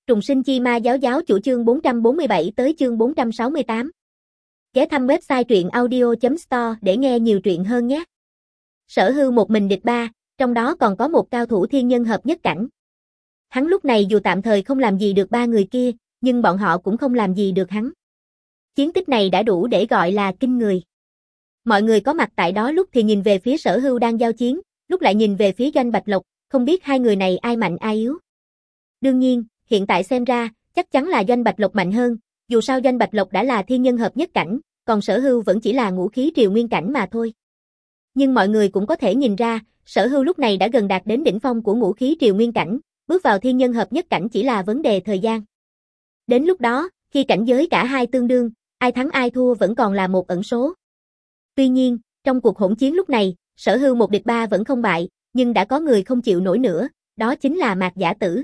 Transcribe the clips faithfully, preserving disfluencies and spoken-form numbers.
Trùng sinh chi ma giáo giáo chủ chương bốn trăm bốn mươi bảy tới chương bốn trăm sáu mươi tám. Ghé thăm website truyện audio chấm store để nghe nhiều truyện hơn nhé. Sở Hưu một mình địch ba, trong đó còn có một cao thủ thiên nhân hợp nhất cảnh. Hắn lúc này dù tạm thời không làm gì được ba người kia, nhưng bọn họ cũng không làm gì được hắn. Chiến tích này đã đủ để gọi là kinh người. Mọi người có mặt tại đó lúc thì nhìn về phía Sở Hưu đang giao chiến, lúc lại nhìn về phía Doanh Bạch Lộc, không biết hai người này ai mạnh ai yếu. Đương nhiên, hiện tại xem ra, chắc chắn là Doanh Bạch Lộc mạnh hơn, dù sao Doanh Bạch Lộc đã là thiên nhân hợp nhất cảnh, còn Sở Hưu vẫn chỉ là ngũ khí triều nguyên cảnh mà thôi. Nhưng mọi người cũng có thể nhìn ra, Sở Hưu lúc này đã gần đạt đến đỉnh phong của ngũ khí triều nguyên cảnh, bước vào thiên nhân hợp nhất cảnh chỉ là vấn đề thời gian. Đến lúc đó, khi cảnh giới cả hai tương đương, ai thắng ai thua vẫn còn là một ẩn số. Tuy nhiên, trong cuộc hỗn chiến lúc này, Sở Hưu một địch ba vẫn không bại, nhưng đã có người không chịu nổi nữa, đó chính là Mạc Giả Tử.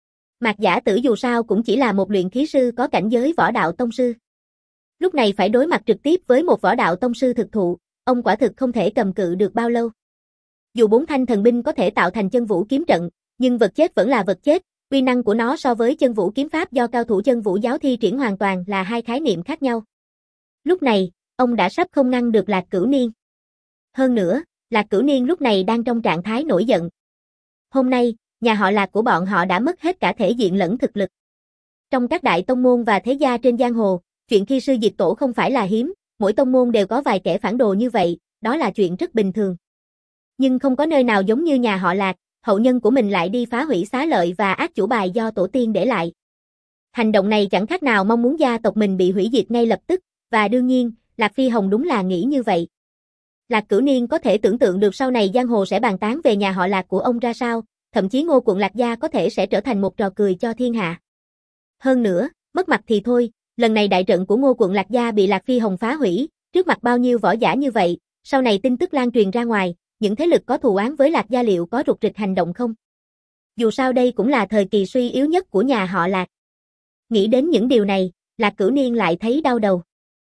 Mạc Giả Tử dù sao cũng chỉ là một luyện khí sư có cảnh giới võ đạo tông sư. Lúc này phải đối mặt trực tiếp với một võ đạo tông sư thực thụ, ông quả thực không thể cầm cự được bao lâu. Dù bốn thanh thần binh có thể tạo thành chân vũ kiếm trận, nhưng vật chết vẫn là vật chết, uy năng của nó so với chân vũ kiếm pháp do cao thủ chân vũ giáo thi triển hoàn toàn là hai khái niệm khác nhau. Lúc này, ông đã sắp không ngăn được Lạc Cửu Niên. Hơn nữa, Lạc Cửu Niên lúc này đang trong trạng thái nổi giận. Hôm nay, nhà họ Lạc của bọn họ đã mất hết cả thể diện lẫn thực lực. Trong các đại tông môn và thế gia trên giang hồ, chuyện khi sư diệt tổ không phải là hiếm, mỗi tông môn đều có vài kẻ phản đồ như vậy, đó là chuyện rất bình thường. Nhưng không có nơi nào giống như nhà họ Lạc, hậu nhân của mình lại đi phá hủy xá lợi và ác chủ bài do tổ tiên để lại. Hành động này chẳng khác nào mong muốn gia tộc mình bị hủy diệt ngay lập tức, và đương nhiên, Lạc Phi Hồng đúng là nghĩ như vậy. Lạc Cửu Niên có thể tưởng tượng được sau này giang hồ sẽ bàn tán về nhà họ Lạc của ông ra sao, thậm chí Ngô quận Lạc gia có thể sẽ trở thành một trò cười cho thiên hạ. Hơn nữa, mất mặt thì thôi, lần này đại trận của Ngô quận Lạc gia bị Lạc Phi Hồng phá hủy, trước mặt bao nhiêu võ giả như vậy, sau này tin tức lan truyền ra ngoài, những thế lực có thù oán với Lạc gia liệu có rục rịch hành động không? Dù sao đây cũng là thời kỳ suy yếu nhất của nhà họ Lạc. Nghĩ đến những điều này, Lạc Cửu Niên lại thấy đau đầu.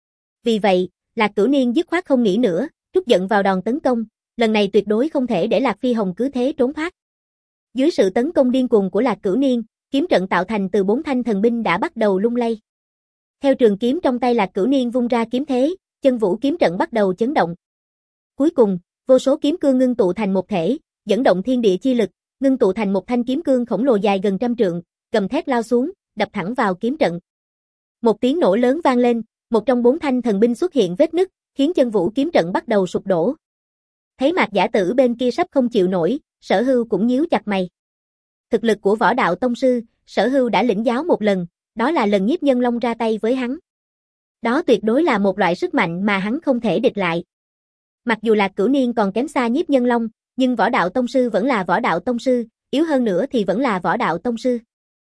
Vì vậy, Lạc Cửu Niên dứt khoát không nghĩ nữa, trút giận vào đòn tấn công, lần này tuyệt đối không thể để Lạc Phi Hồng cứ thế trốn thoát. Dưới sự tấn công điên cuồng của Lạc Cửu Niên, kiếm trận tạo thành từ bốn thanh thần binh đã bắt đầu lung lay. Theo trường kiếm trong tay Lạc Cửu Niên vung ra kiếm thế, chân vũ kiếm trận bắt đầu chấn động. Cuối cùng, vô số kiếm cương ngưng tụ thành một thể, dẫn động thiên địa chi lực, ngưng tụ thành một thanh kiếm cương khổng lồ dài gần trăm trượng, gầm thét lao xuống, đập thẳng vào kiếm trận. Một tiếng nổ lớn vang lên, một trong bốn thanh thần binh xuất hiện vết nứt, khiến chân vũ kiếm trận bắt đầu sụp đổ. Thấy Mạc Giả Tử bên kia sắp không chịu nổi, Sở Hưu cũng nhíu chặt mày. Thực lực của võ đạo tông sư, Sở Hưu đã lĩnh giáo một lần, đó là lần Nhiếp Nhân Long ra tay với hắn. Đó tuyệt đối là một loại sức mạnh mà hắn không thể địch lại. Mặc dù Lạc Cửu Niên còn kém xa Nhiếp Nhân Long, nhưng võ đạo tông sư vẫn là võ đạo tông sư, yếu hơn nữa thì vẫn là võ đạo tông sư.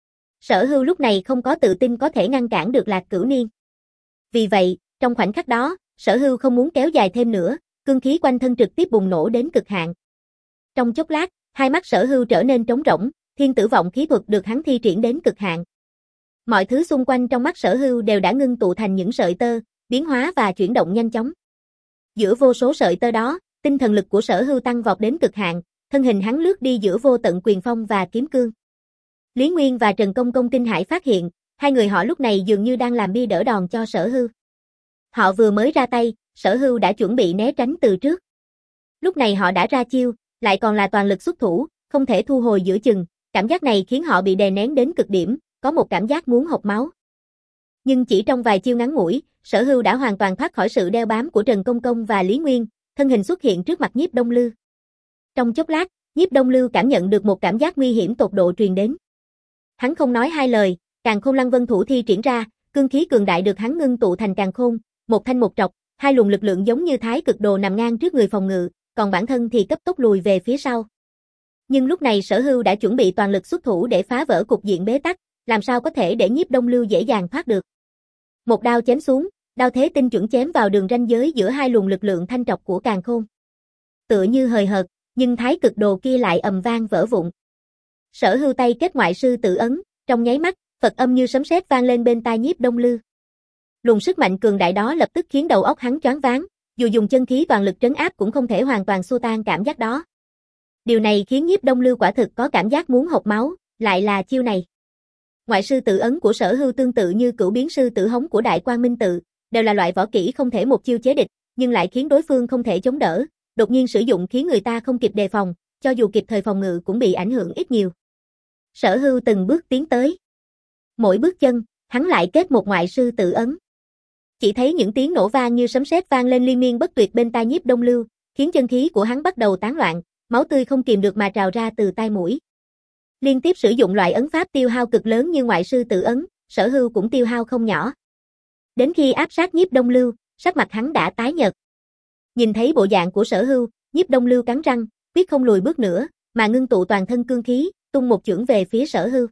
Sở Hưu lúc này không có tự tin có thể ngăn cản được Lạc Cửu Niên. Vì vậy, trong khoảnh khắc đó, Sở Hưu không muốn kéo dài thêm nữa, cương khí quanh thân trực tiếp bùng nổ đến cực hạn. Trong chốc lát, hai mắt Sở Hưu trở nên trống rỗng, thiên tử vọng khí thuật được hắn thi triển đến cực hạn. Mọi thứ xung quanh trong mắt Sở Hưu đều đã ngưng tụ thành những sợi tơ, biến hóa và chuyển động nhanh chóng. Giữa vô số sợi tơ đó, tinh thần lực của Sở Hưu tăng vọt đến cực hạn, thân hình hắn lướt đi giữa vô tận quyền phong và kiếm cương. Lý Nguyên và Trần Công Công kinh hãi phát hiện, hai người họ lúc này dường như đang làm bia đỡ đòn cho Sở Hưu. Họ vừa mới ra tay, Sở Hưu đã chuẩn bị né tránh từ trước. Lúc này họ đã ra chiêu, lại còn là toàn lực xuất thủ, không thể thu hồi giữa chừng, cảm giác này khiến họ bị đè nén đến cực điểm, có một cảm giác muốn hộc máu. Nhưng chỉ trong vài chiêu ngắn ngủi, Sở Hưu đã hoàn toàn thoát khỏi sự đeo bám của Trần Công Công và Lý Nguyên, thân hình xuất hiện trước mặt Nhiếp Đông Lư. Trong chốc lát, Nhiếp Đông Lư cảm nhận được một cảm giác nguy hiểm tột độ truyền đến. Hắn không nói hai lời, Càn Khôn Lăng Vân thủ thi triển ra, cương khí cường đại được hắn ngưng tụ thành càn khôn, một thanh một trọc, hai luồng lực lượng giống như thái cực đồ nằm ngang trước người phòng ngự, còn bản thân thì cấp tốc lùi về phía sau. Nhưng lúc này Sở Hưu đã chuẩn bị toàn lực xuất thủ để phá vỡ cục diện bế tắc, làm sao có thể để Nhiếp Đông Lưu dễ dàng thoát được. Một đao chém xuống, đao thế tinh chuẩn chém vào đường ranh giới giữa hai luồng lực lượng thanh trọc của càn khôn. Tựa như hời hợt, nhưng thái cực đồ kia lại ầm vang vỡ vụn. Sở Hưu tay kết ngoại sư tự ấn, trong nháy mắt, Phật âm như sấm sét vang lên bên tai Nhiếp Đông Lư. Luồng sức mạnh cường đại đó lập tức khiến đầu óc hắn choáng váng, dù dùng chân khí toàn lực trấn áp cũng không thể hoàn toàn xua tan cảm giác đó. Điều này khiến Nhiếp Đông Lư quả thực có cảm giác muốn hộc máu, lại là chiêu này. Ngoại sư tử ấn của Sở Hưu tương tự như cửu biến sư tử hống của Đại Quang Minh Tự, đều là loại võ kỹ không thể một chiêu chế địch, nhưng lại khiến đối phương không thể chống đỡ, đột nhiên sử dụng khiến người ta không kịp đề phòng, cho dù kịp thời phòng ngự cũng bị ảnh hưởng ít nhiều. Sở Hưu từng bước tiến tới. Mỗi bước chân, hắn lại kết một ngoại sư tử ấn. Chỉ thấy những tiếng nổ vang như sấm sét vang lên liên miên bất tuyệt bên tai Nhiếp Đông Lưu, khiến chân khí của hắn bắt đầu tán loạn, máu tươi không kìm được mà trào ra từ tai mũi. Liên tiếp sử dụng loại ấn pháp tiêu hao cực lớn như ngoại sư tử ấn, Sở Hưu cũng tiêu hao không nhỏ. Đến khi áp sát Nhiếp Đông Lưu, sắc mặt hắn đã tái nhợt. Nhìn thấy bộ dạng của Sở Hưu, Nhiếp Đông Lưu cắn răng, quyết không lùi bước nữa, mà ngưng tụ toàn thân cương khí, tung một chưởng về phía Sở Hưu.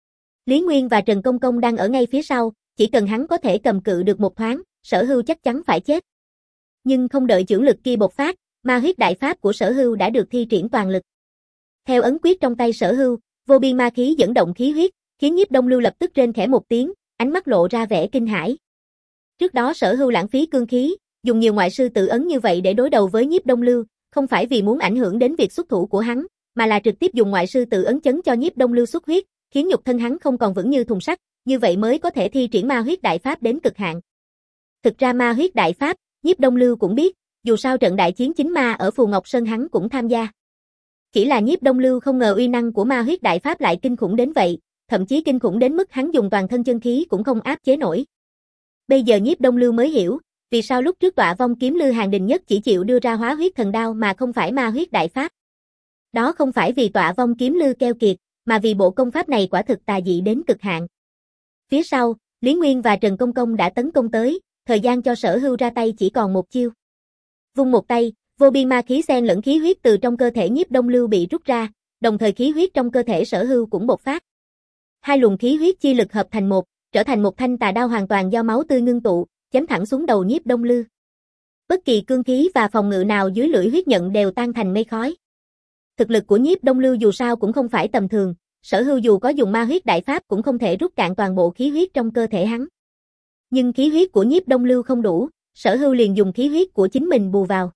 Lý Nguyên và Trần Công Công đang ở ngay phía sau, chỉ cần hắn có thể cầm cự được một thoáng, Sở Hưu chắc chắn phải chết. Nhưng không đợi chưởng lực kia bộc phát, ma huyết đại pháp của Sở Hưu đã được thi triển toàn lực. Theo ấn quyết trong tay Sở Hưu, vô biên ma khí dẫn động khí huyết, khiến Nhiếp Đông Lưu lập tức rên khẽ một tiếng, ánh mắt lộ ra vẻ kinh hãi. Trước đó Sở Hưu lãng phí cương khí, dùng nhiều ngoại sư tự ấn như vậy để đối đầu với Nhiếp Đông Lưu, không phải vì muốn ảnh hưởng đến việc xuất thủ của hắn, mà là trực tiếp dùng ngoại sư tự ấn chấn cho Nhiếp Đông Lưu xuất huyết, khiến nhục thân hắn không còn vững như thùng sắt, như vậy mới có thể thi triển ma huyết đại pháp đến cực hạn. Thực ra ma huyết đại pháp, Nhiếp Đông Lưu cũng biết, dù sao trận đại chiến chính ma ở Phù Ngọc Sơn hắn cũng tham gia. Chỉ là Nhiếp Đông Lưu không ngờ uy năng của ma huyết đại pháp lại kinh khủng đến vậy, thậm chí kinh khủng đến mức hắn dùng toàn thân chân khí cũng không áp chế nổi. Bây giờ Nhiếp Đông Lưu mới hiểu, vì sao lúc trước Tọa Vong Kiếm Lư Hàng Đình Nhất chỉ chịu đưa ra hóa huyết thần đao mà không phải ma huyết đại pháp. Đó không phải vì Tọa Vong Kiếm Lư keo kiệt, mà vì bộ công pháp này quả thực tà dị đến cực hạn. Phía sau, Lý Nguyên và Trần Công Công đã tấn công tới, thời gian cho Sở Hưu ra tay chỉ còn một chiêu. Vung một tay, vô biên ma khí xen lẫn khí huyết từ trong cơ thể Nhiếp Đông Lưu bị rút ra, đồng thời khí huyết trong cơ thể Sở Hưu cũng bộc phát. Hai luồng khí huyết chi lực hợp thành một, trở thành một thanh tà đao hoàn toàn do máu tươi ngưng tụ, chém thẳng xuống đầu Nhiếp Đông Lưu. Bất kỳ cương khí và phòng ngự nào dưới lưỡi huyết nhận đều tan thành mây khói. Thực lực của Nhiếp Đông Lưu dù sao cũng không phải tầm thường, Sở Hưu dù có dùng ma huyết đại pháp cũng không thể rút cạn toàn bộ khí huyết trong cơ thể hắn. Nhưng khí huyết của Nhiếp Đông Lưu không đủ, Sở Hưu liền dùng khí huyết của chính mình bù vào.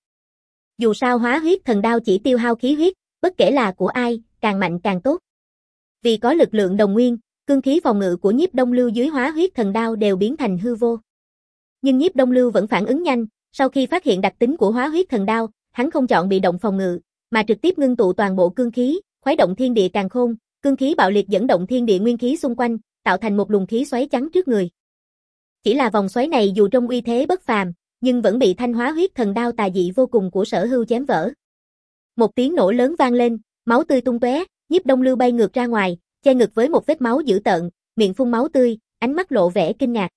Dù sao hóa huyết thần đao chỉ tiêu hao khí huyết, bất kể là của ai, càng mạnh càng tốt. Vì có lực lượng đồng nguyên, cương khí phòng ngự của Nhiếp Đông Lưu dưới hóa huyết thần đao đều biến thành hư vô. Nhưng Nhiếp Đông Lưu vẫn phản ứng nhanh, sau khi phát hiện đặc tính của hóa huyết thần đao, hắn không chọn bị động phòng ngự, mà trực tiếp ngưng tụ toàn bộ cương khí, khuấy động thiên địa càn khôn, cương khí bạo liệt dẫn động thiên địa nguyên khí xung quanh, tạo thành một luồng khí xoáy trắng trước người. Chỉ là vòng xoáy này dù trong uy thế bất phàm, nhưng vẫn bị thanh hóa huyết thần đao tà dị vô cùng của Sở Hưu chém vỡ. Một tiếng nổ lớn vang lên, máu tươi tung tóe, Nhiếp Đông Lưu bay ngược ra ngoài, che ngực với một vết máu dữ tợn, miệng phun máu tươi, ánh mắt lộ vẻ kinh ngạc.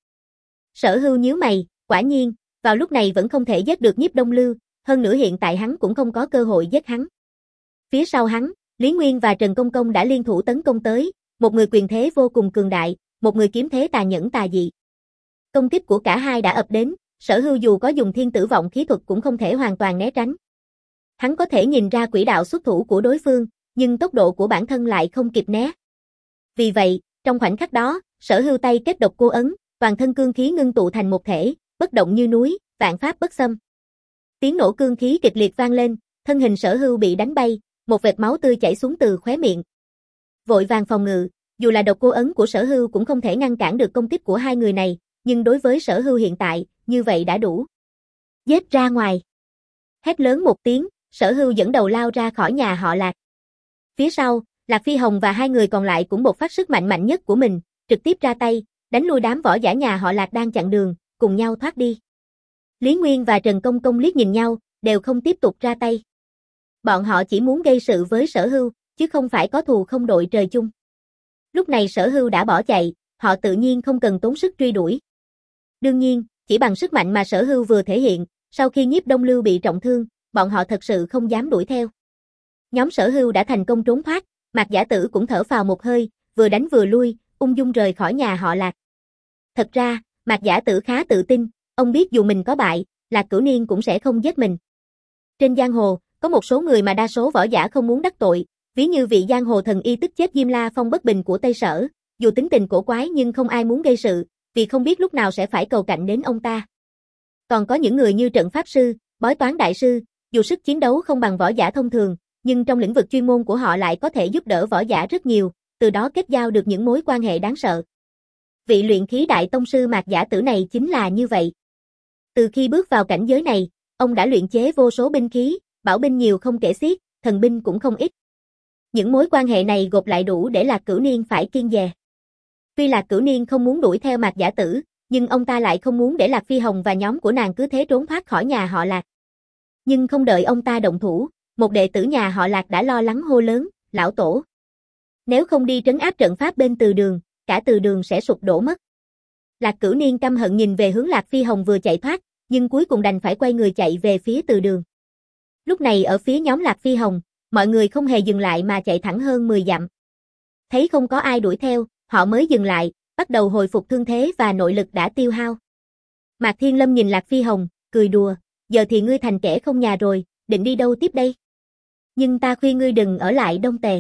Sở Hưu nhíu mày, quả nhiên, vào lúc này vẫn không thể giết được Nhiếp Đông Lưu, hơn nữa hiện tại hắn cũng không có cơ hội giết hắn. Phía sau hắn, Lý Nguyên và Trần Công Công đã liên thủ tấn công tới, một người quyền thế vô cùng cường đại, một người kiếm thế tà nhẫn tà dị. Công kích của cả hai đã ập đến, Sở Hưu dù có dùng thiên tử vọng khí thuật cũng không thể hoàn toàn né tránh. Hắn có thể nhìn ra quỹ đạo xuất thủ của đối phương, nhưng tốc độ của bản thân lại không kịp né. Vì vậy, trong khoảnh khắc đó, Sở Hưu tay kết độc cô ấn, toàn thân cương khí ngưng tụ thành một thể, bất động như núi, vạn pháp bất xâm. Tiếng nổ cương khí kịch liệt vang lên, thân hình Sở Hưu bị đánh bay, một vệt máu tươi chảy xuống từ khóe miệng. Vội vàng phòng ngự, dù là độc cô ấn của Sở Hưu cũng không thể ngăn cản được công kích của hai người này, nhưng đối với Sở Hưu hiện tại, như vậy đã đủ. Giết ra ngoài. Hét lớn một tiếng, Sở Hưu dẫn đầu lao ra khỏi nhà họ Lạc. Phía sau, Lạc Phi Hồng và hai người còn lại cũng bộc phát sức mạnh mạnh nhất của mình, trực tiếp ra tay, đánh lui đám võ giả nhà họ Lạc đang chặn đường, cùng nhau thoát đi. Lý Nguyên và Trần Công Công liếc nhìn nhau, đều không tiếp tục ra tay. Bọn họ chỉ muốn gây sự với Sở Hưu, chứ không phải có thù không đội trời chung. Lúc này Sở Hưu đã bỏ chạy, họ tự nhiên không cần tốn sức truy đuổi. Đương nhiên, chỉ bằng sức mạnh mà Sở Hưu vừa thể hiện, sau khi Nhiếp Đông Lưu bị trọng thương, bọn họ thật sự không dám đuổi theo. Nhóm Sở Hưu đã thành công trốn thoát, Mạc Giả Tử cũng thở phào một hơi, vừa đánh vừa lui, ung dung rời khỏi nhà họ Lạc. Thật ra, Mạc Giả Tử khá tự tin, ông biết dù mình có bại, Lạc Cửu Niên cũng sẽ không giết mình. Trên giang hồ, có một số người mà đa số võ giả không muốn đắc tội, ví như vị giang hồ thần y tức chết Diêm La Phong bất bình của Tây Sở, dù tính tình cổ quái nhưng không ai muốn gây sự, vì không biết lúc nào sẽ phải cầu cạnh đến ông ta. Còn có những người như trận pháp sư, bói toán đại sư, dù sức chiến đấu không bằng võ giả thông thường, nhưng trong lĩnh vực chuyên môn của họ lại có thể giúp đỡ võ giả rất nhiều, từ đó kết giao được những mối quan hệ đáng sợ. Vị luyện khí đại tông sư Mạc Giả Tử này chính là như vậy. Từ khi bước vào cảnh giới này, ông đã luyện chế vô số binh khí, bảo binh nhiều không kể xiết, thần binh cũng không ít. Những mối quan hệ này gộp lại đủ để Lạc Cửu Niên phải kiêng dè. Tuy Lạc Cửu Niên không muốn đuổi theo Mạc Giả Tử, nhưng ông ta lại không muốn để Lạc Phi Hồng và nhóm của nàng cứ thế trốn thoát khỏi nhà họ Lạc. Nhưng không đợi ông ta động thủ, một đệ tử nhà họ Lạc đã lo lắng hô lớn, lão tổ. Nếu không đi trấn áp trận pháp bên từ đường, cả từ đường sẽ sụp đổ mất. Lạc Cửu Niên căm hận nhìn về hướng Lạc Phi Hồng vừa chạy thoát, nhưng cuối cùng đành phải quay người chạy về phía từ đường. Lúc này ở phía nhóm Lạc Phi Hồng, mọi người không hề dừng lại mà chạy thẳng hơn mười dặm. Thấy không có ai đuổi theo, họ mới dừng lại, bắt đầu hồi phục thương thế và nội lực đã tiêu hao. Mạc Thiên Lâm nhìn Lạc Phi Hồng, cười đùa, giờ thì ngươi thành kẻ không nhà rồi, định đi đâu tiếp đây? Nhưng ta khuyên ngươi đừng ở lại Đông Tề.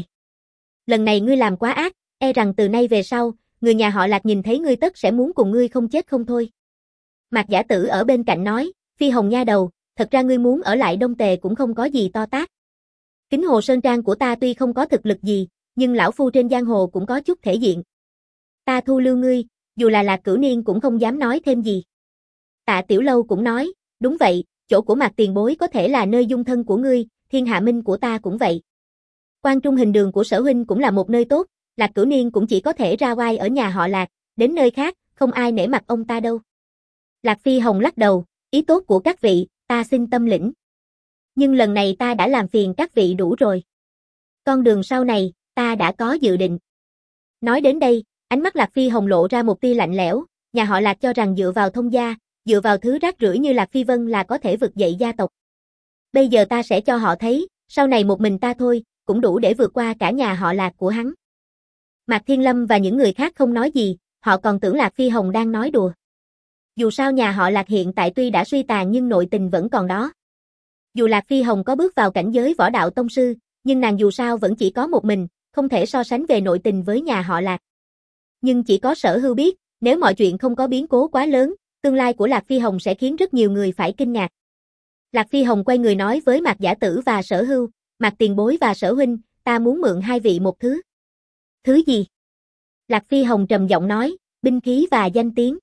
Lần này ngươi làm quá ác, e rằng từ nay về sau, người nhà họ Lạc nhìn thấy ngươi tất sẽ muốn cùng ngươi không chết không thôi. Mạc Giả Tử ở bên cạnh nói, Phi Hồng nha đầu, thật ra ngươi muốn ở lại Đông Tề cũng không có gì to tát. Kính Hồ Sơn Trang của ta tuy không có thực lực gì, nhưng lão phu trên giang hồ cũng có chút thể diện. Ta thu lưu ngươi, dù là Lạc Cửu Niên cũng không dám nói thêm gì. Tạ Tiểu Lâu cũng nói, đúng vậy, chỗ của Mạc tiền bối có thể là nơi dung thân của ngươi, Thiên Hạ Minh của ta cũng vậy. Quan Trung Hình Đường của Sở huynh cũng là một nơi tốt, Lạc Cửu Niên cũng chỉ có thể ra oai ở nhà họ Lạc, đến nơi khác, không ai nể mặt ông ta đâu. Lạc Phi Hồng lắc đầu, ý tốt của các vị, ta xin tâm lĩnh. Nhưng lần này ta đã làm phiền các vị đủ rồi. Con đường sau này, ta đã có dự định. Nói đến đây, ánh mắt Lạc Phi Hồng lộ ra một tia lạnh lẽo, nhà họ Lạc cho rằng dựa vào thông gia, dựa vào thứ rác rưởi như Lạc Phi Vân là có thể vực dậy gia tộc. Bây giờ ta sẽ cho họ thấy, sau này một mình ta thôi, cũng đủ để vượt qua cả nhà họ Lạc của hắn. Mạc Thiên Lâm và những người khác không nói gì, họ còn tưởng Lạc Phi Hồng đang nói đùa. Dù sao nhà họ Lạc hiện tại tuy đã suy tàn nhưng nội tình vẫn còn đó. Dù Lạc Phi Hồng có bước vào cảnh giới võ đạo tông sư, nhưng nàng dù sao vẫn chỉ có một mình, không thể so sánh về nội tình với nhà họ Lạc. Nhưng chỉ có Sở Hưu biết, nếu mọi chuyện không có biến cố quá lớn, tương lai của Lạc Phi Hồng sẽ khiến rất nhiều người phải kinh ngạc. Lạc Phi Hồng quay người nói với Mạc Giả Tử và Sở Hưu, Mạc tiền bối và Sở huynh, ta muốn mượn hai vị một thứ. Thứ gì? Lạc Phi Hồng trầm giọng nói, binh khí và danh tiếng.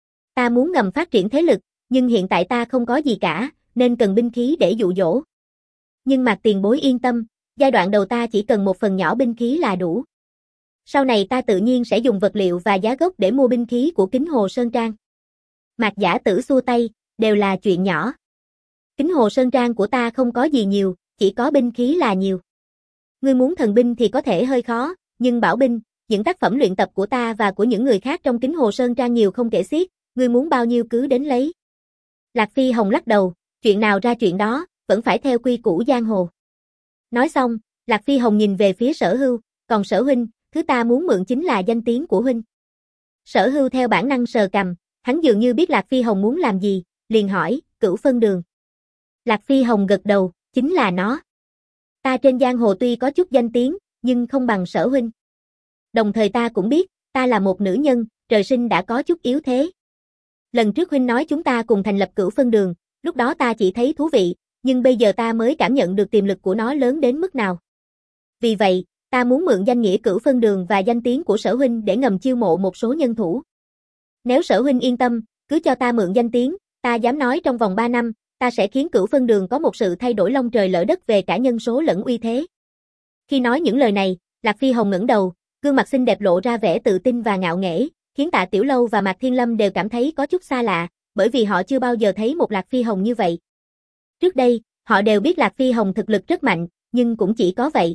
Ta muốn ngầm phát triển thế lực, nhưng hiện tại ta không có gì cả, nên cần binh khí để dụ dỗ. Nhưng Mạc tiền bối yên tâm, giai đoạn đầu ta chỉ cần một phần nhỏ binh khí là đủ. Sau này ta tự nhiên sẽ dùng vật liệu và giá gốc để mua binh khí của Kính Hồ Sơn Trang. Mạc Giả Tử xua tay, đều là chuyện nhỏ. Kính Hồ Sơn Trang của ta không có gì nhiều, chỉ có binh khí là nhiều. Ngươi muốn thần binh thì có thể hơi khó, nhưng bảo binh, những tác phẩm luyện tập của ta và của những người khác trong Kính Hồ Sơn Trang nhiều không kể xiết, ngươi muốn bao nhiêu cứ đến lấy. Lạc Phi Hồng lắc đầu, chuyện nào ra chuyện đó, vẫn phải theo quy củ giang hồ. Nói xong, Lạc Phi Hồng nhìn về phía Sở Hưu, còn Sở huynh, thứ ta muốn mượn chính là danh tiếng của huynh. Sở Hưu theo bản năng sờ cằm, hắn dường như biết Lạc Phi Hồng muốn làm gì, liền hỏi, Cửu Phân Đường. Lạc Phi Hồng gật đầu, chính là nó. Ta trên giang hồ tuy có chút danh tiếng, nhưng không bằng Sở huynh. Đồng thời ta cũng biết, ta là một nữ nhân, trời sinh đã có chút yếu thế. Lần trước huynh nói chúng ta cùng thành lập Cửu Phân Đường, lúc đó ta chỉ thấy thú vị, nhưng bây giờ ta mới cảm nhận được tiềm lực của nó lớn đến mức nào. Vì vậy, ta muốn mượn danh nghĩa Cửu Phân Đường và danh tiếng của Sở huynh để ngầm chiêu mộ một số nhân thủ. Nếu Sở huynh yên tâm, cứ cho ta mượn danh tiếng, ta dám nói trong vòng ba năm, ta sẽ khiến Cửu Phân Đường có một sự thay đổi long trời lỡ đất về cả nhân số lẫn uy thế. Khi nói những lời này, Lạc Phi Hồng ngẩng đầu, gương mặt xinh đẹp lộ ra vẻ tự tin và ngạo nghễ, khiến Tạ Tiểu Lâu và Mạc Thiên Lâm đều cảm thấy có chút xa lạ, bởi vì họ chưa bao giờ thấy một Lạc Phi Hồng như vậy. Trước đây, họ đều biết Lạc Phi Hồng thực lực rất mạnh, nhưng cũng chỉ có vậy.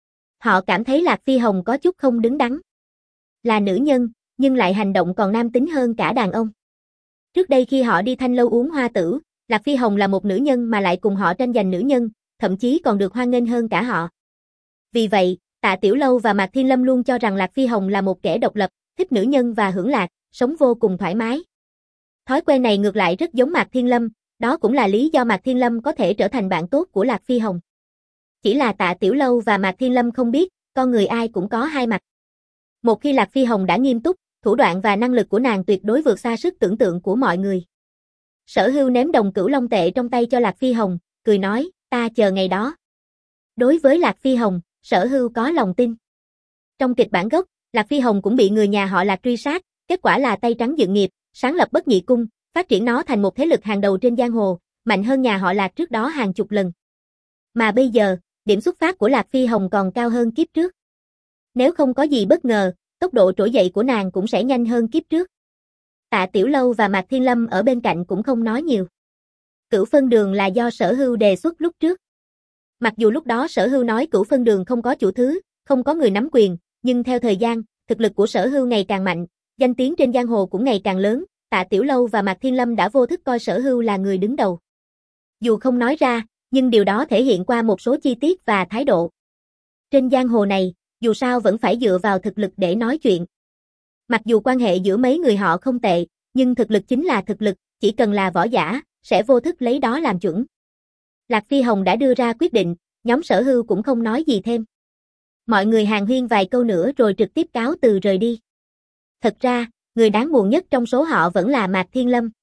Họ cảm thấy Lạc Phi Hồng có chút không đứng đắn. Là nữ nhân, nhưng lại hành động còn nam tính hơn cả đàn ông. Trước đây khi họ đi Thanh Lâu uống hoa tử, Lạc Phi Hồng là một nữ nhân mà lại cùng họ tranh giành nữ nhân, thậm chí còn được hoan nghênh hơn cả họ. Vì vậy, Tạ Tiểu Lâu và Mạc Thiên Lâm luôn cho rằng Lạc Phi Hồng là một kẻ độc lập, thích nữ nhân và hưởng lạc, sống vô cùng thoải mái. Thói quen này ngược lại rất giống Mạc Thiên Lâm, đó cũng là lý do Mạc Thiên Lâm có thể trở thành bạn tốt của Lạc Phi Hồng. Chỉ là Tạ Tiểu Lâu và Mạc Thiên Lâm không biết, con người ai cũng có hai mặt. Một khi Lạc Phi Hồng đã nghiêm túc, thủ đoạn và năng lực của nàng tuyệt đối vượt xa sức tưởng tượng của mọi người. Sở Hưu ném đồng cửu long tệ trong tay cho Lạc Phi Hồng, cười nói, ta chờ ngày đó. Đối với Lạc Phi Hồng, Sở Hưu có lòng tin. Trong kịch bản gốc, Lạc Phi Hồng cũng bị người nhà họ Lạc truy sát, kết quả là tay trắng dựng nghiệp, sáng lập Bất Nhị Cung, phát triển nó thành một thế lực hàng đầu trên giang hồ, mạnh hơn nhà họ Lạc trước đó hàng chục lần. Mà bây giờ, điểm xuất phát của Lạc Phi Hồng còn cao hơn kiếp trước. Nếu không có gì bất ngờ, tốc độ trỗi dậy của nàng cũng sẽ nhanh hơn kiếp trước. Tạ Tiểu Lâu và Mạc Thiên Lâm ở bên cạnh cũng không nói nhiều. Cửu phân đường là do Sở Hưu đề xuất lúc trước. Mặc dù lúc đó Sở Hưu nói Cửu phân đường không có chủ thứ, không có người nắm quyền, nhưng theo thời gian, thực lực của Sở Hưu ngày càng mạnh, danh tiếng trên giang hồ cũng ngày càng lớn, Tạ Tiểu Lâu và Mạc Thiên Lâm đã vô thức coi Sở Hưu là người đứng đầu. Dù không nói ra, nhưng điều đó thể hiện qua một số chi tiết và thái độ. Trên giang hồ này, dù sao vẫn phải dựa vào thực lực để nói chuyện. Mặc dù quan hệ giữa mấy người họ không tệ, nhưng thực lực chính là thực lực, chỉ cần là võ giả, sẽ vô thức lấy đó làm chuẩn. Lạc Phi Hồng đã đưa ra quyết định, nhóm Sở Hưu cũng không nói gì thêm. Mọi người hàn huyên vài câu nữa rồi trực tiếp cáo từ rời đi. Thật ra, người đáng buồn nhất trong số họ vẫn là Mạc Thiên Lâm.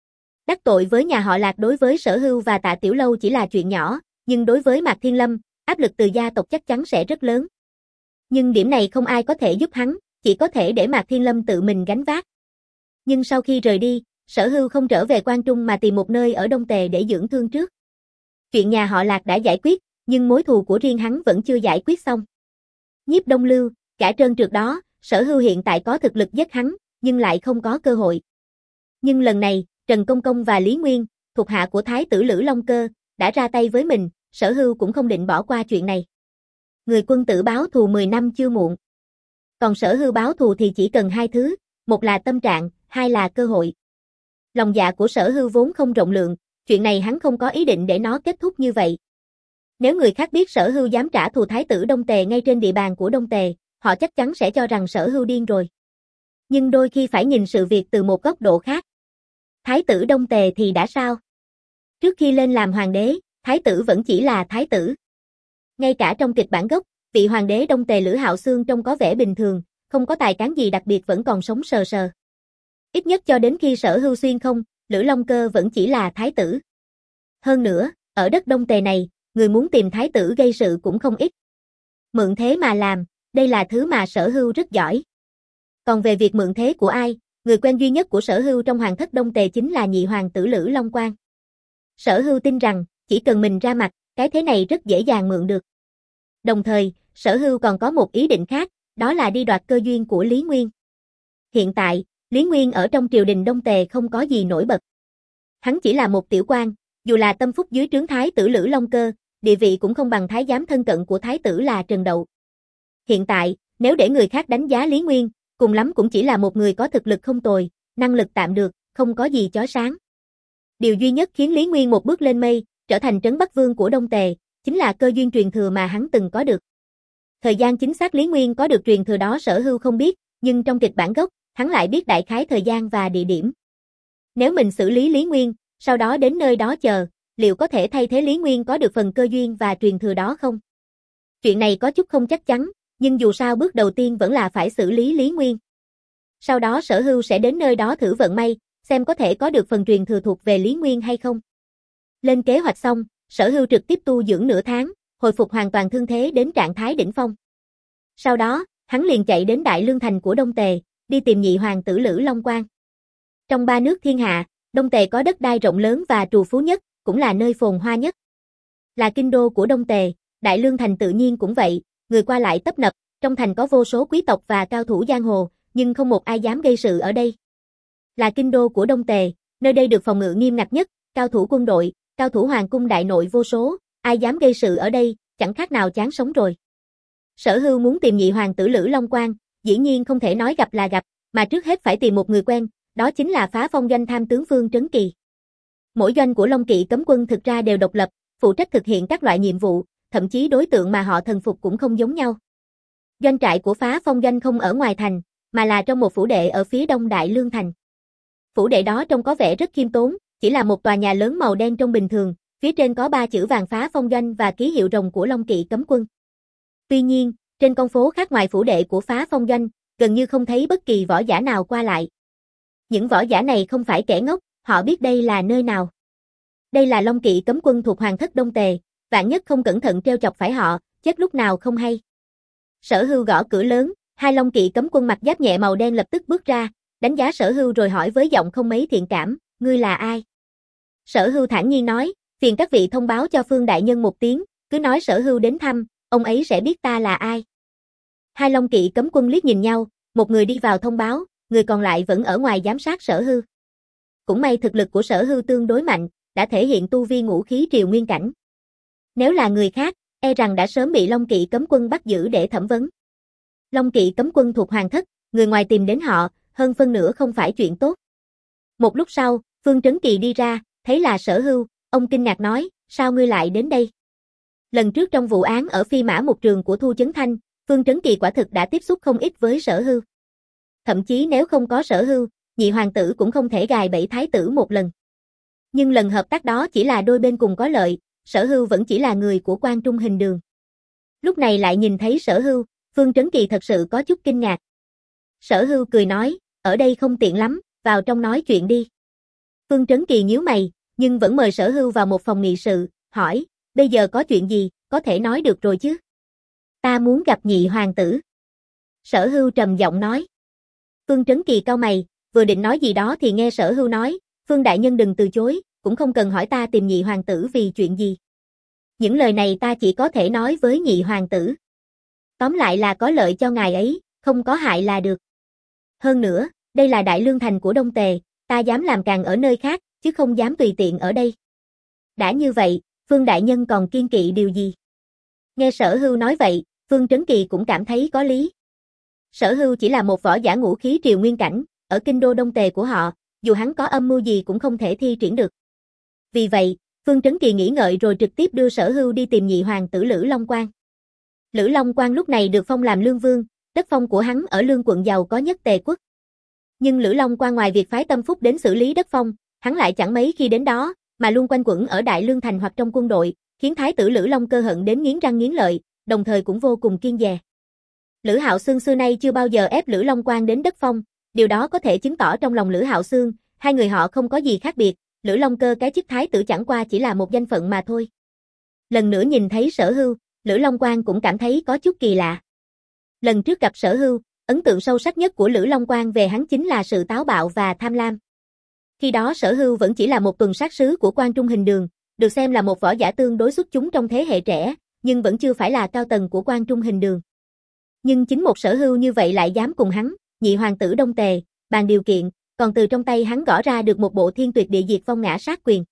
Đắc tội với nhà họ Lạc đối với Sở Hưu và Tạ Tiểu Lâu chỉ là chuyện nhỏ, nhưng đối với Mạc Thiên Lâm, áp lực từ gia tộc chắc chắn sẽ rất lớn. Nhưng điểm này không ai có thể giúp hắn, chỉ có thể để Mạc Thiên Lâm tự mình gánh vác. Nhưng sau khi rời đi, Sở Hưu không trở về Quan Trung mà tìm một nơi ở Đông Tề để dưỡng thương trước. Chuyện nhà họ Lạc đã giải quyết, nhưng mối thù của riêng hắn vẫn chưa giải quyết xong. Nhiếp Đông Lưu, cả trơn trượt đó, Sở Hưu hiện tại có thực lực giết hắn, nhưng lại không có cơ hội. Nhưng lần này, Trần Công Công và Lý Nguyên, thuộc hạ của Thái tử Lữ Long Cơ, đã ra tay với mình, Sở Hưu cũng không định bỏ qua chuyện này. Người quân tử báo thù mười năm chưa muộn. Còn Sở Hưu báo thù thì chỉ cần hai thứ, một là tâm trạng, hai là cơ hội. Lòng dạ của Sở Hưu vốn không rộng lượng, chuyện này hắn không có ý định để nó kết thúc như vậy. Nếu người khác biết Sở Hưu dám trả thù Thái tử Đông Tề ngay trên địa bàn của Đông Tề, họ chắc chắn sẽ cho rằng Sở Hưu điên rồi. Nhưng đôi khi phải nhìn sự việc từ một góc độ khác. Thái tử Đông Tề thì đã sao? Trước khi lên làm hoàng đế, Thái tử vẫn chỉ là Thái tử. Ngay cả trong kịch bản gốc, vị hoàng đế Đông Tề Lữ Hạo Xương trông có vẻ bình thường, không có tài cán gì đặc biệt vẫn còn sống sờ sờ. Ít nhất cho đến khi Sở Hưu xuyên không, Lữ Long Cơ vẫn chỉ là Thái tử. Hơn nữa, ở đất Đông Tề này, người muốn tìm Thái tử gây sự cũng không ít. Mượn thế mà làm, đây là thứ mà Sở Hưu rất giỏi. Còn về việc mượn thế của ai, người quen duy nhất của Sở Hưu trong hoàng thất Đông Tề chính là nhị hoàng tử Lữ Long Quang. Sở Hưu tin rằng, chỉ cần mình ra mặt, cái thế này rất dễ dàng mượn được. Đồng thời, Sở Hưu còn có một ý định khác, đó là đi đoạt cơ duyên của Lý Nguyên. Hiện tại, Lý Nguyên ở trong triều đình Đông Tề không có gì nổi bật. Hắn chỉ là một tiểu quan, dù là tâm phúc dưới trướng Thái tử Lữ Long Cơ, địa vị cũng không bằng thái giám thân cận của Thái tử là Trần Đậu. Hiện tại, nếu để người khác đánh giá Lý Nguyên, cùng lắm cũng chỉ là một người có thực lực không tồi, năng lực tạm được, không có gì chói sáng. Điều duy nhất khiến Lý Nguyên một bước lên mây, trở thành trấn Bắc Vương của Đông Tề, chính là cơ duyên truyền thừa mà hắn từng có được. Thời gian chính xác Lý Nguyên có được truyền thừa đó Sở Hưu không biết, nhưng trong kịch bản gốc, hắn lại biết đại khái thời gian và địa điểm. Nếu mình xử lý Lý Nguyên, sau đó đến nơi đó chờ, liệu có thể thay thế Lý Nguyên có được phần cơ duyên và truyền thừa đó không? Chuyện này có chút không chắc chắn, nhưng dù sao bước đầu tiên vẫn là phải xử lý Lý Nguyên. Sau đó Sở Hưu sẽ đến nơi đó thử vận may, xem có thể có được phần truyền thừa thuộc về Lý Nguyên hay không. Lên kế hoạch xong, Sở Hưu trực tiếp tu dưỡng nửa tháng, hồi phục hoàn toàn thương thế đến trạng thái đỉnh phong. Sau đó, hắn liền chạy đến Đại Lương Thành của Đông Tề, đi tìm nhị hoàng tử Lữ Long Quang. Trong ba nước thiên hạ, Đông Tề có đất đai rộng lớn và trù phú nhất, cũng là nơi phồn hoa nhất. Là kinh đô của Đông Tề, Đại Lương Thành tự nhiên cũng vậy, người qua lại tấp nập, trong thành có vô số quý tộc và cao thủ giang hồ, nhưng không một ai dám gây sự ở đây. Là kinh đô của Đông Tề, nơi đây được phòng ngự nghiêm ngặt nhất, cao thủ quân đội, cao thủ hoàng cung đại nội vô số, ai dám gây sự ở đây, chẳng khác nào chán sống rồi. Sở Hưu muốn tìm nhị hoàng tử Lữ Long Quang, dĩ nhiên không thể nói gặp là gặp, mà trước hết phải tìm một người quen, đó chính là Phá Phong doanh tham tướng Phương Trấn Kỳ. Mỗi doanh của Long Kỵ cấm quân thực ra đều độc lập, phụ trách thực hiện các loại nhiệm vụ, thậm chí đối tượng mà họ thần phục cũng không giống nhau. Doanh trại của Phá Phong doanh không ở ngoài thành, mà là trong một phủ đệ ở phía đông Đại Lương Thành. Phủ đệ đó trông có vẻ rất khiêm tốn, chỉ là một tòa nhà lớn màu đen trông bình thường, phía trên có ba chữ vàng Phá Phong doanh và ký hiệu rồng của Long Kỵ cấm quân. Tuy nhiên, trên con phố khác ngoài phủ đệ của Phá Phong doanh, gần như không thấy bất kỳ võ giả nào qua lại. Những võ giả này không phải kẻ ngốc, họ biết đây là nơi nào. Đây là Long Kỵ cấm quân thuộc hoàng thất Đông Tề, vạn nhất không cẩn thận trêu chọc phải họ, chết lúc nào không hay. Sở Hưu gõ cửa lớn, hai Long Kỵ cấm quân mặc giáp nhẹ màu đen lập tức bước ra, đánh giá Sở Hưu rồi hỏi với giọng không mấy thiện cảm, ngươi là ai? Sở Hưu thản nhiên nói, phiền các vị thông báo cho Phương đại nhân một tiếng, cứ nói Sở Hưu đến thăm, ông ấy sẽ biết ta là ai. Hai Long Kỵ cấm quân liếc nhìn nhau, một người đi vào thông báo, người còn lại vẫn ở ngoài giám sát Sở Hưu. Cũng may thực lực của Sở Hưu tương đối mạnh, đã thể hiện tu vi ngũ khí triều nguyên cảnh. Nếu là người khác, e rằng đã sớm bị Long Kỵ cấm quân bắt giữ để thẩm vấn. Long Kỵ cấm quân thuộc hoàng thất, người ngoài tìm đến họ, hơn phân nửa không phải chuyện tốt. Một lúc sau, Phương Trấn Kỳ đi ra, thấy là Sở Hưu, ông kinh ngạc nói, sao ngươi lại đến đây? Lần trước trong vụ án ở Phi Mã Mục Trường của Thu Chấn Thanh, Phương Trấn Kỳ quả thực đã tiếp xúc không ít với Sở Hưu. Thậm chí nếu không có Sở Hưu, nhị hoàng tử cũng không thể gài bẫy thái tử một lần. Nhưng lần hợp tác đó chỉ là đôi bên cùng có lợi, Sở Hưu vẫn chỉ là người của Quan Trung Hình Đường. Lúc này lại nhìn thấy Sở Hưu, Phương Trấn Kỳ thật sự có chút kinh ngạc. Sở Hưu cười nói, ở đây không tiện lắm, vào trong nói chuyện đi. Phương Trấn Kỳ nhíu mày, nhưng vẫn mời Sở Hưu vào một phòng nghị sự, hỏi, bây giờ có chuyện gì, có thể nói được rồi chứ? Ta muốn gặp nhị hoàng tử. Sở Hưu trầm giọng nói. Phương Trấn Kỳ cau mày, vừa định nói gì đó thì nghe Sở Hưu nói, Phương đại nhân đừng từ chối, cũng không cần hỏi ta tìm nhị hoàng tử vì chuyện gì. Những lời này ta chỉ có thể nói với nhị hoàng tử. Tóm lại là có lợi cho ngài ấy, không có hại là được. Hơn nữa, đây là đại lương thành của Đông Tề, ta dám làm càng ở nơi khác, chứ không dám tùy tiện ở đây. Đã như vậy, Phương đại nhân còn kiêng kỵ điều gì? Nghe Sở Hưu nói vậy, Phương Trấn Kỳ cũng cảm thấy có lý. Sở Hưu chỉ là một võ giả ngũ khí triều nguyên cảnh, ở kinh đô Đông Tề của họ, dù hắn có âm mưu gì cũng không thể thi triển được. Vì vậy, Phương Trấn Kỳ nghĩ ngợi rồi trực tiếp đưa Sở Hưu đi tìm nhị hoàng tử Lữ Long Quang. Lữ Long Quang lúc này được phong làm lương vương, đất phong của hắn ở lương quận giàu có nhất Tề quốc. Nhưng Lữ Long Quang ngoài việc phái Tâm Phúc đến xử lý đất phong, hắn lại chẳng mấy khi đến đó, mà luôn quanh quẩn ở Đại Lương thành hoặc trong quân đội, khiến thái tử Lữ Long Cơ hận đến nghiến răng nghiến lợi, đồng thời cũng vô cùng kiêng dè. Lữ Hạo Xương xưa nay chưa bao giờ ép Lữ Long Quang đến đất phong, điều đó có thể chứng tỏ trong lòng Lữ Hạo Xương, hai người họ không có gì khác biệt, Lữ Long Cơ cái chức thái tử chẳng qua chỉ là một danh phận mà thôi. Lần nữa nhìn thấy Sở Hưu, Lữ Long Quang cũng cảm thấy có chút kỳ lạ. Lần trước gặp Sở Hưu, ấn tượng sâu sắc nhất của Lữ Long Quang về hắn chính là sự táo bạo và tham lam. Khi đó Sở Hưu vẫn chỉ là một tuần sát sứ của Quan Trung Hình Đường, được xem là một võ giả tương đối xuất chúng trong thế hệ trẻ, nhưng vẫn chưa phải là cao tầng của Quan Trung Hình Đường. Nhưng chính một Sở Hưu như vậy lại dám cùng hắn, nhị hoàng tử Đông Tề, bàn điều kiện, còn từ trong tay hắn gõ ra được một bộ thiên tuyệt địa diệt phong ngã sát quyền.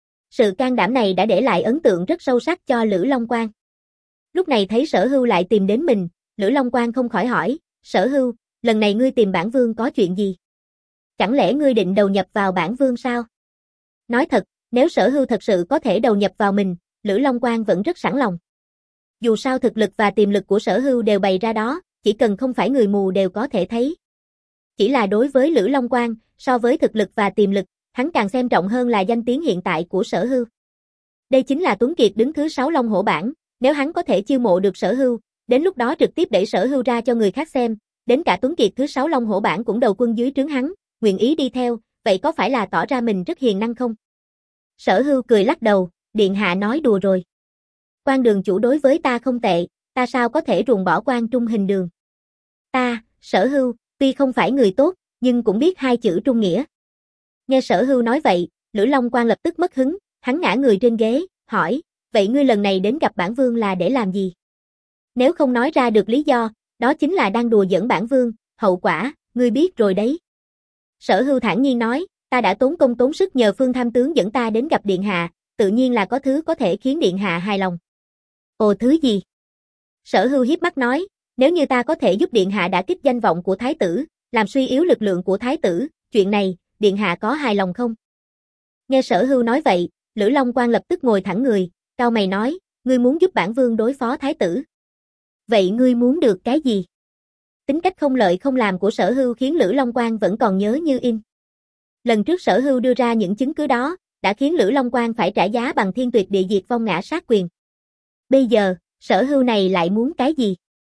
Sự can đảm này đã để lại ấn tượng rất sâu sắc cho Lữ Long Quang. Lúc này thấy Sở Hưu lại tìm đến mình, Lữ Long Quang không khỏi hỏi, Sở Hưu, lần này ngươi tìm bản vương có chuyện gì? Chẳng lẽ ngươi định đầu nhập vào bản vương sao? Nói thật, nếu Sở Hưu thật sự có thể đầu nhập vào mình, Lữ Long Quang vẫn rất sẵn lòng. Dù sao thực lực và tiềm lực của Sở Hưu đều bày ra đó, chỉ cần không phải người mù đều có thể thấy. Chỉ là đối với Lữ Long Quang, so với thực lực và tiềm lực, hắn càng xem trọng hơn là danh tiếng hiện tại của Sở Hưu. Đây chính là Tuấn Kiệt đứng thứ sáu Long Hổ bảng, nếu hắn có thể chiêu mộ được Sở Hưu, đến lúc đó trực tiếp đẩy Sở Hưu ra cho người khác xem, đến cả Tuấn Kiệt thứ sáu Long Hổ bảng cũng đầu quân dưới trướng hắn, nguyện ý đi theo, vậy có phải là tỏ ra mình rất hiền năng không? Sở Hưu cười lắc đầu, điện hạ nói đùa rồi. Quan đường chủ đối với ta không tệ, ta sao có thể ruồng bỏ Quan Trung Hình Đường? Ta, Sở Hưu, tuy không phải người tốt, nhưng cũng biết hai chữ trung nghĩa. Nghe Sở Hưu nói vậy, Lữ Long Quang lập tức mất hứng, hắn ngã người trên ghế, hỏi, vậy ngươi lần này đến gặp bản vương là để làm gì? Nếu không nói ra được lý do, đó chính là đang đùa giỡn bản vương, hậu quả, ngươi biết rồi đấy. Sở Hưu thản nhiên nói, ta đã tốn công tốn sức nhờ Phương tham tướng dẫn ta đến gặp điện hạ, tự nhiên là có thứ có thể khiến điện hạ hài lòng. Ồ thứ gì? Sở Hưu hiếp mắt nói, nếu như ta có thể giúp điện hạ đả kích danh vọng của thái tử, làm suy yếu lực lượng của thái tử, chuyện này, điện hạ có hài lòng không? Nghe Sở Hưu nói vậy, Lữ Long Quang lập tức ngồi thẳng người, cau mày nói, ngươi muốn giúp bản vương đối phó thái tử. Vậy ngươi muốn được cái gì? Tính cách không lợi không làm của Sở Hưu khiến Lữ Long Quang vẫn còn nhớ như in. Lần trước Sở Hưu đưa ra những chứng cứ đó, đã khiến Lữ Long Quang phải trả giá bằng thiên tuyệt địa diệt phong ngã sát quyền. Bây giờ, Sở Hưu này lại muốn cái gì?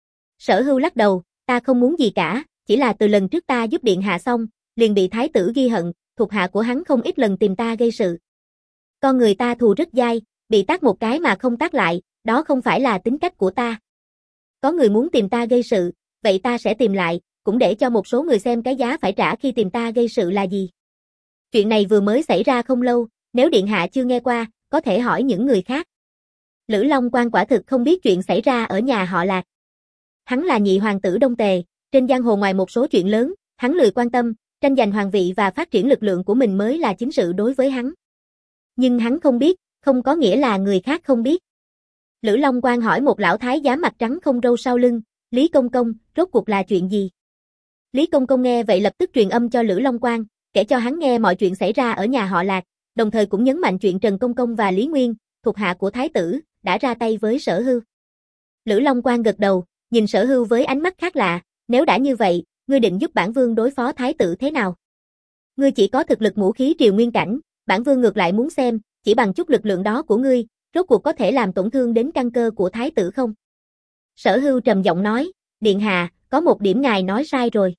Sở Hưu lắc đầu, ta không muốn gì cả, chỉ là từ lần trước ta giúp điện hạ xong, liền bị thái tử ghi hận, thuộc hạ của hắn không ít lần tìm ta gây sự. Con người ta thù rất dai, bị tát một cái mà không tát lại, đó không phải là tính cách của ta. có người muốn tìm ta gây sự, vậy ta sẽ tìm lại, cũng để cho một số người xem cái giá phải trả khi tìm ta gây sự là gì. Chuyện này vừa mới xảy ra không lâu, nếu điện hạ chưa nghe qua, có thể hỏi những người khác. Lữ Long Quan quả thực không biết chuyện xảy ra ở nhà họ Lạc. Hắn là nhị hoàng tử Đông Tề, trên giang hồ ngoài một số chuyện lớn, hắn lười quan tâm, tranh giành hoàng vị và phát triển lực lượng của mình mới là chính sự đối với hắn. Nhưng hắn không biết, không có nghĩa là người khác không biết. Lữ Long Quan hỏi một lão thái giám mặt trắng không râu sau lưng, Lý Công Công, rốt cuộc là chuyện gì? Lý Công Công nghe vậy lập tức truyền âm cho Lữ Long Quan, kể cho hắn nghe mọi chuyện xảy ra ở nhà họ Lạc, đồng thời cũng nhấn mạnh chuyện Trần Công Công và Lý Nguyên, thuộc hạ của Thái tử, đã ra tay với Sở Hưu. Lữ Long Quan gật đầu, nhìn Sở Hưu với ánh mắt khác lạ, nếu đã như vậy, ngươi định giúp bản vương đối phó Thái tử thế nào? Ngươi chỉ có thực lực ngũ khí triều nguyên cảnh, bản vương ngược lại muốn xem, chỉ bằng chút lực lượng đó của ngươi, rốt cuộc có thể làm tổn thương đến căn cơ của Thái tử không? Sở Hưu trầm giọng nói, Điện hạ, có một điểm ngài nói sai rồi.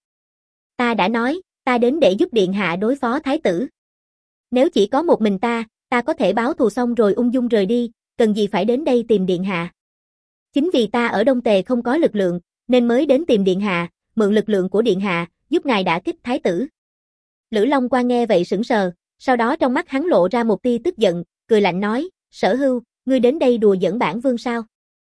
Ta đã nói, ta đến để giúp Điện hạ đối phó Thái tử. Nếu chỉ có một mình ta, ta có thể báo thù xong rồi ung dung rời đi, cần gì phải đến đây tìm Điện hạ. Chính vì ta ở Đông Tề không có lực lượng, nên mới đến tìm Điện hạ, mượn lực lượng của Điện hạ, giúp ngài đả kích Thái tử. Lữ Long Quan nghe vậy sững sờ, sau đó trong mắt hắn lộ ra một tia tức giận, cười lạnh nói, Sở Hưu, ngươi đến đây đùa giỡn bản vương sao?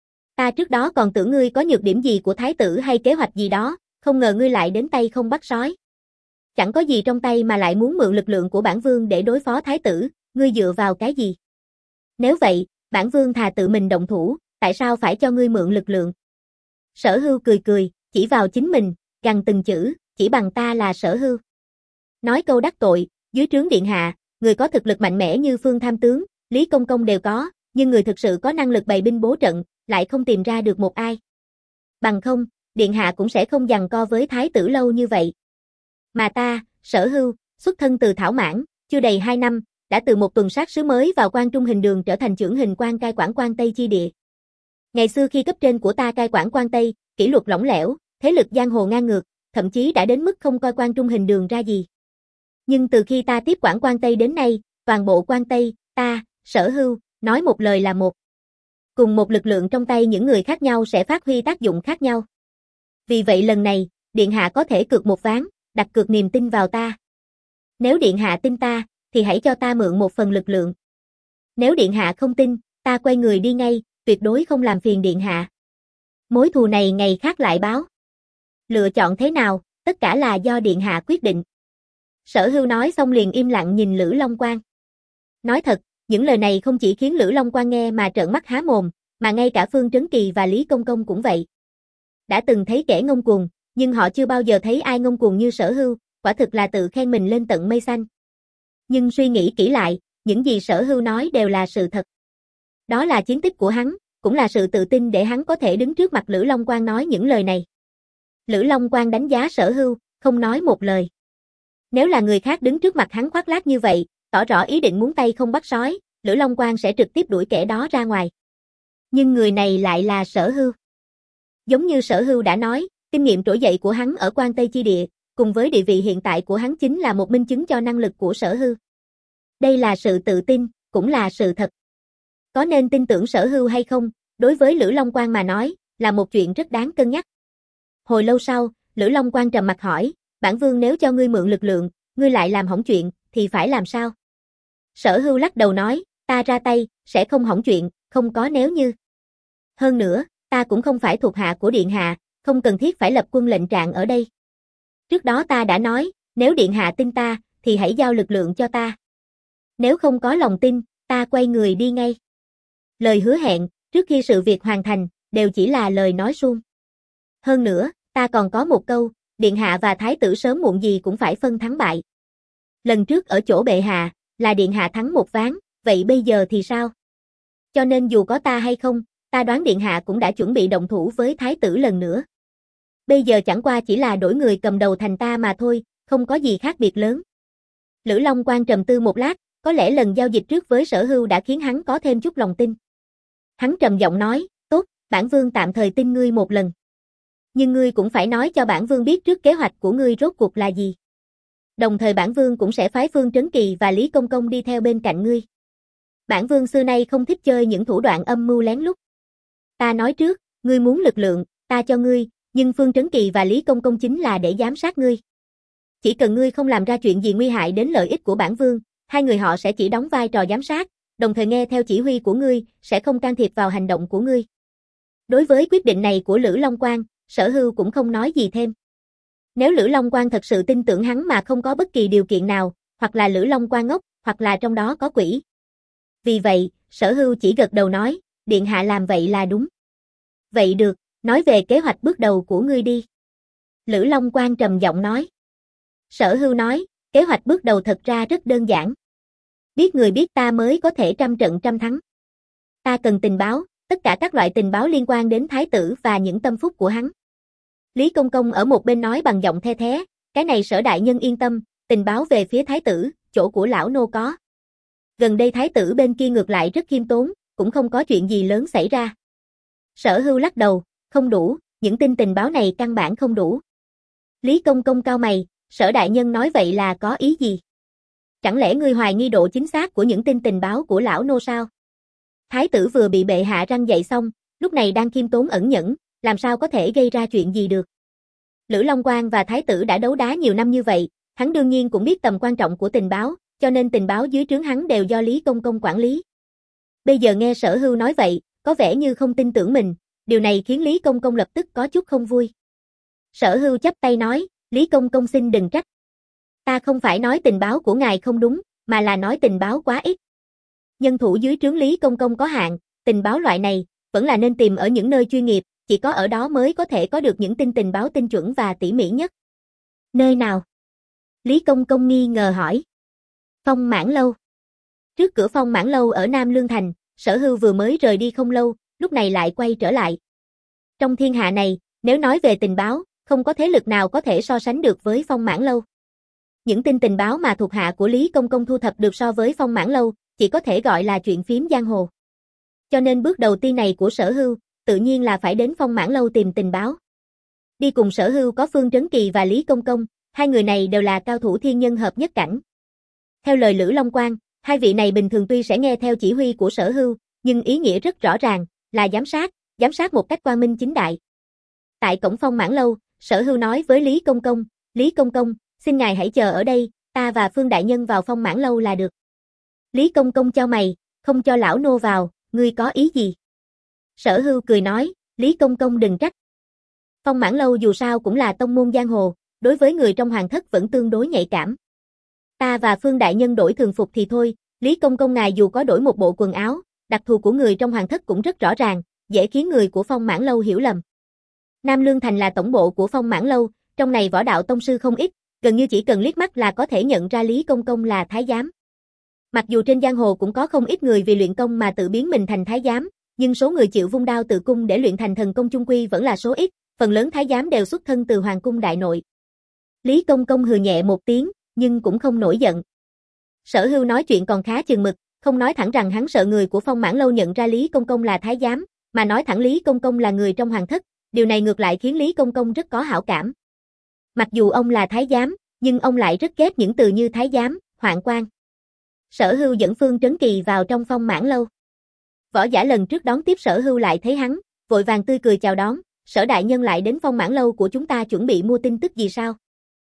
Ta trước đó còn tưởng ngươi có nhược điểm gì của Thái tử hay kế hoạch gì đó, không ngờ ngươi lại đến tay không bắt sói. Chẳng có gì trong tay mà lại muốn mượn lực lượng của bản vương để đối phó Thái tử, ngươi dựa vào cái gì? Nếu vậy, bản vương thà tự mình động thủ, tại sao phải cho ngươi mượn lực lượng? Sở Hưu cười cười, chỉ vào chính mình, gằn từng chữ, chỉ bằng ta là Sở Hưu. Nói câu đắc tội, dưới trướng điện hạ, người có thực lực mạnh mẽ như Phương Tham Tướng, Lý Công Công đều có, nhưng người thực sự có năng lực bày binh bố trận, lại không tìm ra được một ai. Bằng không, điện hạ cũng sẽ không giằng co với Thái tử lâu như vậy. Mà ta, Sở Hưu, xuất thân từ Thảo Mãn, chưa đầy hai năm, đã từ một tuần sát sứ mới vào quan trung hình đường trở thành trưởng hình quan cai quản quan Tây chi địa. Ngày xưa khi cấp trên của ta cai quản quan Tây, kỷ luật lỏng lẻo, thế lực giang hồ ngang ngược, thậm chí đã đến mức không coi quan trung hình đường ra gì. Nhưng từ khi ta tiếp quản quan Tây đến nay, toàn bộ quan Tây, ta, Sở Hưu, nói một lời là một. Cùng một lực lượng trong tay những người khác nhau sẽ phát huy tác dụng khác nhau. Vì vậy lần này, Điện hạ có thể cược một ván, đặt cược niềm tin vào ta. Nếu Điện hạ tin ta, thì hãy cho ta mượn một phần lực lượng. Nếu Điện hạ không tin, ta quay người đi ngay, tuyệt đối không làm phiền Điện hạ. Mối thù này ngày khác lại báo. Lựa chọn thế nào, tất cả là do Điện hạ quyết định. Sở Hưu nói xong liền im lặng nhìn Lữ Long Quan. Nói thật, những lời này không chỉ khiến Lữ Long Quan nghe mà trợn mắt há mồm, mà ngay cả Phương Trấn Kỳ và Lý Công Công cũng vậy. Đã từng thấy kẻ ngông cuồng, nhưng họ chưa bao giờ thấy ai ngông cuồng như Sở Hưu, quả thực là tự khen mình lên tận mây xanh. Nhưng suy nghĩ kỹ lại, những gì Sở Hưu nói đều là sự thật. Đó là chiến tích của hắn, cũng là sự tự tin để hắn có thể đứng trước mặt Lữ Long Quan nói những lời này. Lữ Long Quan đánh giá Sở Hưu, không nói một lời. Nếu là người khác đứng trước mặt hắn khoác lác như vậy, tỏ rõ ý định muốn tay không bắt sói, Lữ Long Quan sẽ trực tiếp đuổi kẻ đó ra ngoài. Nhưng người này lại là Sở Hưu. Giống như Sở Hưu đã nói, kinh nghiệm trỗi dậy của hắn ở quan Tây chi địa, cùng với địa vị hiện tại của hắn chính là một minh chứng cho năng lực của Sở Hưu. Đây là sự tự tin, cũng là sự thật. Có nên tin tưởng Sở Hưu hay không, đối với Lữ Long Quan mà nói, là một chuyện rất đáng cân nhắc. Hồi lâu sau, Lữ Long Quan trầm mặt hỏi, bản vương nếu cho ngươi mượn lực lượng, ngươi lại làm hỏng chuyện, thì phải làm sao? Sở Hưu lắc đầu nói, ta ra tay, sẽ không hỏng chuyện, không có nếu như. Hơn nữa, ta cũng không phải thuộc hạ của Điện hạ, không cần thiết phải lập quân lệnh trạng ở đây. Trước đó ta đã nói, nếu Điện hạ tin ta, thì hãy giao lực lượng cho ta. Nếu không có lòng tin, ta quay người đi ngay. Lời hứa hẹn, trước khi sự việc hoàn thành, đều chỉ là lời nói suông. Hơn nữa, ta còn có một câu, Điện hạ và Thái tử sớm muộn gì cũng phải phân thắng bại. Lần trước ở chỗ bệ hạ, là Điện hạ thắng một ván, vậy bây giờ thì sao? Cho nên dù có ta hay không, ta đoán Điện hạ cũng đã chuẩn bị động thủ với Thái tử lần nữa. Bây giờ chẳng qua chỉ là đổi người cầm đầu thành ta mà thôi, không có gì khác biệt lớn. Lữ Long Quan trầm tư một lát, có lẽ lần giao dịch trước với Sở Hưu đã khiến hắn có thêm chút lòng tin. Hắn trầm giọng nói, tốt, bản vương tạm thời tin ngươi một lần. Nhưng ngươi cũng phải nói cho bản vương biết trước kế hoạch của ngươi rốt cuộc là gì. Đồng thời bản vương cũng sẽ phái Phương Trấn Kỳ và Lý Công Công đi theo bên cạnh ngươi. Bản vương xưa nay không thích chơi những thủ đoạn âm mưu lén lút. Ta nói trước, ngươi muốn lực lượng, Ta cho ngươi, nhưng Phương Trấn Kỳ và Lý Công Công chính là để giám sát ngươi. Chỉ cần ngươi không làm ra chuyện gì nguy hại đến lợi ích của bản vương, hai người họ sẽ chỉ đóng vai trò giám sát, đồng thời nghe theo chỉ huy của ngươi, sẽ không can thiệp vào hành động của ngươi. Đối với quyết định này của Lữ Long Quang, Sở Hưu cũng không nói gì thêm. Nếu Lữ Long Quang thật sự tin tưởng hắn mà không có bất kỳ điều kiện nào, hoặc là Lữ Long Quang ngốc, hoặc là trong đó có quỷ. Vì vậy, Sở Hưu chỉ gật đầu nói, điện hạ làm vậy là đúng. Vậy được, nói về kế hoạch bước đầu của ngươi đi. Lữ Long Quang trầm giọng nói. Sở Hưu nói, kế hoạch bước đầu thật ra rất đơn giản. Biết người biết ta mới có thể trăm trận trăm thắng. Ta cần tình báo, tất cả các loại tình báo liên quan đến thái tử và những tâm phúc của hắn. Lý Công Công ở một bên nói bằng giọng the thé, cái này Sở đại nhân yên tâm, tình báo về phía thái tử, chỗ của lão nô có. Gần đây thái tử bên kia ngược lại rất khiêm tốn, cũng không có chuyện gì lớn xảy ra. Sở Hưu lắc đầu, không đủ, những tin tình báo này căn bản không đủ. Lý Công Công cau mày, Sở đại nhân nói vậy là có ý gì? Chẳng lẽ ngươi hoài nghi độ chính xác của những tin tình báo của lão nô sao? Thái tử vừa bị bệ hạ răn dạy xong, lúc này đang khiêm tốn ẩn nhẫn, làm sao có thể gây ra chuyện gì được? Lữ Long Quang và thái tử đã đấu đá nhiều năm như vậy, hắn đương nhiên cũng biết tầm quan trọng của tình báo, cho nên tình báo dưới trướng hắn đều do Lý Công Công quản lý. Bây giờ nghe Sở Hưu nói vậy, có vẻ như không tin tưởng mình, điều này khiến Lý Công Công lập tức có chút không vui. Sở Hưu chắp tay nói, Lý Công Công xin đừng trách. Ta không phải nói tình báo của ngài không đúng, mà là nói tình báo quá ít. Nhân thủ dưới trướng Lý Công Công có hạn, tình báo loại này, vẫn là nên tìm ở những nơi chuyên nghiệp, chỉ có ở đó mới có thể có được những tin tình báo tinh chuẩn và tỉ mỉ nhất. Nơi nào? Lý Công Công nghi ngờ hỏi. Phong Mãn Lâu. Trước cửa Phong Mãn Lâu ở Nam Lương Thành, Sở Hưu vừa mới rời đi không lâu, lúc này lại quay trở lại. Trong thiên hạ này, nếu nói về tình báo, không có thế lực nào có thể so sánh được với Phong Mãn Lâu. Những tin tình báo mà thuộc hạ của Lý Công Công thu thập được so với Phong Mãn Lâu, chỉ có thể gọi là chuyện phím giang hồ. Cho nên bước đầu tiên này của Sở Hưu, tự nhiên là phải đến Phong Mãn Lâu tìm tình báo. Đi cùng Sở Hưu có Phương Trấn Kỳ và Lý Công Công, hai người này đều là cao thủ thiên nhân hợp nhất cảnh. Theo lời Lữ Long Quang, hai vị này bình thường tuy sẽ nghe theo chỉ huy của Sở Hưu, nhưng ý nghĩa rất rõ ràng, là giám sát, giám sát một cách quang minh chính đại. Tại cổng Phong Mãn Lâu, Sở Hưu nói với Lý Công Công, Lý Công Công, xin ngài hãy chờ ở đây, ta và Phương đại nhân vào Phong Mãn Lâu là được. Lý Công Công chau mày, không cho lão nô vào, ngươi có ý gì? Sở Hưu cười nói, Lý Công Công đừng trách. Phong Mãn Lâu dù sao cũng là tông môn giang hồ, đối với người trong hoàng thất vẫn tương đối nhạy cảm. Ta và Phương đại nhân đổi thường phục thì thôi, Lý Công Công ngài dù có đổi một bộ quần áo, đặc thù của người trong hoàng thất cũng rất rõ ràng, dễ khiến người của Phong Mãn Lâu hiểu lầm. Nam Lương Thành là tổng bộ của Phong Mãn Lâu, trong này võ đạo tông sư không ít, gần như chỉ cần liếc mắt là có thể nhận ra Lý Công Công là thái giám. Mặc dù trên giang hồ cũng có không ít người vì luyện công mà tự biến mình thành thái giám, nhưng số người chịu vung đao tự cung để luyện thành thần công chung quy vẫn là số ít, phần lớn thái giám đều xuất thân từ hoàng cung đại nội. Lý Công Công hừ nhẹ một tiếng, nhưng cũng không nổi giận. Sở Hưu nói chuyện còn khá chừng mực, không nói thẳng rằng hắn sợ người của Phong Mãn Lâu nhận ra Lý Công Công là thái giám, mà nói thẳng Lý Công Công là người trong hoàng thất, điều này ngược lại khiến Lý Công Công rất có hảo cảm. Mặc dù ông là thái giám, nhưng ông lại rất ghét những từ như thái giám, hoạn quan. Sở Hưu dẫn Phương Trấn Kỳ vào trong Phong Mãn Lâu. Võ giả lần trước đón tiếp Sở Hưu lại thấy hắn, vội vàng tươi cười chào đón, Sở đại nhân lại đến Phong Mãn Lâu của chúng ta chuẩn bị mua tin tức gì sao?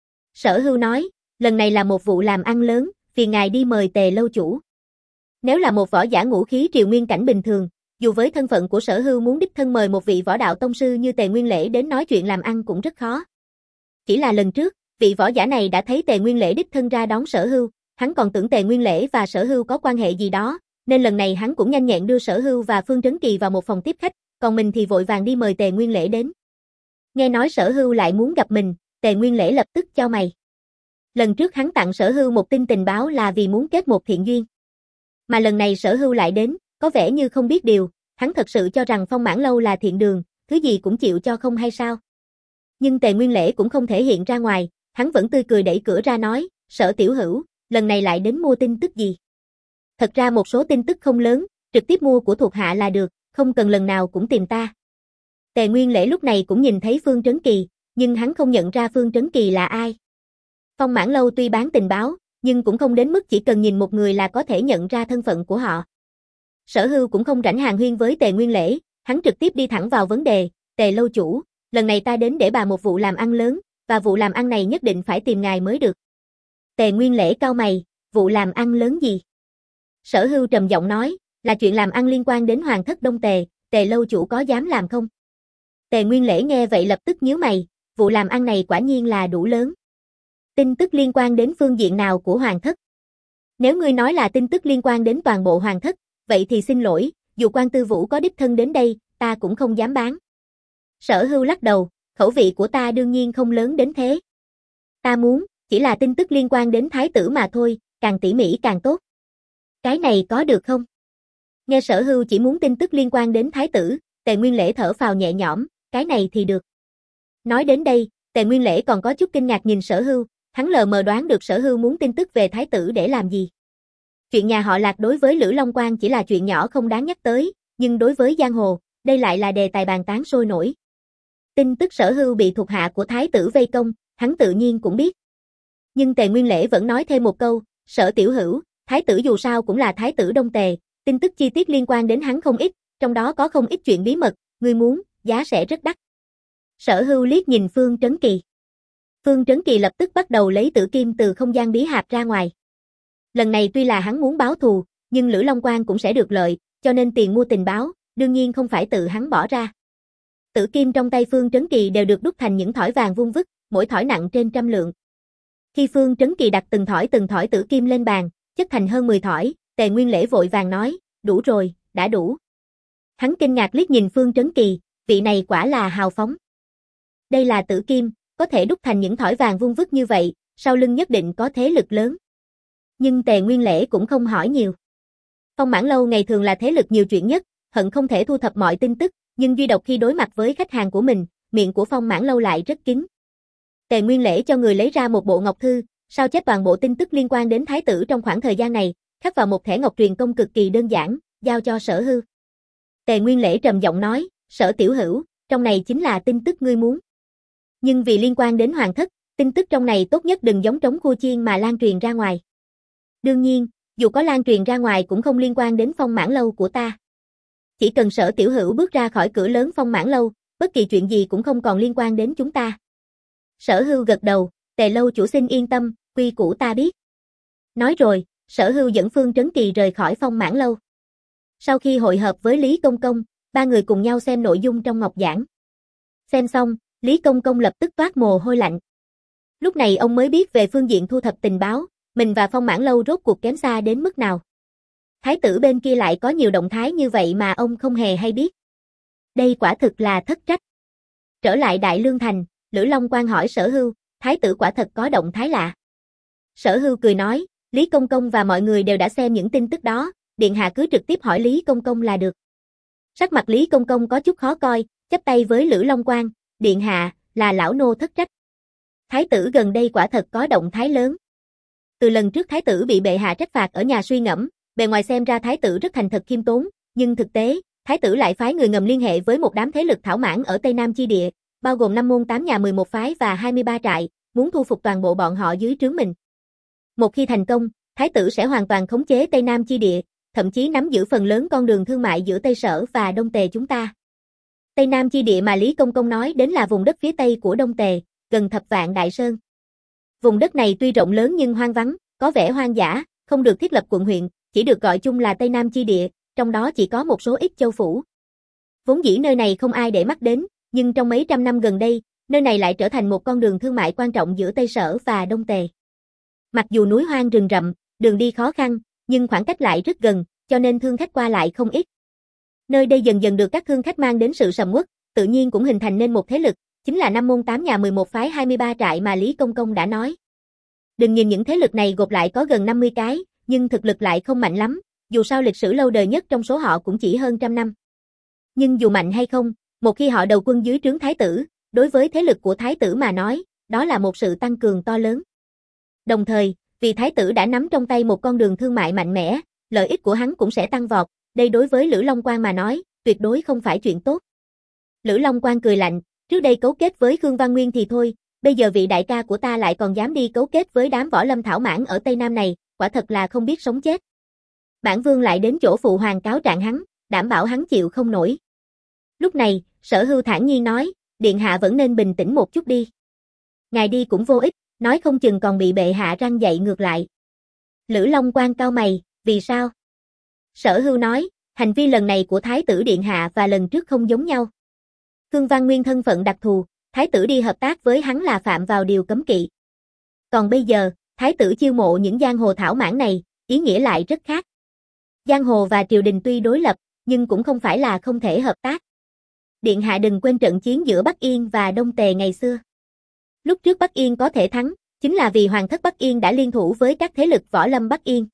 Sở Hưu nói, lần này là một vụ làm ăn lớn, phiền ngài đi mời Tề lâu chủ. Nếu là một võ giả ngũ khí triều nguyên cảnh bình thường, dù với thân phận của Sở Hưu muốn đích thân mời một vị võ đạo tông sư như Tề Nguyên Lễ đến nói chuyện làm ăn cũng rất khó. Chỉ là lần trước, vị võ giả này đã thấy Tề Nguyên Lễ đích thân ra đón Sở Hưu, hắn còn tưởng Tề Nguyên Lễ và Sở Hưu có quan hệ gì đó, nên lần này hắn cũng nhanh nhẹn đưa Sở Hưu và Phương Trấn Kỳ vào một phòng tiếp khách, còn mình thì vội vàng đi mời Tề Nguyên Lễ đến. Nghe nói Sở Hưu lại muốn gặp mình, Tề Nguyên Lễ lập tức chau mày. Lần trước hắn tặng Sở Hưu một tin tình báo là vì muốn kết một thiện duyên. Mà lần này Sở Hưu lại đến, có vẻ như không biết điều, hắn thật sự cho rằng Phong Mãn Lâu là thiện đường, thứ gì cũng chịu cho không hay sao. Nhưng Tề Nguyên Lễ cũng không thể hiện ra ngoài, hắn vẫn tươi cười đẩy cửa ra nói, Sở tiểu hữu, lần này lại đến mua tin tức gì? Thật ra một số tin tức không lớn, trực tiếp mua của thuộc hạ là được, không cần lần nào cũng tìm ta. Tề Nguyên Lễ lúc này cũng nhìn thấy Phương Trấn Kỳ, nhưng hắn không nhận ra Phương Trấn Kỳ là ai. Phong Mãn Lâu tuy bán tình báo, nhưng cũng không đến mức chỉ cần nhìn một người là có thể nhận ra thân phận của họ. Sở Hưu cũng không rảnh hàn huyên với Tề Nguyên Lễ, hắn trực tiếp đi thẳng vào vấn đề, Tề lâu chủ, lần này ta đến để bà một vụ làm ăn lớn, và vụ làm ăn này nhất định phải tìm ngài mới được. Tề Nguyên Lễ cau mày, vụ làm ăn lớn gì? Sở Hưu trầm giọng nói, là chuyện làm ăn liên quan đến hoàng thất Đông Tề, Tề lâu chủ có dám làm không? Tề Nguyên Lễ nghe vậy lập tức nhíu mày, vụ làm ăn này quả nhiên là đủ lớn. Tin tức liên quan đến phương diện nào của hoàng thất? Nếu ngươi nói là tin tức liên quan đến toàn bộ hoàng thất, vậy thì xin lỗi, dù quan tư vũ có đích thân đến đây, ta cũng không dám bán. Sở Hưu lắc đầu, khẩu vị của ta đương nhiên không lớn đến thế. Ta muốn, chỉ là tin tức liên quan đến thái tử mà thôi, càng tỉ mỉ càng tốt. Cái này có được không? Nghe Sở Hưu chỉ muốn tin tức liên quan đến thái tử, Tề Nguyên Lễ thở phào nhẹ nhõm, cái này thì được. Nói đến đây, Tề Nguyên Lễ còn có chút kinh ngạc nhìn Sở Hưu, hắn lờ mờ đoán được Sở Hưu muốn tin tức về thái tử để làm gì. Chuyện nhà họ Lạc đối với Lữ Long Quan chỉ là chuyện nhỏ không đáng nhắc tới, nhưng đối với giang hồ, đây lại là đề tài bàn tán sôi nổi. Tin tức Sở Hưu bị thuộc hạ của thái tử vây công, hắn tự nhiên cũng biết. Nhưng Tề Nguyên Lễ vẫn nói thêm một câu, Sở tiểu hữu, thái tử dù sao cũng là thái tử Đông Tề, tin tức chi tiết liên quan đến hắn không ít, trong đó có không ít chuyện bí mật, ngươi muốn, giá sẽ rất đắt. Sở Hưu liếc nhìn Phương Trấn Kỳ. Phương Trấn Kỳ lập tức bắt đầu lấy tử kim từ không gian bí hạp ra ngoài. Lần này tuy là hắn muốn báo thù, nhưng Lữ Long Quan cũng sẽ được lợi, cho nên tiền mua tình báo, đương nhiên không phải tự hắn bỏ ra. Tử kim trong tay Phương Trấn Kỳ đều được đúc thành những thỏi vàng vuông vức, mỗi thỏi nặng trên trăm lượng. Khi Phương Trấn Kỳ đặt từng thỏi từng thỏi tử kim lên bàn, chất thành hơn mười thỏi, Tề Nguyên Lễ vội vàng nói, đủ rồi, đã đủ. Hắn kinh ngạc liếc nhìn Phương Trấn Kỳ, vị này quả là hào phóng. Đây là tử kim, có thể đúc thành những thỏi vàng vuông vức như vậy, sau lưng nhất định có thế lực lớn. Nhưng Tề Nguyên Lễ cũng không hỏi nhiều. Phong Mãn Lâu ngày thường là thế lực nhiều chuyện nhất, hận không thể thu thập mọi tin tức, nhưng duy độc khi đối mặt với khách hàng của mình, miệng của Phong Mãn Lâu lại rất kín. Tề Nguyên Lễ cho người lấy ra một bộ ngọc thư, sao chép toàn bộ tin tức liên quan đến thái tử trong khoảng thời gian này, khắc vào một thẻ ngọc truyền công cực kỳ đơn giản, giao cho Sở Hưu. Tề Nguyên Lễ trầm giọng nói, Sở tiểu hữu, trong này chính là tin tức ngươi muốn. Nhưng vì liên quan đến hoàng thất, tin tức trong này tốt nhất đừng giống trống khua chiên mà lan truyền ra ngoài. Đương nhiên, dù có lan truyền ra ngoài cũng không liên quan đến Phong Mãn Lâu của ta. Chỉ cần Sở tiểu hữu bước ra khỏi cửa lớn Phong Mãn Lâu, bất kỳ chuyện gì cũng không còn liên quan đến chúng ta. Sở Hưu gật đầu, Tề lâu chủ xin yên tâm, quy củ ta biết. Nói rồi, Sở Hưu dẫn Phương Trấn Kỳ rời khỏi Phong Mãn Lâu. Sau khi hội hợp với Lý Công Công, ba người cùng nhau xem nội dung trong ngọc giảng. Xem xong, Lý Công Công lập tức toát mồ hôi lạnh. Lúc này ông mới biết về phương diện thu thập tình báo, mình và Phong Mãn Lâu rốt cuộc kém xa đến mức nào. Thái tử bên kia lại có nhiều động thái như vậy mà ông không hề hay biết. Đây quả thực là thất trách. Trở lại Đại Lương Thành, Lữ Long Quan hỏi Sở Hưu, thái tử quả thật có động thái lạ. Sở Hưu cười nói, Lý Công Công và mọi người đều đã xem những tin tức đó, điện hạ cứ trực tiếp hỏi Lý Công Công là được. Sắc mặt Lý Công Công có chút khó coi, chắp tay với Lữ Long Quan, điện hạ, là lão nô thất trách. Thái tử gần đây quả thật có động thái lớn. Từ lần trước thái tử bị bệ hạ trách phạt ở nhà suy ngẫm, bề ngoài xem ra thái tử rất thành thật khiêm tốn, nhưng thực tế, thái tử lại phái người ngầm liên hệ với một đám thế lực thảo mãn ở Tây Nam chi địa, bao gồm năm môn tám nhà mười một phái và hai mươi ba trại, muốn thu phục toàn bộ bọn họ dưới trướng mình. Một khi thành công, thái tử sẽ hoàn toàn khống chế Tây Nam chi địa, thậm chí nắm giữ phần lớn con đường thương mại giữa Tây Sở và Đông Tề chúng ta. Tây Nam chi địa mà Lý Công Công nói đến là vùng đất phía Tây của Đông Tề, gần Thập Vạn Đại Sơn. Vùng đất này tuy rộng lớn nhưng hoang vắng, có vẻ hoang dã, không được thiết lập quận huyện, chỉ được gọi chung là Tây Nam chi địa, trong đó chỉ có một số ít châu phủ. Vốn dĩ nơi này không ai để mắt đến, nhưng trong mấy trăm năm gần đây, nơi này lại trở thành một con đường thương mại quan trọng giữa Tây Sở và Đông Tề. Mặc dù núi hoang rừng rậm, đường đi khó khăn, nhưng khoảng cách lại rất gần, cho nên thương khách qua lại không ít. Nơi đây dần dần được các thương khách mang đến sự sầm uất, tự nhiên cũng hình thành nên một thế lực, chính là năm môn tám nhà mười một phái hai mươi ba trại mà Lý Công Công đã nói. Đừng nhìn những thế lực này gộp lại có gần năm mươi cái, nhưng thực lực lại không mạnh lắm, dù sao lịch sử lâu đời nhất trong số họ cũng chỉ hơn trăm năm. Nhưng dù mạnh hay không, một khi họ đầu quân dưới trướng thái tử, đối với thế lực của thái tử mà nói, đó là một sự tăng cường to lớn. Đồng thời, vì thái tử đã nắm trong tay một con đường thương mại mạnh mẽ, lợi ích của hắn cũng sẽ tăng vọt, đây đối với Lữ Long Quan mà nói, tuyệt đối không phải chuyện tốt. Lữ Long Quan cười lạnh, trước đây cấu kết với Khương Văn Nguyên thì thôi, bây giờ vị đại ca của ta lại còn dám đi cấu kết với đám võ lâm thảo mãn ở Tây Nam này, quả thật là không biết sống chết. Bản vương lại đến chỗ phụ hoàng cáo trạng hắn, đảm bảo hắn chịu không nổi. Lúc này, Sở Hưu thản nhiên nói, điện hạ vẫn nên bình tĩnh một chút đi. Ngài đi cũng vô ích, nói không chừng còn bị bệ hạ răn dạy ngược lại. Lữ Long Quan cau mày, vì sao? Sở Hưu nói, hành vi lần này của Thái tử điện hạ và lần trước không giống nhau. Khương Văn Nguyên thân phận đặc thù, Thái tử đi hợp tác với hắn là phạm vào điều cấm kỵ. Còn bây giờ, Thái tử chiêu mộ những giang hồ thảo mãn này, ý nghĩa lại rất khác. Giang hồ và triều đình tuy đối lập, nhưng cũng không phải là không thể hợp tác. Điện hạ đừng quên trận chiến giữa Bắc Yên và Đông Tề ngày xưa. Lúc trước Bắc Yên có thể thắng, chính là vì hoàng thất Bắc Yên đã liên thủ với các thế lực võ lâm Bắc Yên.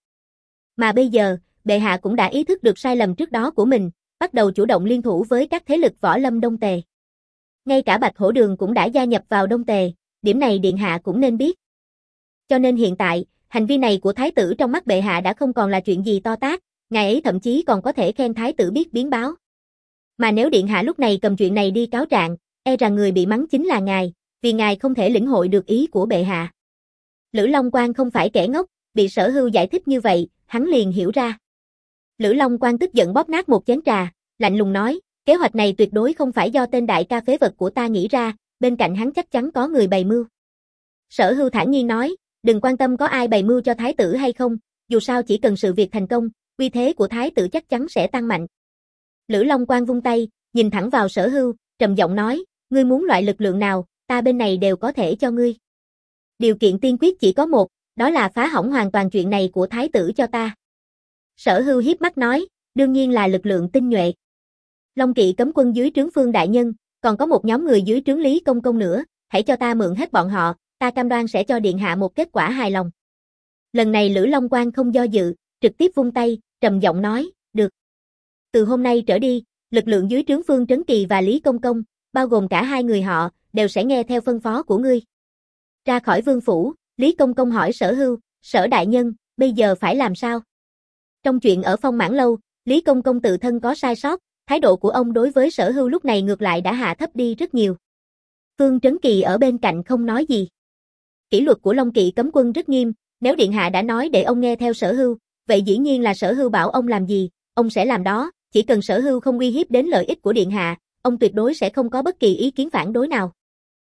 Mà bây giờ, bệ hạ cũng đã ý thức được sai lầm trước đó của mình, bắt đầu chủ động liên thủ với các thế lực võ lâm Đông Tề. Ngay cả Bạch Hổ Đường cũng đã gia nhập vào Đông Tề, điểm này điện hạ cũng nên biết. Cho nên hiện tại, hành vi này của thái tử trong mắt bệ hạ đã không còn là chuyện gì to tát, ngài ấy thậm chí còn có thể khen thái tử biết biến báo. Mà nếu điện hạ lúc này cầm chuyện này đi cáo trạng, e rằng người bị mắng chính là ngài, vì ngài không thể lĩnh hội được ý của bệ hạ. Lữ Long Quan không phải kẻ ngốc, bị Sở Hưu giải thích như vậy, hắn liền hiểu ra. Lữ Long Quan tức giận bóp nát một chén trà, lạnh lùng nói, kế hoạch này tuyệt đối không phải do tên đại ca phế vật của ta nghĩ ra, bên cạnh hắn chắc chắn có người bày mưu. Sở Hưu thản nhiên nói, đừng quan tâm có ai bày mưu cho thái tử hay không, dù sao chỉ cần sự việc thành công, uy thế của thái tử chắc chắn sẽ tăng mạnh. Lữ Long Quan vung tay, nhìn thẳng vào Sở Hưu, trầm giọng nói, ngươi muốn loại lực lượng nào, ta bên này đều có thể cho ngươi. Điều kiện tiên quyết chỉ có một, đó là phá hỏng hoàn toàn chuyện này của thái tử cho ta. Sở Hưu hiếp mắt nói, đương nhiên là lực lượng tinh nhuệ. Long Kỵ cấm quân dưới trướng Phương đại nhân, còn có một nhóm người dưới trướng Lý Công Công nữa, hãy cho ta mượn hết bọn họ, ta cam đoan sẽ cho điện hạ một kết quả hài lòng. Lần này Lữ Long Quan không do dự, trực tiếp vung tay, trầm giọng nói, được. Từ hôm nay trở đi, lực lượng dưới trướng Phương Trấn Kỳ và Lý Công Công, bao gồm cả hai người họ, đều sẽ nghe theo phân phó của ngươi. Ra khỏi vương phủ, Lý Công Công hỏi Sở Hưu, Sở đại nhân, bây giờ phải làm sao? Trong chuyện ở Phong Mãn Lâu, Lý Công Công tự thân có sai sót, thái độ của ông đối với Sở Hưu lúc này ngược lại đã hạ thấp đi rất nhiều. Phương Trấn Kỳ ở bên cạnh không nói gì. Kỷ luật của Long Kỵ cấm quân rất nghiêm, nếu điện hạ đã nói để ông nghe theo Sở Hưu, vậy dĩ nhiên là Sở Hưu bảo ông làm gì, ông sẽ làm đó, chỉ cần Sở Hưu không uy hiếp đến lợi ích của điện hạ, ông tuyệt đối sẽ không có bất kỳ ý kiến phản đối nào.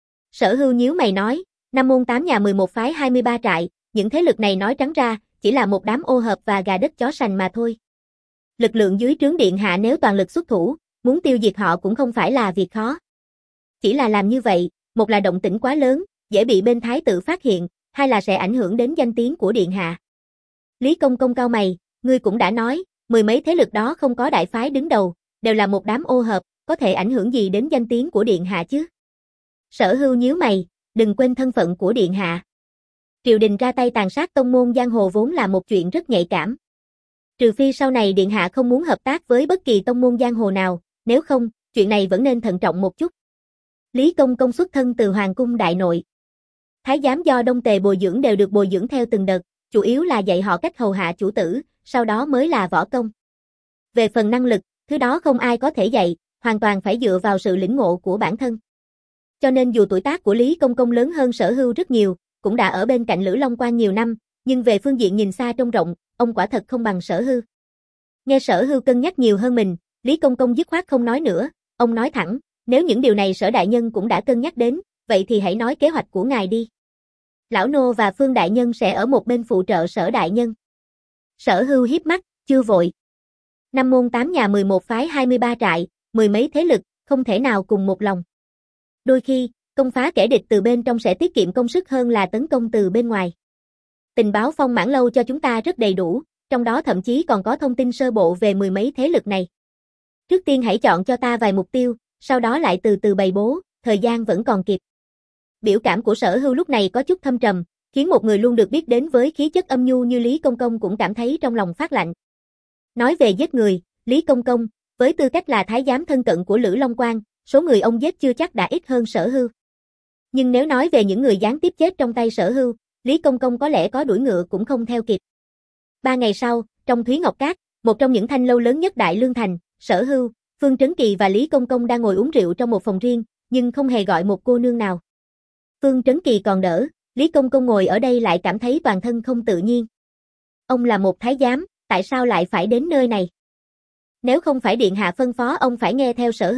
Sở Hưu nhíu mày nói, năm môn tám nhà mười một phái hai mươi ba trại, những thế lực này nói trắng ra, chỉ là một đám ô hợp và gà đất chó sành mà thôi. Lực lượng dưới trướng điện hạ nếu toàn lực xuất thủ, muốn tiêu diệt họ cũng không phải là việc khó. Chỉ là làm như vậy, một là động tĩnh quá lớn, dễ bị bên thái tử phát hiện, hai là sẽ ảnh hưởng đến danh tiếng của điện hạ. Lý Công Công cau mày, ngươi cũng đã nói, mười mấy thế lực đó không có đại phái đứng đầu, đều là một đám ô hợp, có thể ảnh hưởng gì đến danh tiếng của điện hạ chứ? Sở Hưu nhíu mày, đừng quên thân phận của điện hạ. Triều đình ra tay tàn sát tông môn giang hồ vốn là một chuyện rất nhạy cảm. Trừ phi sau này điện hạ không muốn hợp tác với bất kỳ tông môn giang hồ nào, nếu không, chuyện này vẫn nên thận trọng một chút. Lý Công Công xuất thân từ Hoàng cung đại nội. Thái giám do Đông Tề bồi dưỡng đều được bồi dưỡng theo từng đợt, chủ yếu là dạy họ cách hầu hạ chủ tử, sau đó mới là võ công. Về phần năng lực, thứ đó không ai có thể dạy, hoàn toàn phải dựa vào sự lĩnh ngộ của bản thân. Cho nên dù tuổi tác của Lý Công Công lớn hơn Sở Hưu rất nhiều, cũng đã ở bên cạnh Lữ Long Quan nhiều năm, nhưng về phương diện nhìn xa trông rộng, ông quả thật không bằng Sở Hưu. Nghe Sở Hưu cân nhắc nhiều hơn mình, Lý Công Công dứt khoát không nói nữa, ông nói thẳng, nếu những điều này Sở đại nhân cũng đã cân nhắc đến, vậy thì hãy nói kế hoạch của ngài đi. Lão nô và Phương đại nhân sẽ ở một bên phụ trợ Sở đại nhân. Sở Hưu hiếp mắt, chưa vội. Năm môn tám nhà mười một phái hai mươi ba trại, mười mấy thế lực, không thể nào cùng một lòng. Đôi khi, công phá kẻ địch từ bên trong sẽ tiết kiệm công sức hơn là tấn công từ bên ngoài. Tình báo Phong Mãn Lâu cho chúng ta rất đầy đủ, trong đó thậm chí còn có thông tin sơ bộ về mười mấy thế lực này. Trước tiên hãy chọn cho ta vài mục tiêu, sau đó lại từ từ bày bố, thời gian vẫn còn kịp. Biểu cảm của Sở Hưu lúc này có chút thâm trầm, khiến một người luôn được biết đến với khí chất âm nhu như Lý Công Công cũng cảm thấy trong lòng phát lạnh. Nói về giết người, Lý Công Công, với tư cách là thái giám thân cận của Lữ Long Quan, số người ông giết chưa chắc đã ít hơn Sở Hưu. Nhưng nếu nói về những người gián tiếp chết trong tay Sở Hưu, Lý Công Công có lẽ có đuổi ngựa cũng không theo kịp. Ba ngày sau, trong Thúy Ngọc Cát, một trong những thanh lâu lớn nhất Đại Lương Thành, Sở Hưu, Phương Trấn Kỳ và Lý Công Công đang ngồi uống rượu trong một phòng riêng, nhưng không hề gọi một cô nương nào. Phương Trấn Kỳ còn đỡ, Lý Công Công ngồi ở đây lại cảm thấy toàn thân không tự nhiên. Ông là một thái giám, tại sao lại phải đến nơi này? Nếu không phải điện hạ phân phó ông phải nghe theo Sở Hưu,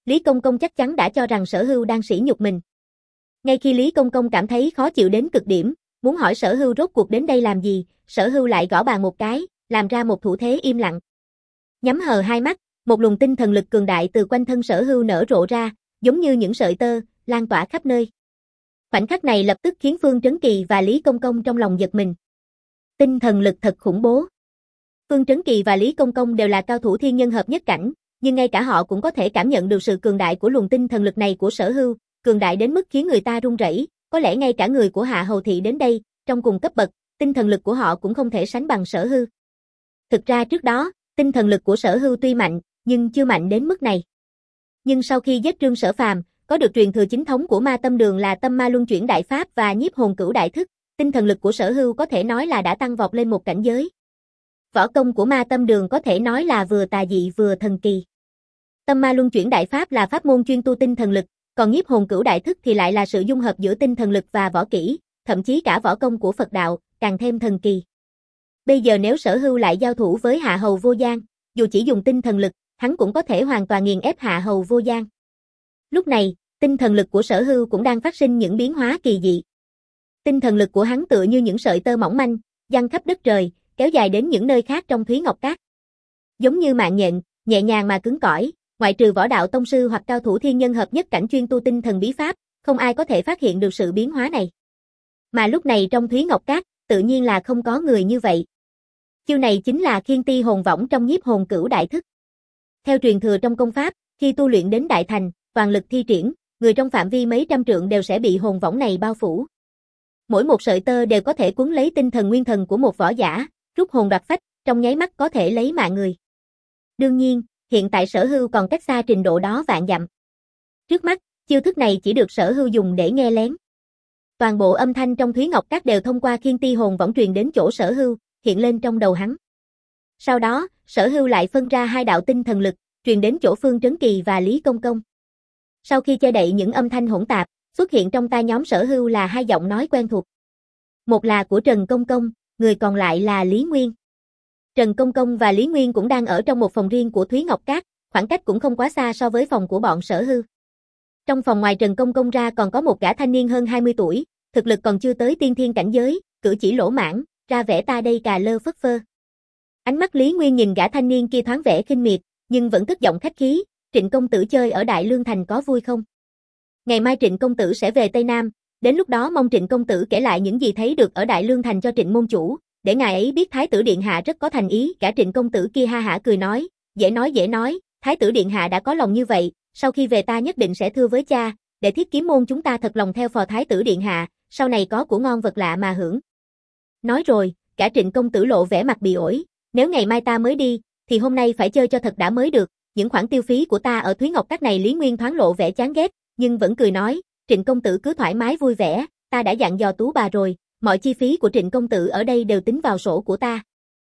Lý Công Công chắc chắn đã cho rằng Sở Hưu đang sỉ nhục mình. Ngay khi Lý Công Công cảm thấy khó chịu đến cực điểm, muốn hỏi Sở Hưu rốt cuộc đến đây làm gì, Sở Hưu lại gõ bàn một cái, làm ra một thủ thế im lặng. Nhắm hờ hai mắt, một luồng tinh thần lực cường đại từ quanh thân Sở Hưu nở rộ ra, giống như những sợi tơ, lan tỏa khắp nơi. Khoảnh khắc này lập tức khiến Phương Trấn Kỳ và Lý Công Công trong lòng giật mình. Tinh thần lực thật khủng bố. Phương Trấn Kỳ và Lý Công Công đều là cao thủ thiên nhân hợp nhất cảnh, nhưng ngay cả họ cũng có thể cảm nhận được sự cường đại của luồng tinh thần lực này của Sở Hưu, cường đại đến mức khiến người ta run rẩy, có lẽ ngay cả người của Hạ Hầu Thị đến đây, trong cùng cấp bậc, tinh thần lực của họ cũng không thể sánh bằng Sở Hưu. Thực ra trước đó, tinh thần lực của Sở Hưu tuy mạnh, nhưng chưa mạnh đến mức này. Nhưng sau khi giết Trương Sở Phàm, có được truyền thừa chính thống của Ma Tâm Đường là Tâm Ma Luân Chuyển Đại Pháp và Nhiếp Hồn Cửu Đại Thức, tinh thần lực của Sở Hưu có thể nói là đã tăng vọt lên một cảnh giới. Võ công của Ma Tâm Đường có thể nói là vừa tà dị vừa thần kỳ. Tâm Ma Luân Chuyển Đại Pháp là pháp môn chuyên tu tinh thần lực, còn Nhiếp Hồn Cửu Đại Thức thì lại là sự dung hợp giữa tinh thần lực và võ kỹ, thậm chí cả võ công của Phật đạo, càng thêm thần kỳ. Bây giờ nếu Sở Hưu lại giao thủ với Hạ Hầu Vô Gian, dù chỉ dùng tinh thần lực, hắn cũng có thể hoàn toàn nghiền ép Hạ Hầu Vô Gian. Lúc này, tinh thần lực của Sở Hưu cũng đang phát sinh những biến hóa kỳ dị. Tinh thần lực của hắn tựa như những sợi tơ mỏng manh, giăng khắp đất trời, kéo dài đến những nơi khác trong Thúy Ngọc Cát. Giống như mạng nhện, nhẹ nhàng mà cứng cỏi, ngoại trừ võ đạo tông sư hoặc cao thủ thiên nhân hợp nhất cảnh chuyên tu tinh thần bí pháp, không ai có thể phát hiện được sự biến hóa này. Mà lúc này trong Thúy Ngọc Cát, tự nhiên là không có người như vậy. Chiêu này chính là Khiên Ti Hồn Võng trong Nhiếp Hồn Cửu Đại Thức. Theo truyền thừa trong công pháp, khi tu luyện đến đại thành, toàn lực thi triển, người trong phạm vi mấy trăm trượng đều sẽ bị hồn võng này bao phủ. Mỗi một sợi tơ đều có thể cuốn lấy tinh thần nguyên thần của một võ giả, rút hồn đoạt phách, trong nháy mắt có thể lấy mạng người. Đương nhiên, hiện tại Sở Hưu còn cách xa trình độ đó vạn dặm. Trước mắt, chiêu thức này chỉ được Sở Hưu dùng để nghe lén. Toàn bộ âm thanh trong Thúy Ngọc Cát đều thông qua Khiên Ti Hồn Võng truyền đến chỗ Sở Hưu, hiện lên trong đầu hắn. Sau đó, Sở Hưu lại phân ra hai đạo tinh thần lực, truyền đến chỗ Phương Trấn Kỳ và Lý Công Công. Sau khi che đậy những âm thanh hỗn tạp, xuất hiện trong tai nhóm Sở Hưu là hai giọng nói quen thuộc. Một là của Trần Công Công, người còn lại là Lý Nguyên. Trần Công Công và Lý Nguyên cũng đang ở trong một phòng riêng của Thúy Ngọc Cát, khoảng cách cũng không quá xa so với phòng của bọn Sở Hưu. Trong phòng ngoài Trần Công Công ra còn có một gã thanh niên hơn hai mươi tuổi, thực lực còn chưa tới tiên thiên cảnh giới, cử chỉ lỗ mãng, ra vẻ ta đây cà lơ phất phơ. Ánh mắt Lý Nguyên nhìn gã thanh niên kia thoáng vẻ khinh miệt, nhưng vẫn cất giọng khách khí, Trịnh công tử chơi ở Đại Lương Thành có vui không? Ngày mai Trịnh công tử sẽ về Tây Nam, đến lúc đó mong Trịnh công tử kể lại những gì thấy được ở Đại Lương Thành cho Trịnh môn chủ, để ngài ấy biết Thái tử điện hạ rất có thành ý. Cả Trịnh công tử kia ha hả cười nói, dễ nói dễ nói, Thái tử điện hạ đã có lòng như vậy, sau khi về ta nhất định sẽ thưa với cha, để Thiết Kiếm môn chúng ta thật lòng theo phò Thái tử điện hạ, sau này có của ngon vật lạ mà hưởng. Nói rồi, cả Trịnh công tử lộ vẻ mặt bị ổi, nếu ngày mai ta mới đi, thì hôm nay phải chơi cho thật đã mới được, những khoản tiêu phí của ta ở Thúy Ngọc Cát này. Lý Nguyên thoáng lộ vẻ chán ghét, nhưng vẫn cười nói, Trịnh công tử cứ thoải mái vui vẻ, ta đã dặn dò Tú bà rồi, mọi chi phí của Trịnh công tử ở đây đều tính vào sổ của ta.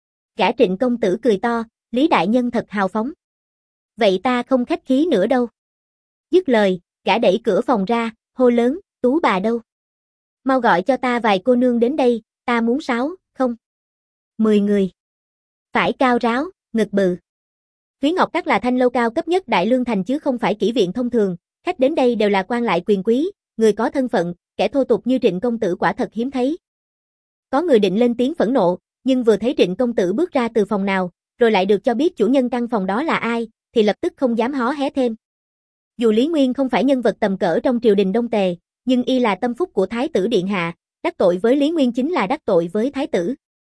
Gã Trịnh công tử cười to, Lý đại nhân thật hào phóng. Vậy ta không khách khí nữa đâu. Dứt lời, gã đẩy cửa phòng ra, hô lớn, Tú bà đâu? Mau gọi cho ta vài cô nương đến đây, ta muốn sáu, không, mười người. Phải cao ráo, ngực bự. Thúy Ngọc Cát là thanh lâu cao cấp nhất Đại Lương Thành chứ không phải kỹ viện thông thường, khách đến đây đều là quan lại quyền quý, người có thân phận, kẻ thô tục như Trịnh công tử quả thật hiếm thấy. Có người định lên tiếng phẫn nộ, nhưng vừa thấy Trịnh công tử bước ra từ phòng nào, rồi lại được cho biết chủ nhân căn phòng đó là ai, thì lập tức không dám hó hé thêm. Dù Lý Nguyên không phải nhân vật tầm cỡ trong triều đình Đông Tề, nhưng y là tâm phúc của Thái tử điện hạ, đắc tội với Lý Nguyên chính là đắc tội với Thái tử.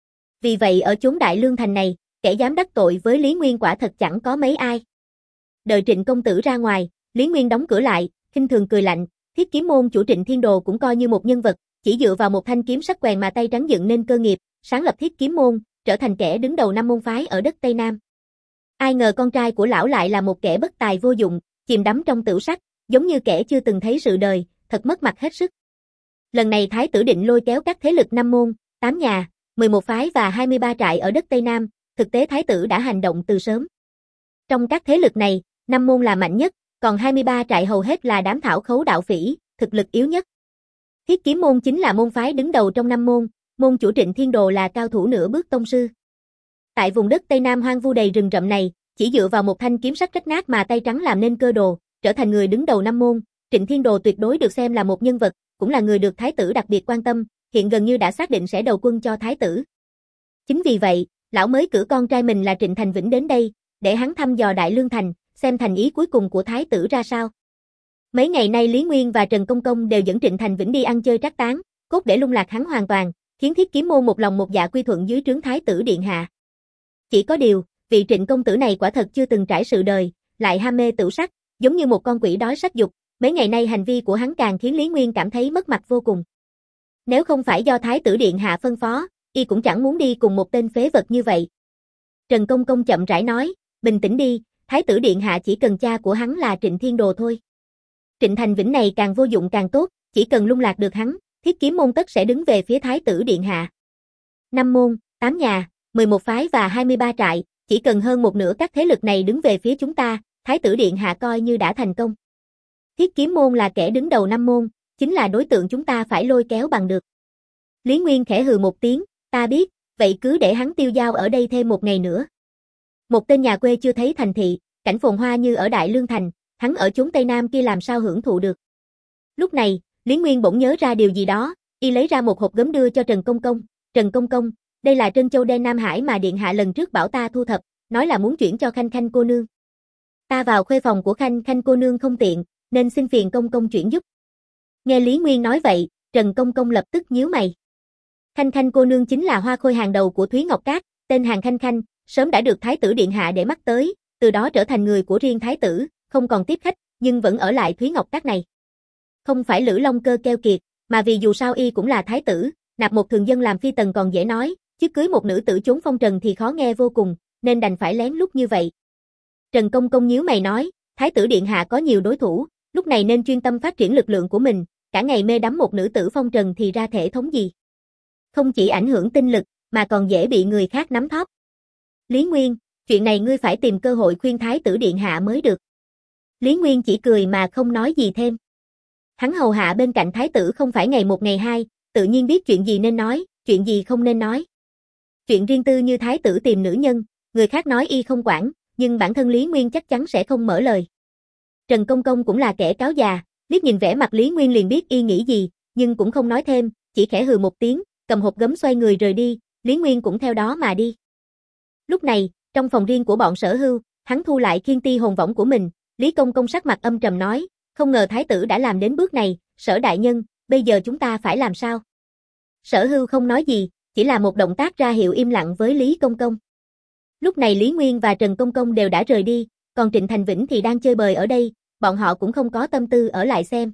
Vì vậy ở chốn Đại Lương Thành này, kẻ dám đắc tội với Lý Nguyên quả thật chẳng có mấy ai. Đợi Trịnh công tử ra ngoài, Lý Nguyên đóng cửa lại, khinh thường cười lạnh, Thiết Kiếm môn chủ Trịnh Thiên Đồ cũng coi như một nhân vật, chỉ dựa vào một thanh kiếm sắc quèn mà tay trắng dựng nên cơ nghiệp, sáng lập Thiết Kiếm môn, trở thành kẻ đứng đầu năm môn phái ở đất Tây Nam. Ai ngờ con trai của lão lại là một kẻ bất tài vô dụng, chìm đắm trong tửu sắc, giống như kẻ chưa từng thấy sự đời, thật mất mặt hết sức. Lần này Thái tử định lôi kéo các thế lực năm môn, tám nhà, mười một phái và hai mươi ba trại ở đất Tây Nam, thực tế Thái tử đã hành động từ sớm. Trong các thế lực này, năm môn là mạnh nhất, còn hai mươi ba trại hầu hết là đám thảo khấu đạo phỉ, thực lực yếu nhất. Thiết Kiếm môn chính là môn phái đứng đầu trong năm môn, môn chủ Trịnh Thiên Đồ là cao thủ nửa bước tông sư. Tại vùng đất Tây Nam hoang vu đầy rừng rậm này, chỉ dựa vào một thanh kiếm sắc rách nát mà tay trắng làm nên cơ đồ, trở thành người đứng đầu năm môn, Trịnh Thiên Đồ tuyệt đối được xem là một nhân vật, cũng là người được thái tử đặc biệt quan tâm, hiện gần như đã xác định sẽ đầu quân cho thái tử. Chính vì vậy, lão mới cử con trai mình là Trịnh Thành Vĩnh đến đây, để hắn thăm dò Đại Lương Thành, xem thành ý cuối cùng của thái tử ra sao. Mấy ngày nay Lý Nguyên và Trần Công Công đều dẫn Trịnh Thành Vĩnh đi ăn chơi trác tán, cốt để lung lạc hắn hoàn toàn, khiến Thiết Kiếm Môn một lòng một dạ quy thuận dưới trướng thái tử điện hạ. Chỉ có điều, vị Trịnh công tử này quả thật chưa từng trải sự đời, lại ham mê tửu sắc, giống như một con quỷ đói sắc dục, mấy ngày nay hành vi của hắn càng khiến Lý Nguyên cảm thấy mất mặt vô cùng. Nếu không phải do thái tử điện hạ phân phó, y cũng chẳng muốn đi cùng một tên phế vật như vậy. Trần Công Công chậm rãi nói, bình tĩnh đi, thái tử điện hạ chỉ cần cha của hắn là Trịnh Thiên Đồ thôi. Trịnh Thành Vĩnh này càng vô dụng càng tốt, chỉ cần lung lạc được hắn, Thiết Kiếm Môn tất sẽ đứng về phía thái tử điện hạ. Năm môn, tám nhà, mười một phái và hai mươi ba trại, chỉ cần hơn một nửa các thế lực này đứng về phía chúng ta, thái tử điện hạ coi như đã thành công. Thiết Kiếm Môn là kẻ đứng đầu năm môn, chính là đối tượng chúng ta phải lôi kéo bằng được. Lý Nguyên khẽ hừ một tiếng, ta biết, vậy cứ để hắn tiêu dao ở đây thêm một ngày nữa. Một tên nhà quê chưa thấy thành thị, cảnh phồn hoa như ở Đại Lương Thành, hắn ở chốn Tây Nam kia làm sao hưởng thụ được. Lúc này, Lý Nguyên bỗng nhớ ra điều gì đó, y lấy ra một hộp gấm đưa cho Trần Công Công. Trần Công Công, đây là trân châu đen Nam Hải mà điện hạ lần trước bảo ta thu thập, nói là muốn chuyển cho Khanh Khanh cô nương. Ta vào khuê phòng của Khanh Khanh cô nương không tiện, nên xin phiền công công chuyển giúp. Nghe Lý Nguyên nói vậy, Trần Công Công lập tức nhíu mày. Khanh Khanh cô nương chính là hoa khôi hàng đầu của Thúy Ngọc Các, tên hàng Khanh Khanh, sớm đã được thái tử điện hạ để mắt tới, từ đó trở thành người của riêng thái tử, không còn tiếp khách, nhưng vẫn ở lại Thúy Ngọc Các này. Không phải Lữ Long Cơ keo kiệt, mà vì dù sao y cũng là thái tử, nạp một thường dân làm phi tần còn dễ nói, chứ cưới một nữ tử chốn phong trần thì khó nghe vô cùng, nên đành phải lén lút như vậy. Trần Công Công nhíu mày nói, thái tử điện hạ có nhiều đối thủ, lúc này nên chuyên tâm phát triển lực lượng của mình, cả ngày mê đắm một nữ tử phong trần thì ra thể thống gì. Không chỉ ảnh hưởng tinh lực, mà còn dễ bị người khác nắm thóp. Lý Nguyên, chuyện này ngươi phải tìm cơ hội khuyên thái tử điện hạ mới được. Lý Nguyên chỉ cười mà không nói gì thêm. Hắn hầu hạ bên cạnh thái tử không phải ngày một ngày hai, tự nhiên biết chuyện gì nên nói, chuyện gì không nên nói. Chuyện riêng tư như thái tử tìm nữ nhân, người khác nói y không quản, nhưng bản thân Lý Nguyên chắc chắn sẽ không mở lời. Trần Công Công cũng là kẻ cáo già, liếc nhìn vẻ mặt Lý Nguyên liền biết y nghĩ gì, nhưng cũng không nói thêm, chỉ khẽ hừ một tiếng, cầm hộp gấm xoay người rời đi, Lý Nguyên cũng theo đó mà đi. Lúc này, trong phòng riêng của bọn Sở Hưu, hắn thu lại Thiên Ti hồn võng của mình, Lý Công Công sắc mặt âm trầm nói, không ngờ thái tử đã làm đến bước này, Sở đại nhân, bây giờ chúng ta phải làm sao? Sở Hưu không nói gì, chỉ là một động tác ra hiệu im lặng với Lý Công Công. Lúc này Lý Nguyên và Trần Công Công đều đã rời đi, còn Trịnh Thành Vĩnh thì đang chơi bời ở đây, bọn họ cũng không có tâm tư ở lại xem.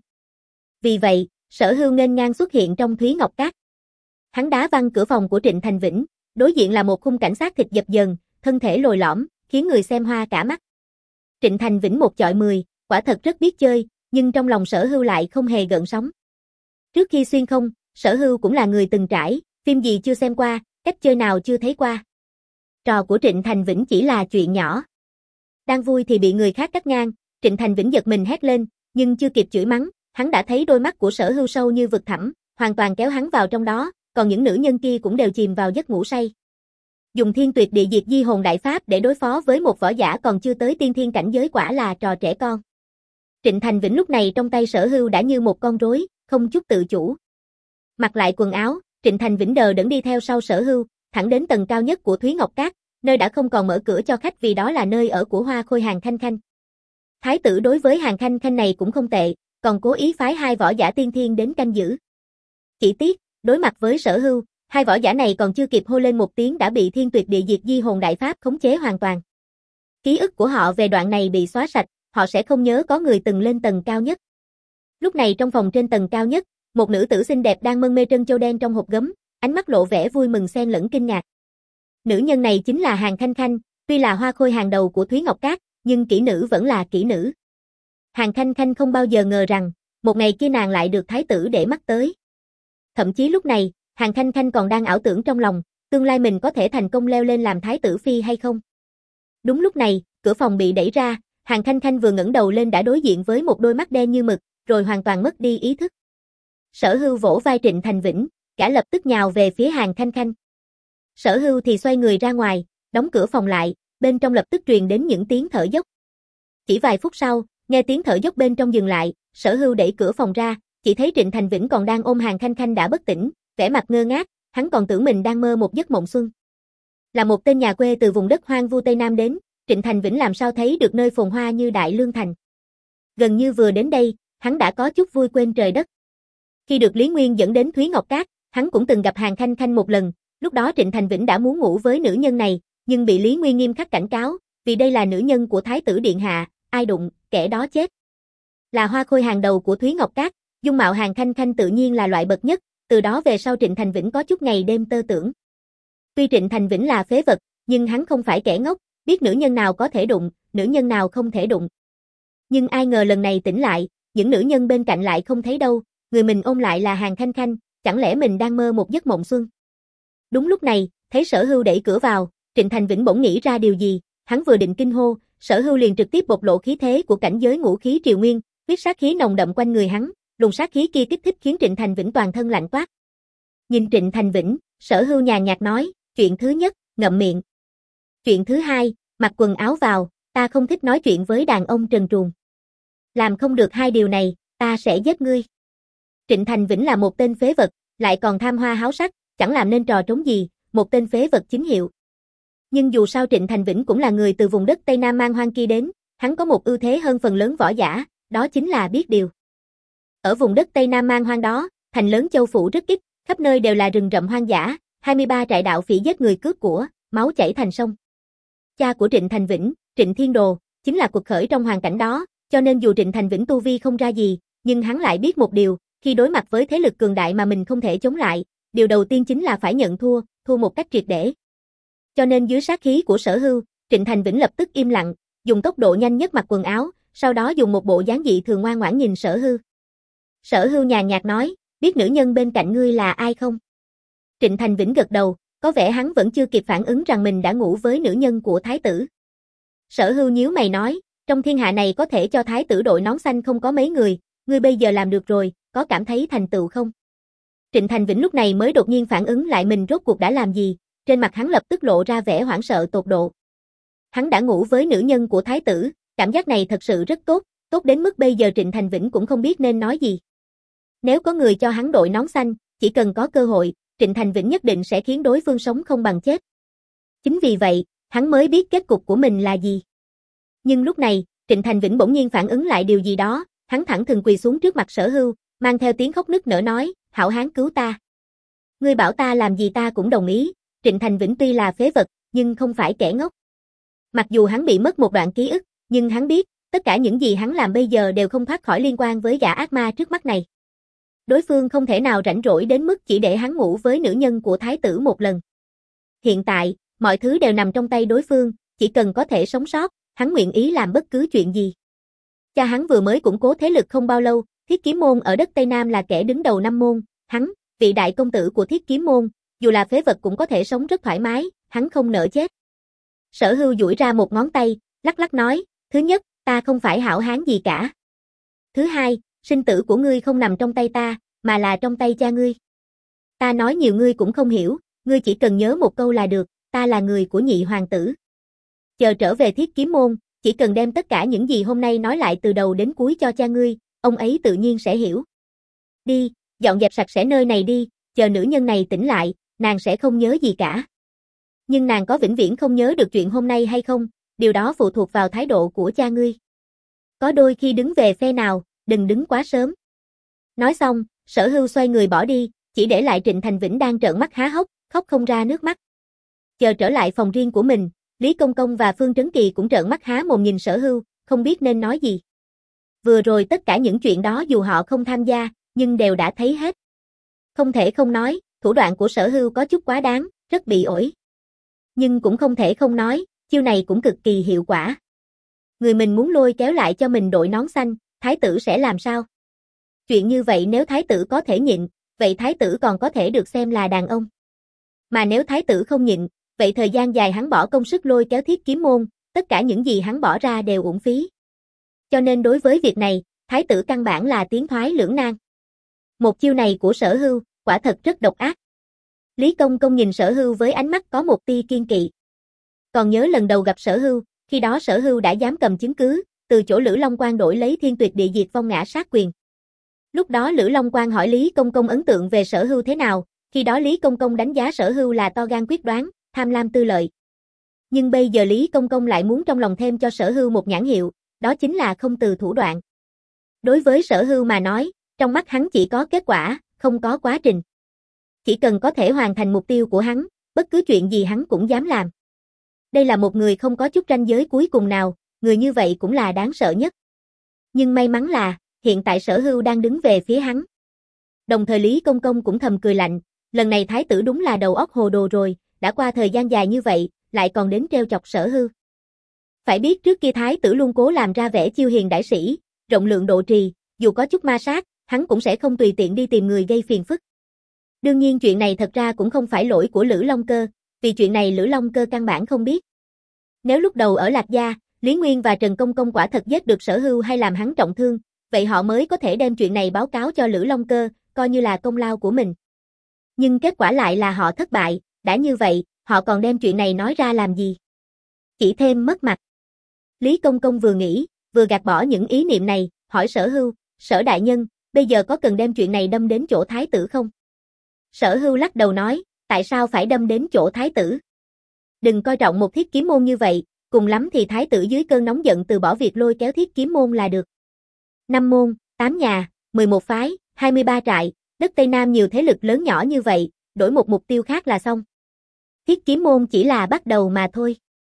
Vì vậy, Sở Hưu nghênh ngang xuất hiện trong Thúy Ngọc Các. Hắn đá văng cửa phòng của Trịnh Thành Vĩnh, đối diện là một khung cảnh sát thịt dập dờn, thân thể lồi lõm, khiến người xem hoa cả mắt. Trịnh Thành Vĩnh một chọi mười, quả thật rất biết chơi, nhưng trong lòng Sở Hưu lại không hề gợn sóng. Trước khi xuyên không, Sở Hưu cũng là người từng trải, phim gì chưa xem qua, cách chơi nào chưa thấy qua. Trò của Trịnh Thành Vĩnh chỉ là chuyện nhỏ. Đang vui thì bị người khác cắt ngang, Trịnh Thành Vĩnh giật mình hét lên, nhưng chưa kịp chửi mắng, hắn đã thấy đôi mắt của Sở Hưu sâu như vực thẳm, hoàn toàn kéo hắn vào trong đó, còn những nữ nhân kia cũng đều chìm vào giấc ngủ say. Dùng thiên tuyệt địa diệt di hồn đại pháp để đối phó với một võ giả còn chưa tới tiên thiên cảnh giới quả là trò trẻ con. Trịnh Thành Vĩnh lúc này trong tay Sở Hưu đã như một con rối, không chút tự chủ. Mặc lại quần áo, Trịnh Thành Vĩnh đờ đẫn đi theo sau Sở Hưu, thẳng đến tầng cao nhất của Thúy Ngọc Các, nơi đã không còn mở cửa cho khách vì đó là nơi ở của hoa khôi hàng Khanh Khanh. Thái tử đối với hàng Khanh Khanh này cũng không tệ, còn cố ý phái hai võ giả tiên thiên đến canh giữ. Chỉ tiếc, đối mặt với Sở Hưu, hai võ giả này còn chưa kịp hô lên một tiếng đã bị thiên tuyệt địa diệt di hồn đại pháp khống chế hoàn toàn. Ký ức của họ về đoạn này bị xóa sạch, họ sẽ không nhớ có người từng lên tầng cao nhất. Lúc này trong phòng trên tầng cao nhất, một nữ tử xinh đẹp đang mân mê trân châu đen trong hộp gấm, ánh mắt lộ vẻ vui mừng xen lẫn kinh ngạc. Nữ nhân này chính là Hàng Khanh Khanh, tuy là hoa khôi hàng đầu của Thúy Ngọc Các, nhưng kỹ nữ vẫn là kỹ nữ. Hàng Khanh Khanh không bao giờ ngờ rằng, một ngày kia nàng lại được thái tử để mắt tới. Thậm chí lúc này, Hàng Khanh Khanh còn đang ảo tưởng trong lòng, tương lai mình có thể thành công leo lên làm thái tử phi hay không. Đúng lúc này, cửa phòng bị đẩy ra, Hàng Khanh Khanh vừa ngẩng đầu lên đã đối diện với một đôi mắt đen như mực, rồi hoàn toàn mất đi ý thức. Sở Hưu vỗ vai Trịnh Thành Vĩnh, gã lập tức nhào về phía Hàng Khanh Khanh. Sở Hưu thì xoay người ra ngoài, đóng cửa phòng lại, bên trong lập tức truyền đến những tiếng thở dốc. Chỉ vài phút sau, Nghe tiếng thở dốc bên trong dừng lại, Sở Hưu đẩy cửa phòng ra, chỉ thấy Trịnh Thành Vĩnh còn đang ôm Hàn Khanh Khanh đã bất tỉnh, vẻ mặt ngơ ngác, hắn còn tưởng mình đang mơ một giấc mộng xuân. Là một tên nhà quê từ vùng đất hoang vu Tây Nam đến, Trịnh Thành Vĩnh làm sao thấy được nơi phồn hoa như Đại Lương Thành. Gần như vừa đến đây, hắn đã có chút vui quên trời đất. Khi được Lý Nguyên dẫn đến Thúy Ngọc Cát, hắn cũng từng gặp Hàn Khanh Khanh một lần, lúc đó Trịnh Thành Vĩnh đã muốn ngủ với nữ nhân này, nhưng bị Lý Nguyên nghiêm khắc cảnh cáo, vì đây là nữ nhân của Thái tử Điện Hạ, ai đụng, kẻ đó chết. Là hoa khôi hàng đầu của Thúy Ngọc Cát, dung mạo Hàn Khanh Khanh tự nhiên là loại bậc nhất, từ đó về sau Trịnh Thành Vĩnh có chút ngày đêm tơ tưởng. Tuy Trịnh Thành Vĩnh là phế vật, nhưng hắn không phải kẻ ngốc, biết nữ nhân nào có thể đụng, nữ nhân nào không thể đụng. Nhưng ai ngờ lần này tỉnh lại, những nữ nhân bên cạnh lại không thấy đâu, người mình ôm lại là Hàn Khanh Khanh, chẳng lẽ mình đang mơ một giấc mộng xuân. Đúng lúc này, thấy Sở Hưu đẩy cửa vào, Trịnh Thành Vĩnh bỗng nghĩ ra điều gì, hắn vừa định kinh hô, Sở Hưu liền trực tiếp bộc lộ khí thế của cảnh giới ngũ khí triều nguyên, huyết sát khí nồng đậm quanh người hắn, luồng sát khí kia kích thích khiến Trịnh Thành Vĩnh toàn thân lạnh toát. Nhìn Trịnh Thành Vĩnh, Sở Hưu nhàn nhạt nói, chuyện thứ nhất, ngậm miệng. Chuyện thứ hai, mặc quần áo vào, ta không thích nói chuyện với đàn ông trần truồng. Làm không được hai điều này, ta sẽ giết ngươi. Trịnh Thành Vĩnh là một tên phế vật, lại còn tham hoa háo sắc, chẳng làm nên trò trống gì, một tên phế vật chính hiệu. Nhưng dù sao Trịnh Thành Vĩnh cũng là người từ vùng đất Tây Nam man hoang kia đến, hắn có một ưu thế hơn phần lớn võ giả, đó chính là biết điều. Ở vùng đất Tây Nam man hoang đó, thành lớn châu phủ rất ít, khắp nơi đều là rừng rậm hoang dã, hai mươi ba trại đạo phỉ giết người cướp của, máu chảy thành sông. Cha của Trịnh Thành Vĩnh, Trịnh Thiên Đồ, chính là cuộc khởi trong hoàn cảnh đó, cho nên dù Trịnh Thành Vĩnh tu vi không ra gì, nhưng hắn lại biết một điều, khi đối mặt với thế lực cường đại mà mình không thể chống lại, điều đầu tiên chính là phải nhận thua, thua một cách triệt để. Cho nên dưới sát khí của Sở Hưu, Trịnh Thành Vĩnh lập tức im lặng, dùng tốc độ nhanh nhất mặc quần áo, sau đó dùng một bộ dáng dị thường ngoan ngoãn nhìn Sở Hưu. Sở Hưu nhàn nhạt nói, biết nữ nhân bên cạnh ngươi là ai không? Trịnh Thành Vĩnh gật đầu, có vẻ hắn vẫn chưa kịp phản ứng rằng mình đã ngủ với nữ nhân của Thái tử. Sở Hưu nhíu mày nói, trong thiên hạ này có thể cho Thái tử đội nón xanh không có mấy người, ngươi bây giờ làm được rồi, có cảm thấy thành tựu không? Trịnh Thành Vĩnh lúc này mới đột nhiên phản ứng lại mình rốt cuộc đã làm gì, trên mặt hắn lập tức lộ ra vẻ hoảng sợ tột độ. Hắn đã ngủ với nữ nhân của Thái tử, cảm giác này thật sự rất tốt, tốt đến mức bây giờ Trịnh Thành Vĩnh cũng không biết nên nói gì. Nếu có người cho hắn đội nón xanh, chỉ cần có cơ hội, Trịnh Thành Vĩnh nhất định sẽ khiến đối phương sống không bằng chết. Chính vì vậy, hắn mới biết kết cục của mình là gì. Nhưng lúc này, Trịnh Thành Vĩnh bỗng nhiên phản ứng lại điều gì đó, hắn thẳng thừng quỳ xuống trước mặt Sở Hưu, mang theo tiếng khóc nức nở nói, hảo hán cứu ta. Ngươi bảo ta làm gì ta cũng đồng ý, Trịnh Thành Vĩnh tuy là phế vật, nhưng không phải kẻ ngốc. Mặc dù hắn bị mất một đoạn ký ức, nhưng hắn biết, tất cả những gì hắn làm bây giờ đều không thoát khỏi liên quan với gã ác ma trước mắt này. Đối phương không thể nào rảnh rỗi đến mức chỉ để hắn ngủ với nữ nhân của Thái tử một lần. Hiện tại, mọi thứ đều nằm trong tay đối phương, chỉ cần có thể sống sót, hắn nguyện ý làm bất cứ chuyện gì. Cha hắn vừa mới củng cố thế lực không bao lâu, Thiết Kiếm Môn ở đất Tây Nam là kẻ đứng đầu năm môn, hắn, vị đại công tử của Thiết Kiếm Môn, dù là phế vật cũng có thể sống rất thoải mái, hắn không nỡ chết. Sở Hưu duỗi ra một ngón tay, lắc lắc nói, thứ nhất, ta không phải hảo hán gì cả. Thứ hai, sinh tử của ngươi không nằm trong tay ta, mà là trong tay cha ngươi. Ta nói nhiều ngươi cũng không hiểu, ngươi chỉ cần nhớ một câu là được, ta là người của nhị hoàng tử. Chờ trở về Thiết Kiếm Môn, chỉ cần đem tất cả những gì hôm nay nói lại từ đầu đến cuối cho cha ngươi, ông ấy tự nhiên sẽ hiểu. Đi, dọn dẹp sạch sẽ nơi này đi, chờ nữ nhân này tỉnh lại, nàng sẽ không nhớ gì cả. Nhưng nàng có vĩnh viễn không nhớ được chuyện hôm nay hay không, điều đó phụ thuộc vào thái độ của cha ngươi. Có đôi khi đứng về phe nào, đừng đứng quá sớm. Nói xong, Sở Hưu xoay người bỏ đi, chỉ để lại Trịnh Thành Vĩnh đang trợn mắt há hốc, khóc không ra nước mắt. Chờ trở lại phòng riêng của mình, Lý Công Công và Phương Trấn Kỳ cũng trợn mắt há mồm nhìn Sở Hưu, không biết nên nói gì. Vừa rồi tất cả những chuyện đó dù họ không tham gia, nhưng đều đã thấy hết. Không thể không nói, thủ đoạn của Sở Hưu có chút quá đáng, rất bị ổi. Nhưng cũng không thể không nói, chiêu này cũng cực kỳ hiệu quả. Người mình muốn lôi kéo lại cho mình đội nón xanh, thái tử sẽ làm sao? Chuyện như vậy nếu thái tử có thể nhịn, vậy thái tử còn có thể được xem là đàn ông. Mà nếu thái tử không nhịn, vậy thời gian dài hắn bỏ công sức lôi kéo Thiết Kiếm Môn, tất cả những gì hắn bỏ ra đều uổng phí. Cho nên đối với việc này, thái tử căn bản là tiến thoái lưỡng nan. Một chiêu này của Sở Hưu, quả thật rất độc ác. Lý Công Công nhìn Sở Hưu với ánh mắt có một tia kiên kỵ. Còn nhớ lần đầu gặp Sở Hưu, khi đó Sở Hưu đã dám cầm chứng cứ, từ chỗ Lữ Long Quan đổi lấy thiên tuyệt địa diệt vong ngã sát quyền. Lúc đó Lữ Long Quan hỏi Lý Công Công ấn tượng về Sở Hưu thế nào, khi đó Lý Công Công đánh giá Sở Hưu là to gan quyết đoán, tham lam tư lợi. Nhưng bây giờ Lý Công Công lại muốn trong lòng thêm cho Sở Hưu một nhãn hiệu, đó chính là không từ thủ đoạn. Đối với Sở Hưu mà nói, trong mắt hắn chỉ có kết quả, không có quá trình. Chỉ cần có thể hoàn thành mục tiêu của hắn, bất cứ chuyện gì hắn cũng dám làm. Đây là một người không có chút ranh giới cuối cùng nào, người như vậy cũng là đáng sợ nhất. Nhưng may mắn là, hiện tại Sở Hưu đang đứng về phía hắn. Đồng thời Lý Công Công cũng thầm cười lạnh, lần này thái tử đúng là đầu óc hồ đồ rồi, đã qua thời gian dài như vậy, lại còn đến trêu chọc Sở Hưu. Phải biết trước kia thái tử luôn cố làm ra vẻ chiêu hiền đại sĩ, rộng lượng độ trì, dù có chút ma sát, hắn cũng sẽ không tùy tiện đi tìm người gây phiền phức. Đương nhiên chuyện này thật ra cũng không phải lỗi của Lữ Long Cơ, vì chuyện này Lữ Long Cơ căn bản không biết. Nếu lúc đầu ở Lạc Gia, Lý Nguyên và Trần Công Công quả thật giết được Sở Hưu hay làm hắn trọng thương, vậy họ mới có thể đem chuyện này báo cáo cho Lữ Long Cơ, coi như là công lao của mình. Nhưng kết quả lại là họ thất bại, đã như vậy, họ còn đem chuyện này nói ra làm gì? Chỉ thêm mất mặt. Lý Công Công vừa nghĩ, vừa gạt bỏ những ý niệm này, hỏi Sở Hưu, Sở đại nhân, bây giờ có cần đem chuyện này đâm đến chỗ thái tử không? Sở Hưu lắc đầu nói, tại sao phải đâm đến chỗ thái tử? Đừng coi trọng một Thiết Kiếm Môn như vậy, cùng lắm thì thái tử dưới cơn nóng giận từ bỏ việc lôi kéo Thiết Kiếm Môn là được. Năm môn, tám nhà, mười một phái, hai mươi ba trại, đất Tây Nam nhiều thế lực lớn nhỏ như vậy, đổi một mục tiêu khác là xong. Thiết Kiếm Môn chỉ là bắt đầu mà thôi.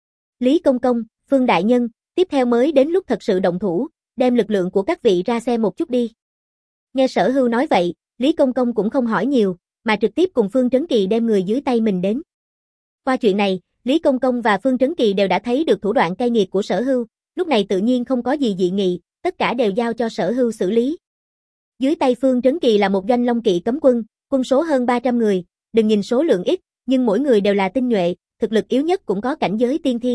Lý Công Công, Phương đại nhân, tiếp theo mới đến lúc thật sự động thủ, đem lực lượng của các vị ra xem một chút đi. Nghe Sở Hưu nói vậy, Lý Công Công cũng không hỏi nhiều, mà trực tiếp cùng Phương Trấn Kỳ đem người dưới tay mình đến. Qua chuyện này, Lý Công Công và Phương Trấn Kỳ đều đã thấy được thủ đoạn cay nghiệt của Sở Hưu, lúc này tự nhiên không có gì dị nghị, tất cả đều giao cho Sở Hưu xử lý. Dưới tay Phương Trấn Kỳ là một doanh Long Kỵ cấm quân, quân số hơn ba trăm người, đừng nhìn số lượng ít, nhưng mỗi người đều là tinh nhuệ, thực lực yếu nhất cũng có cảnh giới tiên thiên.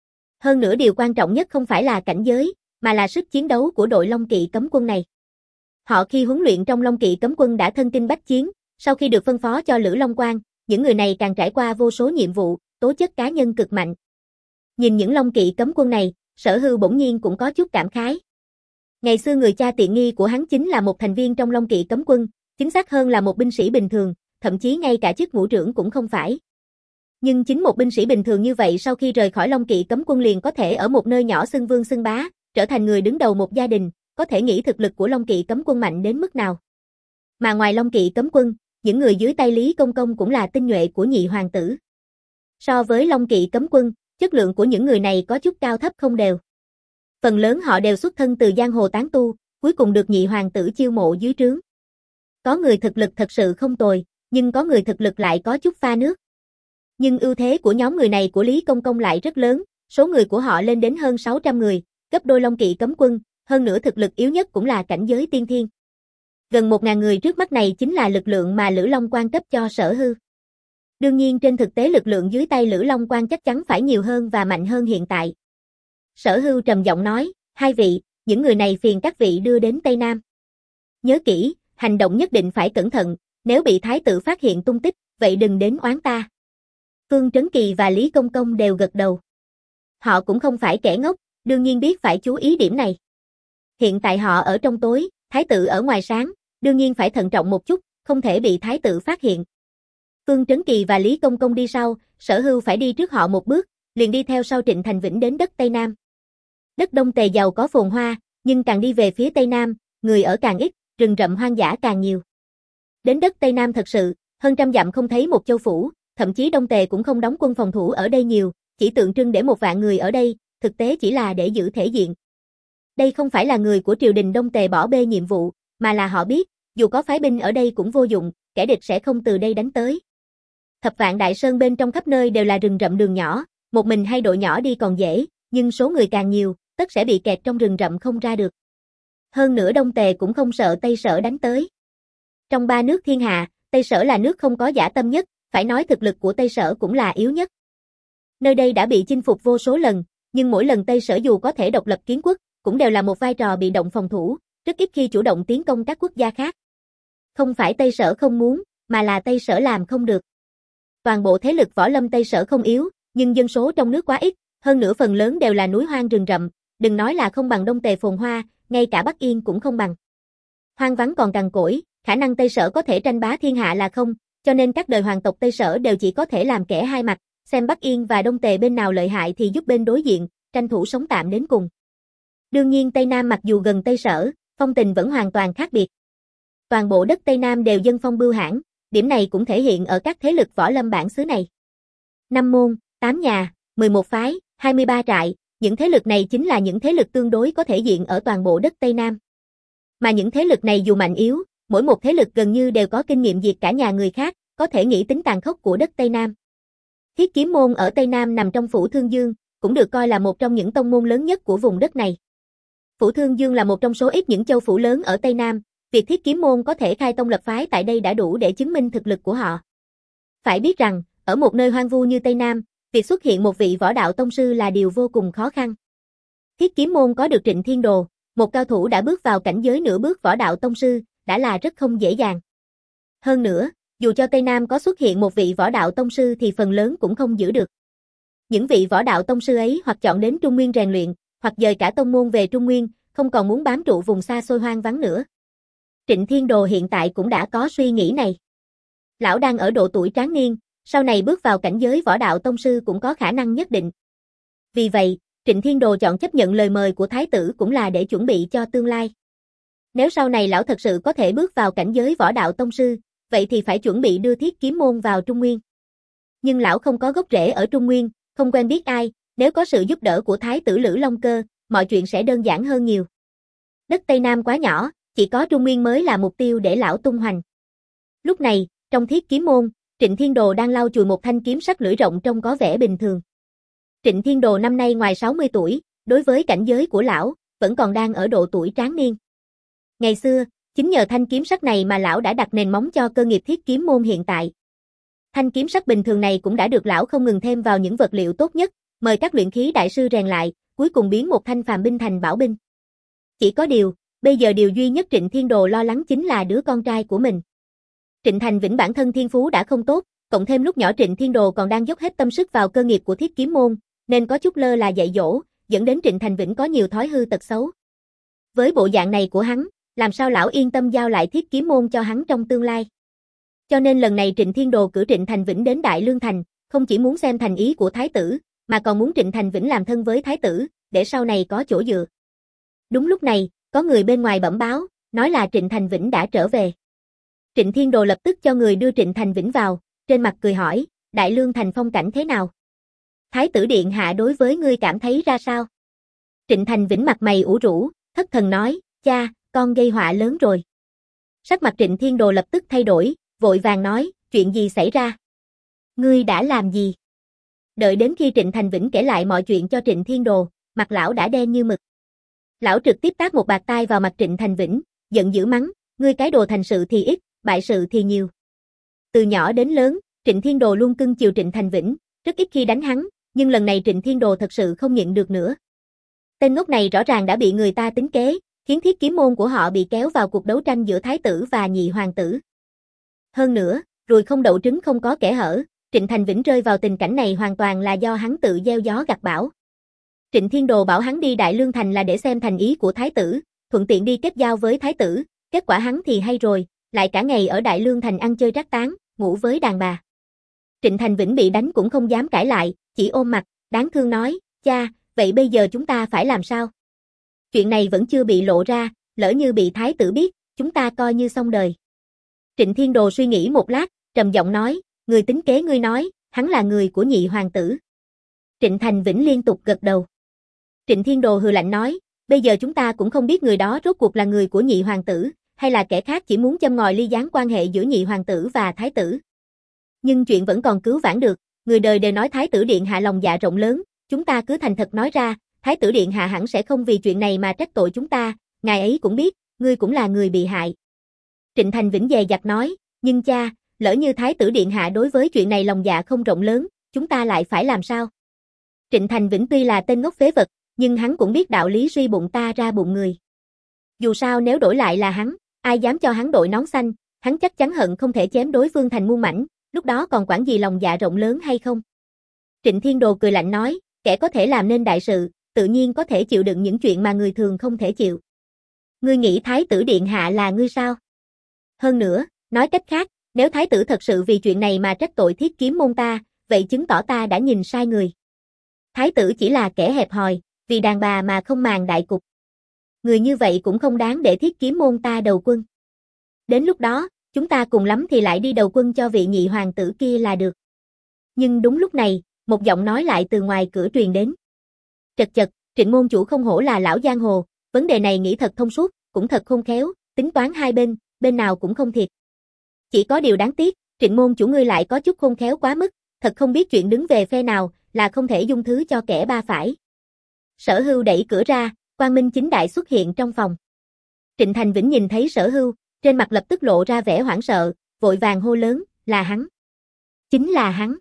Hơn nữa điều quan trọng nhất không phải là cảnh giới, mà là sức chiến đấu của đội Long Kỵ cấm quân này. Họ khi huấn luyện trong Long Kỵ cấm quân đã thân kinh bách chiến, sau khi được phân phó cho Lữ Long Quan, những người này càng trải qua vô số nhiệm vụ, tố chất cá nhân cực mạnh. Nhìn những Long Kỵ cấm quân này, Sở Hưu bỗng nhiên cũng có chút cảm khái. Ngày xưa người cha tiện nghi của hắn chính là một thành viên trong Long Kỵ cấm quân, chính xác hơn là một binh sĩ bình thường, thậm chí ngay cả chức ngũ trưởng cũng không phải. Nhưng chính một binh sĩ bình thường như vậy sau khi rời khỏi Long Kỵ cấm quân liền có thể ở một nơi nhỏ xưng vương xưng bá, trở thành người đứng đầu một gia đình, có thể nghĩ thực lực của Long Kỵ cấm quân mạnh đến mức nào. Mà ngoài Long Kỵ cấm quân, những người dưới tay Lý Công Công cũng là tinh nhuệ của nhị hoàng tử. So với Long Kỵ cấm quân, chất lượng của những người này có chút cao thấp không đều. Phần lớn họ đều xuất thân từ giang hồ tán tu, cuối cùng được nhị hoàng tử chiêu mộ dưới trướng. Có người thực lực thật sự không tồi, nhưng có người thực lực lại có chút pha nước. Nhưng ưu thế của nhóm người này của Lý Công Công lại rất lớn, số người của họ lên đến hơn sáu trăm người, gấp đôi Long Kỵ cấm quân, hơn nữa thực lực yếu nhất cũng là cảnh giới tiên thiên. Gần một ngàn người trước mắt này chính là lực lượng mà Lữ Long Quan cấp cho Sở Hưu. Đương nhiên trên thực tế lực lượng dưới tay Lữ Long Quan chắc chắn phải nhiều hơn và mạnh hơn hiện tại. Sở Hưu trầm giọng nói, hai vị, những người này phiền các vị đưa đến Tây Nam. Nhớ kỹ, hành động nhất định phải cẩn thận, nếu bị thái tử phát hiện tung tích, vậy đừng đến oán ta. Phương Trấn Kỳ và Lý Công Công đều gật đầu. Họ cũng không phải kẻ ngốc, đương nhiên biết phải chú ý điểm này. Hiện tại họ ở trong tối, thái tử ở ngoài sáng, đương nhiên phải thận trọng một chút, không thể bị thái tử phát hiện. Phương Trấn Kỳ và Lý Công Công đi sau, Sở Hưu phải đi trước họ một bước, liền đi theo sau Trịnh Thành Vĩnh đến đất Tây Nam. Đất Đông Tề giàu có phồn hoa, nhưng càng đi về phía Tây Nam, người ở càng ít, rừng rậm hoang dã càng nhiều. Đến đất Tây Nam thật sự, hơn trăm dặm không thấy một châu phủ, thậm chí Đông Tề cũng không đóng quân phòng thủ ở đây nhiều, chỉ tượng trưng để một vạn người ở đây, thực tế chỉ là để giữ thể diện. Đây không phải là người của triều đình Đông Tề bỏ bê nhiệm vụ, mà là họ biết, dù có phái binh ở đây cũng vô dụng, kẻ địch sẽ không từ đây đánh tới. Thập vạn đại sơn bên trong khắp nơi đều là rừng rậm đường nhỏ, một mình hay đội nhỏ đi còn dễ, nhưng số người càng nhiều, tất sẽ bị kẹt trong rừng rậm không ra được. Hơn nữa Đông Tề cũng không sợ Tây Sở đánh tới. Trong ba nước thiên hạ, Tây Sở là nước không có dã tâm nhất, phải nói thực lực của Tây Sở cũng là yếu nhất. Nơi đây đã bị chinh phục vô số lần, nhưng mỗi lần Tây Sở dù có thể độc lập kiến quốc, cũng đều là một vai trò bị động phòng thủ, rất ít khi chủ động tiến công các quốc gia khác. Không phải Tây Sở không muốn, mà là Tây Sở làm không được. Toàn bộ thế lực võ lâm Tây Sở không yếu, nhưng dân số trong nước quá ít, hơn nữa phần lớn đều là núi hoang rừng rậm, đừng nói là không bằng Đông Tề phồn hoa, ngay cả Bắc Yên cũng không bằng. Hoang vắng còn cằn cỗi, khả năng Tây Sở có thể tranh bá thiên hạ là không, cho nên các đời hoàng tộc Tây Sở đều chỉ có thể làm kẻ hai mặt, xem Bắc Yên và Đông Tề bên nào lợi hại thì giúp bên đối diện, tranh thủ sống tạm đến cùng. Đương nhiên Tây Nam mặc dù gần Tây Sở, phong tình vẫn hoàn toàn khác biệt. Toàn bộ đất Tây Nam đều dân phong bưu hãn, điểm này cũng thể hiện ở các thế lực võ lâm bản xứ này. Năm môn, tám nhà, mười một phái, hai mươi ba trại, những thế lực này chính là những thế lực tương đối có thể diện ở toàn bộ đất Tây Nam. Mà những thế lực này dù mạnh yếu, mỗi một thế lực gần như đều có kinh nghiệm diệt cả nhà người khác, có thể nghĩ tính tàn khốc của đất Tây Nam. Thiết Kiếm môn ở Tây Nam nằm trong phủ Thương Dương, cũng được coi là một trong những tông môn lớn nhất của vùng đất này. Phủ Thương Dương là một trong số ít những châu phủ lớn ở Tây Nam, việc Thiết Kiếm môn có thể khai tông lập phái tại đây đã đủ để chứng minh thực lực của họ. Phải biết rằng, ở một nơi hoang vu như Tây Nam, việc xuất hiện một vị võ đạo tông sư là điều vô cùng khó khăn. Thiết Kiếm môn có được Trịnh Thiên Đồ, một cao thủ đã bước vào cảnh giới nửa bước võ đạo tông sư, đã là rất không dễ dàng. Hơn nữa, dù cho Tây Nam có xuất hiện một vị võ đạo tông sư thì phần lớn cũng không giữ được. Những vị võ đạo tông sư ấy hoặc chọn đến Trung Nguyên rèn luyện, hoặc dời cả tông môn về Trung Nguyên, không còn muốn bám trụ vùng xa xôi hoang vắng nữa. Trịnh Thiên Đồ hiện tại cũng đã có suy nghĩ này. Lão đang ở độ tuổi tráng niên, sau này bước vào cảnh giới võ đạo tông sư cũng có khả năng nhất định. Vì vậy, Trịnh Thiên Đồ chọn chấp nhận lời mời của thái tử cũng là để chuẩn bị cho tương lai. Nếu sau này lão thật sự có thể bước vào cảnh giới võ đạo tông sư, vậy thì phải chuẩn bị đưa Thiết Kiếm môn vào Trung Nguyên. Nhưng lão không có gốc rễ ở Trung Nguyên, không quen biết ai, nếu có sự giúp đỡ của thái tử Lữ Long Cơ, mọi chuyện sẽ đơn giản hơn nhiều. Đất Tây Nam quá nhỏ, chỉ có Trung Nguyên mới là mục tiêu để lão tung hoành. Lúc này, trong Thiết Kiếm môn, Trịnh Thiên Đồ đang lau chùi một thanh kiếm sắc lưỡi rộng trông có vẻ bình thường. Trịnh Thiên Đồ năm nay ngoài sáu mươi tuổi, đối với cảnh giới của lão, vẫn còn đang ở độ tuổi tráng niên. Ngày xưa, chính nhờ thanh kiếm sắc này mà lão đã đặt nền móng cho cơ nghiệp Thiết Kiếm môn hiện tại. Thanh kiếm sắc bình thường này cũng đã được lão không ngừng thêm vào những vật liệu tốt nhất, mời các luyện khí đại sư rèn lại, cuối cùng biến một thanh phàm binh thành bảo binh. Chỉ có điều, bây giờ điều duy nhất Trịnh Thiên Đồ lo lắng chính là đứa con trai của mình. Trịnh Thành Vĩnh bản thân thiên phú đã không tốt, cộng thêm lúc nhỏ Trịnh Thiên Đồ còn đang dốc hết tâm sức vào cơ nghiệp của Thiết Kiếm môn, nên có chút lơ là dạy dỗ, dẫn đến Trịnh Thành Vĩnh có nhiều thói hư tật xấu. Với bộ dạng này của hắn, làm sao lão yên tâm giao lại Thiết Kiếm môn cho hắn trong tương lai. Cho nên lần này Trịnh Thiên Đồ cử Trịnh Thành Vĩnh đến Đại Lương Thành, không chỉ muốn xem thành ý của thái tử, mà còn muốn Trịnh Thành Vĩnh làm thân với thái tử, để sau này có chỗ dựa. Đúng lúc này, có người bên ngoài bẩm báo, nói là Trịnh Thành Vĩnh đã trở về. Trịnh Thiên Đồ lập tức cho người đưa Trịnh Thành Vĩnh vào, trên mặt cười hỏi, Đại Lương Thành phong cảnh thế nào? Thái tử điện hạ đối với ngươi cảm thấy ra sao? Trịnh Thành Vĩnh mặt mày ủ rũ, thất thần nói, cha, con gây họa lớn rồi. Sắc mặt Trịnh Thiên Đồ lập tức thay đổi, vội vàng nói, chuyện gì xảy ra? Ngươi đã làm gì? Đợi đến khi Trịnh Thành Vĩnh kể lại mọi chuyện cho Trịnh Thiên Đồ, mặt lão đã đen như mực. Lão trực tiếp tát một bạt tai vào mặt Trịnh Thành Vĩnh, giận dữ mắng, ngươi cái đồ thành sự thì ít, bại sự thì nhiều. Từ nhỏ đến lớn, Trịnh Thiên Đồ luôn cưng chiều Trịnh Thành Vĩnh, rất ít khi đánh hắn, nhưng lần này Trịnh Thiên Đồ thật sự không nhịn được nữa. Tên ngốc này rõ ràng đã bị người ta tính kế, khiến Thiết Kiếm môn của họ bị kéo vào cuộc đấu tranh giữa thái tử và nhị hoàng tử. Hơn nữa, ruồi không đậu trứng không có kẽ hở, Trịnh Thành Vĩnh rơi vào tình cảnh này hoàn toàn là do hắn tự gieo gió gặt bão. Trịnh Thiên Đồ bảo hắn đi Đại Lương Thành là để xem thành ý của thái tử, thuận tiện đi kết giao với thái tử, kết quả hắn thì hay rồi, lại cả ngày ở Đại Lương Thành ăn chơi trác tán, ngủ với đàn bà. Trịnh Thành Vĩnh bị đánh cũng không dám cãi lại, chỉ ôm mặt, đáng thương nói, cha, vậy bây giờ chúng ta phải làm sao? Chuyện này vẫn chưa bị lộ ra, lỡ như bị thái tử biết, chúng ta coi như xong đời. Trịnh Thiên Đồ suy nghĩ một lát, trầm giọng nói, người tính kế ngươi nói, hắn là người của nhị hoàng tử. Trịnh Thành Vĩnh liên tục gật đầu. Trịnh Thiên Đồ hừ lạnh nói, bây giờ chúng ta cũng không biết người đó rốt cuộc là người của nhị hoàng tử, hay là kẻ khác chỉ muốn châm ngòi ly gián quan hệ giữa nhị hoàng tử và thái tử. Nhưng chuyện vẫn còn cứu vãn được, người đời đều nói thái tử điện hạ lòng dạ rộng lớn, chúng ta cứ thành thật nói ra, thái tử điện hạ hẳn sẽ không vì chuyện này mà trách tội chúng ta, ngài ấy cũng biết, ngươi cũng là người bị hại. Trịnh Thành Vĩnh dè dặt nói, nhưng cha, lỡ như thái tử điện hạ đối với chuyện này lòng dạ không rộng lớn, chúng ta lại phải làm sao? Trịnh Thành Vĩnh tuy là tên ngốc phế vật, nhưng hắn cũng biết đạo lý suy bụng ta ra bụng người. Dù sao nếu đổi lại là hắn, ai dám cho hắn đội nón xanh, hắn chắc chắn hận không thể chém đối phương thành muôn mảnh, lúc đó còn quản gì lòng dạ rộng lớn hay không? Trịnh Thiên Đồ cười lạnh nói, kẻ có thể làm nên đại sự, tự nhiên có thể chịu đựng những chuyện mà người thường không thể chịu. Ngươi nghĩ Thái tử điện hạ là ngươi sao? Hơn nữa, nói cách khác, nếu Thái tử thật sự vì chuyện này mà trách tội Thiết Kiếm môn ta, vậy chứng tỏ ta đã nhìn sai người. Thái tử chỉ là kẻ hẹp hòi, vì đàn bà mà không màng đại cục. Người như vậy cũng không đáng để Thiết Kiếm môn ta đầu quân. Đến lúc đó, chúng ta cùng lắm thì lại đi đầu quân cho vị nhị hoàng tử kia là được. Nhưng đúng lúc này, một giọng nói lại từ ngoài cửa truyền đến. Chật chật, Trịnh môn chủ không hổ là lão giang hồ, vấn đề này nghĩ thật thông suốt, cũng thật khôn khéo, tính toán hai bên, bên nào cũng không thiệt. Chỉ có điều đáng tiếc, Trịnh môn chủ ngươi lại có chút khôn khéo quá mức, thật không biết chuyện đứng về phe nào, là không thể dung thứ cho kẻ ba phải. Sở Hưu đẩy cửa ra, Quang Minh chính đại xuất hiện trong phòng. Trịnh Thành Vĩnh nhìn thấy Sở Hưu, trên mặt lập tức lộ ra vẻ hoảng sợ, vội vàng hô lớn, là hắn. Chính là hắn.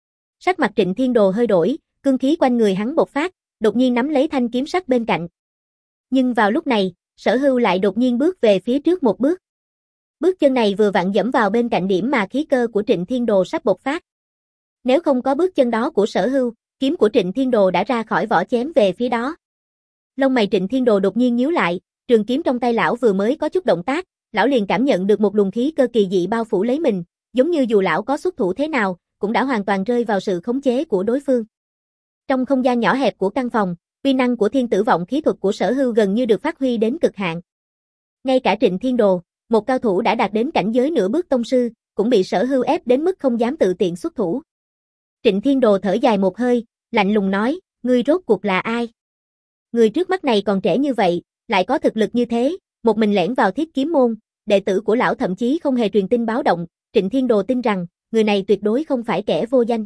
Sắc mặt Trịnh Thiên Đồ hơi đổi, cương khí quanh người hắn bộc phát, đột nhiên nắm lấy thanh kiếm sắc bên cạnh. Nhưng vào lúc này, Sở Hưu lại đột nhiên bước về phía trước một bước. Bước chân này vừa vặn dẫm vào bên cạnh điểm mà khí cơ của Trịnh Thiên Đồ sắp bộc phát. Nếu không có bước chân đó của Sở Hưu, kiếm của Trịnh Thiên Đồ đã ra khỏi vỏ chém về phía đó. Lông mày Trịnh Thiên Đồ đột nhiên nhíu lại, trường kiếm trong tay lão vừa mới có chút động tác, lão liền cảm nhận được một luồng khí cơ kỳ dị bao phủ lấy mình, giống như dù lão có xuất thủ thế nào, cũng đã hoàn toàn rơi vào sự khống chế của đối phương. Trong không gian nhỏ hẹp của căn phòng, uy năng của thiên tử vọng khí thuật của Sở Hưu gần như được phát huy đến cực hạn. Ngay cả Trịnh Thiên Đồ, một cao thủ đã đạt đến cảnh giới nửa bước tông sư, cũng bị Sở Hưu ép đến mức không dám tự tiện xuất thủ. Trịnh Thiên Đồ thở dài một hơi, lạnh lùng nói, ngươi rốt cuộc là ai? Người trước mắt này còn trẻ như vậy, lại có thực lực như thế, một mình lẻn vào Thiết Kiếm môn, đệ tử của lão thậm chí không hề truyền tin báo động, Trịnh Thiên Đồ tin rằng, người này tuyệt đối không phải kẻ vô danh.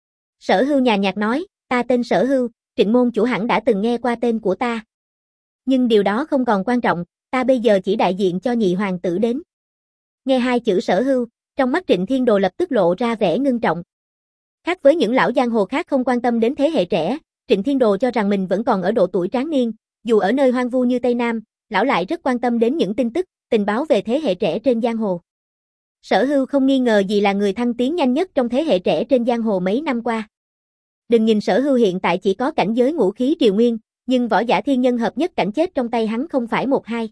Sở Hưu nhàn nhạt nói, ta tên Sở Hưu, Trịnh môn chủ hẳn đã từng nghe qua tên của ta. Nhưng điều đó không còn quan trọng, ta bây giờ chỉ đại diện cho nhị hoàng tử đến. Nghe hai chữ Sở Hưu, trong mắt Trịnh Thiên Đồ lập tức lộ ra vẻ ngưng trọng. Khác với những lão giang hồ khác không quan tâm đến thế hệ trẻ, Trịnh Thiên Đồ cho rằng mình vẫn còn ở độ tuổi tráng niên, dù ở nơi hoang vu như Tây Nam, lão lại rất quan tâm đến những tin tức, tình báo về thế hệ trẻ trên giang hồ. Sở Hưu không nghi ngờ gì là người thăng tiến nhanh nhất trong thế hệ trẻ trên giang hồ mấy năm qua. Đừng nhìn Sở Hưu hiện tại chỉ có cảnh giới ngũ khí triều nguyên, nhưng võ giả thiên nhân hợp nhất cảnh chết trong tay hắn không phải một hai.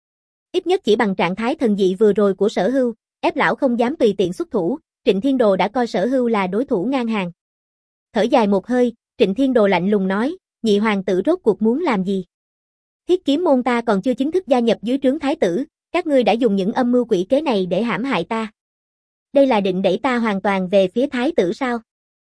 Ít nhất chỉ bằng trạng thái thần dị vừa rồi của Sở Hưu, ép lão không dám tùy tiện xuất thủ, Trịnh Thiên Đồ đã coi Sở Hưu là đối thủ ngang hàng. Thở dài một hơi, Trịnh Thiên Đồ lạnh lùng nói, nhị hoàng tử rốt cuộc muốn làm gì? Thiết Kiếm môn ta còn chưa chính thức gia nhập dưới trướng thái tử, các ngươi đã dùng những âm mưu quỷ kế này để hãm hại ta. Đây là định đẩy ta hoàn toàn về phía thái tử sao?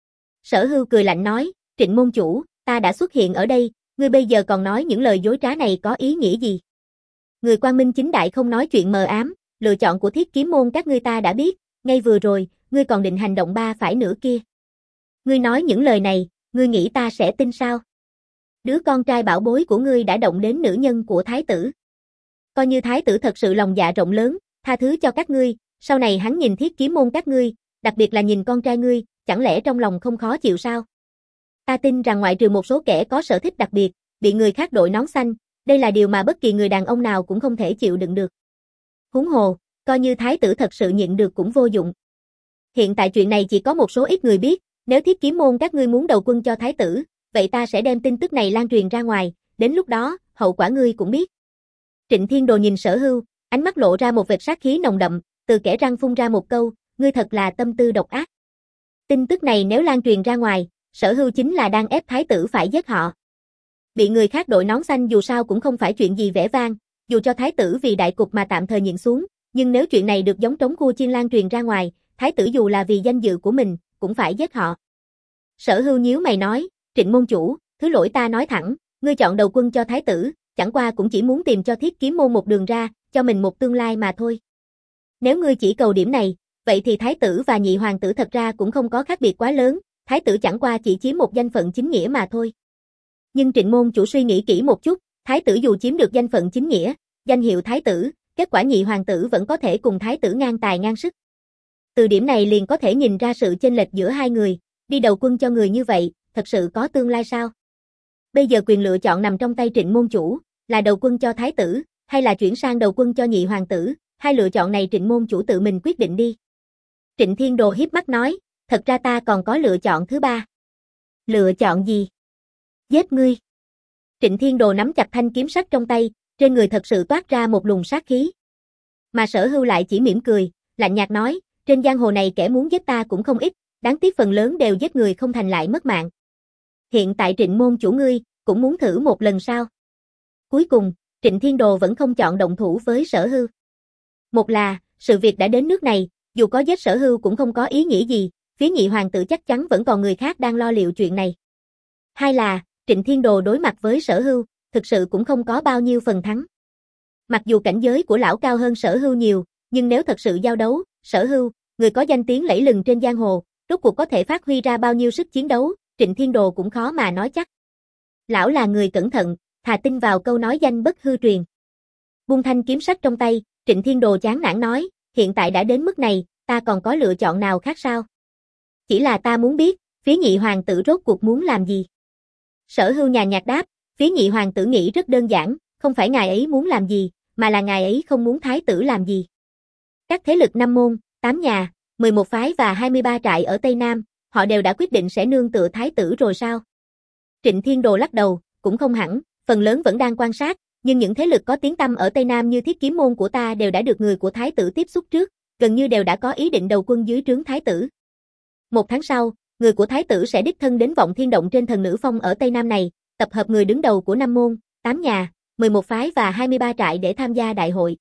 Sở Hưu cười lạnh nói, Trịnh môn chủ, ta đã xuất hiện ở đây, ngươi bây giờ còn nói những lời dối trá này có ý nghĩa gì? Người quang minh chính đại không nói chuyện mờ ám, lựa chọn của Thiết Kiếm môn các ngươi ta đã biết, ngay vừa rồi, ngươi còn định hành động ba phải nữa kia. Ngươi nói những lời này, ngươi nghĩ ta sẽ tin sao? Đứa con trai bảo bối của ngươi đã động đến nữ nhân của thái tử. Coi như thái tử thật sự lòng dạ rộng lớn, tha thứ cho các ngươi, sau này hắn nhìn Thiết Kiếm môn các ngươi, đặc biệt là nhìn con trai ngươi, chẳng lẽ trong lòng không khó chịu sao? Ta tin rằng ngoại trừ một số kẻ có sở thích đặc biệt, bị người khác đội nón xanh, đây là điều mà bất kỳ người đàn ông nào cũng không thể chịu đựng được. Huống hồ, coi như thái tử thật sự nhịn được cũng vô dụng. Hiện tại chuyện này chỉ có một số ít người biết, nếu Thiết Kiếm môn các ngươi muốn đầu quân cho thái tử, vậy ta sẽ đem tin tức này lan truyền ra ngoài, đến lúc đó, hậu quả ngươi cũng biết. Trịnh Thiên Đồ nhìn Sở Hưu, ánh mắt lộ ra một vệt sát khí nồng đậm, từ kẽ răng phun ra một câu, ngươi thật là tâm tư độc ác. Tin tức này nếu lan truyền ra ngoài, Sở Hưu chính là đang ép thái tử phải giết họ. Bị người khác đội nón xanh dù sao cũng không phải chuyện gì vẻ vang, dù cho thái tử vì đại cục mà tạm thời nhịn xuống, nhưng nếu chuyện này được giống trống cua chiên lan truyền ra ngoài, thái tử dù là vì danh dự của mình, cũng phải giết họ. Sở Hưu nhíu mày nói, Trịnh môn chủ, thứ lỗi ta nói thẳng, ngươi chọn đầu quân cho thái tử, chẳng qua cũng chỉ muốn tìm cho Thiết Kiếm môn một đường ra, cho mình một tương lai mà thôi. Nếu ngươi chỉ cầu điểm này, vậy thì thái tử và nhị hoàng tử thật ra cũng không có khác biệt quá lớn, thái tử chẳng qua chỉ chiếm một danh phận chính nghĩa mà thôi. Nhưng Trịnh môn chủ suy nghĩ kỹ một chút, thái tử dù chiếm được danh phận chính nghĩa, danh hiệu thái tử, kết quả nhị hoàng tử vẫn có thể cùng thái tử ngang tài ngang sức. Từ điểm này liền có thể nhìn ra sự chênh lệch giữa hai người, đi đầu quân cho người như vậy, thật sự có tương lai sao? Bây giờ quyền lựa chọn nằm trong tay Trịnh môn chủ, là đầu quân cho thái tử, hay là chuyển sang đầu quân cho nhị hoàng tử, hai lựa chọn này Trịnh môn chủ tự mình quyết định đi. Trịnh Thiên Đồ hiếp mắt nói, thật ra ta còn có lựa chọn thứ ba. Lựa chọn gì? Giết ngươi. Trịnh Thiên Đồ nắm chặt thanh kiếm sắt trong tay, trên người thật sự toát ra một luồng sát khí. Mà Sở Hưu lại chỉ mỉm cười, lạnh nhạt nói, trên giang hồ này kẻ muốn giết ta cũng không ít, đáng tiếc phần lớn đều giết người không thành lại mất mạng. Hiện tại Trịnh môn chủ ngươi, cũng muốn thử một lần sao? Cuối cùng, Trịnh Thiên Đồ vẫn không chọn động thủ với Sở Hưu. Một là, sự việc đã đến nước này, dù có giết Sở Hưu cũng không có ý nghĩa gì, phía Nhị hoàng tử chắc chắn vẫn còn người khác đang lo liệu chuyện này. Hai là, Trịnh Thiên Đồ đối mặt với Sở Hưu, thực sự cũng không có bao nhiêu phần thắng. Mặc dù cảnh giới của lão cao hơn Sở Hưu nhiều, nhưng nếu thật sự giao đấu, Sở Hưu, người có danh tiếng lẫy lừng trên giang hồ, rốt cuộc có thể phát huy ra bao nhiêu sức chiến đấu, Trịnh Thiên Đồ cũng khó mà nói chắc. Lão là người cẩn thận, thà tin vào câu nói danh bất hư truyền. Buông thanh kiếm sắt trong tay, Trịnh Thiên Đồ chán nản nói, hiện tại đã đến mức này, ta còn có lựa chọn nào khác sao? Chỉ là ta muốn biết, phía Nhị hoàng tử rốt cuộc muốn làm gì? Sở Hưu nhàn nhạt đáp, phía Nhị hoàng tử nghĩ rất đơn giản, không phải ngài ấy muốn làm gì, mà là ngài ấy không muốn thái tử làm gì. Các thế lực năm môn, tám nhà, mười một phái và hai mươi ba trại ở Tây Nam, họ đều đã quyết định sẽ nương tựa thái tử rồi sao? Trịnh Thiên Đồ lắc đầu, cũng không hẳn, phần lớn vẫn đang quan sát, nhưng những thế lực có tiếng tăm ở Tây Nam như Thiết Kiếm môn của ta đều đã được người của thái tử tiếp xúc trước, gần như đều đã có ý định đầu quân dưới trướng thái tử. Một tháng sau, người của thái tử sẽ đích thân đến Vọng Thiên Động trên Thần Nữ Phong ở Tây Nam này, tập hợp người đứng đầu của năm môn, tám nhà, mười một phái và hai mươi ba trại để tham gia đại hội.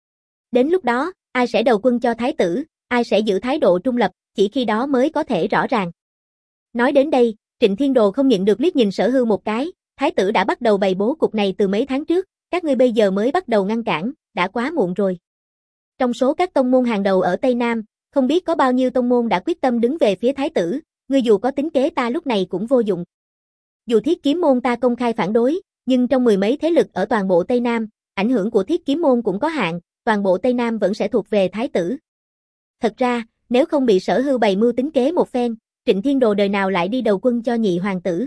Đến lúc đó, ai sẽ đầu quân cho thái tử, ai sẽ giữ thái độ trung lập, chỉ khi đó mới có thể rõ ràng. Nói đến đây, Trịnh Thiên Đồ không nhịn được liếc nhìn Sở Hưu một cái, thái tử đã bắt đầu bày bố cục này từ mấy tháng trước, các ngươi bây giờ mới bắt đầu ngăn cản, đã quá muộn rồi. Trong số các tông môn hàng đầu ở Tây Nam, không biết có bao nhiêu tông môn đã quyết tâm đứng về phía thái tử, ngươi dù có tính kế ta lúc này cũng vô dụng. Dù Thiết Kiếm môn ta công khai phản đối, nhưng trong mười mấy thế lực ở toàn bộ Tây Nam, ảnh hưởng của Thiết Kiếm môn cũng có hạn, toàn bộ Tây Nam vẫn sẽ thuộc về thái tử. Thật ra, nếu không bị Sở Hưu bày mưu tính kế một phen, Trịnh Thiên Đồ đời nào lại đi đầu quân cho Nhị hoàng tử.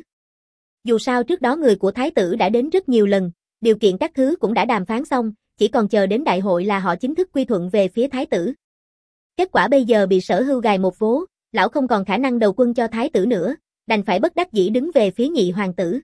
Dù sao trước đó người của thái tử đã đến rất nhiều lần, điều kiện các thứ cũng đã đàm phán xong, chỉ còn chờ đến đại hội là họ chính thức quy thuận về phía thái tử. Kết quả bây giờ bị Sở Hưu gài một vố, lão không còn khả năng đầu quân cho thái tử nữa, đành phải bất đắc dĩ đứng về phía Nhị hoàng tử.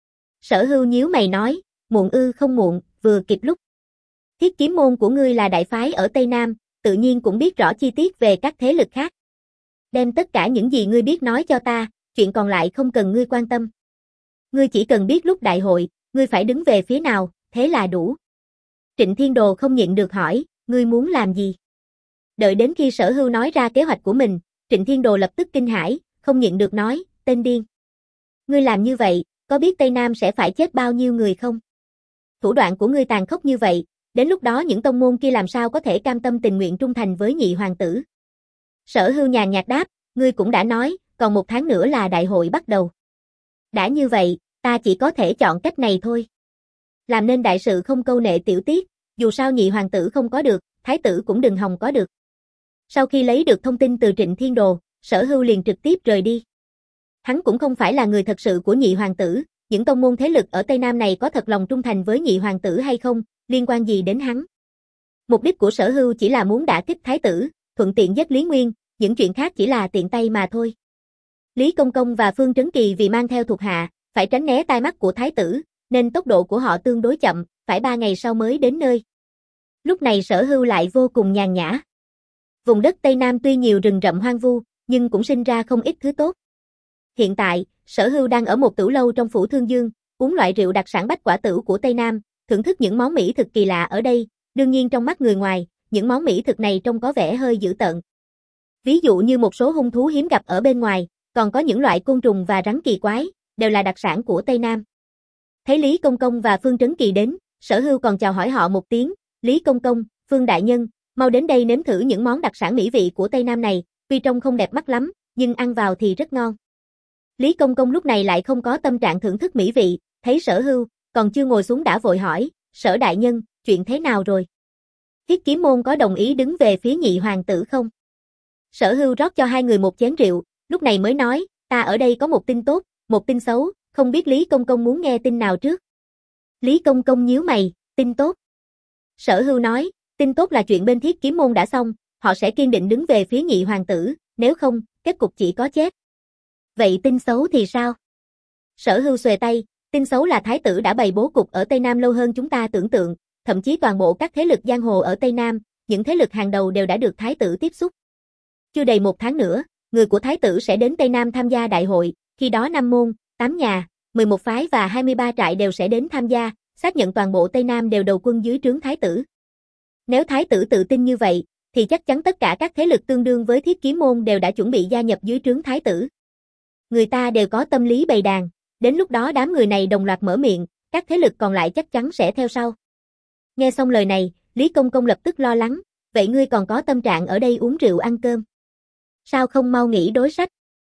Sở Hưu nhíu mày nói, muộn ư không muộn, vừa kịp lúc. Thiết Kiếm môn của ngươi là đại phái ở Tây Nam, tự nhiên cũng biết rõ chi tiết về các thế lực khác. Đem tất cả những gì ngươi biết nói cho ta, chuyện còn lại không cần ngươi quan tâm. Ngươi chỉ cần biết lúc đại hội, ngươi phải đứng về phía nào, thế là đủ. Trịnh Thiên Đồ không nhịn được hỏi, ngươi muốn làm gì? Đợi đến khi Sở Hưu nói ra kế hoạch của mình, Trịnh Thiên Đồ lập tức kinh hãi, không nhịn được nói, tên điên. Ngươi làm như vậy, có biết Tây Nam sẽ phải chết bao nhiêu người không? Thủ đoạn của ngươi tàn khốc như vậy, đến lúc đó những tông môn kia làm sao có thể cam tâm tình nguyện trung thành với Nhị hoàng tử? Sở Hưu nhàn nhạt đáp, ngươi cũng đã nói, còn một tháng nữa là đại hội bắt đầu. Đã như vậy, ta chỉ có thể chọn cách này thôi. Làm nên đại sự không câu nệ tiểu tiết, dù sao Nhị hoàng tử không có được, thái tử cũng đừng hòng có được. Sau khi lấy được thông tin từ Trịnh Thiên Đồ, Sở Hưu liền trực tiếp rời đi. Hắn cũng không phải là người thật sự của Nhị hoàng tử, những tông môn thế lực ở Tây Nam này có thật lòng trung thành với Nhị hoàng tử hay không, liên quan gì đến hắn. Mục đích của Sở Hưu chỉ là muốn đả kích thái tử, thuận tiện giết Lý Nguyên, những chuyện khác chỉ là tiện tay mà thôi. Lý Công Công và Phương Trấn Kỳ vì mang theo thuộc hạ, phải tránh né tai mắt của thái tử, nên tốc độ của họ tương đối chậm, phải ba ngày sau mới đến nơi. Lúc này Sở Hưu lại vô cùng nhàn nhã. Vùng đất Tây Nam tuy nhiều rừng rậm hoang vu, nhưng cũng sinh ra không ít thứ tốt. Hiện tại, Sở Hưu đang ở một tửu lâu trong phủ Thương Dương, uống loại rượu đặc sản bách quả tửu của Tây Nam, thưởng thức những món mỹ thực kỳ lạ ở đây, đương nhiên trong mắt người ngoài, những món mỹ thực này trông có vẻ hơi dữ tợn. Ví dụ như một số hung thú hiếm gặp ở bên ngoài, còn có những loại côn trùng và rắn kỳ quái, đều là đặc sản của Tây Nam. Thấy Lý Công Công và Phương Trấn Kỳ đến, Sở Hưu còn chào hỏi họ một tiếng, Lý Công Công, Phương Đại Nhân, mau đến đây nếm thử những món đặc sản mỹ vị của Tây Nam này, tuy trông không đẹp mắt lắm, nhưng ăn vào thì rất ngon. Lý Công Công lúc này lại không có tâm trạng thưởng thức mỹ vị, thấy Sở Hưu, còn chưa ngồi xuống đã vội hỏi, Sở Đại Nhân, chuyện thế nào rồi? Thiết Kiếm môn có đồng ý đứng về phía Nhị hoàng tử không? Sở Hưu rót cho hai người một chén rượu, lúc này mới nói, ta ở đây có một tin tốt, một tin xấu, không biết Lý Công Công muốn nghe tin nào trước? Lý Công Công nhíu mày, tin tốt. Sở Hưu nói, tin tốt là chuyện bên Thiết Kiếm môn đã xong, họ sẽ kiên định đứng về phía Nhị hoàng tử, nếu không, kết cục chỉ có chết. Vậy tin xấu thì sao? Sở Hưu xuề tay, Tin xấu là thái tử đã bày bố cục ở Tây Nam lâu hơn chúng ta tưởng tượng, thậm chí toàn bộ các thế lực giang hồ ở Tây Nam, những thế lực hàng đầu đều đã được thái tử tiếp xúc. Chưa đầy một tháng nữa, người của thái tử sẽ đến Tây Nam tham gia đại hội, khi đó năm môn, tám nhà, mười một phái và hai mươi ba trại đều sẽ đến tham gia, xác nhận toàn bộ Tây Nam đều đầu quân dưới trướng thái tử. Nếu thái tử tự tin như vậy, thì chắc chắn tất cả các thế lực tương đương với Thiết Kiếm môn đều đã chuẩn bị gia nhập dưới trướng thái tử. Người ta đều có tâm lý bầy đàn, đến lúc đó đám người này đồng loạt mở miệng, các thế lực còn lại chắc chắn sẽ theo sau. Nghe xong lời này, Lý Công Công lập tức lo lắng, vậy ngươi còn có tâm trạng ở đây uống rượu ăn cơm? Sao không mau nghĩ đối sách?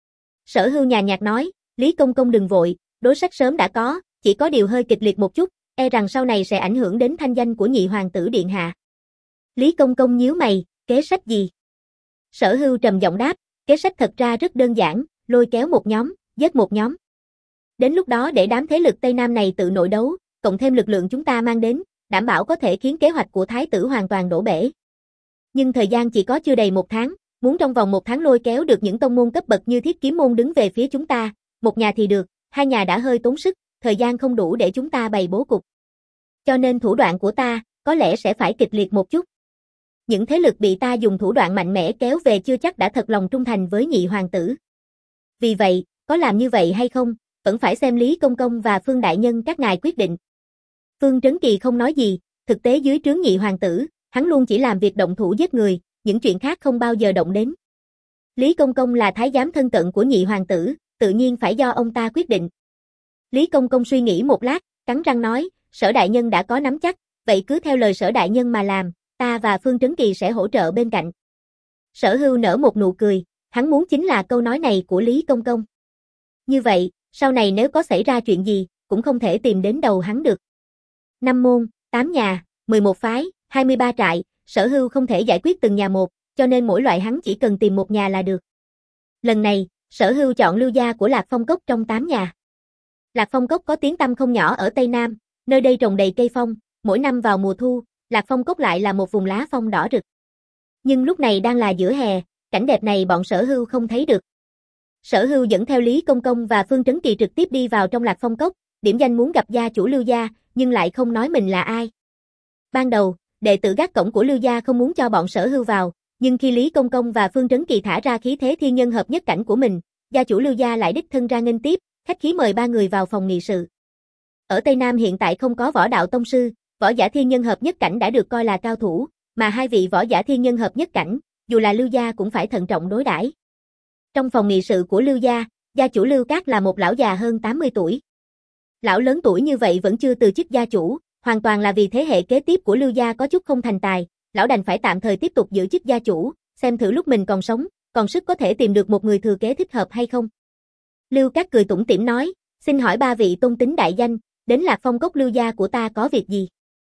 Sở Hưu nhàn nhạt nói, Lý Công Công đừng vội, đối sách sớm đã có, chỉ có điều hơi kịch liệt một chút, e rằng sau này sẽ ảnh hưởng đến thanh danh của nhị hoàng tử điện hạ. Lý Công Công nhíu mày, kế sách gì? Sở Hưu trầm giọng đáp, kế sách thật ra rất đơn giản, lôi kéo một nhóm, giết một nhóm. Đến lúc đó để đám thế lực Tây Nam này tự nội đấu, cộng thêm lực lượng chúng ta mang đến, đảm bảo có thể khiến kế hoạch của thái tử hoàn toàn đổ bể. Nhưng thời gian chỉ có chưa đầy một tháng, muốn trong vòng một tháng lôi kéo được những tông môn cấp bậc như Thiết Kiếm môn đứng về phía chúng ta, một nhà thì được, hai nhà đã hơi tốn sức, thời gian không đủ để chúng ta bày bố cục. Cho nên thủ đoạn của ta, có lẽ sẽ phải kịch liệt một chút. Những thế lực bị ta dùng thủ đoạn mạnh mẽ kéo về chưa chắc đã thật lòng trung thành với nhị hoàng tử. Vì vậy, có làm như vậy hay không, vẫn phải xem Lý Công Công và Phương Đại Nhân các ngài quyết định. Phương Trấn Kỳ không nói gì, thực tế dưới trướng nhị hoàng tử, hắn luôn chỉ làm việc động thủ giết người, những chuyện khác không bao giờ động đến. Lý Công Công là thái giám thân cận của nhị hoàng tử, tự nhiên phải do ông ta quyết định. Lý Công Công suy nghĩ một lát, cắn răng nói, Sở Đại Nhân đã có nắm chắc, vậy cứ theo lời Sở Đại Nhân mà làm, ta và Phương Trấn Kỳ sẽ hỗ trợ bên cạnh. Sở Hưu nở một nụ cười, hắn muốn chính là câu nói này của Lý Công Công. Như vậy, sau này nếu có xảy ra chuyện gì, cũng không thể tìm đến đầu hắn được. Năm môn, tám nhà, mười một phái, hai mươi ba trại, Sở Hưu không thể giải quyết từng nhà một, cho nên mỗi loại hắn chỉ cần tìm một nhà là được. Lần này, Sở Hưu chọn Lưu gia của Lạc Phong Cốc trong tám nhà. Lạc Phong Cốc có tiếng tăm không nhỏ ở Tây Nam, nơi đây trồng đầy cây phong, mỗi năm vào mùa thu, Lạc Phong Cốc lại là một vùng lá phong đỏ rực. Nhưng lúc này đang là giữa hè, cảnh đẹp này bọn Sở Hưu không thấy được. Sở Hưu dẫn theo Lý Công Công và Phương Trấn Kỳ trực tiếp đi vào trong Lạc Phong Cốc, điểm danh muốn gặp gia chủ Lưu gia, nhưng lại không nói mình là ai. Ban đầu, đệ tử gác cổng của Lưu gia không muốn cho bọn Sở Hưu vào, nhưng khi Lý Công Công và Phương Trấn Kỳ thả ra khí thế thiên nhân hợp nhất cảnh của mình, gia chủ Lưu gia lại đích thân ra nghênh tiếp, khách khí mời ba người vào phòng nghị sự. Ở Tây Nam hiện tại không có võ đạo tông sư, võ giả thiên nhân hợp nhất cảnh đã được coi là cao thủ, mà hai vị võ giả thiên nhân hợp nhất cảnh, dù là Lưu gia cũng phải thận trọng đối đãi. Trong phòng nghị sự của Lưu gia, gia chủ Lưu Cát là một lão già hơn tám mươi tuổi. Lão lớn tuổi như vậy vẫn chưa từ chức gia chủ, hoàn toàn là vì thế hệ kế tiếp của Lưu gia có chút không thành tài, lão đành phải tạm thời tiếp tục giữ chức gia chủ, xem thử lúc mình còn sống, còn sức có thể tìm được một người thừa kế thích hợp hay không. Lưu Cát cười tủm tỉm nói, xin hỏi ba vị tôn tính đại danh, đến Lạc Phong Cốc Lưu gia của ta có việc gì?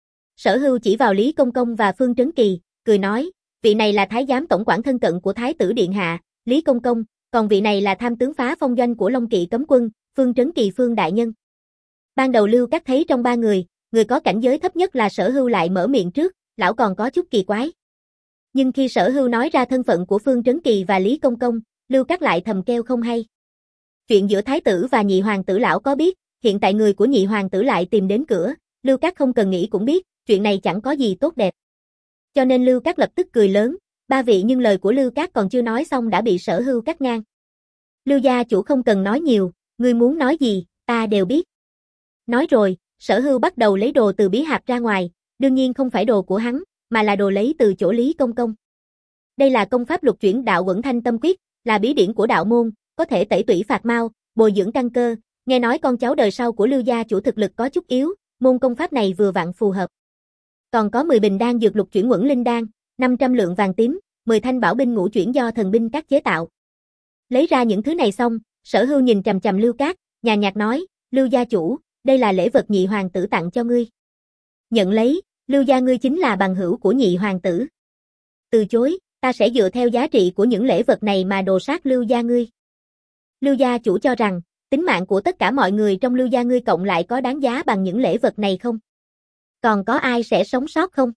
Sở Hưu chỉ vào Lý Công Công và Phương Trấn Kỳ, cười nói, vị này là thái giám tổng quản thân cận của thái tử điện hạ, Lý Công Công, còn vị này là tham tướng phá phong doanh của Long Kỵ cấm quân, Phương Trấn Kỳ Phương Đại Nhân. Ban đầu Lưu Cát thấy trong ba người, người có cảnh giới thấp nhất là Sở Hưu lại mở miệng trước, lão còn có chút kỳ quái. Nhưng khi Sở Hưu nói ra thân phận của Phương Trấn Kỳ và Lý Công Công, Lưu Cát lại thầm kêu không hay. Chuyện giữa thái tử và nhị hoàng tử lão có biết, hiện tại người của nhị hoàng tử lại tìm đến cửa, Lưu Cát không cần nghĩ cũng biết, chuyện này chẳng có gì tốt đẹp. Cho nên Lưu Cát lập tức cười lớn, ba vị nhưng lời của Lưu Cát còn chưa nói xong đã bị Sở Hưu cắt ngang. Lưu gia chủ không cần nói nhiều, ngươi muốn nói gì, ta đều biết. Nói rồi, Sở Hưu bắt đầu lấy đồ từ bí hạp ra ngoài, đương nhiên không phải đồ của hắn, mà là đồ lấy từ chỗ Lý Công Công. Đây là công pháp lục chuyển đạo Quẩn Thanh Tâm Quyết, là bí điển của đạo môn, có thể tẩy tủy phạt mau, bồi dưỡng căn cơ, nghe nói con cháu đời sau của Lưu gia chủ thực lực có chút yếu, môn công pháp này vừa vặn phù hợp. Còn có mười bình đan dược lục chuyển Quẩn Linh đan, năm trăm lượng vàng tím, mười thanh bảo binh ngũ chuyển do thần binh các chế tạo. Lấy ra những thứ này xong, Sở Hưu nhìn chằm chằm Lưu Cát, nhàn nhạt nói, Lưu gia chủ, đây là lễ vật nhị hoàng tử tặng cho ngươi. Nhận lấy, Lưu gia ngươi chính là bằng hữu của nhị hoàng tử. Từ chối, ta sẽ dựa theo giá trị của những lễ vật này mà đồ sát Lưu gia ngươi. Lưu gia chủ cho rằng, tính mạng của tất cả mọi người trong Lưu gia ngươi cộng lại có đáng giá bằng những lễ vật này không? Còn có ai sẽ sống sót không?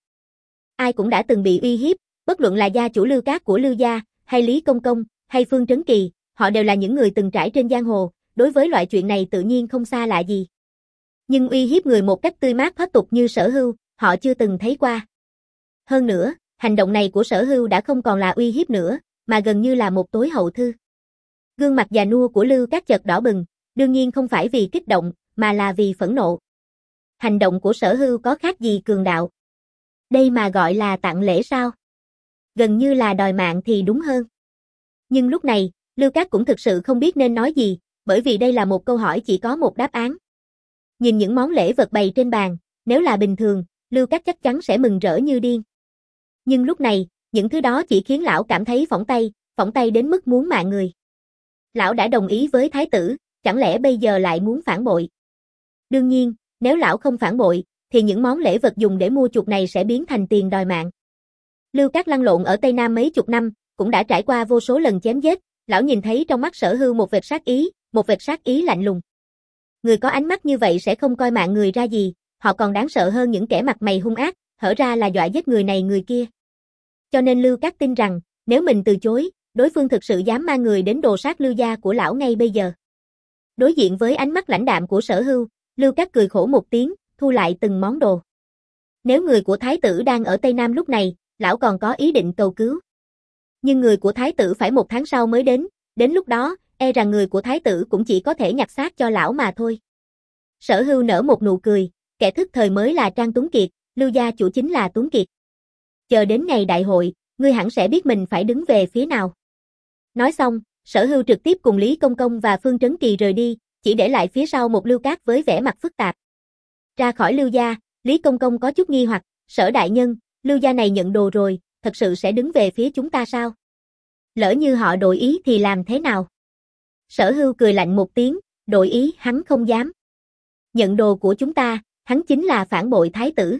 Ai cũng đã từng bị uy hiếp, bất luận là gia chủ Lưu Cát của Lưu gia, hay Lý Công Công, hay Phương Trấn Kỳ, họ đều là những người từng trải trên giang hồ, đối với loại chuyện này tự nhiên không xa lạ gì. Nhưng uy hiếp người một cách tươi mát thoát tục như Sở Hưu, họ chưa từng thấy qua. Hơn nữa, hành động này của Sở Hưu đã không còn là uy hiếp nữa, mà gần như là một tối hậu thư. Gương mặt già nua của Lưu Cát chợt đỏ bừng, đương nhiên không phải vì kích động, mà là vì phẫn nộ. Hành động của Sở Hưu có khác gì cường đạo? Đây mà gọi là tặng lễ sao? Gần như là đòi mạng thì đúng hơn. Nhưng lúc này, Lưu Cát cũng thực sự không biết nên nói gì, bởi vì đây là một câu hỏi chỉ có một đáp án. Nhìn những món lễ vật bày trên bàn, nếu là bình thường, Lưu Cát chắc chắn sẽ mừng rỡ như điên. Nhưng lúc này, những thứ đó chỉ khiến lão cảm thấy phỏng tay, phỏng tay đến mức muốn mạng người. Lão đã đồng ý với thái tử, chẳng lẽ bây giờ lại muốn phản bội? Đương nhiên, nếu lão không phản bội, thì những món lễ vật dùng để mua chuộc này sẽ biến thành tiền đòi mạng. Lưu Cát lăn lộn ở Tây Nam mấy chục năm, cũng đã trải qua vô số lần chém giết, lão nhìn thấy trong mắt Sở Hưu một vệt sát ý, một vệt sát ý lạnh lùng. Người có ánh mắt như vậy sẽ không coi mạng người ra gì, họ còn đáng sợ hơn những kẻ mặt mày hung ác, hở ra là dọa giết người này người kia. Cho nên Lưu Cát tin rằng, nếu mình từ chối, đối phương thực sự dám mang người đến đồ sát Lưu gia của lão ngay bây giờ. Đối diện với ánh mắt lãnh đạm của Sở Hưu, Lưu Cát cười khổ một tiếng, thu lại từng món đồ. Nếu người của thái tử đang ở Tây Nam lúc này, lão còn có ý định cầu cứu. Nhưng người của thái tử phải một tháng sau mới đến, đến lúc đó, e rằng người của thái tử cũng chỉ có thể nhặt xác cho lão mà thôi. Sở Hưu nở một nụ cười, kẻ thức thời mới là Trang Tuấn Kiệt, Lưu gia chủ chính là Tuấn Kiệt. Chờ đến ngày đại hội, ngươi hẳn sẽ biết mình phải đứng về phía nào. Nói xong, Sở Hưu trực tiếp cùng Lý Công Công và Phương Trấn Kỳ rời đi, chỉ để lại phía sau một Lưu Cát với vẻ mặt phức tạp. Ra khỏi Lưu gia, Lý Công Công có chút nghi hoặc, Sở đại nhân, Lưu gia này nhận đồ rồi, thật sự sẽ đứng về phía chúng ta sao? Lỡ như họ đổi ý thì làm thế nào? Sở Hưu cười lạnh một tiếng, đổi ý hắn không dám. Nhận đồ của chúng ta, hắn chính là phản bội thái tử.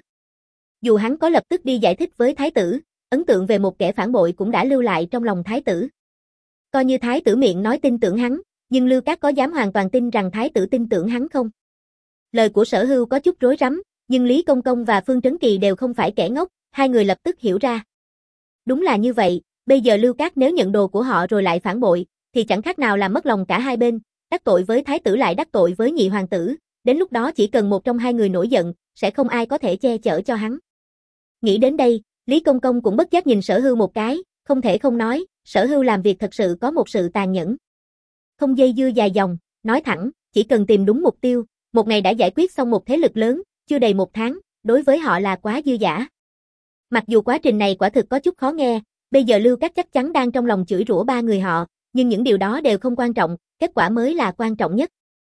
Dù hắn có lập tức đi giải thích với thái tử, ấn tượng về một kẻ phản bội cũng đã lưu lại trong lòng thái tử. Coi như thái tử miệng nói tin tưởng hắn, nhưng Lưu Cát có dám hoàn toàn tin rằng thái tử tin tưởng hắn không? Lời của Sở Hưu có chút rối rắm, nhưng Lý Công Công và Phương Trấn Kỳ đều không phải kẻ ngốc, hai người lập tức hiểu ra. Đúng là như vậy, bây giờ Lưu Cát nếu nhận đồ của họ rồi lại phản bội, thì chẳng khác nào là mất lòng cả hai bên, đắc tội với thái tử lại đắc tội với nhị hoàng tử, đến lúc đó chỉ cần một trong hai người nổi giận, sẽ không ai có thể che chở cho hắn. Nghĩ đến đây, Lý Công Công cũng bất giác nhìn Sở Hưu một cái, không thể không nói, Sở Hưu làm việc thật sự có một sự tàn nhẫn. Không dây dưa dài dòng, nói thẳng, chỉ cần tìm đúng mục tiêu, một ngày đã giải quyết xong một thế lực lớn, chưa đầy một tháng, đối với họ là quá dư dả. Mặc dù quá trình này quả thực có chút khó nghe, bây giờ Lưu Cát chắc chắn đang trong lòng chửi rủa ba người họ, nhưng những điều đó đều không quan trọng, kết quả mới là quan trọng nhất.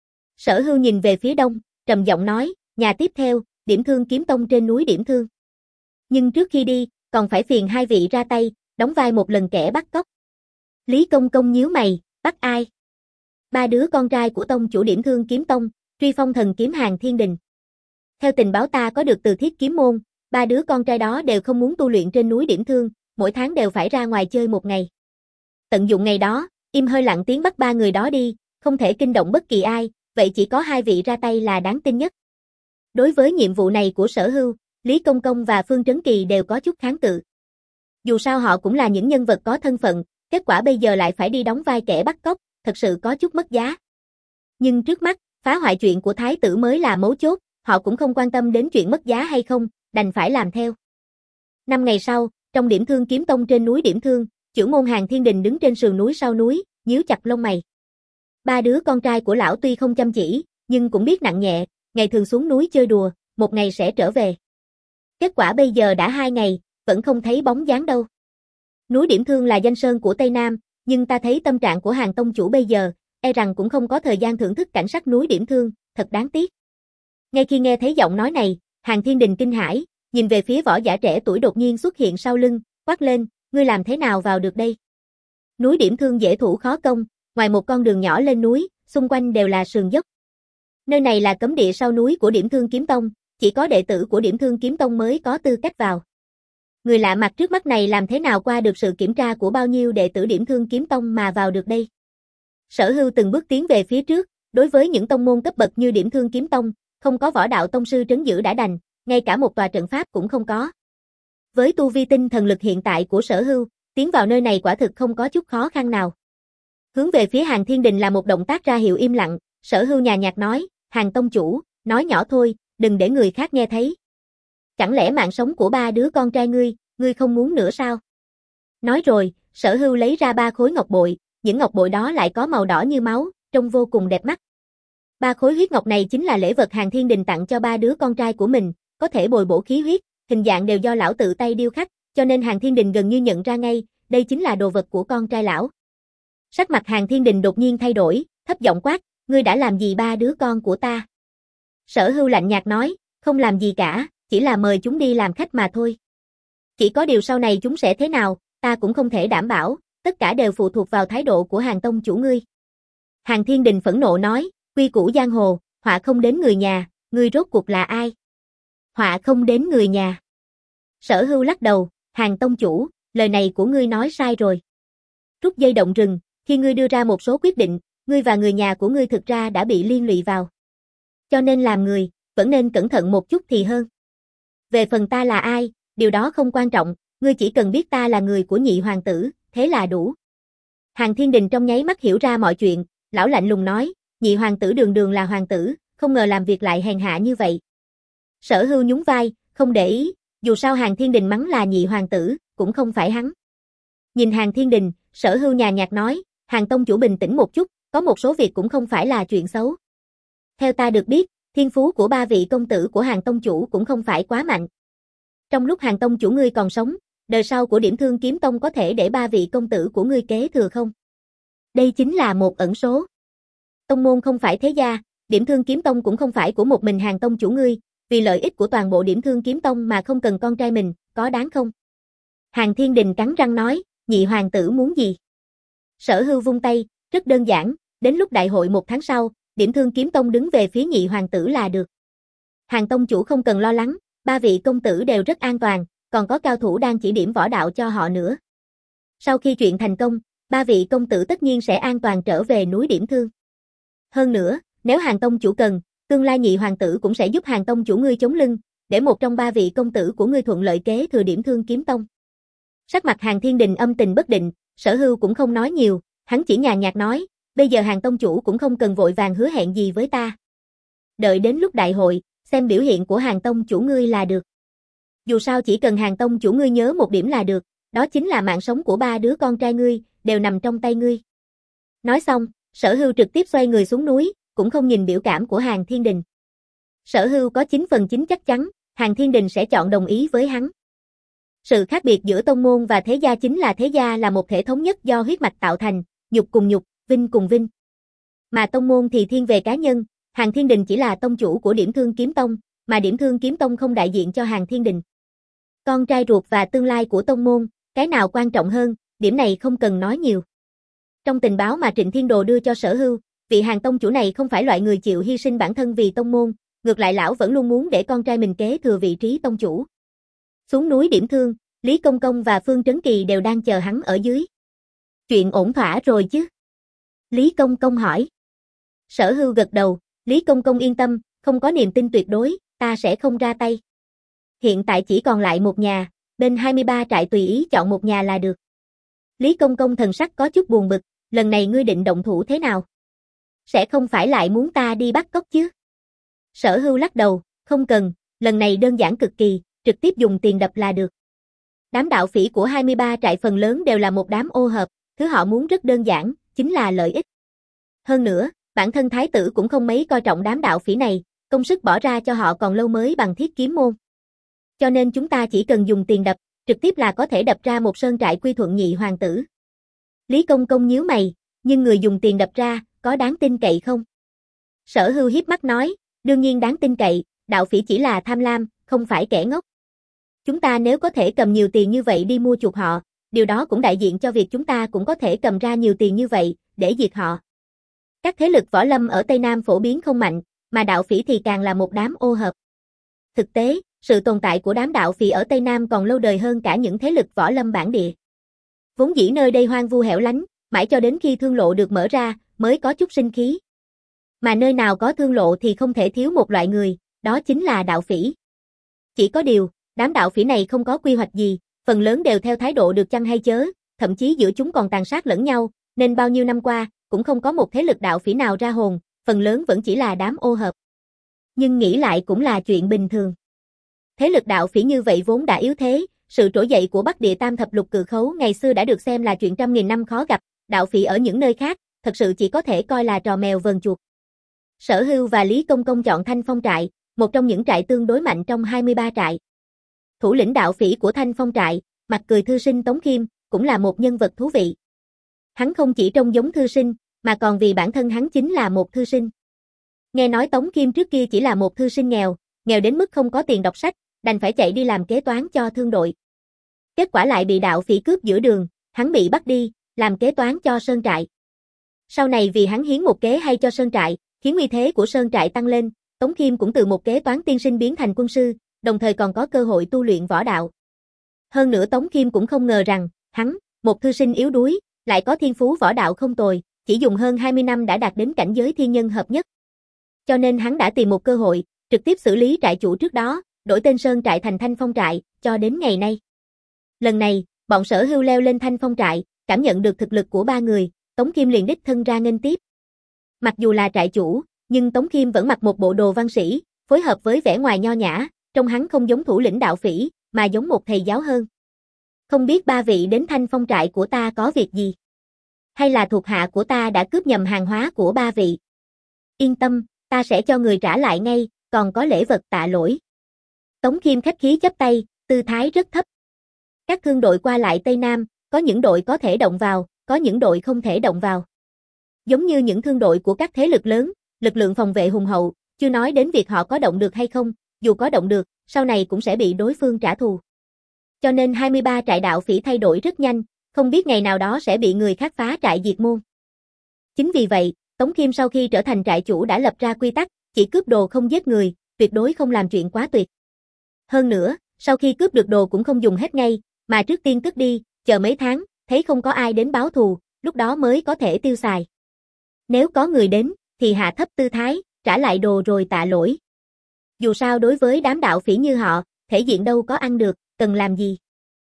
Sở Hưu nhìn về phía đông, trầm giọng nói, nhà tiếp theo, Điểm Thương Kiếm Tông trên núi Điểm Thương. Nhưng trước khi đi, còn phải phiền hai vị ra tay, đóng vai một lần kẻ bắt cóc. Lý Công Công nhíu mày, bắt ai? Ba đứa con trai của tông chủ Điểm Thương Kiếm Tông, truy phong thần kiếm Hàn Thiên Đình. Theo tình báo ta có được từ Thiết Kiếm Môn, ba đứa con trai đó đều không muốn tu luyện trên núi Điểm Thương, mỗi tháng đều phải ra ngoài chơi một ngày. Tận dụng ngày đó, im hơi lặng tiếng bắt ba người đó đi, không thể kinh động bất kỳ ai, vậy chỉ có hai vị ra tay là đáng tin nhất. Đối với nhiệm vụ này của Sở Hưu, Lý Công Công và Phương Trấn Kỳ đều có chút kháng cự. Dù sao họ cũng là những nhân vật có thân phận, kết quả bây giờ lại phải đi đóng vai kẻ bắt cóc, thật sự có chút mất giá. Nhưng trước mắt, phá hoại chuyện của thái tử mới là mấu chốt, họ cũng không quan tâm đến chuyện mất giá hay không, đành phải làm theo. Năm ngày sau, trong Điểm Thương Kiếm Tông trên núi Điểm Thương, trưởng môn Hàn Thiên Đình đứng trên sườn núi sau núi, nhíu chặt lông mày. Ba đứa con trai của lão tuy không chăm chỉ, nhưng cũng biết nặng nhẹ, ngày thường xuống núi chơi đùa, một ngày sẽ trở về. Kết quả bây giờ đã hai ngày, vẫn không thấy bóng dáng đâu. Núi Điểm Thương là danh sơn của Tây Nam, nhưng ta thấy tâm trạng của Hàn tông chủ bây giờ, e rằng cũng không có thời gian thưởng thức cảnh sắc núi Điểm Thương, thật đáng tiếc. Ngay khi nghe thấy giọng nói này, Hàn Thiên Đình kinh hãi, nhìn về phía võ giả trẻ tuổi đột nhiên xuất hiện sau lưng, quát lên, ngươi làm thế nào vào được đây? Núi Điểm Thương dễ thủ khó công, ngoài một con đường nhỏ lên núi, xung quanh đều là sườn dốc. Nơi này là cấm địa sau núi của Điểm Thương Kiếm Tông, chỉ có đệ tử của Điểm Thương Kiếm Tông mới có tư cách vào. Người lạ mặt trước mắt này làm thế nào qua được sự kiểm tra của bao nhiêu đệ tử Điểm Thương Kiếm Tông mà vào được đây? Sở Hưu từng bước tiến về phía trước, đối với những tông môn cấp bậc như Điểm Thương Kiếm Tông, không có võ đạo tông sư trấn giữ đã đành, ngay cả một tòa trận pháp cũng không có. Với tu vi tinh thần lực hiện tại của Sở Hưu, tiến vào nơi này quả thực không có chút khó khăn nào. Hướng về phía Hàn Thiên Đình là một động tác ra hiệu im lặng, Sở Hưu nhàn nhạt nói, Hàn tông chủ, Nói nhỏ thôi, đừng để người khác nghe thấy. Chẳng lẽ mạng sống của ba đứa con trai ngươi, ngươi không muốn nữa sao? Nói rồi, Sở Hưu lấy ra ba khối ngọc bội, những ngọc bội đó lại có màu đỏ như máu, trông vô cùng đẹp mắt. Ba khối huyết ngọc này chính là lễ vật Hàn Thiên Đình tặng cho ba đứa con trai của mình, có thể bồi bổ khí huyết, hình dạng đều do lão tự tay điêu khắc, cho nên Hàn Thiên Đình gần như nhận ra ngay, đây chính là đồ vật của con trai lão. Sắc mặt Hàn Thiên Đình đột nhiên thay đổi, thấp giọng quát, ngươi đã làm gì ba đứa con của ta? Sở Hưu lạnh nhạt nói, không làm gì cả, chỉ là mời chúng đi làm khách mà thôi. Chỉ có điều sau này chúng sẽ thế nào, ta cũng không thể đảm bảo, tất cả đều phụ thuộc vào thái độ của Hàn tông chủ ngươi. Hàn Thiên Đình phẫn nộ nói, quy củ giang hồ, họa không đến người nhà, ngươi rốt cuộc là ai? Họa không đến người nhà. Sở Hưu lắc đầu, Hàn tông chủ, lời này của ngươi nói sai rồi. Rút dây động rừng, khi ngươi đưa ra một số quyết định, ngươi và người nhà của ngươi thực ra đã bị liên lụy vào. Cho nên làm người, vẫn nên cẩn thận một chút thì hơn. Về phần ta là ai, điều đó không quan trọng, ngươi chỉ cần biết ta là người của nhị hoàng tử, thế là đủ. Hàn Thiên Đình trong nháy mắt hiểu ra mọi chuyện, lão lạnh lùng nói, nhị hoàng tử đường đường là hoàng tử, không ngờ làm việc lại hèn hạ như vậy. Sở Hưu nhún vai, không để ý, dù sao Hàn Thiên Đình mắng là nhị hoàng tử, cũng không phải hắn. Nhìn Hàn Thiên Đình, Sở Hưu nhàn nhạt nói, Hàn tông chủ bình tĩnh một chút, có một số việc cũng không phải là chuyện xấu. Theo ta được biết, thiên phú của ba vị công tử của Hàn tông chủ cũng không phải quá mạnh. Trong lúc Hàn tông chủ ngươi còn sống, đời sau của Điểm Thương Kiếm Tông có thể để ba vị công tử của ngươi kế thừa không? Đây chính là một ẩn số. Tông môn không phải thế gia, Điểm Thương Kiếm Tông cũng không phải của một mình Hàn tông chủ ngươi, vì lợi ích của toàn bộ Điểm Thương Kiếm Tông mà không cần con trai mình, có đáng không? Hàn Thiên Đình cắn răng nói, nhị hoàng tử muốn gì? Sở Hưu vung tay, rất đơn giản, đến lúc đại hội một tháng sau, Điểm Thương Kiếm Tông đứng về phía nhị hoàng tử là được. Hàn tông chủ không cần lo lắng, ba vị công tử đều rất an toàn, còn có cao thủ đang chỉ điểm võ đạo cho họ nữa. Sau khi chuyện thành công, ba vị công tử tất nhiên sẽ an toàn trở về núi Điểm Thương. Hơn nữa, nếu Hàn tông chủ cần, tương lai nhị hoàng tử cũng sẽ giúp Hàn tông chủ ngươi chống lưng, để một trong ba vị công tử của ngươi thuận lợi kế thừa Điểm Thương Kiếm Tông. Sắc mặt Hàn Thiên Đình âm tình bất định, Sở Hưu cũng không nói nhiều, hắn chỉ nhàn nhạt nói, bây giờ Hàn tông chủ cũng không cần vội vàng hứa hẹn gì với ta. Đợi đến lúc đại hội, xem biểu hiện của Hàn tông chủ ngươi là được. Dù sao chỉ cần Hàn tông chủ ngươi nhớ một điểm là được, đó chính là mạng sống của ba đứa con trai ngươi, đều nằm trong tay ngươi. Nói xong, Sở Hưu trực tiếp xoay người xuống núi, cũng không nhìn biểu cảm của Hàn Thiên Đình. Sở Hưu có chín phần chín chắc chắn, Hàn Thiên Đình sẽ chọn đồng ý với hắn. Sự khác biệt giữa tông môn và thế gia chính là thế gia là một thể thống nhất do huyết mạch tạo thành, nhục cùng nhục, vinh cùng vinh. Mà tông môn thì thiên về cá nhân, Hàn Thiên Đình chỉ là tông chủ của Điểm Thương Kiếm Tông, mà Điểm Thương Kiếm Tông không đại diện cho Hàn Thiên Đình. Con trai ruột và tương lai của tông môn, cái nào quan trọng hơn, điểm này không cần nói nhiều. Trong tình báo mà Trịnh Thiên Đồ đưa cho Sở Hưu, vị Hàn tông chủ này không phải loại người chịu hy sinh bản thân vì tông môn, ngược lại lão vẫn luôn muốn để con trai mình kế thừa vị trí tông chủ. Xuống núi Điểm Thương, Lý Công Công và Phương Trấn Kỳ đều đang chờ hắn ở dưới. Chuyện ổn thỏa rồi chứ? Lý Công Công hỏi. Sở Hưu gật đầu, Lý Công Công yên tâm, không có niềm tin tuyệt đối, ta sẽ không ra tay. Hiện tại chỉ còn lại một nhà, bên hai mươi ba trại tùy ý chọn một nhà là được. Lý Công Công thần sắc có chút buồn bực, lần này ngươi định động thủ thế nào? Sẽ không phải lại muốn ta đi bắt cóc chứ? Sở Hưu lắc đầu, không cần, lần này đơn giản cực kỳ, trực tiếp dùng tiền đập là được. Đám đạo phỉ của hai mươi ba trại phần lớn đều là một đám ô hợp, thứ họ muốn rất đơn giản, chính là lợi ích. Hơn nữa, bản thân thái tử cũng không mấy coi trọng đám đạo phỉ này, công sức bỏ ra cho họ còn lâu mới bằng Thiết Kiếm môn. Cho nên chúng ta chỉ cần dùng tiền đập, trực tiếp là có thể đập ra một sơn trại quy thuận nhị hoàng tử. Lý Công Công nhíu mày, nhưng người dùng tiền đập ra, có đáng tin cậy không? Sở Hưu hiếp mắt nói, đương nhiên đáng tin cậy, đạo phỉ chỉ là tham lam, không phải kẻ ngốc. Chúng ta nếu có thể cầm nhiều tiền như vậy đi mua chuộc họ, điều đó cũng đại diện cho việc chúng ta cũng có thể cầm ra nhiều tiền như vậy, để diệt họ. Các thế lực võ lâm ở Tây Nam phổ biến không mạnh, mà đạo phỉ thì càng là một đám ô hợp. Thực tế, sự tồn tại của đám đạo phỉ ở Tây Nam còn lâu đời hơn cả những thế lực võ lâm bản địa. Vốn dĩ nơi đây hoang vu hẻo lánh, mãi cho đến khi thương lộ được mở ra, mới có chút sinh khí. Mà nơi nào có thương lộ thì không thể thiếu một loại người, đó chính là đạo phỉ. Chỉ có điều, đám đạo phỉ này không có quy hoạch gì, phần lớn đều theo thái độ được chăng hay chớ, thậm chí giữa chúng còn tàn sát lẫn nhau, nên bao nhiêu năm qua, cũng không có một thế lực đạo phỉ nào ra hồn, phần lớn vẫn chỉ là đám ô hợp. Nhưng nghĩ lại cũng là chuyện bình thường. Thế lực đạo phỉ như vậy vốn đã yếu thế, sự trỗi dậy của Bắc Địa Tam Thập Lục Cự Khấu ngày xưa đã được xem là chuyện trăm nghìn năm khó gặp, đạo phỉ ở những nơi khác, thật sự chỉ có thể coi là trò mèo vờn chuột. Sở Hưu và Lý Công Công chọn Thanh Phong trại, một trong những trại tương đối mạnh trong hai mươi ba trại. Thủ lĩnh đạo phỉ của Thanh Phong trại, mặt cười thư sinh Tống Khiêm, cũng là một nhân vật thú vị. Hắn không chỉ trông giống thư sinh, mà còn vì bản thân hắn chính là một thư sinh. Nghe nói Tống Khiêm trước kia chỉ là một thư sinh nghèo, nghèo đến mức không có tiền đọc sách, đành phải chạy đi làm kế toán cho thương đội. Kết quả lại bị đạo phỉ cướp giữa đường, hắn bị bắt đi, làm kế toán cho sơn trại. Sau này vì hắn hiến một kế hay cho sơn trại, khiến uy thế của sơn trại tăng lên, Tống Khiêm cũng từ một kế toán tiên sinh biến thành quân sư, đồng thời còn có cơ hội tu luyện võ đạo. Hơn nữa Tống Khiêm cũng không ngờ rằng, hắn, một thư sinh yếu đuối, lại có thiên phú võ đạo không tồi, chỉ dùng hơn hai mươi năm đã đạt đến cảnh giới thiên nhân hợp nhất. Cho nên hắn đã tìm một cơ hội, trực tiếp xử lý trại chủ trước đó, đổi tên sơn trại thành Thanh Phong trại, cho đến ngày nay. Lần này, bọn Sở Hưu leo lên Thanh Phong trại, cảm nhận được thực lực của ba người, Tống Khiêm liền đích thân ra nghênh tiếp. Mặc dù là trại chủ, nhưng Tống Khiêm vẫn mặc một bộ đồ văn sĩ, phối hợp với vẻ ngoài nho nhã, trông hắn không giống thủ lĩnh đạo phỉ, mà giống một thầy giáo hơn. Không biết ba vị đến Thanh Phong trại của ta có việc gì? Hay là thuộc hạ của ta đã cướp nhầm hàng hóa của ba vị? Yên tâm, ta sẽ cho người trả lại ngay, còn có lễ vật tạ lỗi. Tống Khiêm khách khí chắp tay, tư thái rất thấp. Các thương đội qua lại Tây Nam, có những đội có thể động vào, có những đội không thể động vào. Giống như những thương đội của các thế lực lớn, lực lượng phòng vệ hùng hậu, chưa nói đến việc họ có động được hay không, dù có động được, sau này cũng sẽ bị đối phương trả thù. Cho nên hai mươi ba trại đạo phỉ thay đổi rất nhanh, không biết ngày nào đó sẽ bị người khác phá trại diệt môn. Chính vì vậy, Tống Khiêm sau khi trở thành trại chủ đã lập ra quy tắc, chỉ cướp đồ không giết người, tuyệt đối không làm chuyện quá tuyệt. Hơn nữa, sau khi cướp được đồ cũng không dùng hết ngay, mà trước tiên cất đi, chờ mấy tháng, thấy không có ai đến báo thù, lúc đó mới có thể tiêu xài. Nếu có người đến, thì hạ thấp tư thái, trả lại đồ rồi tạ lỗi. Dù sao đối với đám đạo phỉ như họ, thể diện đâu có ăn được, cần làm gì.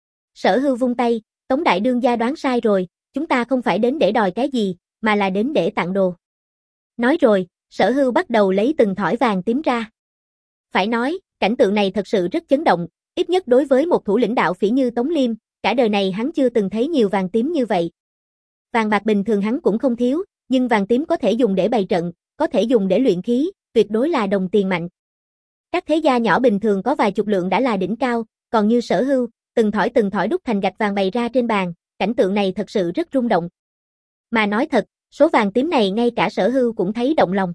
Sở Hưu vung tay, Tống đại đương gia đoán sai rồi, chúng ta không phải đến để đòi cái gì, mà là đến để tặng đồ. Nói rồi, Sở Hưu bắt đầu lấy từng thỏi vàng tím ra. Phải nói, cảnh tượng này thật sự rất chấn động, ít nhất đối với một thủ lĩnh đạo phỉ như Tống Liêm, cả đời này hắn chưa từng thấy nhiều vàng tím như vậy. Vàng bạc bình thường hắn cũng không thiếu, nhưng vàng tím có thể dùng để bày trận, có thể dùng để luyện khí, tuyệt đối là đồng tiền mạnh. Các thế gia nhỏ bình thường có vài chục lượng đã là đỉnh cao, còn như Sở Hưu, từng thỏi từng thỏi đúc thành gạch vàng bày ra trên bàn, cảnh tượng này thật sự rất rung động. Mà nói thật, số vàng tím này ngay cả Sở Hưu cũng thấy động lòng.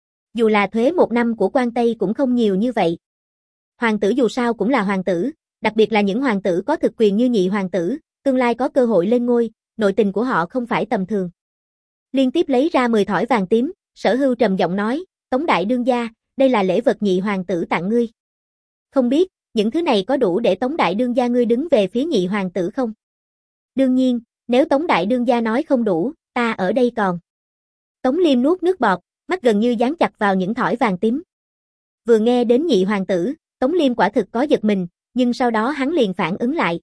Dù là thuế một năm của Quan Tây cũng không nhiều như vậy. Hoàng tử dù sao cũng là hoàng tử, đặc biệt là những hoàng tử có thực quyền như nhị hoàng tử, tương lai có cơ hội lên ngôi, nội tình của họ không phải tầm thường. Liên tiếp lấy ra mười thỏi vàng tím, Sở Hưu trầm giọng nói, Tống đại đương gia, đây là lễ vật nhị hoàng tử tặng ngươi. Không biết, những thứ này có đủ để Tống đại đương gia ngươi đứng về phía nhị hoàng tử không? Đương nhiên, nếu Tống đại đương gia nói không đủ, ta ở đây còn. Tống Liêm nuốt nước bọt, mắt gần như dán chặt vào những thỏi vàng tím. Vừa nghe đến nhị hoàng tử, Tống Liêm quả thực có giật mình, nhưng sau đó hắn liền phản ứng lại.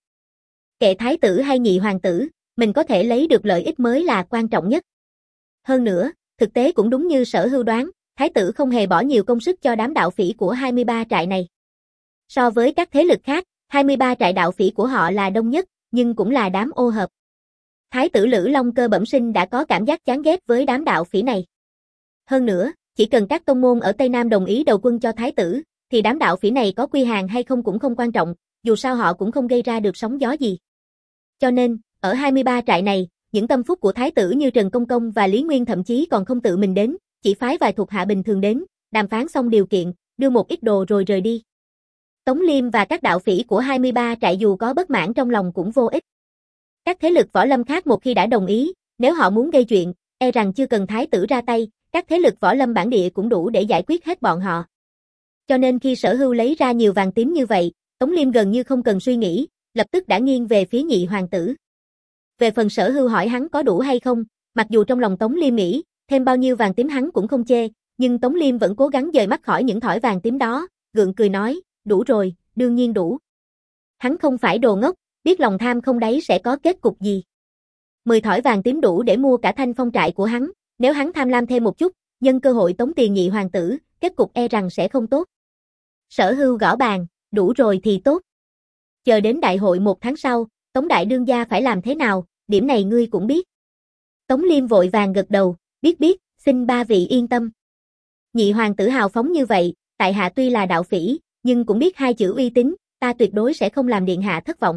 Kệ thái tử hay nhị hoàng tử, mình có thể lấy được lợi ích mới là quan trọng nhất. Hơn nữa, thực tế cũng đúng như Sở Hưu đoán, thái tử không hề bỏ nhiều công sức cho đám đạo phỉ của hai mươi ba trại này. So với các thế lực khác, hai mươi ba trại đạo phỉ của họ là đông nhất, nhưng cũng là đám ô hợp. Thái tử Lữ Long Cơ bẩm sinh đã có cảm giác chán ghét với đám đạo phỉ này. Hơn nữa, chỉ cần các tông môn ở Tây Nam đồng ý đầu quân cho thái tử, thì đám đạo phỉ này có quy hàng hay không cũng không quan trọng, dù sao họ cũng không gây ra được sóng gió gì. Cho nên, ở hai mươi ba trại này, những tâm phúc của thái tử như Trần Công Công và Lý Nguyên thậm chí còn không tự mình đến, chỉ phái vài thuộc hạ bình thường đến, đàm phán xong điều kiện, đưa một ít đồ rồi rời đi. Tống Liêm và các đạo phỉ của hai mươi ba trại dù có bất mãn trong lòng cũng vô ích. Các thế lực võ lâm khác một khi đã đồng ý, nếu họ muốn gây chuyện, e rằng chưa cần thái tử ra tay, các thế lực võ lâm bản địa cũng đủ để giải quyết hết bọn họ. Cho nên khi Sở Hưu lấy ra nhiều vàng tím như vậy, Tống Liêm gần như không cần suy nghĩ, lập tức đã nghiêng về phía nhị hoàng tử. Về phần Sở Hưu hỏi hắn có đủ hay không, mặc dù trong lòng Tống Liêm nghĩ, thêm bao nhiêu vàng tím hắn cũng không chê, nhưng Tống Liêm vẫn cố gắng dời mắt khỏi những thỏi vàng tím đó, gượng cười nói, đủ rồi, đương nhiên đủ. Hắn không phải đồ ngốc, biết lòng tham không đáy sẽ có kết cục gì. Mười thỏi vàng tím đủ để mua cả Thanh Phong trại của hắn, nếu hắn tham lam thêm một chút, nhân cơ hội tống tiền nhị hoàng tử, kết cục e rằng sẽ không tốt. Sở Hưu gõ bàn, đủ rồi thì tốt. Chờ đến đại hội một tháng sau, Tống đại đương gia phải làm thế nào, điểm này ngươi cũng biết. Tống Liêm vội vàng gật đầu, biết biết, xin ba vị yên tâm. Nhị hoàng tử hào phóng như vậy, tại hạ tuy là đạo phỉ, nhưng cũng biết hai chữ uy tín, ta tuyệt đối sẽ không làm điện hạ thất vọng.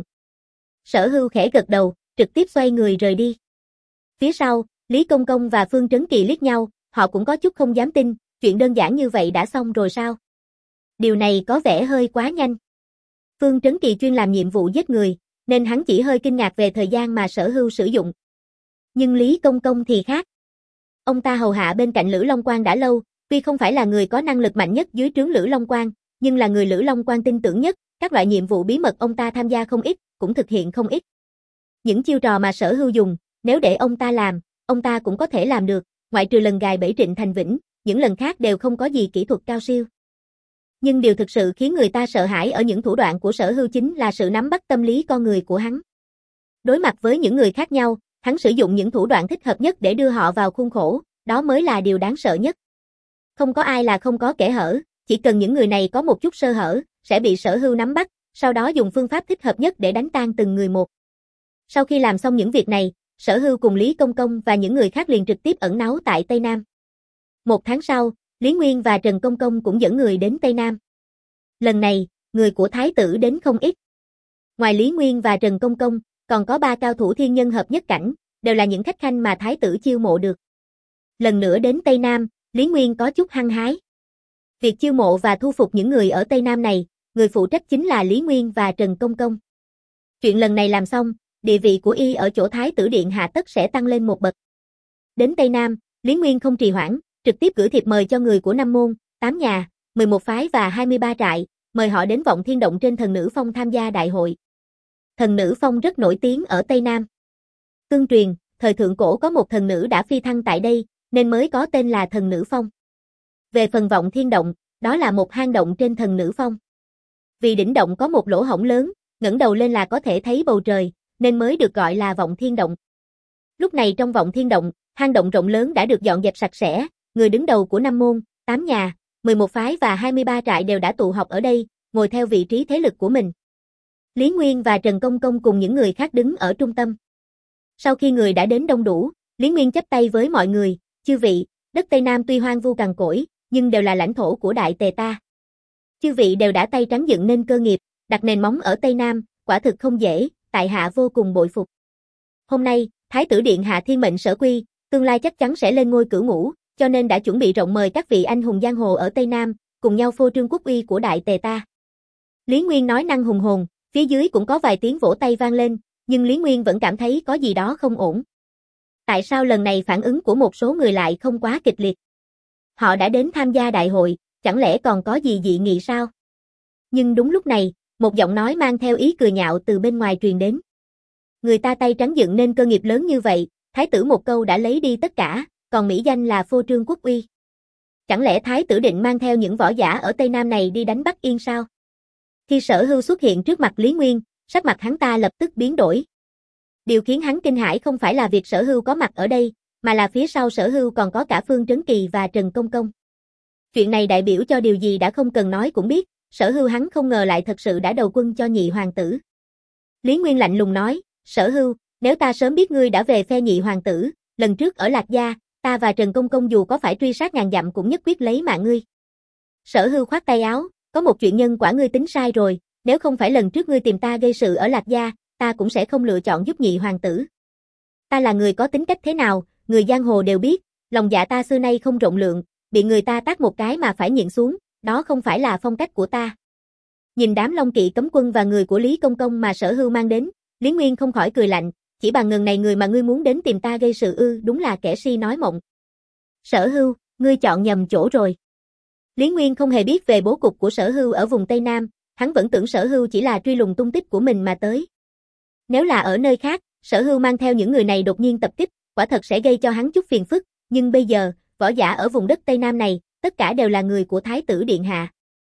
Sở Hưu khẽ gật đầu, trực tiếp xoay người rời đi. Phía sau, Lý Công Công và Phương Trấn Kỳ liếc nhau, họ cũng có chút không dám tin, chuyện đơn giản như vậy đã xong rồi sao? Điều này có vẻ hơi quá nhanh. Phương Trấn Kỳ chuyên làm nhiệm vụ giết người, nên hắn chỉ hơi kinh ngạc về thời gian mà Sở Hưu sử dụng. Nhưng Lý Công Công thì khác. Ông ta hầu hạ bên cạnh Lữ Long Quang đã lâu, tuy không phải là người có năng lực mạnh nhất dưới trướng Lữ Long Quang, nhưng là người Lữ Long Quang tin tưởng nhất, các loại nhiệm vụ bí mật ông ta tham gia không ít, cũng thực hiện không ít. Những chiêu trò mà Sở Hưu dùng, nếu để ông ta làm, ông ta cũng có thể làm được, ngoại trừ lần gài bẫy Trịnh Thành Vĩnh, những lần khác đều không có gì kỹ thuật cao siêu. Nhưng điều thực sự khiến người ta sợ hãi ở những thủ đoạn của Sở Hưu chính là sự nắm bắt tâm lý con người của hắn. Đối mặt với những người khác nhau, hắn sử dụng những thủ đoạn thích hợp nhất để đưa họ vào khuôn khổ, đó mới là điều đáng sợ nhất. Không có ai là không có kẽ hở, chỉ cần những người này có một chút sơ hở, sẽ bị Sở Hưu nắm bắt, sau đó dùng phương pháp thích hợp nhất để đánh tan từng người một. Sau khi làm xong những việc này, Sở Hưu cùng Lý Công Công và những người khác liền trực tiếp ẩn náu tại Tây Nam. Một tháng sau, Lý Nguyên và Trần Công Công cũng dẫn người đến Tây Nam. Lần này, người của Thái tử đến không ít. Ngoài Lý Nguyên và Trần Công Công, còn có ba cao thủ thiên nhân hợp nhất cảnh, đều là những khách khanh mà Thái tử chiêu mộ được. Lần nữa đến Tây Nam, Lý Nguyên có chút hăng hái. Việc chiêu mộ và thu phục những người ở Tây Nam này, người phụ trách chính là Lý Nguyên và Trần Công Công. Chuyện lần này làm xong, địa vị của y ở chỗ Thái tử điện hạ tất sẽ tăng lên một bậc. Đến Tây Nam, Lý Nguyên không trì hoãn, trực tiếp gửi thiệp mời cho người của năm môn, tám nhà, mười một phái và hai mươi ba trại, mời họ đến Vọng Thiên Động trên Thần Nữ Phong tham gia đại hội. Thần Nữ Phong rất nổi tiếng ở Tây Nam. Tương truyền, thời thượng cổ có một thần nữ đã phi thăng tại đây, nên mới có tên là Thần Nữ Phong. Về phần Vọng Thiên Động, đó là một hang động trên Thần Nữ Phong. Vì đỉnh động có một lỗ hổng lớn, ngẩng đầu lên là có thể thấy bầu trời, nên mới được gọi là Vọng Thiên Động. Lúc này trong Vọng Thiên Động, hang động rộng lớn đã được dọn dẹp sạch sẽ, người đứng đầu của năm môn, tám nhà, mười một phái và hai mươi ba trại đều đã tụ họp ở đây, ngồi theo vị trí thế lực của mình. Lý Nguyên và Trần Công Công cùng những người khác đứng ở trung tâm. Sau khi người đã đến đông đủ, Lý Nguyên chắp tay với mọi người, chư vị, đất Tây Nam tuy hoang vu cằn cỗi, nhưng đều là lãnh thổ của Đại Tề ta. Chư vị đều đã tay trắng dựng nên cơ nghiệp, đặt nền móng ở Tây Nam, quả thực không dễ, tại hạ vô cùng bội phục. Hôm nay, Thái tử điện hạ thiên mệnh sở quy, tương lai chắc chắn sẽ lên ngôi cửu ngũ, cho nên đã chuẩn bị rộng mời các vị anh hùng giang hồ ở Tây Nam, cùng nhau phô trương quốc uy của Đại Tề ta. Lý Nguyên nói năng hùng hồn, phía dưới cũng có vài tiếng vỗ tay vang lên, nhưng Lý Nguyên vẫn cảm thấy có gì đó không ổn. Tại sao lần này phản ứng của một số người lại không quá kịch liệt? Họ đã đến tham gia đại hội, chẳng lẽ còn có gì dị nghị sao? Nhưng đúng lúc này, một giọng nói mang theo ý cười nhạo từ bên ngoài truyền đến. Người ta tay trắng dựng nên cơ nghiệp lớn như vậy, Thái tử một câu đã lấy đi tất cả, còn mỹ danh là phô trương quốc uy. Chẳng lẽ Thái tử định mang theo những võ giả ở Tây Nam này đi đánh Bắc Yên sao? Khi Sở Hưu xuất hiện trước mặt Lý Nguyên, sắc mặt hắn ta lập tức biến đổi. Điều khiến hắn kinh hãi không phải là việc Sở Hưu có mặt ở đây, mà là phía sau Sở Hưu còn có cả Phương Trấn Kỳ và Trần Công Công. Chuyện này đại biểu cho điều gì đã không cần nói cũng biết, Sở Hưu hắn không ngờ lại thật sự đã đầu quân cho nhị hoàng tử. Lý Nguyên lạnh lùng nói, Sở Hưu, nếu ta sớm biết ngươi đã về phe nhị hoàng tử, lần trước ở Lạc Gia, ta và Trần Công Công dù có phải truy sát ngàn dặm cũng nhất quyết lấy mạng ngươi. Sở Hưu khoát tay áo, có một chuyện nhân quả ngươi tính sai rồi, nếu không phải lần trước ngươi tìm ta gây sự ở Lạc Gia, ta cũng sẽ không lựa chọn giúp nhị hoàng tử. Ta là người có tính cách thế nào, người giang hồ đều biết, lòng dạ ta xưa nay không rộng lượng, bị người ta tát một cái mà phải nhịn xuống, đó không phải là phong cách của ta. Nhìn đám Long Kỵ cấm quân và người của Lý Công Công mà Sở Hưu mang đến, Lý Nguyên không khỏi cười lạnh, chỉ bằng ngần này người mà ngươi muốn đến tìm ta gây sự ư, đúng là kẻ si nói mộng. Sở Hưu, ngươi chọn nhầm chỗ rồi. Lý Nguyên không hề biết về bố cục của Sở Hưu ở vùng Tây Nam, hắn vẫn tưởng Sở Hưu chỉ là truy lùng tung tích của mình mà tới. Nếu là ở nơi khác, Sở Hưu mang theo những người này đột nhiên tập kích, quả thật sẽ gây cho hắn chút phiền phức, nhưng bây giờ, võ giả ở vùng đất Tây Nam này, tất cả đều là người của Thái tử điện hạ.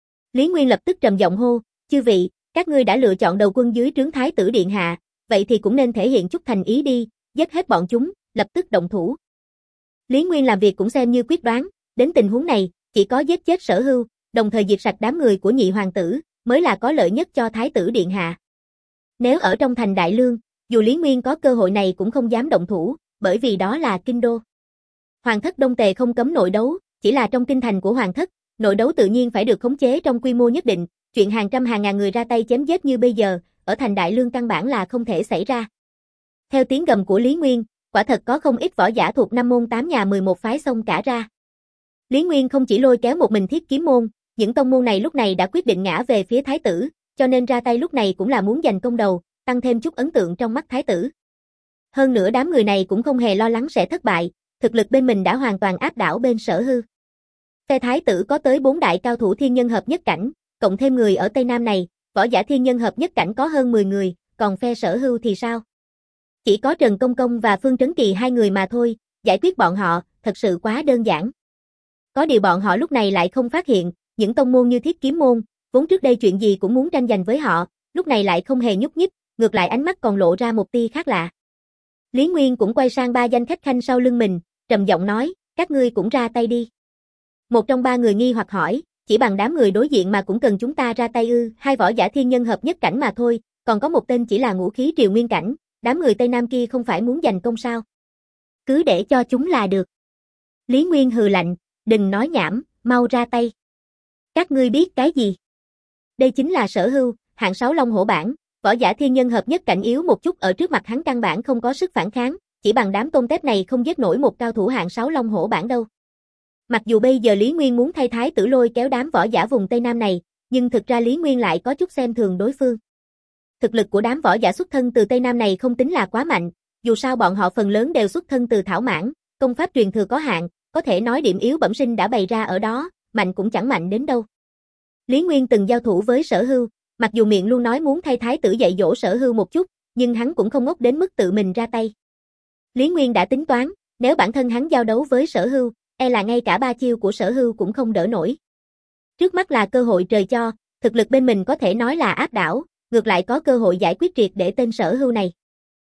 Lý Nguyên lập tức trầm giọng hô, chư vị, các ngươi đã lựa chọn đầu quân dưới trướng Thái tử điện hạ, vậy thì cũng nên thể hiện chút thành ý đi, giết hết bọn chúng, lập tức động thủ. Lý Nguyên làm việc cũng xem như quyết đoán, đến tình huống này, chỉ có giết chết Sở Hưu, đồng thời diệt sạch đám người của nhị hoàng tử, mới là có lợi nhất cho thái tử điện hạ. Nếu ở trong thành Đại Lương, dù Lý Nguyên có cơ hội này cũng không dám động thủ, bởi vì đó là kinh đô. Hoàng thất Đông Tề không cấm nội đấu, chỉ là trong kinh thành của hoàng thất, nội đấu tự nhiên phải được khống chế trong quy mô nhất định, chuyện hàng trăm hàng ngàn người ra tay chém giết như bây giờ, ở thành Đại Lương căn bản là không thể xảy ra. Theo tiếng gầm của Lý Nguyên, quả thật có không ít võ giả thuộc năm môn tám nhà mười một phái xông cả ra. Lý Nguyên không chỉ lôi kéo một mình Thiết Kiếm môn, những tông môn này lúc này đã quyết định ngã về phía thái tử, cho nên ra tay lúc này cũng là muốn giành công đầu, tăng thêm chút ấn tượng trong mắt thái tử. Hơn nữa đám người này cũng không hề lo lắng sẽ thất bại, thực lực bên mình đã hoàn toàn áp đảo bên Sở Hưu. Phe thái tử có tới bốn đại cao thủ thiên nhân hợp nhất cảnh, cộng thêm người ở Tây Nam này, võ giả thiên nhân hợp nhất cảnh có hơn mười người, còn phe Sở Hưu thì sao? Chỉ có Trần Công Công và Phương Trấn Kỳ hai người mà thôi, giải quyết bọn họ, thật sự quá đơn giản. Có điều bọn họ lúc này lại không phát hiện, những tông môn như Thiết Kiếm môn, vốn trước đây chuyện gì cũng muốn tranh giành với họ, lúc này lại không hề nhúc nhích, ngược lại ánh mắt còn lộ ra một tia khác lạ. Lý Nguyên cũng quay sang ba danh khách khanh sau lưng mình, trầm giọng nói, các ngươi cũng ra tay đi. Một trong ba người nghi hoặc hỏi, chỉ bằng đám người đối diện mà cũng cần chúng ta ra tay ư? Hai võ giả thiên nhân hợp nhất cảnh mà thôi, còn có một tên chỉ là ngũ khí triều nguyên cảnh, đám người Tây Nam kia không phải muốn giành công sao? Cứ để cho chúng là được. Lý Nguyên hừ lạnh, đừng nói nhảm, mau ra tay. Các ngươi biết cái gì? Đây chính là Sở Hưu, hạng sáu Long Hổ Bảng, võ giả thiên nhân hợp nhất cảnh yếu một chút ở trước mặt hắn căn bản không có sức phản kháng, chỉ bằng đám tôm tép này không giết nổi một cao thủ hạng sáu Long Hổ Bảng đâu. Mặc dù bây giờ Lý Nguyên muốn thay thái tử lôi kéo đám võ giả vùng Tây Nam này, nhưng thực ra Lý Nguyên lại có chút xem thường đối phương. Thực lực của đám võ giả xuất thân từ Tây Nam này không tính là quá mạnh, dù sao bọn họ phần lớn đều xuất thân từ thảo mãn, công pháp truyền thừa có hạn, có thể nói điểm yếu bẩm sinh đã bày ra ở đó, mạnh cũng chẳng mạnh đến đâu. Lý Nguyên từng giao thủ với Sở Hưu, mặc dù miệng luôn nói muốn thay thái tử dạy dỗ Sở Hưu một chút, nhưng hắn cũng không ngốc đến mức tự mình ra tay. Lý Nguyên đã tính toán, nếu bản thân hắn giao đấu với Sở Hưu, e là ngay cả ba chiêu của Sở Hưu cũng không đỡ nổi. Trước mắt là cơ hội trời cho, thực lực bên mình có thể nói là áp đảo, ngược lại có cơ hội giải quyết triệt để tên Sở Hưu này.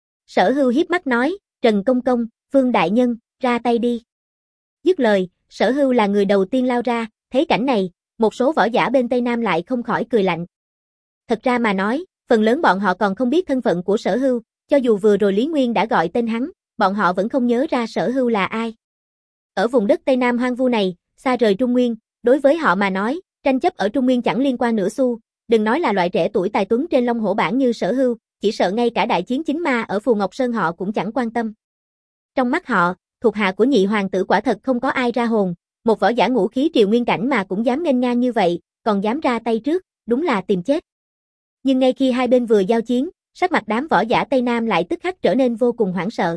Sở Hưu hiếp mắt nói, Trần Công Công, Phương Đại Nhân, ra tay đi. Dứt lời, Sở Hưu là người đầu tiên lao ra, thấy cảnh này, một số võ giả bên Tây Nam lại không khỏi cười lạnh. Thật ra mà nói, phần lớn bọn họ còn không biết thân phận của Sở Hưu, cho dù vừa rồi Lý Nguyên đã gọi tên hắn, bọn họ vẫn không nhớ ra Sở Hưu là ai. Ở vùng đất Tây Nam hoang vu này, xa rời Trung Nguyên, đối với họ mà nói, tranh chấp ở Trung Nguyên chẳng liên quan nửa xu, đừng nói là loại trẻ tuổi tài tuấn trên Long Hổ Bảng như Sở Hưu, chỉ sợ ngay cả đại chiến chính ma ở Phù Ngọc Sơn họ cũng chẳng quan tâm. Trong mắt họ, thuộc hạ của nhị hoàng tử quả thật không có ai ra hồn, một võ giả ngũ khí triều nguyên cảnh mà cũng dám nghênh ngang như vậy, còn dám ra tay trước, đúng là tìm chết. Nhưng ngay khi hai bên vừa giao chiến, sắc mặt đám võ giả Tây Nam lại tức khắc trở nên vô cùng hoảng sợ.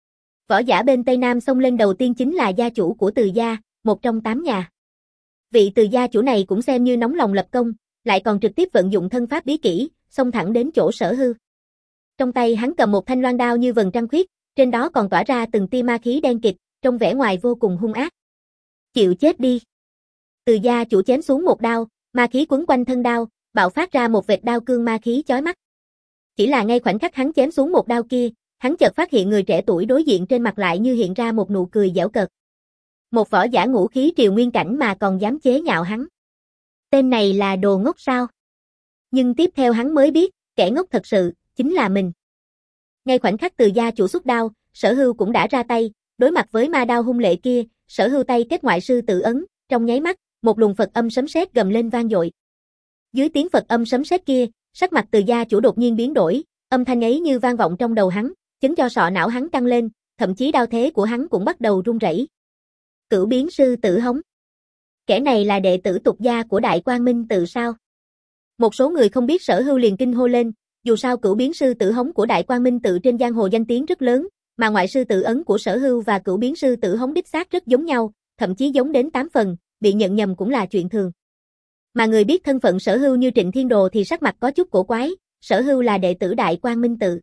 Võ giả bên Tây Nam xông lên đầu tiên chính là gia chủ của Từ gia, một trong tám nhà. Vị Từ gia chủ này cũng xem như nóng lòng lập công, lại còn trực tiếp vận dụng thân pháp bí kỹ, xông thẳng đến chỗ Sở Hưu. Trong tay hắn cầm một thanh loan đao như vầng trăng khuyết, trên đó còn tỏa ra từng tia ma khí đen kịt, trông vẻ ngoài vô cùng hung ác. Chịu chết đi. Từ gia chủ chém xuống một đao, ma khí quấn quanh thân đao, bạo phát ra một vệt đao cương ma khí chói mắt. Chỉ là ngay khoảnh khắc hắn chém xuống một đao kia, hắn chợt phát hiện người trẻ tuổi đối diện trên mặt lại như hiện ra một nụ cười giễu cợt. Một võ giả ngũ khí triều nguyên cảnh mà còn dám chế nhạo hắn. Tên này là đồ ngốc sao? Nhưng tiếp theo hắn mới biết, kẻ ngốc thật sự, chính là mình. Ngay khoảnh khắc Từ gia chủ xuất đao, Sở Hưu cũng đã ra tay, đối mặt với ma đao hung lệ kia, Sở Hưu tay kết ngoại sư tự ấn, trong nháy mắt, một luồng Phật âm sấm sét gầm lên vang dội. Dưới tiếng Phật âm sấm sét kia, sắc mặt Từ gia chủ đột nhiên biến đổi, âm thanh ấy như vang vọng trong đầu hắn, chấn cho sọ não hắn căng lên, thậm chí đao thế của hắn cũng bắt đầu run rẩy. Cửu biến sư tử hống. Kẻ này là đệ tử tục gia của Đại Quang Minh Tự sao? Một số người không biết Sở Hưu liền kinh hô lên, dù sao cửu biến sư tử hống của Đại Quang Minh Tự trên giang hồ danh tiếng rất lớn, mà ngoại sư tự ấn của Sở Hưu và cửu biến sư tử hống đích xác rất giống nhau, thậm chí giống đến tám phần, bị nhận nhầm cũng là chuyện thường. Mà người biết thân phận Sở Hưu như Trịnh Thiên Đồ thì sắc mặt có chút cổ quái, Sở Hưu là đệ tử Đại Quang Minh Tự.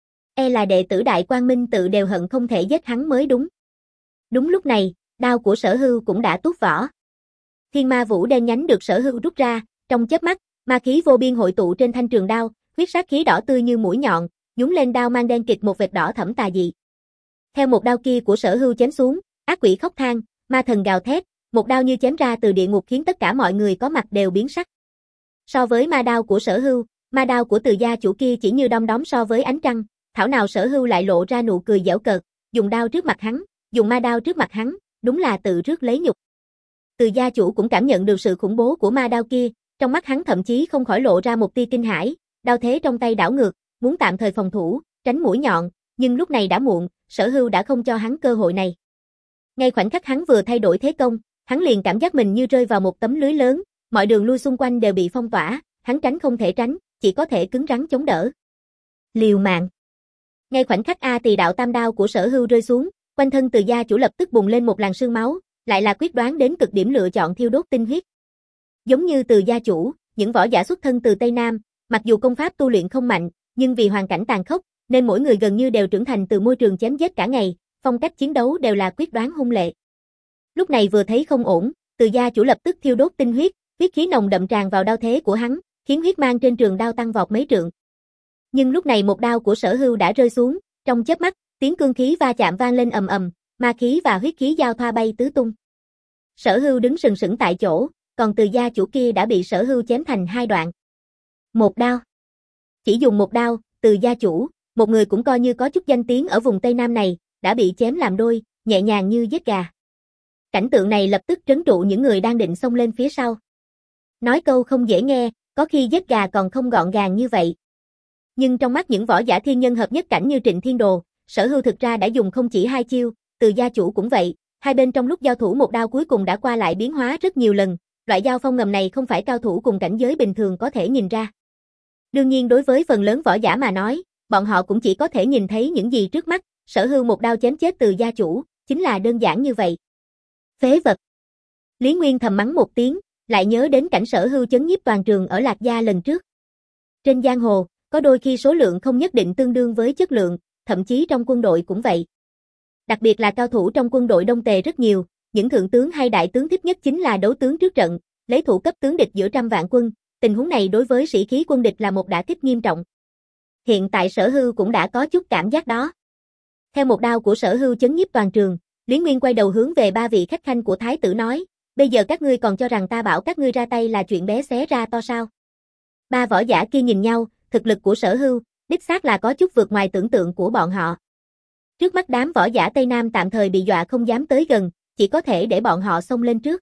E là đệ tử Đại Quang Minh Tự đều hận không thể giết hắn mới đúng. Đúng lúc này, đao của Sở Hưu cũng đã tuốt vỏ. Thiên ma vũ đen nhánh được Sở Hưu rút ra, trong chớp mắt, ma khí vô biên hội tụ trên thanh trường đao, huyết sát khí đỏ tươi như mũi nhọn, nhúng lên đao mang đen kịt một vệt đỏ thẫm tà dị. Theo một đao kia của Sở Hưu chém xuống, ác quỷ khóc than, ma thần gào thét, Một đao như chém ra từ địa ngục khiến tất cả mọi người có mặt đều biến sắc. So với ma đao của Sở Hưu, ma đao của Từ gia chủ kia chỉ như đom đóm so với ánh trăng, thảo nào Sở Hưu lại lộ ra nụ cười giễu cợt, dùng đao trước mặt hắn, dùng ma đao trước mặt hắn, đúng là tự rước lấy nhục. Từ gia chủ cũng cảm nhận được sự khủng bố của ma đao kia, trong mắt hắn thậm chí không khỏi lộ ra một tia kinh hãi, đao thế trong tay đảo ngược, muốn tạm thời phòng thủ, tránh mũi nhọn, nhưng lúc này đã muộn, Sở Hưu đã không cho hắn cơ hội này. Ngay khoảnh khắc hắn vừa thay đổi thế công, hắn liền cảm giác mình như rơi vào một tấm lưới lớn, mọi đường lui xung quanh đều bị phong tỏa, hắn tránh không thể tránh, chỉ có thể cứng rắn chống đỡ. Liều mạng. Ngay khoảnh khắc A Tỳ đạo tam đao của Sở Hưu rơi xuống, quanh thân Từ gia chủ lập tức bùng lên một làn sương máu, lại là quyết đoán đến cực điểm lựa chọn thiêu đốt tinh huyết. Giống như Từ gia chủ, những võ giả xuất thân từ Tây Nam, mặc dù công pháp tu luyện không mạnh, nhưng vì hoàn cảnh tàn khốc, nên mỗi người gần như đều trưởng thành từ môi trường chém giết cả ngày, phong cách chiến đấu đều là quyết đoán hung lệ. Lúc này vừa thấy không ổn, Từ gia chủ lập tức thiêu đốt tinh huyết, huyết khí nồng đậm tràn vào đao thế của hắn, khiến huyết mang trên trường đao tăng vọt mấy trượng. Nhưng lúc này một đao của Sở Hưu đã rơi xuống, trong chớp mắt, tiếng cương khí va chạm vang lên ầm ầm, ma khí và huyết khí giao thoa bay tứ tung. Sở Hưu đứng sừng sững tại chỗ, còn Từ gia chủ kia đã bị Sở Hưu chém thành hai đoạn. Một đao. Chỉ dùng một đao, Từ gia chủ, một người cũng coi như có chút danh tiếng ở vùng Tây Nam này, đã bị chém làm đôi, nhẹ nhàng như giết gà. Cảnh tượng này lập tức trấn trụ những người đang định xông lên phía sau. Nói câu không dễ nghe, có khi giết gà còn không gọn gàng như vậy. Nhưng trong mắt những võ giả thiên nhân hợp nhất cảnh như Trịnh Thiên Đồ, Sở Hưu thực ra đã dùng không chỉ hai chiêu, Từ gia chủ cũng vậy, hai bên trong lúc giao thủ một đao cuối cùng đã qua lại biến hóa rất nhiều lần, loại giao phong ngầm này không phải cao thủ cùng cảnh giới bình thường có thể nhìn ra. Đương nhiên đối với phần lớn võ giả mà nói, bọn họ cũng chỉ có thể nhìn thấy những gì trước mắt, Sở Hưu một đao chém chết Từ gia chủ, chính là đơn giản như vậy. Phế vật. Lý Nguyên thầm mắng một tiếng, lại nhớ đến cảnh Sở Hưu chấn nhiếp toàn trường ở Lạc Gia lần trước. Trên giang hồ, có đôi khi số lượng không nhất định tương đương với chất lượng, thậm chí trong quân đội cũng vậy. Đặc biệt là cao thủ trong quân đội Đông Tề rất nhiều, những thượng tướng hay đại tướng thích nhất chính là đấu tướng trước trận, lấy thủ cấp tướng địch giữa trăm vạn quân, tình huống này đối với sĩ khí quân địch là một đả kích nghiêm trọng. Hiện tại Sở Hưu cũng đã có chút cảm giác đó. Theo một đao của Sở Hưu chấn nhiếp toàn trường, Lý Nguyên quay đầu hướng về ba vị khách khanh của thái tử nói, bây giờ các ngươi còn cho rằng ta bảo các ngươi ra tay là chuyện bé xé ra to sao? Ba võ giả kia nhìn nhau, thực lực của Sở Hưu, đích xác là có chút vượt ngoài tưởng tượng của bọn họ. Trước mắt đám võ giả Tây Nam tạm thời bị dọa không dám tới gần, chỉ có thể để bọn họ xông lên trước.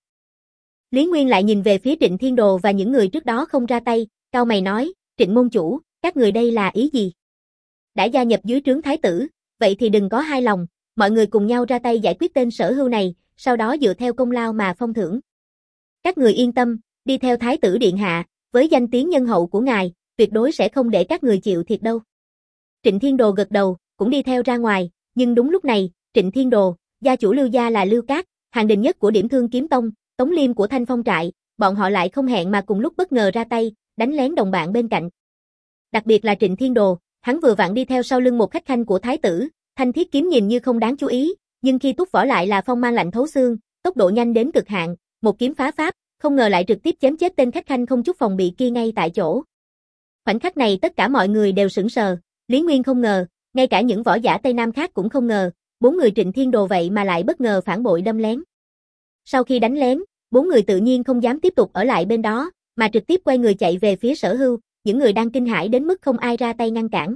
Lý Nguyên lại nhìn về phía Trịnh Thiên Đồ và những người trước đó không ra tay, cau mày nói, Trịnh môn chủ, các người đây là ý gì? Đã gia nhập dưới trướng thái tử, vậy thì đừng có hai lòng, mọi người cùng nhau ra tay giải quyết tên Sở Hưu này, sau đó dựa theo công lao mà phong thưởng. Các người yên tâm, đi theo thái tử điện hạ, với danh tiếng nhân hậu của ngài, tuyệt đối sẽ không để các người chịu thiệt đâu. Trịnh Thiên Đồ gật đầu, cũng đi theo ra ngoài, nhưng đúng lúc này, Trịnh Thiên Đồ, gia chủ Lưu gia là Lưu Cát, hàng đình nhất của Điểm Thương Kiếm Tông, Tống Liêm của Thanh Phong trại, bọn họ lại không hẹn mà cùng lúc bất ngờ ra tay, đánh lén đồng bạn bên cạnh. Đặc biệt là Trịnh Thiên Đồ, hắn vừa vặn đi theo sau lưng một khách khanh của thái tử, thanh thiết kiếm nhìn như không đáng chú ý, nhưng khi túc võ lại là phong mang lạnh thấu xương, tốc độ nhanh đến cực hạn, một kiếm phá pháp, không ngờ lại trực tiếp chém chết tên khách khanh không chút phòng bị kia ngay tại chỗ. Khoảnh khắc này tất cả mọi người đều sững sờ, Lý Nguyên không ngờ, ngay cả những võ giả Tây Nam khác cũng không ngờ, bốn người Trịnh Thiên Đồ vậy mà lại bất ngờ phản bội đâm lén. Sau khi đánh lén, bốn người tự nhiên không dám tiếp tục ở lại bên đó, mà trực tiếp quay người chạy về phía Sở Hưu, những người đang kinh hãi đến mức không ai ra tay ngăn cản.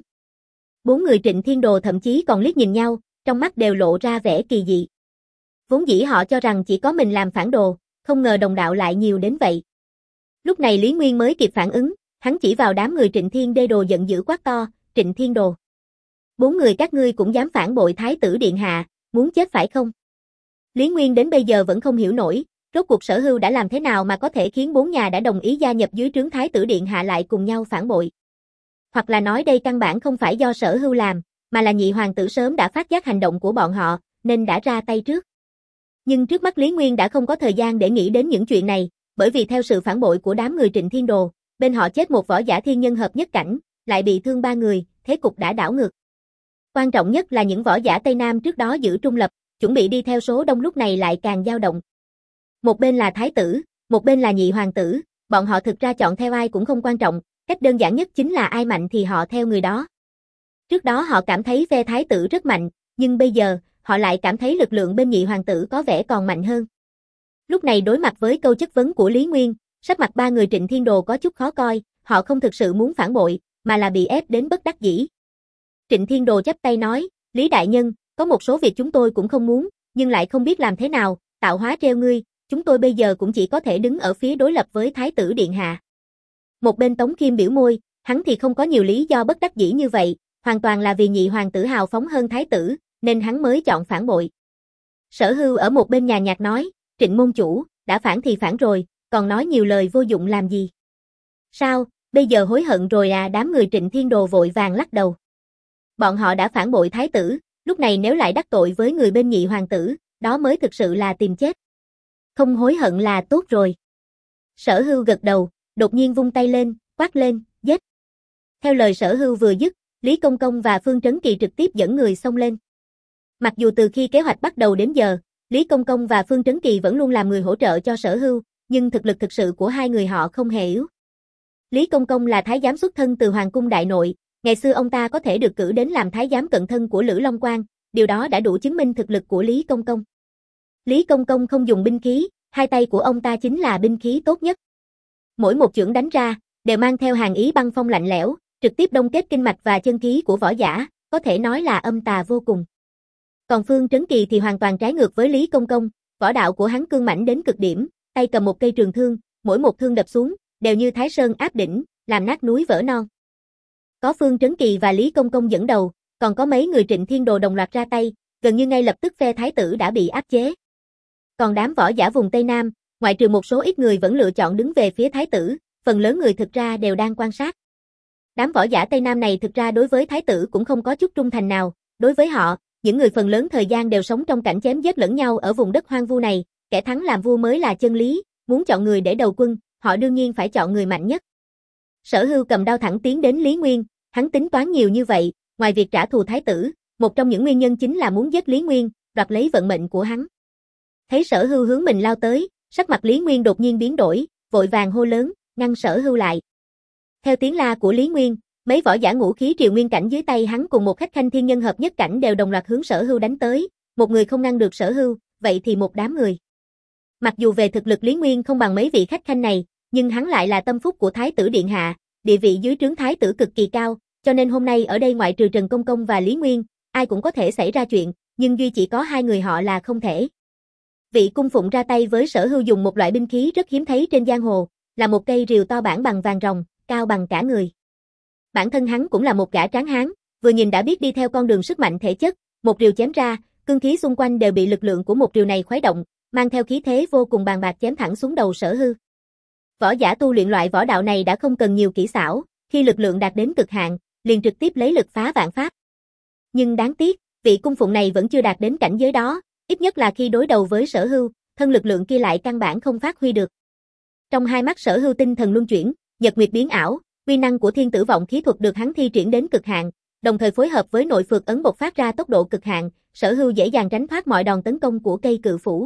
Bốn người Trịnh Thiên Đồ thậm chí còn liếc nhìn nhau, trong mắt đều lộ ra vẻ kỳ dị. Vốn dĩ họ cho rằng chỉ có mình làm phản đồ, không ngờ đồng đạo lại nhiều đến vậy. Lúc này Lý Nguyên mới kịp phản ứng, hắn chỉ vào đám người Trịnh Thiên Đê Đồ giận dữ quát to, Trịnh Thiên Đồ. Bốn người các ngươi cũng dám phản bội thái tử điện hạ, muốn chết phải không? Lý Nguyên đến bây giờ vẫn không hiểu nổi, rốt cuộc Sở Hưu đã làm thế nào mà có thể khiến bốn nhà đã đồng ý gia nhập dưới trướng thái tử điện hạ lại cùng nhau phản bội. Hoặc là nói đây căn bản không phải do Sở Hưu làm, mà là nhị hoàng tử sớm đã phát giác hành động của bọn họ, nên đã ra tay trước. Nhưng trước mắt Lý Nguyên đã không có thời gian để nghĩ đến những chuyện này, bởi vì theo sự phản bội của đám người Trịnh Thiên Đồ, bên họ chết một võ giả thiên nhân hợp nhất cảnh, lại bị thương ba người, thế cục đã đảo ngược. Quan trọng nhất là những võ giả Tây Nam trước đó giữ trung lập, chuẩn bị đi theo số đông lúc này lại càng dao động. Một bên là thái tử, một bên là nhị hoàng tử, bọn họ thực ra chọn theo ai cũng không quan trọng, cách đơn giản nhất chính là ai mạnh thì họ theo người đó. Trước đó họ cảm thấy phe thái tử rất mạnh, nhưng bây giờ, họ lại cảm thấy lực lượng bên nhị hoàng tử có vẻ còn mạnh hơn. Lúc này đối mặt với câu chất vấn của Lý Nguyên, sắc mặt ba người Trịnh Thiên Đồ có chút khó coi, họ không thực sự muốn phản bội, mà là bị ép đến bất đắc dĩ. Trịnh Thiên Đồ chắp tay nói, Lý Đại Nhân, có một số việc chúng tôi cũng không muốn, nhưng lại không biết làm thế nào, tạo hóa treo ngươi, chúng tôi bây giờ cũng chỉ có thể đứng ở phía đối lập với Thái tử Điện Hạ. Một bên Tống Khiêm biểu môi, hắn thì không có nhiều lý do bất đắc dĩ như vậy, hoàn toàn là vì nhị hoàng tử hào phóng hơn Thái tử, nên hắn mới chọn phản bội. Sở Hưu ở một bên nhà nhạc nói, Trịnh môn chủ, đã phản thì phản rồi, còn nói nhiều lời vô dụng làm gì? Sao, bây giờ hối hận rồi à? Đám người Trịnh Thiên Đồ vội vàng lắc đầu. Bọn họ đã phản bội Thái tử, lúc này nếu lại đắc tội với người bên nhị hoàng tử, đó mới thực sự là tìm chết. Không hối hận là tốt rồi. Sở Hưu gật đầu, đột nhiên vung tay lên, quát lên, giết. Theo lời Sở Hưu vừa dứt, Lý Công Công và Phương Trấn Kỳ trực tiếp dẫn người xông lên. Mặc dù từ khi kế hoạch bắt đầu đến giờ, Lý Công Công và Phương Trấn Kỳ vẫn luôn làm người hỗ trợ cho Sở Hưu, nhưng thực lực thực sự của hai người họ không hề yếu. Lý Công Công là thái giám xuất thân từ Hoàng cung đại nội, ngày xưa ông ta có thể được cử đến làm thái giám cận thân của Lữ Long Quang, điều đó đã đủ chứng minh thực lực của Lý Công Công. Lý Công Công không dùng binh khí, hai tay của ông ta chính là binh khí tốt nhất. Mỗi một chưởng đánh ra, đều mang theo hàn ý băng phong lạnh lẽo, trực tiếp đông kết kinh mạch và chân khí của võ giả, có thể nói là âm tà vô cùng. Còn Phương Trấn Kỳ thì hoàn toàn trái ngược với Lý Công Công, võ đạo của hắn cương mãnh đến cực điểm, tay cầm một cây trường thương, mỗi một thương đập xuống, đều như Thái Sơn áp đỉnh, làm nát núi vỡ non. Có Phương Trấn Kỳ và Lý Công Công dẫn đầu, còn có mấy người Trịnh Thiên Đồ đồng loạt ra tay, gần như ngay lập tức phe Thái tử đã bị áp chế. Còn đám võ giả vùng Tây Nam, ngoại trừ một số ít người vẫn lựa chọn đứng về phía Thái tử, phần lớn người thực ra đều đang quan sát. Đám võ giả Tây Nam này thực ra đối với Thái tử cũng không có chút trung thành nào, đối với họ, những người phần lớn thời gian đều sống trong cảnh chém giết lẫn nhau ở vùng đất hoang vu này, kẻ thắng làm vua mới là chân lý, muốn chọn người để đầu quân, họ đương nhiên phải chọn người mạnh nhất. Sở Hưu cầm đao thẳng tiến đến Lý Nguyên, hắn tính toán nhiều như vậy, ngoài việc trả thù Thái tử, một trong những nguyên nhân chính là muốn giết Lý Nguyên, đoạt lấy vận mệnh của hắn. Thấy Sở Hưu hướng mình lao tới, sắc mặt Lý Nguyên đột nhiên biến đổi, vội vàng hô lớn, ngăn Sở Hưu lại. Theo tiếng la của Lý Nguyên, mấy võ giả ngũ khí triều nguyên cảnh dưới tay hắn cùng một khách khanh thiên nhân hợp nhất cảnh đều đồng loạt hướng Sở Hưu đánh tới, một người không ngăn được Sở Hưu, vậy thì một đám người. Mặc dù về thực lực Lý Nguyên không bằng mấy vị khách khanh này, nhưng hắn lại là tâm phúc của Thái tử Điện Hạ, địa vị dưới trướng Thái tử cực kỳ cao, cho nên hôm nay ở đây ngoại trừ Trần Công Công và Lý Nguyên, ai cũng có thể xảy ra chuyện, nhưng duy chỉ có hai người họ là không thể. Vị cung phụng ra tay với Sở Hưu dùng một loại binh khí rất hiếm thấy trên giang hồ, là một cây rìu to bản bằng vàng ròng, cao bằng cả người. Bản thân hắn cũng là một gã tráng hán, vừa nhìn đã biết đi theo con đường sức mạnh thể chất, một rìu chém ra, cương khí xung quanh đều bị lực lượng của một rìu này khuấy động, mang theo khí thế vô cùng bàng bạc chém thẳng xuống đầu Sở Hưu. Võ giả tu luyện loại võ đạo này đã không cần nhiều kỹ xảo, khi lực lượng đạt đến cực hạn, liền trực tiếp lấy lực phá vạn pháp. Nhưng đáng tiếc, vị cung phụng này vẫn chưa đạt đến cảnh giới đó, ít nhất là khi đối đầu với Sở Hưu, thân lực lượng kia lại căn bản không phát huy được. Trong hai mắt Sở Hưu tinh thần luân chuyển, nhật nguyệt biến ảo, uy năng của thiên tử vọng khí thuật được hắn thi triển đến cực hạn, đồng thời phối hợp với nội phược ấn bộc phát ra tốc độ cực hạn, Sở Hưu dễ dàng tránh thoát mọi đòn tấn công của cây cự phủ.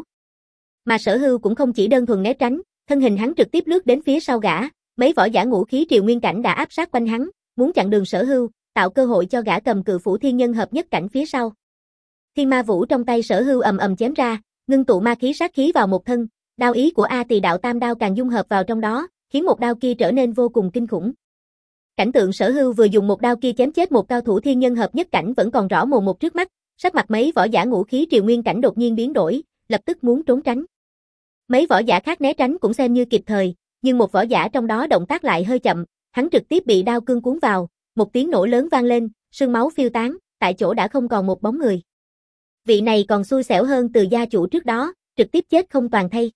Mà Sở Hưu cũng không chỉ đơn thuần né tránh, thân hình hắn trực tiếp lướt đến phía sau gã, mấy võ giả ngũ khí triều nguyên cảnh đã áp sát quanh hắn, muốn chặn đường Sở Hưu, tạo cơ hội cho gã cầm cự phủ thiên nhân hợp nhất cảnh phía sau. Thiên ma vũ trong tay Sở Hưu ầm ầm chém ra, ngưng tụ ma khí sát khí vào một thân, đao ý của A Tỳ đạo tam đao càng dung hợp vào trong đó, khiến một đao kia trở nên vô cùng kinh khủng. Cảnh tượng Sở Hưu vừa dùng một đao kia chém chết một cao thủ thiên nhân hợp nhất cảnh vẫn còn rõ mồn một trước mắt, sắc mặt mấy võ giả ngũ khí triều nguyên cảnh đột nhiên biến đổi, lập tức muốn trốn tránh. Mấy võ giả khác né tránh cũng xem như kịp thời, nhưng một võ giả trong đó động tác lại hơi chậm, hắn trực tiếp bị đao cương cuốn vào, một tiếng nổ lớn vang lên, sương máu phiêu tán, tại chỗ đã không còn một bóng người. Vị này còn xui xẻo hơn Từ gia chủ trước đó, trực tiếp chết không toàn thây.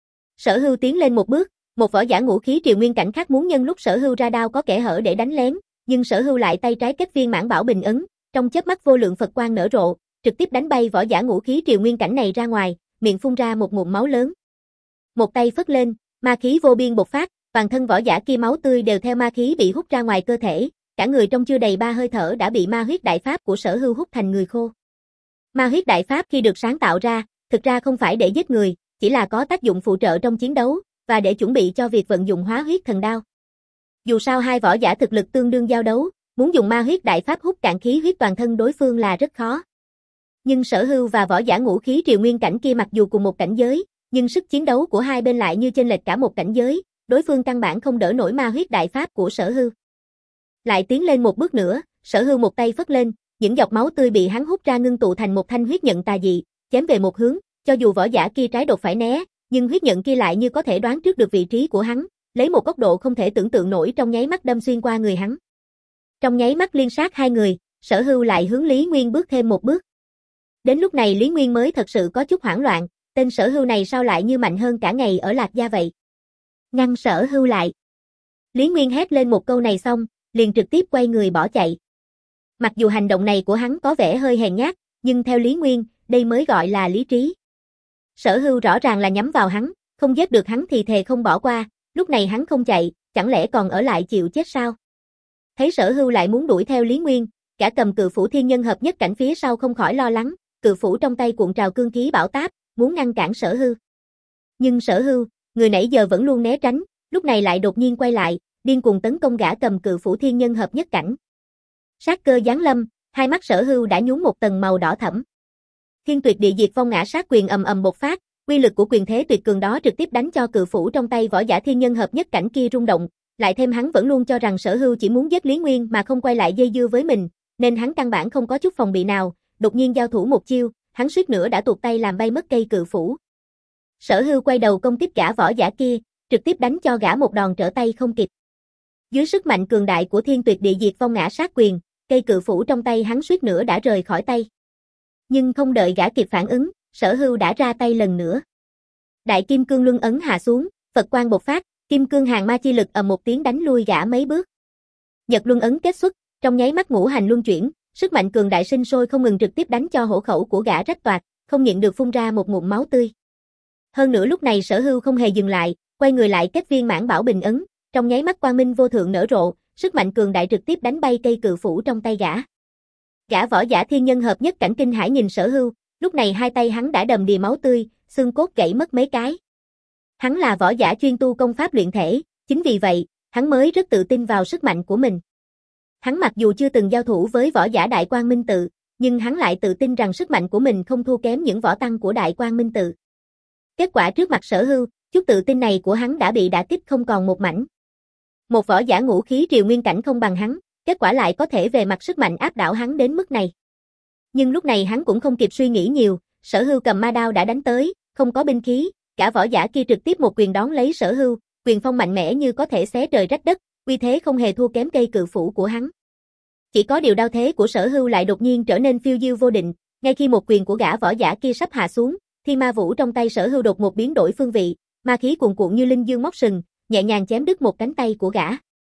Sở Hưu tiến lên một bước, một võ giả ngũ khí triều nguyên cảnh khác muốn nhân lúc Sở Hưu ra đao có kẽ hở để đánh lén, nhưng Sở Hưu lại tay trái kết viên mãn bảo bình ấn, trong chớp mắt vô lượng Phật quang nở rộ, trực tiếp đánh bay võ giả ngũ khí triều nguyên cảnh này ra ngoài, miệng phun ra một ngụm máu lớn. Một tay phất lên, ma khí vô biên bộc phát, toàn thân võ giả kia máu tươi đều theo ma khí bị hút ra ngoài cơ thể, cả người trong chưa đầy ba hơi thở đã bị ma huyết đại pháp của Sở Hưu hút thành người khô. Ma huyết đại pháp khi được sáng tạo ra, thực ra không phải để giết người, chỉ là có tác dụng phụ trợ trong chiến đấu, và để chuẩn bị cho việc vận dụng hóa huyết thần đao. Dù sao hai võ giả thực lực tương đương giao đấu, muốn dùng ma huyết đại pháp hút cạn khí huyết toàn thân đối phương là rất khó. Nhưng Sở Hưu và võ giả ngũ khí triều nguyên cảnh kia mặc dù cùng một cảnh giới, Nhưng sức chiến đấu của hai bên lại như chênh lệch cả một cảnh giới, đối phương căn bản không đỡ nổi ma huyết đại pháp của Sở Hưu. Lại tiến lên một bước nữa, Sở Hưu một tay phất lên, những giọt máu tươi bị hắn hút ra ngưng tụ thành một thanh huyết nhận tà dị, chém về một hướng, cho dù võ giả kia trái đột phải né, nhưng huyết nhận kia lại như có thể đoán trước được vị trí của hắn, lấy một góc độ không thể tưởng tượng nổi trong nháy mắt đâm xuyên qua người hắn. Trong nháy mắt liên sát hai người, Sở Hưu lại hướng Lý Nguyên bước thêm một bước. Đến lúc này Lý Nguyên mới thật sự có chút hoảng loạn, tên Sở Hưu này sao lại như mạnh hơn cả ngày ở Lạc Gia vậy? Ngăn Sở Hưu lại. Lý Nguyên hét lên một câu này xong, liền trực tiếp quay người bỏ chạy. Mặc dù hành động này của hắn có vẻ hơi hèn nhát, nhưng theo Lý Nguyên, đây mới gọi là lý trí. Sở Hưu rõ ràng là nhắm vào hắn, không giết được hắn thì thề không bỏ qua, lúc này hắn không chạy, chẳng lẽ còn ở lại chịu chết sao? Thấy Sở Hưu lại muốn đuổi theo Lý Nguyên, cả cầm cự phủ thiên nhân hợp nhất cảnh phía sau không khỏi lo lắng, cự phủ trong tay cuộn trào cương khí bão táp, muốn ngăn cản Sở Hưu. Nhưng Sở Hưu, người nãy giờ vẫn luôn né tránh, lúc này lại đột nhiên quay lại, điên cuồng tấn công gã cầm cự phủ thiên nhân hợp nhất cảnh. Sát cơ giáng lâm, hai mắt Sở Hưu đã nhuốm một tầng màu đỏ thẫm. Thiên Tuyệt Địa Diệt Phong ngã sát quyền ầm ầm bộc phát, uy lực của quyền thế tuyệt cường đó trực tiếp đánh cho cự phủ trong tay võ giả thiên nhân hợp nhất cảnh kia rung động, lại thêm hắn vẫn luôn cho rằng Sở Hưu chỉ muốn giết Lý Nguyên mà không quay lại dây dưa với mình, nên hắn căn bản không có chút phòng bị nào, đột nhiên giao thủ một chiêu, hắn suýt nữa đã tuột tay làm bay mất cây cự phủ. Sở Hưu quay đầu công tiếp gã võ giả kia, trực tiếp đánh cho gã một đòn trở tay không kịp. Dưới sức mạnh cường đại của Thiên Tuyệt Địa Diệt Phong ngã sát quyền, cây cự phủ trong tay hắn suýt nữa đã rời khỏi tay. Nhưng không đợi gã kịp phản ứng, Sở Hưu đã ra tay lần nữa. Đại Kim Cương Luân ấn hạ xuống, Phật quang bộc phát, Kim Cương hàng ma chi lực ầm một tiếng đánh lui gã mấy bước. Nhật Luân ấn kết xuất, trong nháy mắt ngũ hành luân chuyển, sức mạnh cường đại sinh sôi không ngừng trực tiếp đánh cho hổ khẩu của gã rách toạc, không nhịn được phun ra một ngụm máu tươi. Hơn nữa lúc này Sở Hưu không hề dừng lại, quay người lại kết viên mãn bảo bình ấn, trong nháy mắt quang minh vô thượng nở rộ, sức mạnh cường đại trực tiếp đánh bay cây cự phủ trong tay gã. Gã võ giả thiên nhân hợp nhất cảnh kinh hãi nhìn Sở Hưu, lúc này hai tay hắn đã đầm đìa máu tươi, xương cốt gãy mất mấy cái. Hắn là võ giả chuyên tu công pháp luyện thể, chính vì vậy, hắn mới rất tự tin vào sức mạnh của mình. Hắn mặc dù chưa từng giao thủ với võ giả Đại Quang Minh Tự, nhưng hắn lại tự tin rằng sức mạnh của mình không thua kém những võ tăng của Đại Quang Minh Tự. Kết quả trước mặt Sở Hưu, chút tự tin này của hắn đã bị đả kích không còn một mảnh. Một võ giả ngũ khí triều nguyên cảnh không bằng hắn, kết quả lại có thể về mặt sức mạnh áp đảo hắn đến mức này. Nhưng lúc này hắn cũng không kịp suy nghĩ nhiều, Sở Hưu cầm ma đao đã đánh tới, không có binh khí, cả võ giả kia trực tiếp một quyền đón lấy Sở Hưu, quyền phong mạnh mẽ như có thể xé trời rách đất, uy thế không hề thua kém cây cự phủ của hắn. Chỉ có điều đao thế của Sở Hưu lại đột nhiên trở nên phiêu diêu vô định, ngay khi một quyền của gã võ giả kia sắp hạ xuống, thiên ma vũ trong tay Sở Hưu đột một biến đổi phương vị, ma khí cuồn cuộn như linh dương móc sừng, nhẹ nhàng chém đứt một cánh tay của gã.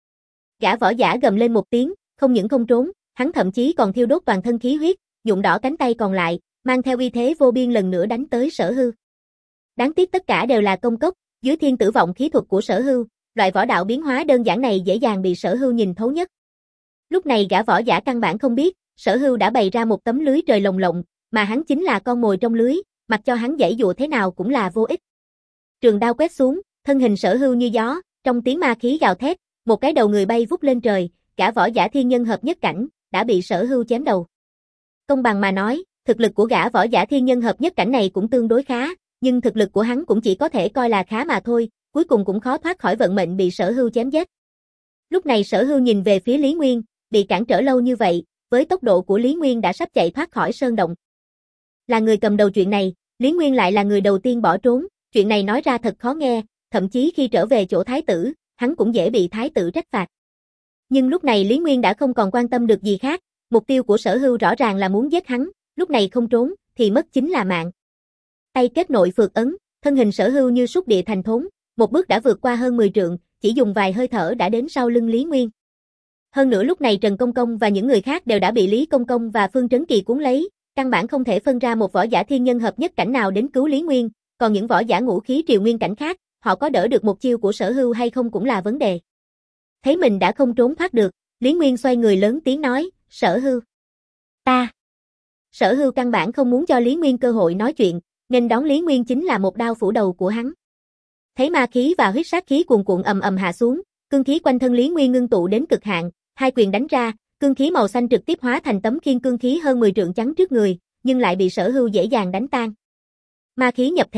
Gã võ giả gầm lên một tiếng, không những không trốn, hắn thậm chí còn thiêu đốt toàn thân khí huyết, nhuộm đỏ cánh tay còn lại, mang theo uy thế vô biên lần nữa đánh tới Sở Hưu. Đáng tiếc tất cả đều là công cốc, dưới thiên tử vọng khí thuật của Sở Hưu, loại võ đạo biến hóa đơn giản này dễ dàng bị Sở Hưu nhìn thấu nhất. Lúc này gã võ giả căn bản không biết, Sở Hưu đã bày ra một tấm lưới trời lồng lộng, mà hắn chính là con mồi trong lưới, mặc cho hắn giãy dụa thế nào cũng là vô ích. Trường đao quét xuống, thân hình Sở Hưu như gió, trong tiếng ma khí gào thét, một cái đầu người bay vút lên trời, cả võ giả thiên nhân hợp nhất cảnh đã bị Sở Hưu chém đầu. Công bằng mà nói, thực lực của gã võ giả thiên nhân hợp nhất cảnh này cũng tương đối khá, nhưng thực lực của hắn cũng chỉ có thể coi là khá mà thôi, cuối cùng cũng khó thoát khỏi vận mệnh bị Sở Hưu chém giết. Lúc này Sở Hưu nhìn về phía Lý Nguyên, bị cản trở lâu như vậy, với tốc độ của Lý Nguyên đã sắp chạy thoát khỏi sơn động. Là người cầm đầu chuyện này, Lý Nguyên lại là người đầu tiên bỏ trốn, chuyện này nói ra thật khó nghe, thậm chí khi trở về chỗ thái tử, hắn cũng dễ bị thái tử trách phạt. Nhưng lúc này Lý Nguyên đã không còn quan tâm được gì khác, mục tiêu của Sở Hưu rõ ràng là muốn giết hắn, lúc này không trốn, thì mất chính là mạng. Tay kết nội phược ấn, thân hình Sở Hưu như súc địa thành thốn, một bước đã vượt qua hơn mười trượng, chỉ dùng vài hơi thở đã đến sau lưng Lý Nguyên. Hơn nữa lúc này Trần Công Công và những người khác đều đã bị Lý Công Công và Phương Trấn Kỳ cuốn lấy, căn bản không thể phân ra một võ giả thiên nhân hợp nhất cảnh nào đến cứu Lý Nguyên, còn những võ giả ngũ khí triều nguyên cảnh khác, họ có đỡ được một chiêu của Sở Hưu hay không cũng là vấn đề. Thấy mình đã không trốn thoát được, Lý Nguyên xoay người lớn tiếng nói, Sở Hưu. Ta. Sở Hưu căn bản không muốn cho Lý Nguyên cơ hội nói chuyện, nên đón Lý Nguyên chính là một đao phủ đầu của hắn. Thấy ma khí và huyết sát khí cuồn cuộn ầm ầm hạ xuống, cương khí quanh thân Lý Nguyên ngưng tụ đến cực hạn, hai quyền đánh ra, cương khí màu xanh trực tiếp hóa thành tấm khiên cương khí hơn mười trượng chắn trước người, nhưng lại bị Sở Hưu dễ dàng đánh tan. Ma khí nhập thể,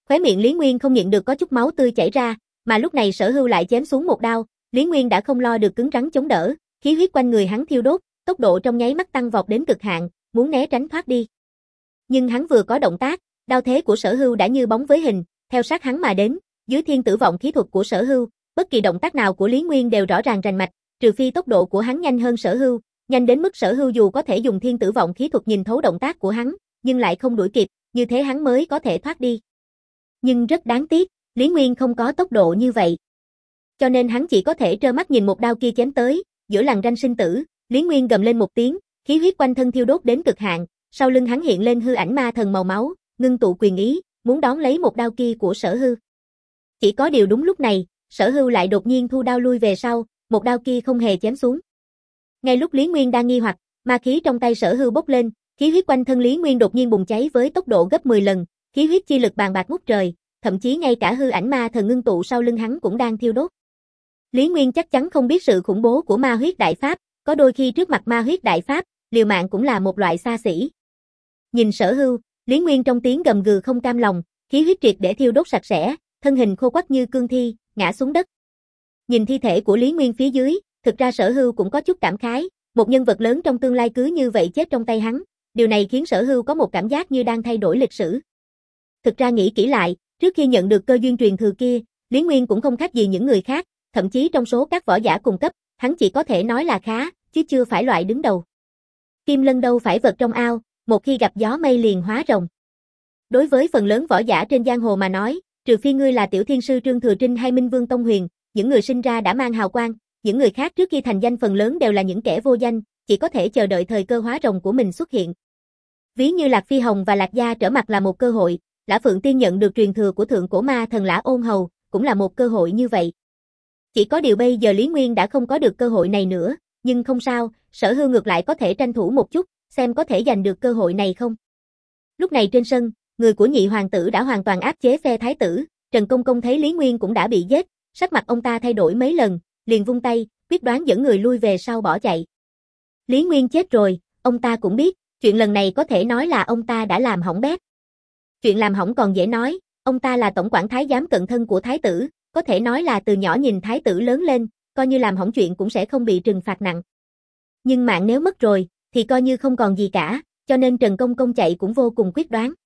Khóe miệng Lý Nguyên không nhịn được có chút máu tươi chảy ra, mà lúc này Sở Hưu lại chém xuống một đao, Lý Nguyên đã không lo được cứng rắn chống đỡ, khí huyết quanh người hắn thiêu đốt, tốc độ trong nháy mắt tăng vọt đến cực hạn, muốn né tránh thoát đi. Nhưng hắn vừa có động tác, đao thế của Sở Hưu đã như bóng với hình, theo sát hắn mà đến, dưới thiên tử vọng khí thuật của Sở Hưu, bất kỳ động tác nào của Lý Nguyên đều rõ ràng rành mạch, trừ phi tốc độ của hắn nhanh hơn Sở Hưu, nhanh đến mức Sở Hưu dù có thể dùng thiên tử vọng khí thuật nhìn thấu động tác của hắn, nhưng lại không đuổi kịp, như thế hắn mới có thể thoát đi. Nhưng rất đáng tiếc, Lý Nguyên không có tốc độ như vậy. Cho nên hắn chỉ có thể trơ mắt nhìn một đao kia chém tới, giữa lằn ranh sinh tử, Lý Nguyên gầm lên một tiếng, khí huyết quanh thân thiêu đốt đến cực hạn, sau lưng hắn hiện lên hư ảnh ma thần màu máu, ngưng tụ quyền ý, muốn đón lấy một đao kia của Sở Hưu. Chỉ có điều đúng lúc này, Sở Hưu lại đột nhiên thu đao lui về sau, một đao kia không hề chém xuống. Ngay lúc Lý Nguyên đang nghi hoặc, ma khí trong tay Sở Hưu bốc lên, khí huyết quanh thân Lý Nguyên đột nhiên bùng cháy với tốc độ gấp mười lần, khí huyết chi lực bàn bạc ngút trời, thậm chí ngay cả hư ảnh ma thần ngưng tụ sau lưng hắn cũng đang thiêu đốt. Lý Nguyên chắc chắn không biết sự khủng bố của ma huyết đại pháp, có đôi khi trước mặt ma huyết đại pháp, liều mạng cũng là một loại xa xỉ. Nhìn Sở Hưu, Lý Nguyên trong tiếng gầm gừ không cam lòng, khí huyết triệt để thiêu đốt sạch sẽ, thân hình khô quắt như cương thi, ngã xuống đất. Nhìn thi thể của Lý Nguyên phía dưới, thực ra Sở Hưu cũng có chút cảm khái, một nhân vật lớn trong tương lai cứ như vậy chết trong tay hắn, điều này khiến Sở Hưu có một cảm giác như đang thay đổi lịch sử. Thực ra nghĩ kỹ lại, trước khi nhận được cơ duyên truyền thừa kia, Lý Nguyên cũng không khác gì những người khác, thậm chí trong số các võ giả cùng cấp, hắn chỉ có thể nói là khá, chứ chưa phải loại đứng đầu. Kim lân đâu phải vật trong ao, một khi gặp gió mây liền hóa rồng. Đối với phần lớn võ giả trên giang hồ mà nói, trừ phi ngươi là Tiểu Thiên Sư Trương Thừa Trinh hay Minh Vương Tông Huyền, những người sinh ra đã mang hào quang, những người khác trước khi thành danh phần lớn đều là những kẻ vô danh, chỉ có thể chờ đợi thời cơ hóa rồng của mình xuất hiện. Ví như Lạc Phi Hồng và Lạc Gia trở mặt là một cơ hội, Lã Phượng Tiên nhận được truyền thừa của thượng cổ ma thần Lã Ôn Hầu, cũng là một cơ hội như vậy. Chỉ có điều bây giờ Lý Nguyên đã không có được cơ hội này nữa, nhưng không sao, Sở Hưu ngược lại có thể tranh thủ một chút, xem có thể giành được cơ hội này không. Lúc này trên sân, người của nhị hoàng tử đã hoàn toàn áp chế phe thái tử, Trần Công Công thấy Lý Nguyên cũng đã bị giết, sắc mặt ông ta thay đổi mấy lần, liền vung tay, quyết đoán dẫn người lui về sau bỏ chạy. Lý Nguyên chết rồi, ông ta cũng biết, chuyện lần này có thể nói là ông ta đã làm hỏng bét. Chuyện làm hỏng còn dễ nói, ông ta là tổng quản thái giám cận thân của thái tử, có thể nói là từ nhỏ nhìn thái tử lớn lên, coi như làm hỏng chuyện cũng sẽ không bị trừng phạt nặng. Nhưng mạng nếu mất rồi, thì coi như không còn gì cả, cho nên Trần Công Công chạy cũng vô cùng quyết đoán.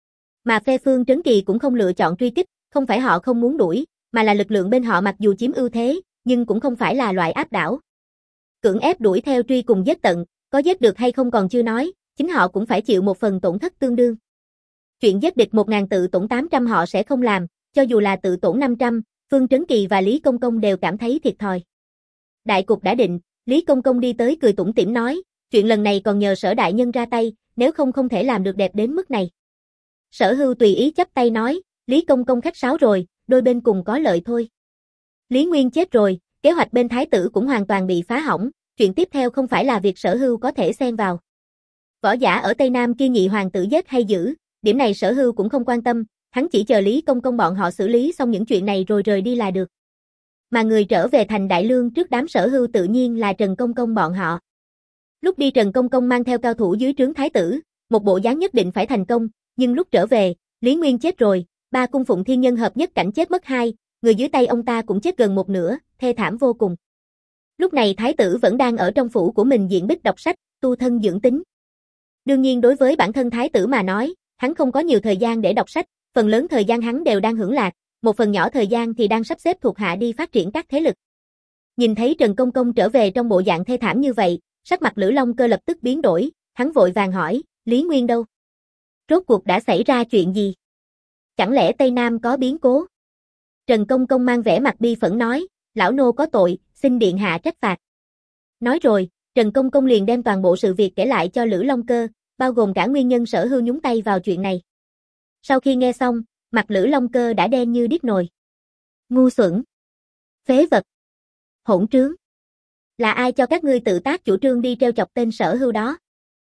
Mà phe Phương Trấn Kỳ cũng không lựa chọn truy kích, không phải họ không muốn đuổi, mà là lực lượng bên họ mặc dù chiếm ưu thế, nhưng cũng không phải là loại áp đảo. Cưỡng ép đuổi theo truy cùng giết tận, có giết được hay không còn chưa nói, chính họ cũng phải chịu một phần tổn thất tương đương. Chuyện giết địch một ngàn tự tổn tám trăm họ sẽ không làm, cho dù là tự tổn năm trăm, Phương Trấn Kỳ và Lý Công Công đều cảm thấy thiệt thòi. Đại cục đã định, Lý Công Công đi tới cười tủm tỉm nói, chuyện lần này còn nhờ Sở đại nhân ra tay, nếu không không thể làm được đẹp đến mức này. Sở Hưu tùy ý chắp tay nói, Lý Công Công khách sáo rồi, đôi bên cùng có lợi thôi. Lý Nguyên chết rồi, kế hoạch bên thái tử cũng hoàn toàn bị phá hỏng, chuyện tiếp theo không phải là việc Sở Hưu có thể xen vào. Võ giả ở Tây Nam kia nhị hoàng tử giết hay giữ, điểm này Sở Hưu cũng không quan tâm, hắn chỉ chờ Lý Công Công bọn họ xử lý xong những chuyện này rồi rời đi là được. Mà người trở về thành Đại Lương trước đám Sở Hưu tự nhiên là Trần Công Công bọn họ. Lúc đi Trần Công Công mang theo cao thủ dưới trướng thái tử, một bộ dáng nhất định phải thành công, nhưng lúc trở về, Lý Nguyên chết rồi, ba cung phụng thiên nhân hợp nhất cảnh chết mất hai, người dưới tay ông ta cũng chết gần một nửa, thê thảm vô cùng. Lúc này thái tử vẫn đang ở trong phủ của mình diện bích đọc sách, tu thân dưỡng tính. Đương nhiên đối với bản thân thái tử mà nói, hắn không có nhiều thời gian để đọc sách, phần lớn thời gian hắn đều đang hưởng lạc, một phần nhỏ thời gian thì đang sắp xếp thuộc hạ đi phát triển các thế lực. Nhìn thấy Trần Công Công trở về trong bộ dạng thê thảm như vậy, sắc mặt Lữ Long Cơ lập tức biến đổi, hắn vội vàng hỏi, Lý Nguyên đâu? Rốt cuộc đã xảy ra chuyện gì? Chẳng lẽ Tây Nam có biến cố? Trần Công Công mang vẻ mặt bi phẫn nói, lão nô có tội, xin điện hạ trách phạt. Nói rồi, Trần Công Công liền đem toàn bộ sự việc kể lại cho Lữ Long Cơ, bao gồm cả nguyên nhân Sở Hưu nhúng tay vào chuyện này. Sau khi nghe xong, mặt Lữ Long Cơ đã đen như điếc nồi. Ngu xuẩn, phế vật, hỗn trướng. Là ai cho các ngươi tự tác chủ trương đi treo chọc tên Sở Hưu đó?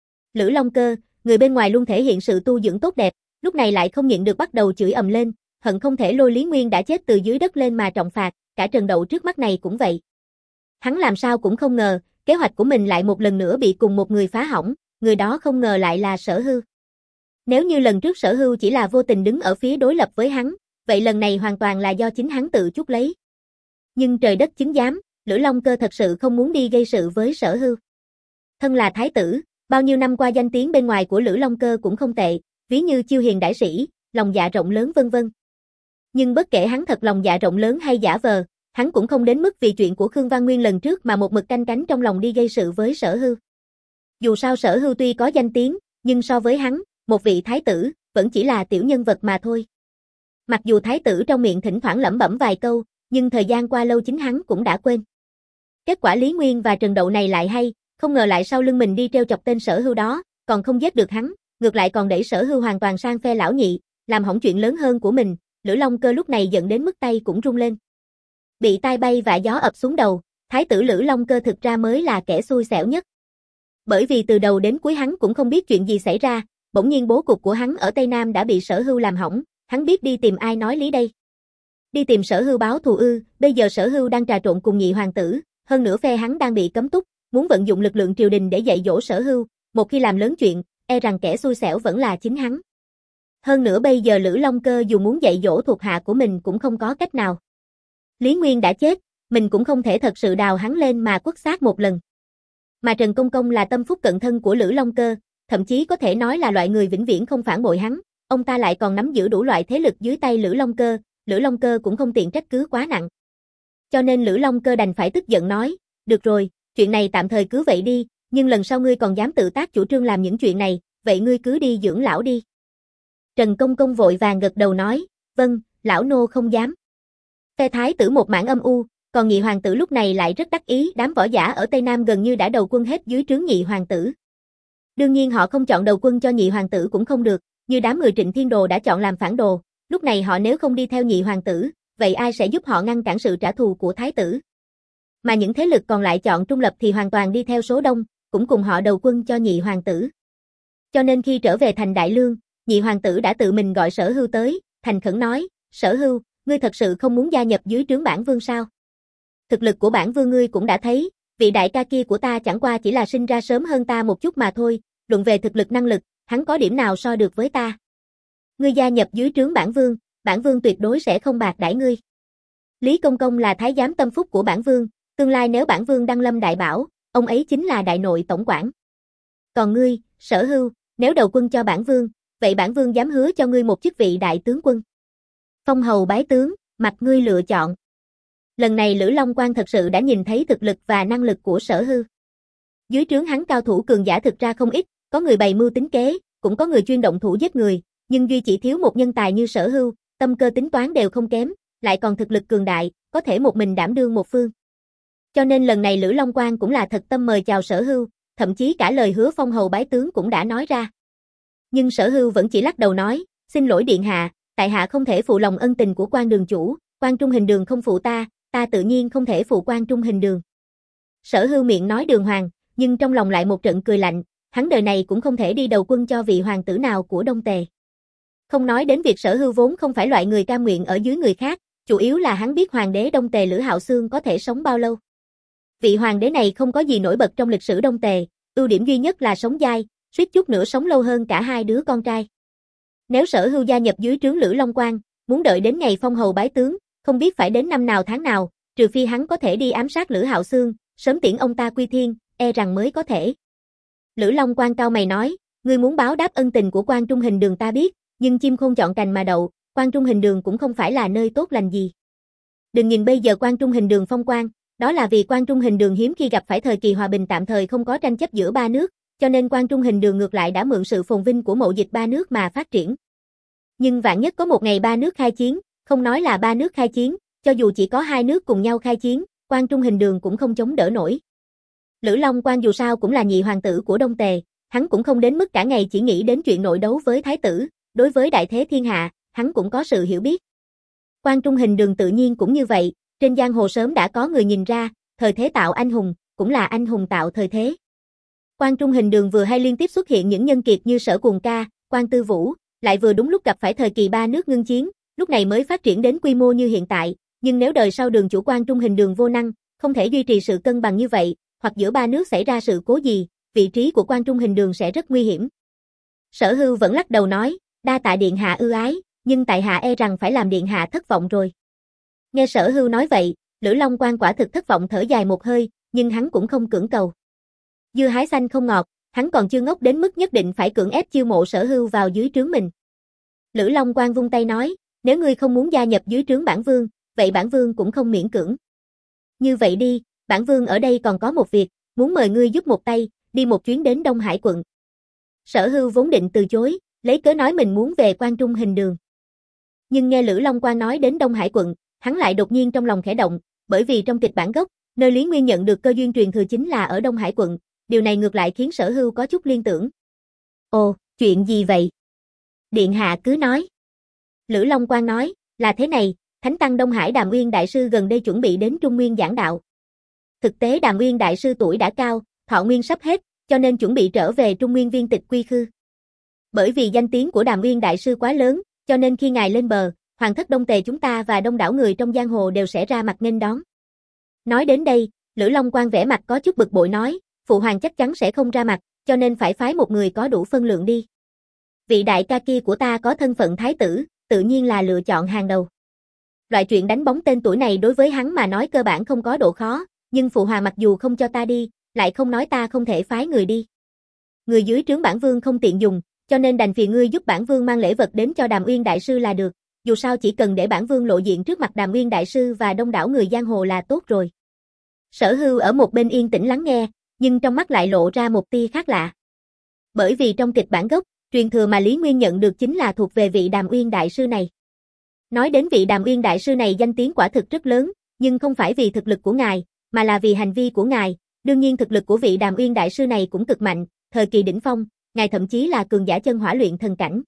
Lữ Long Cơ, người bên ngoài luôn thể hiện sự tu dưỡng tốt đẹp, lúc này lại không nhịn được bắt đầu chửi ầm lên, hận không thể lôi Lý Nguyên đã chết từ dưới đất lên mà trọng phạt, cả Trần Đậu trước mắt này cũng vậy. Hắn làm sao cũng không ngờ, kế hoạch của mình lại một lần nữa bị cùng một người phá hỏng, người đó không ngờ lại là Sở Hưu. Nếu như lần trước Sở Hưu chỉ là vô tình đứng ở phía đối lập với hắn, vậy lần này hoàn toàn là do chính hắn tự chuốc lấy. Nhưng trời đất chứng giám, Lữ Long Cơ thật sự không muốn đi gây sự với Sở Hưu. Thân là thái tử, bao nhiêu năm qua danh tiếng bên ngoài của Lữ Long Cơ cũng không tệ, ví như chiêu hiền đại sĩ, lòng dạ rộng lớn vân vân. Nhưng bất kể hắn thật lòng dạ rộng lớn hay giả vờ, hắn cũng không đến mức vì chuyện của Khương Văn Nguyên lần trước mà một mực canh cánh trong lòng đi gây sự với Sở Hưu. Dù sao Sở Hưu tuy có danh tiếng, nhưng so với hắn, một vị thái tử, vẫn chỉ là tiểu nhân vật mà thôi. Mặc dù thái tử trong miệng thỉnh thoảng lẩm bẩm vài câu, nhưng thời gian qua lâu chính hắn cũng đã quên. Kết quả Lý Nguyên và Trần Đậu này lại hay, không ngờ lại sau lưng mình đi treo chọc tên Sở Hưu đó, còn không giết được hắn, ngược lại còn đẩy Sở Hưu hoàn toàn sang phe lão nhị, làm hỏng chuyện lớn hơn của mình. Lữ Long Cơ lúc này giận đến mức tay cũng run lên. Bị tai bay và gió ập xuống đầu, thái tử Lữ Long Cơ thực ra mới là kẻ xui xẻo nhất. Bởi vì từ đầu đến cuối hắn cũng không biết chuyện gì xảy ra, bỗng nhiên bố cục của hắn ở Tây Nam đã bị Sở Hưu làm hỏng, hắn biết đi tìm ai nói lý đây. Đi tìm Sở Hưu báo thù ư? Bây giờ Sở Hưu đang trà trộn cùng nhị hoàng tử, hơn nữa phe hắn đang bị cấm túc, muốn vận dụng lực lượng triều đình để dạy dỗ Sở Hưu, một khi làm lớn chuyện, e rằng kẻ xui xẻo vẫn là chính hắn. Hơn nữa bây giờ Lữ Long Cơ dù muốn dạy dỗ thuộc hạ của mình cũng không có cách nào. Lý Nguyên đã chết, mình cũng không thể thật sự đào hắn lên mà quất xác một lần. Mà Trần Công Công là tâm phúc cận thân của Lữ Long Cơ, thậm chí có thể nói là loại người vĩnh viễn không phản bội hắn, ông ta lại còn nắm giữ đủ loại thế lực dưới tay Lữ Long Cơ, Lữ Long Cơ cũng không tiện trách cứ quá nặng. Cho nên Lữ Long Cơ đành phải tức giận nói, được rồi, chuyện này tạm thời cứ vậy đi, nhưng lần sau ngươi còn dám tự tác chủ trương làm những chuyện này, vậy ngươi cứ đi dưỡng lão đi. Trần Công Công vội vàng gật đầu nói, vâng, lão nô không dám. Phe thái tử một mảng âm u, còn nhị hoàng tử lúc này lại rất đắc ý, đám võ giả ở Tây Nam gần như đã đầu quân hết dưới trướng nhị hoàng tử. Đương nhiên họ không chọn đầu quân cho nhị hoàng tử cũng không được, như đám người Trịnh Thiên Đồ đã chọn làm phản đồ, lúc này họ nếu không đi theo nhị hoàng tử, vậy ai sẽ giúp họ ngăn cản sự trả thù của thái tử? Mà những thế lực còn lại chọn trung lập thì hoàn toàn đi theo số đông, cũng cùng họ đầu quân cho nhị hoàng tử. Cho nên khi trở về thành Đại Lương, nhị hoàng tử đã tự mình gọi Sở Hưu tới, thành khẩn nói, Sở Hưu, ngươi thật sự không muốn gia nhập dưới trướng bản vương sao? Thực lực của bản vương ngươi cũng đã thấy, vị đại ca kia của ta chẳng qua chỉ là sinh ra sớm hơn ta một chút mà thôi, luận về thực lực năng lực, hắn có điểm nào so được với ta? Ngươi gia nhập dưới trướng bản vương, bản vương tuyệt đối sẽ không bạc đãi ngươi. Lý Công Công là thái giám tâm phúc của bản vương, tương lai nếu bản vương đăng lâm đại bảo, ông ấy chính là đại nội tổng quản. Còn ngươi, Sở Hưu, nếu đầu quân cho bản vương, vậy bản vương dám hứa cho ngươi một chức vị đại tướng quân. Phong hầu bái tướng, mặc ngươi lựa chọn. Lần này Lữ Long Quan thật sự đã nhìn thấy thực lực và năng lực của Sở Hưu. Dưới trướng hắn cao thủ cường giả thực ra không ít, có người bày mưu tính kế, cũng có người chuyên động thủ giết người, nhưng duy chỉ thiếu một nhân tài như Sở Hưu, tâm cơ tính toán đều không kém, lại còn thực lực cường đại, có thể một mình đảm đương một phương. Cho nên lần này Lữ Long Quan cũng là thật tâm mời chào Sở Hưu, thậm chí cả lời hứa phong hầu bái tướng cũng đã nói ra. Nhưng Sở Hưu vẫn chỉ lắc đầu nói, xin lỗi điện hạ, tại hạ không thể phụ lòng ân tình của Quan đường chủ, Quan Trung Hình Đường không phụ ta, ta tự nhiên không thể phụ Quan Trung Hình Đường. Sở Hưu miệng nói đường hoàng, nhưng trong lòng lại một trận cười lạnh, hắn đời này cũng không thể đi đầu quân cho vị hoàng tử nào của Đông Tề. Không nói đến việc Sở Hưu vốn không phải loại người cam nguyện ở dưới người khác, chủ yếu là hắn biết hoàng đế Đông Tề Lữ Hạo Xương có thể sống bao lâu. Vị hoàng đế này không có gì nổi bật trong lịch sử Đông Tề, ưu điểm duy nhất là sống dai, suýt chút nữa sống lâu hơn cả hai đứa con trai. Nếu Sở Hưu gia nhập dưới trướng Lữ Long Quan, muốn đợi đến ngày phong hầu bái tướng, không biết phải đến năm nào tháng nào, trừ phi hắn có thể đi ám sát Lữ Hạo Xương, sớm tiễn ông ta quy thiên, e rằng mới có thể. Lữ Long Quan cao mày nói, ngươi muốn báo đáp ân tình của Quan Trung Hình Đường ta biết, nhưng chim khôn chọn cành mà đậu, Quan Trung Hình Đường cũng không phải là nơi tốt lành gì. Đừng nhìn bây giờ Quan Trung Hình Đường phong quang, đó là vì Quan Trung Hình Đường hiếm khi gặp phải thời kỳ hòa bình tạm thời không có tranh chấp giữa ba nước, cho nên Quan Trung Hình Đường ngược lại đã mượn sự phồn vinh của mậu dịch ba nước mà phát triển. Nhưng vạn nhất có một ngày ba nước khai chiến, không nói là ba nước khai chiến, cho dù chỉ có hai nước cùng nhau khai chiến, Quan Trung Hình Đường cũng không chống đỡ nổi. Lữ Long Quan dù sao cũng là nhị hoàng tử của Đông Tề, hắn cũng không đến mức cả ngày chỉ nghĩ đến chuyện nội đấu với thái tử, đối với đại thế thiên hạ, hắn cũng có sự hiểu biết. Quan Trung Hình Đường tự nhiên cũng như vậy, trên giang hồ sớm đã có người nhìn ra, thời thế tạo anh hùng, cũng là anh hùng tạo thời thế. Quan Trung Hình Đường vừa hay liên tiếp xuất hiện những nhân kiệt như Sở Cuồng Ca, Quan Tư Vũ, lại vừa đúng lúc gặp phải thời kỳ ba nước ngưng chiến, lúc này mới phát triển đến quy mô như hiện tại, nhưng nếu đời sau đường chủ Quan Trung Hình Đường vô năng, không thể duy trì sự cân bằng như vậy, hoặc giữa ba nước xảy ra sự cố gì, vị trí của Quan Trung Hình Đường sẽ rất nguy hiểm. Sở Hưu vẫn lắc đầu nói, đa tạ điện hạ ưu ái, nhưng tại hạ e rằng phải làm điện hạ thất vọng rồi. Nghe Sở Hưu nói vậy, Lữ Long Quan quả thực thất vọng thở dài một hơi, nhưng hắn cũng không cưỡng cầu. Dưa hái xanh không ngọt, hắn còn chưa ngốc đến mức nhất định phải cưỡng ép chiêu mộ Sở Hưu vào dưới trướng mình. Lữ Long Quan vung tay nói, nếu ngươi không muốn gia nhập dưới trướng bản vương, vậy bản vương cũng không miễn cưỡng. Như vậy đi, bản vương ở đây còn có một việc, muốn mời ngươi giúp một tay, đi một chuyến đến Đông Hải quận. Sở Hưu vốn định từ chối, lấy cớ nói mình muốn về Quan Trung hình đường. Nhưng nghe Lữ Long Quan nói đến Đông Hải quận, hắn lại đột nhiên trong lòng khẽ động, bởi vì trong kịch bản gốc, nơi Lý Nguyên nhận được cơ duyên truyền thừa chính là ở Đông Hải quận, điều này ngược lại khiến Sở Hưu có chút liên tưởng. Ồ, chuyện gì vậy? Điện hạ cứ nói. Lữ Long Quan nói, là thế này, Thánh Tăng Đông Hải Đàm Uyên Đại Sư gần đây chuẩn bị đến Trung Nguyên giảng đạo. Thực tế Đàm Uyên Đại Sư tuổi đã cao, thọ nguyên sắp hết, cho nên chuẩn bị trở về Trung Nguyên viên tịch quy khư. Bởi vì danh tiếng của Đàm Uyên Đại Sư quá lớn, cho nên khi ngài lên bờ, Hoàng thất Đông Tề chúng ta và đông đảo người trong giang hồ đều sẽ ra mặt nghênh đón. Nói đến đây, Lữ Long Quan vẻ mặt có chút bực bội nói, Phụ Hoàng chắc chắn sẽ không ra mặt, cho nên phải phái một người có đủ phân lượng đi. Vị đại ca kia của ta có thân phận thái tử, tự nhiên là lựa chọn hàng đầu. Loại chuyện đánh bóng tên tuổi này đối với hắn mà nói cơ bản không có độ khó, nhưng Phụ Hoàng mặc dù không cho ta đi, lại không nói ta không thể phái người đi. Người dưới trướng bản vương không tiện dùng, cho nên đành phiền ngươi giúp bản vương mang lễ vật đến cho Đàm Uyên Đại Sư là được, dù sao chỉ cần để bản vương lộ diện trước mặt Đàm Uyên Đại Sư và đông đảo người giang hồ là tốt rồi. Sở Hưu ở một bên yên tĩnh lắng nghe, nhưng trong mắt lại lộ ra một tia khác lạ. Bởi vì trong kịch bản gốc, truyền thừa mà Lý Nguyên nhận được chính là thuộc về vị Đàm Uyên Đại Sư này. Nói đến vị Đàm Uyên Đại Sư này danh tiếng quả thực rất lớn, nhưng không phải vì thực lực của ngài, mà là vì hành vi của ngài. Đương nhiên thực lực của vị Đàm Uyên Đại Sư này cũng cực mạnh, thời kỳ đỉnh phong, ngài thậm chí là cường giả chân hỏa luyện thần cảnh.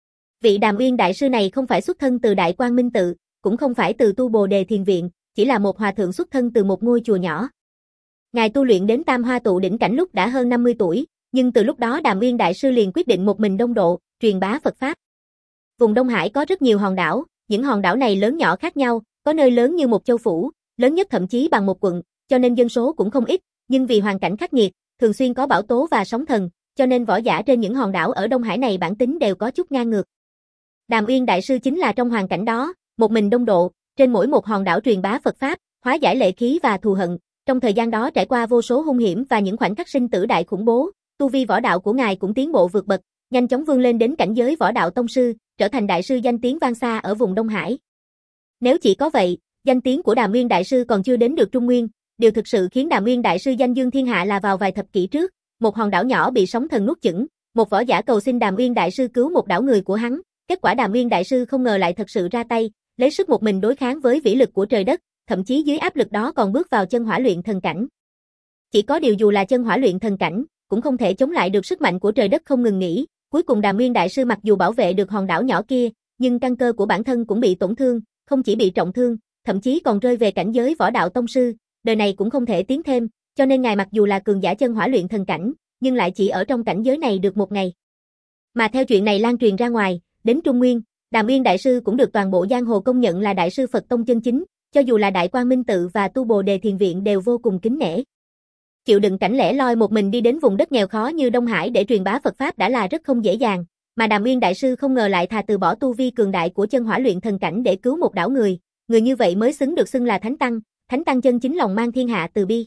Vị Đàm Uyên Đại Sư này không phải xuất thân từ Đại Quang Minh Tự, cũng không phải từ tu Bồ Đề Thiền Viện, chỉ là một hòa thượng xuất thân từ một ngôi chùa nhỏ. Ngài tu luyện đến Tam Hoa Tụ đỉnh cảnh lúc đã hơn năm mươi tuổi, nhưng từ lúc đó Đàm Uyên Đại Sư liền quyết định một mình đông độ, truyền bá Phật Pháp. Vùng Đông Hải có rất nhiều hòn đảo, những hòn đảo này lớn nhỏ khác nhau, có nơi lớn như một châu phủ, lớn nhất thậm chí bằng một quận, cho nên dân số cũng không ít, nhưng vì hoàn cảnh khắc nghiệt, thường xuyên có bão tố và sóng thần, cho nên võ giả trên những hòn đảo ở Đông Hải này bản tính đều có chút ngang ngược. Đàm Uyên Đại Sư chính là trong hoàn cảnh đó, một mình đông độ, trên mỗi một hòn đảo truyền bá Phật Pháp, hóa giải lệ khí và thù hận, trong thời gian đó trải qua vô số hung hiểm và những khoảnh khắc sinh tử đại khủng bố, tu vi võ đạo của ngài cũng tiến bộ vượt bậc, nhanh chóng vươn lên đến cảnh giới võ đạo tông sư, trở thành đại sư danh tiếng vang xa ở vùng Đông Hải. Nếu chỉ có vậy, danh tiếng của Đàm Uyên Đại Sư còn chưa đến được Trung Nguyên, điều thực sự khiến Đàm Uyên Đại Sư danh dương thiên hạ là vào vài thập kỷ trước, một hòn đảo nhỏ bị sóng thần nuốt chửng, một võ giả cầu xin Đàm Uyên Đại Sư cứu một đảo người của hắn, kết quả Đàm Uyên Đại Sư không ngờ lại thật sự ra tay, lấy sức một mình đối kháng với vĩ lực của trời đất, thậm chí dưới áp lực đó còn bước vào chân hỏa luyện thần cảnh. Chỉ có điều dù là chân hỏa luyện thần cảnh, cũng không thể chống lại được sức mạnh của trời đất không ngừng nghỉ, cuối cùng Đàm Uyên Đại Sư mặc dù bảo vệ được hòn đảo nhỏ kia, nhưng căn cơ của bản thân cũng bị tổn thương, không chỉ bị trọng thương, thậm chí còn rơi về cảnh giới võ đạo tông sư, đời này cũng không thể tiến thêm, cho nên ngài mặc dù là cường giả chân hỏa luyện thần cảnh, nhưng lại chỉ ở trong cảnh giới này được một ngày. Mà theo chuyện này lan truyền ra ngoài, đến Trung Nguyên, Đàm Uyên Đại Sư cũng được toàn bộ giang hồ công nhận là đại sư Phật tông chân chính, cho dù là Đại Quang Minh Tự và tu Bồ Đề Thiền Viện đều vô cùng kính nể. Chịu đựng cảnh lẻ loi một mình đi đến vùng đất nghèo khó như Đông Hải để truyền bá Phật Pháp đã là rất không dễ dàng, mà Đàm Uyên Đại Sư không ngờ lại thà từ bỏ tu vi cường đại của chân hỏa luyện thần cảnh để cứu một đảo người, người như vậy mới xứng được xưng là Thánh Tăng, Thánh Tăng chân chính lòng mang thiên hạ từ bi.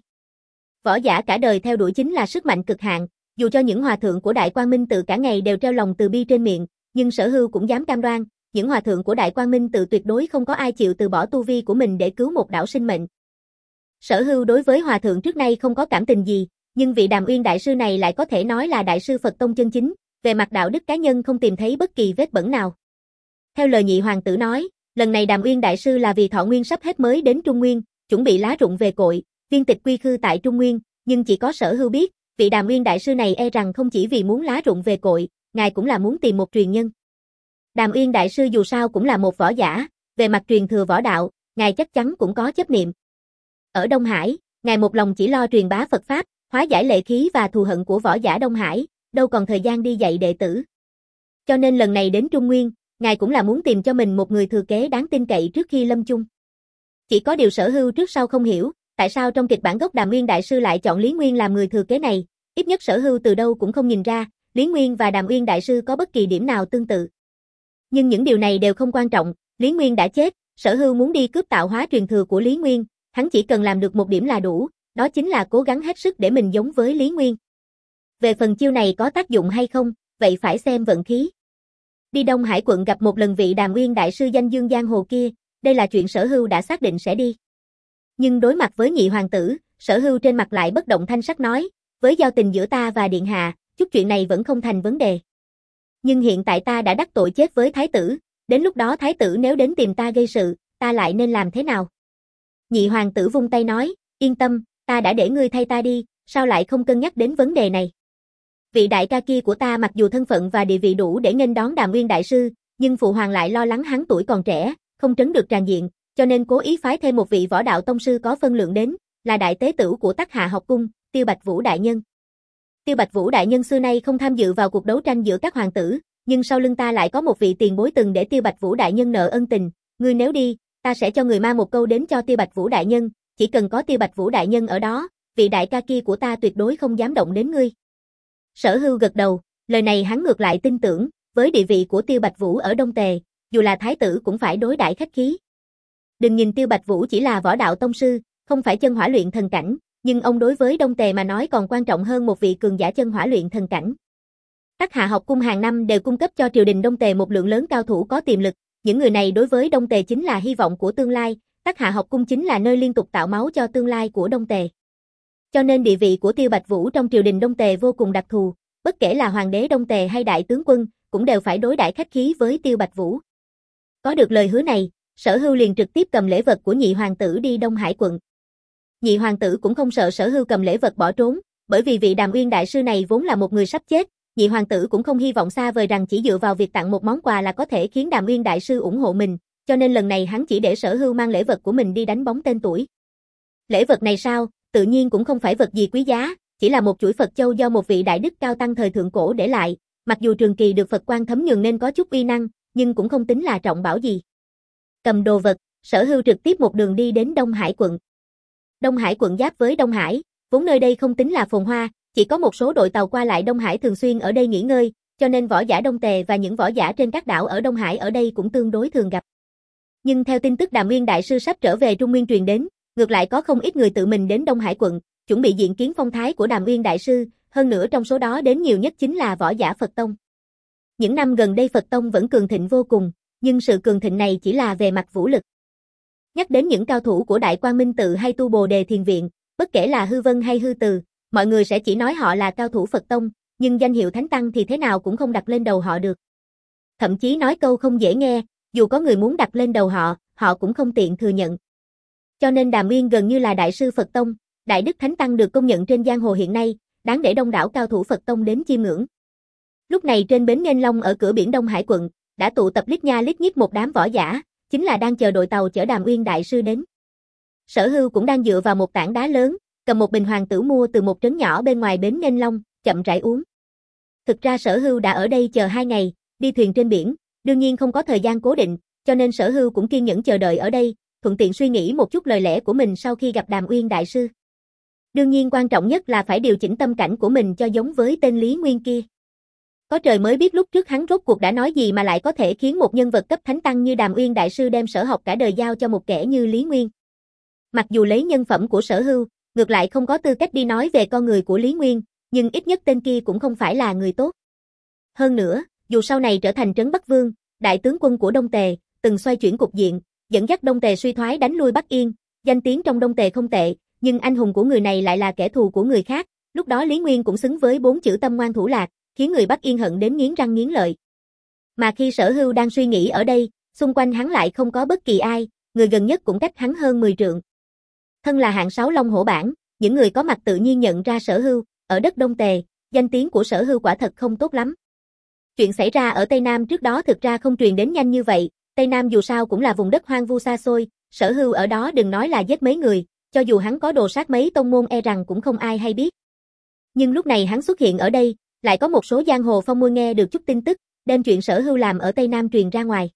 Võ giả cả đời theo đuổi chính là sức mạnh cực hạn, dù cho những hòa thượng của Đại Quang Minh Tự cả ngày đều treo lòng từ bi trên miệng, nhưng Sở Hưu cũng dám cam đoan, những hòa thượng của Đại Quang Minh Tự tuyệt đối không có ai chịu từ bỏ tu vi của mình để cứu một đảo sinh mệnh. Sở Hưu đối với hòa thượng trước nay không có cảm tình gì, nhưng vị Đàm Uyên Đại Sư này lại có thể nói là đại sư Phật tông chân chính, về mặt đạo đức cá nhân không tìm thấy bất kỳ vết bẩn nào. Theo lời nhị hoàng tử nói, lần này Đàm Uyên Đại Sư là vì thọ nguyên sắp hết mới đến Trung Nguyên, chuẩn bị lá rụng về cội, viên tịch quy khư tại Trung Nguyên, nhưng chỉ có Sở Hưu biết, vị Đàm Uyên Đại Sư này e rằng không chỉ vì muốn lá rụng về cội, ngài cũng là muốn tìm một truyền nhân. Đàm Uyên Đại Sư dù sao cũng là một võ giả, về mặt truyền thừa võ đạo, ngài chắc chắn cũng có chấp niệm. Ở Đông Hải, ngài một lòng chỉ lo truyền bá Phật Pháp, hóa giải lệ khí và thù hận của võ giả Đông Hải, đâu còn thời gian đi dạy đệ tử. Cho nên lần này đến Trung Nguyên, ngài cũng là muốn tìm cho mình một người thừa kế đáng tin cậy trước khi lâm chung. Chỉ có điều Sở Hưu trước sau không hiểu, tại sao trong kịch bản gốc Đàm Uyên Đại Sư lại chọn Lý Nguyên làm người thừa kế này, ít nhất Sở Hưu từ đâu cũng không nhìn ra, Lý Nguyên và Đàm Uyên Đại Sư có bất kỳ điểm nào tương tự. Nhưng những điều này đều không quan trọng, Lý Nguyên đã chết, Sở Hưu muốn đi cướp tạo hóa truyền thừa của Lý Nguyên, hắn chỉ cần làm được một điểm là đủ, đó chính là cố gắng hết sức để mình giống với Lý Nguyên. Về phần chiêu này có tác dụng hay không, vậy phải xem vận khí. Đi Đông Hải quận gặp một lần vị Đàm Uyên Đại Sư danh dương giang hồ kia, đây là chuyện Sở Hưu đã xác định sẽ đi. Nhưng đối mặt với nhị hoàng tử, Sở Hưu trên mặt lại bất động thanh sắc nói, với giao tình giữa ta và điện hạ, chút chuyện này vẫn không thành vấn đề. Nhưng hiện tại ta đã đắc tội chết với thái tử, đến lúc đó thái tử nếu đến tìm ta gây sự, ta lại nên làm thế nào? Nhị hoàng tử vung tay nói, yên tâm, ta đã để ngươi thay ta đi, sao lại không cân nhắc đến vấn đề này? Vị đại ca kia của ta mặc dù thân phận và địa vị đủ để nghênh đón Đàm Uyên Đại Sư, nhưng phụ hoàng lại lo lắng hắn tuổi còn trẻ, không trấn được tràn diện, cho nên cố ý phái thêm một vị võ đạo tông sư có phân lượng đến, là đại tế tử của Tắc Hạ học cung, Tiêu Bạch Vũ đại nhân. Tiêu Bạch Vũ đại nhân xưa nay không tham dự vào cuộc đấu tranh giữa các hoàng tử, nhưng sau lưng ta lại có một vị tiền bối từng để Tiêu Bạch Vũ đại nhân nợ ân tình, ngươi nếu đi, ta sẽ cho người mang một câu đến cho Tiêu Bạch Vũ đại nhân, chỉ cần có Tiêu Bạch Vũ đại nhân ở đó, vị đại ca kia của ta tuyệt đối không dám động đến ngươi. Sở Hưu gật đầu, lời này hắn ngược lại tin tưởng, với địa vị của Tiêu Bạch Vũ ở Đông Tề, dù là thái tử cũng phải đối đãi khách khí. Đừng nhìn Tiêu Bạch Vũ chỉ là võ đạo tông sư, không phải chân hỏa luyện thần cảnh, nhưng ông đối với Đông Tề mà nói còn quan trọng hơn một vị cường giả chân hỏa luyện thần cảnh. Tắc Hạ học cung hàng năm đều cung cấp cho triều đình Đông Tề một lượng lớn cao thủ có tiềm lực, những người này đối với Đông Tề chính là hy vọng của tương lai, Tắc Hạ học cung chính là nơi liên tục tạo máu cho tương lai của Đông Tề. Cho nên địa vị của Tiêu Bạch Vũ trong triều đình Đông Tề vô cùng đặc thù, bất kể là hoàng đế Đông Tề hay đại tướng quân, cũng đều phải đối đãi khách khí với Tiêu Bạch Vũ. Có được lời hứa này, Sở Hưu liền trực tiếp cầm lễ vật của nhị hoàng tử đi Đông Hải quận. Nhị hoàng tử cũng không sợ Sở Hưu cầm lễ vật bỏ trốn, bởi vì vị Đàm Uyên Đại Sư này vốn là một người sắp chết, nhị hoàng tử cũng không hy vọng xa vời rằng chỉ dựa vào việc tặng một món quà là có thể khiến Đàm Uyên Đại Sư ủng hộ mình, cho nên lần này hắn chỉ để Sở Hưu mang lễ vật của mình đi đánh bóng tên tuổi. Lễ vật này sao, tự nhiên cũng không phải vật gì quý giá, chỉ là một chuỗi Phật châu do một vị đại đức cao tăng thời thượng cổ để lại, mặc dù trường kỳ được Phật quan thấm nhuần nên có chút uy năng, nhưng cũng không tính là trọng bảo gì. Cầm đồ vật, Sở Hưu trực tiếp một đường đi đến Đông Hải quận. Đông Hải quận giáp với Đông Hải, vốn nơi đây không tính là phồn hoa, chỉ có một số đội tàu qua lại Đông Hải thường xuyên ở đây nghỉ ngơi, cho nên võ giả Đông Tề và những võ giả trên các đảo ở Đông Hải ở đây cũng tương đối thường gặp. Nhưng theo tin tức Đàm Uyên Đại Sư sắp trở về Trung Nguyên truyền đến, ngược lại có không ít người tự mình đến Đông Hải quận, chuẩn bị diện kiến phong thái của Đàm Uyên Đại Sư, hơn nữa trong số đó đến nhiều nhất chính là võ giả Phật Tông. Những năm gần đây Phật Tông vẫn cường thịnh vô cùng, nhưng sự cường thịnh này chỉ là về mặt vũ lực. Nhắc đến những cao thủ của Đại Quang Minh Tự hay Tu Bồ Đề Thiền Viện, bất kể là Hư Vân hay Hư Từ, mọi người sẽ chỉ nói họ là cao thủ Phật Tông, nhưng danh hiệu Thánh Tăng thì thế nào cũng không đặt lên đầu họ được. Thậm chí nói câu không dễ nghe, dù có người muốn đặt lên đầu họ, họ cũng không tiện thừa nhận. Cho nên Đàm Uyên gần như là Đại sư Phật Tông, Đại Đức Thánh Tăng được công nhận trên giang hồ hiện nay, đáng để đông đảo cao thủ Phật Tông đến chiêm ngưỡng. Lúc này trên bến Nghênh Long ở cửa biển Đông Hải quận, đã tụ tập lít nha lít nhít một đám võ giả, chính là đang chờ đội tàu chở Đàm Uyên Đại Sư đến. Sở Hưu cũng đang dựa vào một tảng đá lớn, cầm một bình hoàng tử mua từ một trấn nhỏ bên ngoài bến Nghênh Long, chậm rãi uống. Thực ra Sở Hưu đã ở đây chờ hai ngày, đi thuyền trên biển, đương nhiên không có thời gian cố định, cho nên Sở Hưu cũng kiên nhẫn chờ đợi ở đây, thuận tiện suy nghĩ một chút lời lẽ của mình sau khi gặp Đàm Uyên Đại Sư. Đương nhiên quan trọng nhất là phải điều chỉnh tâm cảnh của mình cho giống với tên Lý Nguyên kia. Có trời mới biết lúc trước hắn rốt cuộc đã nói gì mà lại có thể khiến một nhân vật cấp thánh tăng như Đàm Uyên Đại Sư đem sở học cả đời giao cho một kẻ như Lý Nguyên. Mặc dù lấy nhân phẩm của Sở Hưu, ngược lại không có tư cách đi nói về con người của Lý Nguyên, nhưng ít nhất tên kia cũng không phải là người tốt. Hơn nữa, dù sau này trở thành Trấn Bắc Vương, đại tướng quân của Đông Tề, từng xoay chuyển cục diện, dẫn dắt Đông Tề suy thoái đánh lui Bắc Yên, danh tiếng trong Đông Tề không tệ, nhưng anh hùng của người này lại là kẻ thù của người khác, lúc đó Lý Nguyên cũng xứng với bốn chữ tâm ngoan thủ lạc, khiến người Bắc Yên hận đến nghiến răng nghiến lợi. Mà khi Sở Hưu đang suy nghĩ ở đây, xung quanh hắn lại không có bất kỳ ai, người gần nhất cũng cách hắn hơn mười trượng. Thân là hạng sáu Long Hổ Bảng, những người có mặt tự nhiên nhận ra Sở Hưu, ở đất Đông Tề, danh tiếng của Sở Hưu quả thật không tốt lắm. Chuyện xảy ra ở Tây Nam trước đó thực ra không truyền đến nhanh như vậy, Tây Nam dù sao cũng là vùng đất hoang vu xa xôi, Sở Hưu ở đó đừng nói là giết mấy người, cho dù hắn có đồ sát mấy tông môn e rằng cũng không ai hay biết. Nhưng lúc này hắn xuất hiện ở đây, lại có một số giang hồ phong môi nghe được chút tin tức, đem chuyện Sở Hưu làm ở Tây Nam truyền ra ngoài.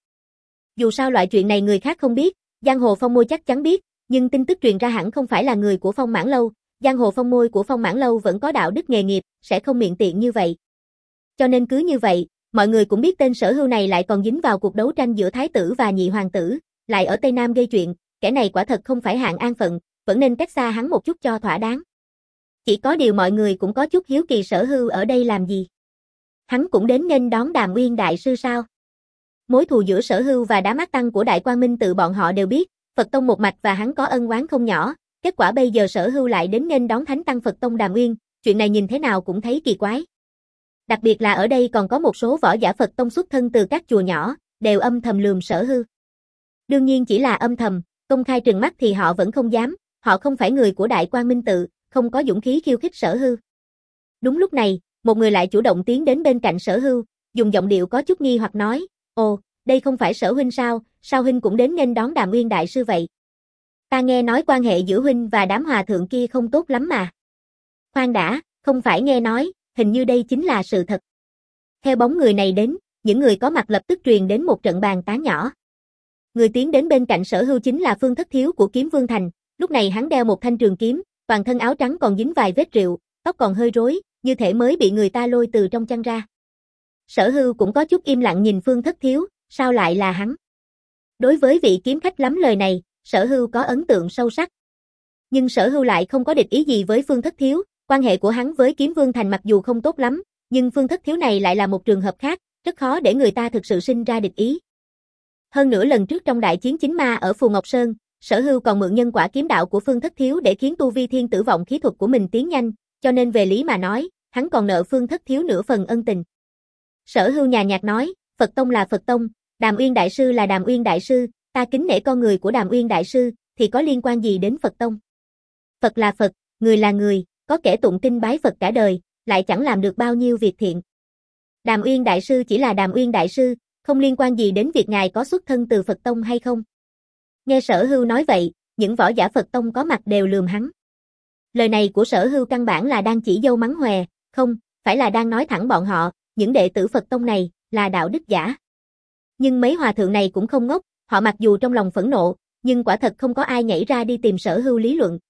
Dù sao loại chuyện này người khác không biết, giang hồ phong môi chắc chắn biết, nhưng tin tức truyền ra hẳn không phải là người của Phong Mãn Lâu, giang hồ phong môi của Phong Mãn Lâu vẫn có đạo đức nghề nghiệp, sẽ không miệng tiện như vậy. Cho nên cứ như vậy, mọi người cũng biết tên Sở Hưu này lại còn dính vào cuộc đấu tranh giữa thái tử và nhị hoàng tử, lại ở Tây Nam gây chuyện, kẻ này quả thật không phải hạng an phận, vẫn nên cách xa hắn một chút cho thỏa đáng. Chỉ có điều mọi người cũng có chút hiếu kỳ Sở Hưu ở đây làm gì. Hắn cũng đến nghênh đón Đàm Uyên đại sư sao? Mối thù giữa Sở Hưu và đám ác tăng của Đại Quang Minh tự bọn họ đều biết, Phật Tông một mạch và hắn có ân oán không nhỏ, kết quả bây giờ Sở Hưu lại đến nghênh đón Thánh Tăng Phật Tông Đàm Uyên, chuyện này nhìn thế nào cũng thấy kỳ quái. Đặc biệt là ở đây còn có một số võ giả Phật Tông xuất thân từ các chùa nhỏ, đều âm thầm lườm Sở Hưu. Đương nhiên chỉ là âm thầm, công khai trừng mắt thì họ vẫn không dám, họ không phải người của Đại Quang Minh tự, không có dũng khí khiêu khích Sở Hưu. Đúng lúc này, một người lại chủ động tiến đến bên cạnh Sở Hưu, dùng giọng điệu có chút nghi hoặc nói, ồ, đây không phải Sở huynh sao, sao huynh cũng đến nghênh đón Đàm Uyên đại sư vậy? Ta nghe nói quan hệ giữa huynh và đám hòa thượng kia không tốt lắm mà. Khoan đã, không phải nghe nói, hình như đây chính là sự thật. Theo bóng người này đến, những người có mặt lập tức truyền đến một trận bàn tán nhỏ. Người tiến đến bên cạnh Sở Hưu chính là Phương Thất Thiếu của Kiếm Vương Thành, lúc này hắn đeo một thanh trường kiếm, toàn thân áo trắng còn dính vài vết rượu, tóc còn hơi rối, như thể mới bị người ta lôi từ trong chăn ra. Sở Hưu cũng có chút im lặng nhìn Phương Thất Thiếu, sao lại là hắn? Đối với vị kiếm khách lắm lời này, Sở Hưu có ấn tượng sâu sắc. Nhưng Sở Hưu lại không có địch ý gì với Phương Thất Thiếu, quan hệ của hắn với Kiếm Vương Thành mặc dù không tốt lắm, nhưng Phương Thất Thiếu này lại là một trường hợp khác, rất khó để người ta thực sự sinh ra địch ý. Hơn nữa lần trước trong đại chiến chính ma ở Phù Ngọc Sơn, Sở Hưu còn mượn nhân quả kiếm đạo của Phương Thất Thiếu để khiến tu vi thiên tử vọng khí thuật của mình tiến nhanh, cho nên về lý mà nói, hắn còn nợ Phương Thất Thiếu nửa phần ân tình. Sở Hưu nhàn nhạt nói, Phật Tông là Phật Tông, Đàm Uyên đại sư là Đàm Uyên đại sư, ta kính nể con người của Đàm Uyên đại sư, thì có liên quan gì đến Phật Tông? Phật là Phật, người là người, có kẻ tụng kinh bái Phật cả đời, lại chẳng làm được bao nhiêu việc thiện. Đàm Uyên đại sư chỉ là Đàm Uyên đại sư, không liên quan gì đến việc ngài có xuất thân từ Phật Tông hay không. Nghe Sở Hưu nói vậy, những võ giả Phật Tông có mặt đều lườm hắn. Lời này của Sở Hưu căn bản là đang chỉ dâu mắng hòe, không, phải là đang nói thẳng bọn họ, những đệ tử Phật Tông này, là đạo đức giả. Nhưng mấy hòa thượng này cũng không ngốc, họ mặc dù trong lòng phẫn nộ, nhưng quả thật không có ai nhảy ra đi tìm Sở Hưu lý luận.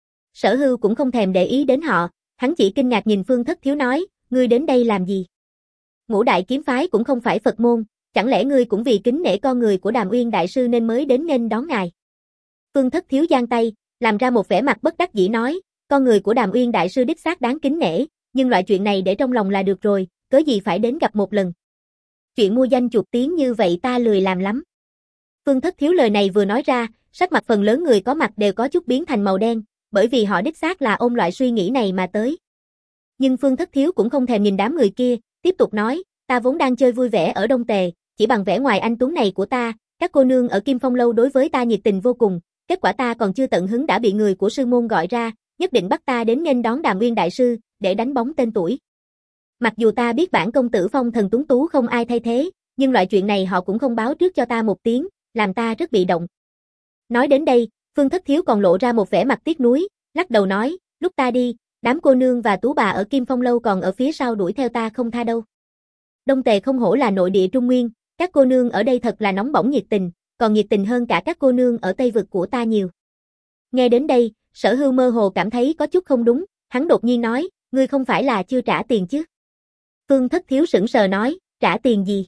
Sở Hưu cũng không thèm để ý đến họ, hắn chỉ kinh ngạc nhìn Phương Thất Thiếu nói, ngươi đến đây làm gì? Ngũ đại kiếm phái cũng không phải Phật môn, chẳng lẽ ngươi cũng vì kính nể con người của Đàm Uyên đại sư nên mới đến nghênh đón ngài? Phương Thất Thiếu giang tay, làm ra một vẻ mặt bất đắc dĩ nói, con người của Đàm Uyên đại sư đích xác đáng kính nể, nhưng loại chuyện này để trong lòng là được rồi, cớ gì phải đến gặp một lần. Chuyện mua danh chuột tiếng như vậy ta lười làm lắm. Phương Thất Thiếu lời này vừa nói ra, sắc mặt phần lớn người có mặt đều có chút biến thành màu đen, bởi vì họ đích xác là ôm loại suy nghĩ này mà tới. Nhưng Phương Thất Thiếu cũng không thèm nhìn đám người kia, tiếp tục nói, ta vốn đang chơi vui vẻ ở Đông Tề, chỉ bằng vẻ ngoài anh tuấn này của ta, các cô nương ở Kim Phong Lâu đối với ta nhiệt tình vô cùng, kết quả ta còn chưa tận hứng đã bị người của sư môn gọi ra, nhất định bắt ta đến nghênh đón Đàm Uyên đại sư, để đánh bóng tên tuổi. Mặc dù ta biết bản công tử phong thần tuấn tú không ai thay thế, nhưng loại chuyện này họ cũng không báo trước cho ta một tiếng, làm ta rất bị động. Nói đến đây, Phương Thất Thiếu còn lộ ra một vẻ mặt tiếc nuối, lắc đầu nói, lúc ta đi, đám cô nương và tú bà ở Kim Phong Lâu còn ở phía sau đuổi theo ta không tha đâu. Đông Tề không hổ là nội địa Trung Nguyên, các cô nương ở đây thật là nóng bỏng nhiệt tình, còn nhiệt tình hơn cả các cô nương ở Tây vực của ta nhiều. Nghe đến đây, Sở Hưu mơ hồ cảm thấy có chút không đúng, hắn đột nhiên nói, ngươi không phải là chưa trả tiền chứ? Phương Thất Thiếu sững sờ nói, trả tiền gì?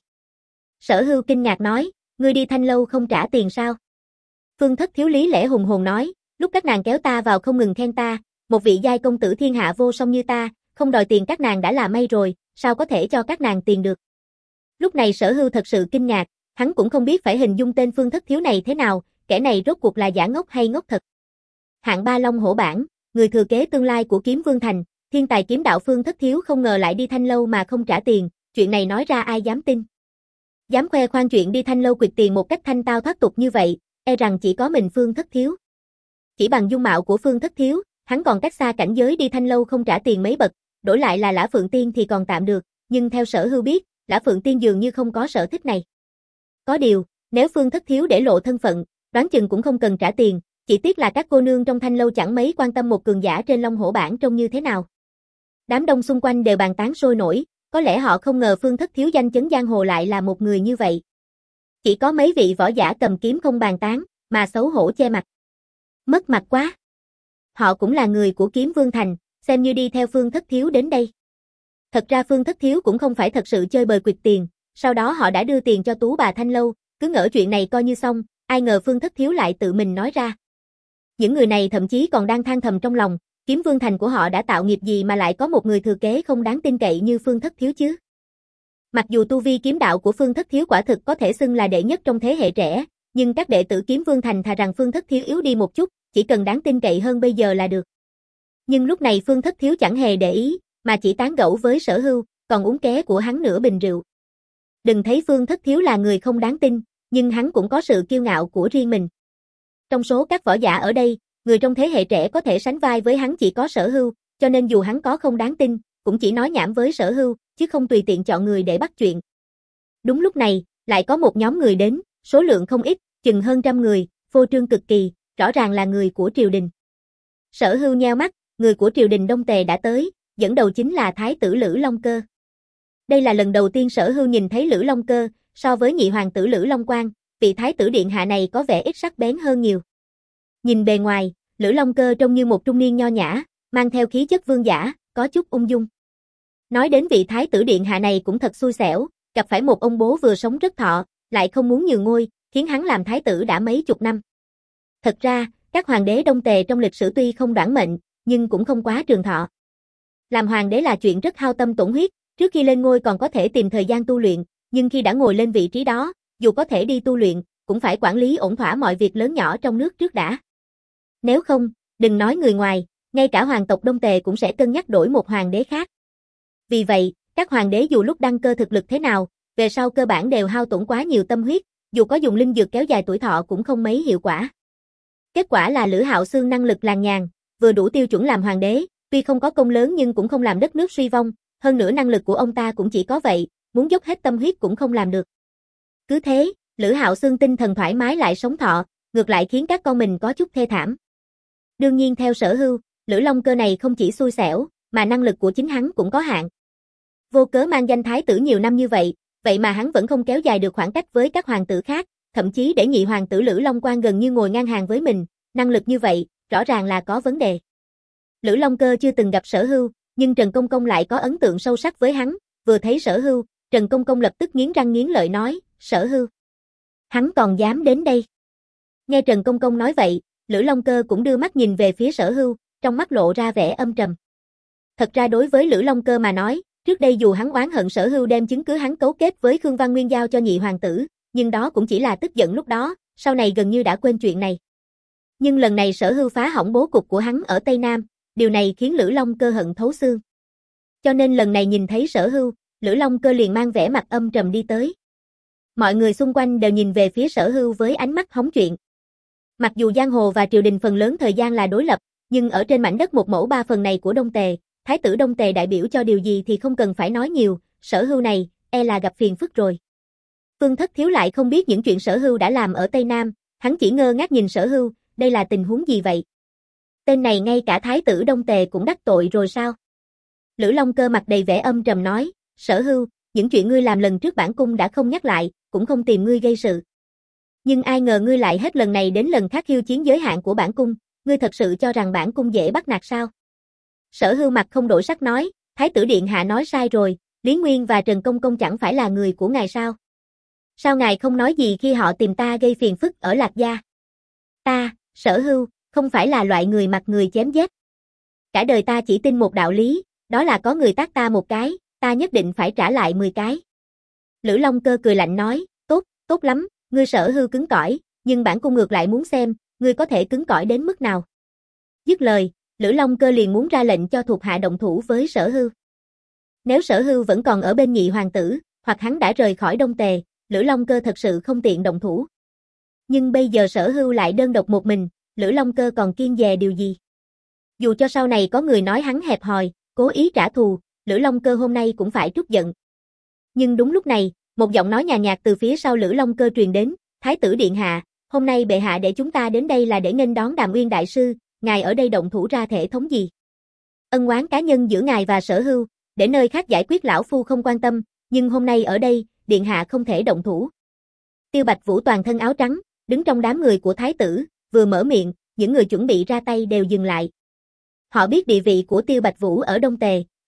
Sở Hưu kinh ngạc nói, ngươi đi Thanh Lâu không trả tiền sao? Phương Thất Thiếu lý lẽ hùng hồn nói, lúc các nàng kéo ta vào không ngừng khen ta, một vị giai công tử thiên hạ vô song như ta, không đòi tiền các nàng đã là may rồi, sao có thể cho các nàng tiền được? Lúc này Sở Hưu thật sự kinh ngạc, hắn cũng không biết phải hình dung tên Phương Thất Thiếu này thế nào, kẻ này rốt cuộc là giả ngốc hay ngốc thật. Hạng ba long hổ bản, người thừa kế tương lai của Kiếm Vương Thành, thiên tài kiếm đạo Phương Thất Thiếu không ngờ lại đi Thanh Lâu mà không trả tiền, chuyện này nói ra ai dám tin. Dám khoe khoang chuyện đi Thanh Lâu quỵt tiền một cách thanh tao thoát tục như vậy, e rằng chỉ có mình Phương Thất Thiếu. Chỉ bằng dung mạo của Phương Thất Thiếu, hắn còn cách xa cảnh giới đi Thanh Lâu không trả tiền mấy bậc, đổi lại là Lã Phượng Tiên thì còn tạm được, nhưng theo Sở Hưu biết, Lã Phượng Tiên dường như không có sở thích này. Có điều, nếu Phương Thất Thiếu để lộ thân phận, đoán chừng cũng không cần trả tiền, chỉ tiếc là các cô nương trong Thanh Lâu chẳng mấy quan tâm một cường giả trên Long Hổ Bảng trông như thế nào. Đám đông xung quanh đều bàn tán sôi nổi, có lẽ họ không ngờ Phương Thất Thiếu danh chấn giang hồ lại là một người như vậy. Chỉ có mấy vị võ giả cầm kiếm không bàn tán, mà xấu hổ che mặt. Mất mặt quá. Họ cũng là người của Kiếm Vương Thành, xem như đi theo Phương Thất Thiếu đến đây. Thật ra Phương Thất Thiếu cũng không phải thật sự chơi bời quyệt tiền, sau đó họ đã đưa tiền cho Tú bà Thanh Lâu, cứ ngỡ chuyện này coi như xong, ai ngờ Phương Thất Thiếu lại tự mình nói ra. Những người này thậm chí còn đang than thầm trong lòng, Kiếm Vương Thành của họ đã tạo nghiệp gì mà lại có một người thừa kế không đáng tin cậy như Phương Thất Thiếu chứ. Mặc dù tu vi kiếm đạo của Phương Thất Thiếu quả thực có thể xưng là đệ nhất trong thế hệ trẻ, nhưng các đệ tử Kiếm Vương Thành thà rằng Phương Thất Thiếu yếu đi một chút, chỉ cần đáng tin cậy hơn bây giờ là được. Nhưng lúc này Phương Thất Thiếu chẳng hề để ý, mà chỉ tán gẫu với Sở Hưu, còn uống ké của hắn nửa bình rượu. Đừng thấy Phương Thất Thiếu là người không đáng tin, nhưng hắn cũng có sự kiêu ngạo của riêng mình. Trong số các võ giả ở đây, người trong thế hệ trẻ có thể sánh vai với hắn chỉ có Sở Hưu, cho nên dù hắn có không đáng tin, cũng chỉ nói nhảm với Sở Hưu, chứ không tùy tiện chọn người để bắt chuyện. Đúng lúc này, lại có một nhóm người đến, số lượng không ít, chừng hơn trăm người, phô trương cực kỳ, rõ ràng là người của triều đình. Sở Hưu nheo mắt, người của triều đình Đông Tề đã tới, dẫn đầu chính là Thái tử Lữ Long Cơ. Đây là lần đầu tiên Sở Hưu nhìn thấy Lữ Long Cơ, so với nhị hoàng tử Lữ Long Quang, vị Thái tử điện hạ này có vẻ ít sắc bén hơn nhiều. Nhìn bề ngoài, Lữ Long Cơ trông như một trung niên nho nhã, mang theo khí chất vương giả, có chút ung dung. Nói đến vị Thái tử điện hạ này cũng thật xui xẻo, gặp phải một ông bố vừa sống rất thọ, lại không muốn nhường ngôi, khiến hắn làm thái tử đã mấy chục năm. Thật ra, các hoàng đế Đông Tề trong lịch sử tuy không đoản mệnh, nhưng cũng không quá trường thọ. Làm hoàng đế là chuyện rất hao tâm tổn huyết, trước khi lên ngôi còn có thể tìm thời gian tu luyện, nhưng khi đã ngồi lên vị trí đó, dù có thể đi tu luyện, cũng phải quản lý ổn thỏa mọi việc lớn nhỏ trong nước trước đã. Nếu không, đừng nói người ngoài, ngay cả hoàng tộc Đông Tề cũng sẽ cân nhắc đổi một hoàng đế khác. Vì vậy, các hoàng đế dù lúc đăng cơ thực lực thế nào, về sau cơ bản đều hao tổn quá nhiều tâm huyết, dù có dùng linh dược kéo dài tuổi thọ cũng không mấy hiệu quả. Kết quả là Lữ Hạo Xương năng lực làng nhàng, vừa đủ tiêu chuẩn làm hoàng đế, tuy không có công lớn nhưng cũng không làm đất nước suy vong, hơn nữa năng lực của ông ta cũng chỉ có vậy, muốn dốc hết tâm huyết cũng không làm được. Cứ thế, Lữ Hạo Xương tinh thần thoải mái lại sống thọ, ngược lại khiến các con mình có chút thê thảm. Đương nhiên theo Sở Hưu, Lữ Long Cơ này không chỉ xui xẻo, mà năng lực của chính hắn cũng có hạn. Vô cớ mang danh thái tử nhiều năm như vậy, vậy mà hắn vẫn không kéo dài được khoảng cách với các hoàng tử khác, thậm chí để nhị hoàng tử Lữ Long Quang gần như ngồi ngang hàng với mình, năng lực như vậy, rõ ràng là có vấn đề. Lữ Long Cơ chưa từng gặp Sở Hưu, nhưng Trần Công Công lại có ấn tượng sâu sắc với hắn, vừa thấy Sở Hưu, Trần Công Công lập tức nghiến răng nghiến lợi nói, Sở Hưu, hắn còn dám đến đây. Nghe Trần Công Công nói vậy, Lữ Long Cơ cũng đưa mắt nhìn về phía Sở Hưu, trong mắt lộ ra vẻ âm trầm. Thật ra đối với Lữ Long Cơ mà nói, trước đây dù hắn oán hận Sở Hưu đem chứng cứ hắn cấu kết với Khương Văn Nguyên giao cho nhị hoàng tử, nhưng đó cũng chỉ là tức giận lúc đó, sau này gần như đã quên chuyện này. Nhưng lần này Sở Hưu phá hỏng bố cục của hắn ở Tây Nam, điều này khiến Lữ Long Cơ hận thấu xương. Cho nên lần này nhìn thấy Sở Hưu, Lữ Long Cơ liền mang vẻ mặt âm trầm đi tới. Mọi người xung quanh đều nhìn về phía Sở Hưu với ánh mắt hóng chuyện. Mặc dù giang hồ và triều đình phần lớn thời gian là đối lập, nhưng ở trên mảnh đất một mẫu ba phần này của Đông Tề, Thái tử Đông Tề đại biểu cho điều gì thì không cần phải nói nhiều, Sở Hưu này, e là gặp phiền phức rồi. Phương Thất Thiếu lại không biết những chuyện Sở Hưu đã làm ở Tây Nam, hắn chỉ ngơ ngác nhìn Sở Hưu, đây là tình huống gì vậy? Tên này ngay cả Thái tử Đông Tề cũng đắc tội rồi sao? Lữ Long Cơ mặt đầy vẻ âm trầm nói, Sở Hưu, những chuyện ngươi làm lần trước bản cung đã không nhắc lại, cũng không tìm ngươi gây sự. Nhưng ai ngờ ngươi lại hết lần này đến lần khác khiêu chiến giới hạn của bản cung, ngươi thật sự cho rằng bản cung dễ bắt nạt sao? Sở Hưu mặt không đổi sắc nói, Thái tử điện hạ nói sai rồi, Lý Nguyên và Trần Công Công chẳng phải là người của ngài sao? Sao ngài không nói gì khi họ tìm ta gây phiền phức ở Lạc Gia? Ta, Sở Hưu, không phải là loại người mặt người chém giết. Cả đời ta chỉ tin một đạo lý, đó là có người tát ta một cái, ta nhất định phải trả lại mười cái. Lữ Long Cơ cười lạnh nói, tốt, tốt lắm, ngươi Sở Hưu cứng cỏi, nhưng bản cung ngược lại muốn xem, ngươi có thể cứng cỏi đến mức nào. Dứt lời, Lữ Long Cơ liền muốn ra lệnh cho thuộc hạ động thủ với Sở Hưu. Nếu Sở Hưu vẫn còn ở bên nhị hoàng tử, hoặc hắn đã rời khỏi Đông Tề, Lữ Long Cơ thật sự không tiện động thủ. Nhưng bây giờ Sở Hưu lại đơn độc một mình, Lữ Long Cơ còn kiêng dè điều gì? Dù cho sau này có người nói hắn hẹp hòi, cố ý trả thù, Lữ Long Cơ hôm nay cũng phải trút giận. Nhưng đúng lúc này, một giọng nói nhàn nhạt từ phía sau Lữ Long Cơ truyền đến, Thái tử điện hạ, hôm nay bệ hạ để chúng ta đến đây là để nghênh đón Đàm Uyên đại sư, ngài ở đây động thủ ra thể thống gì? Ân oán cá nhân giữa ngài và Sở Hưu, để nơi khác giải quyết lão phu không quan tâm, nhưng hôm nay ở đây, điện hạ không thể động thủ. Tiêu Bạch Vũ toàn thân áo trắng, đứng trong đám người của thái tử, vừa mở miệng, những người chuẩn bị ra tay đều dừng lại. Họ biết địa vị của Tiêu Bạch Vũ ở Đông Tề,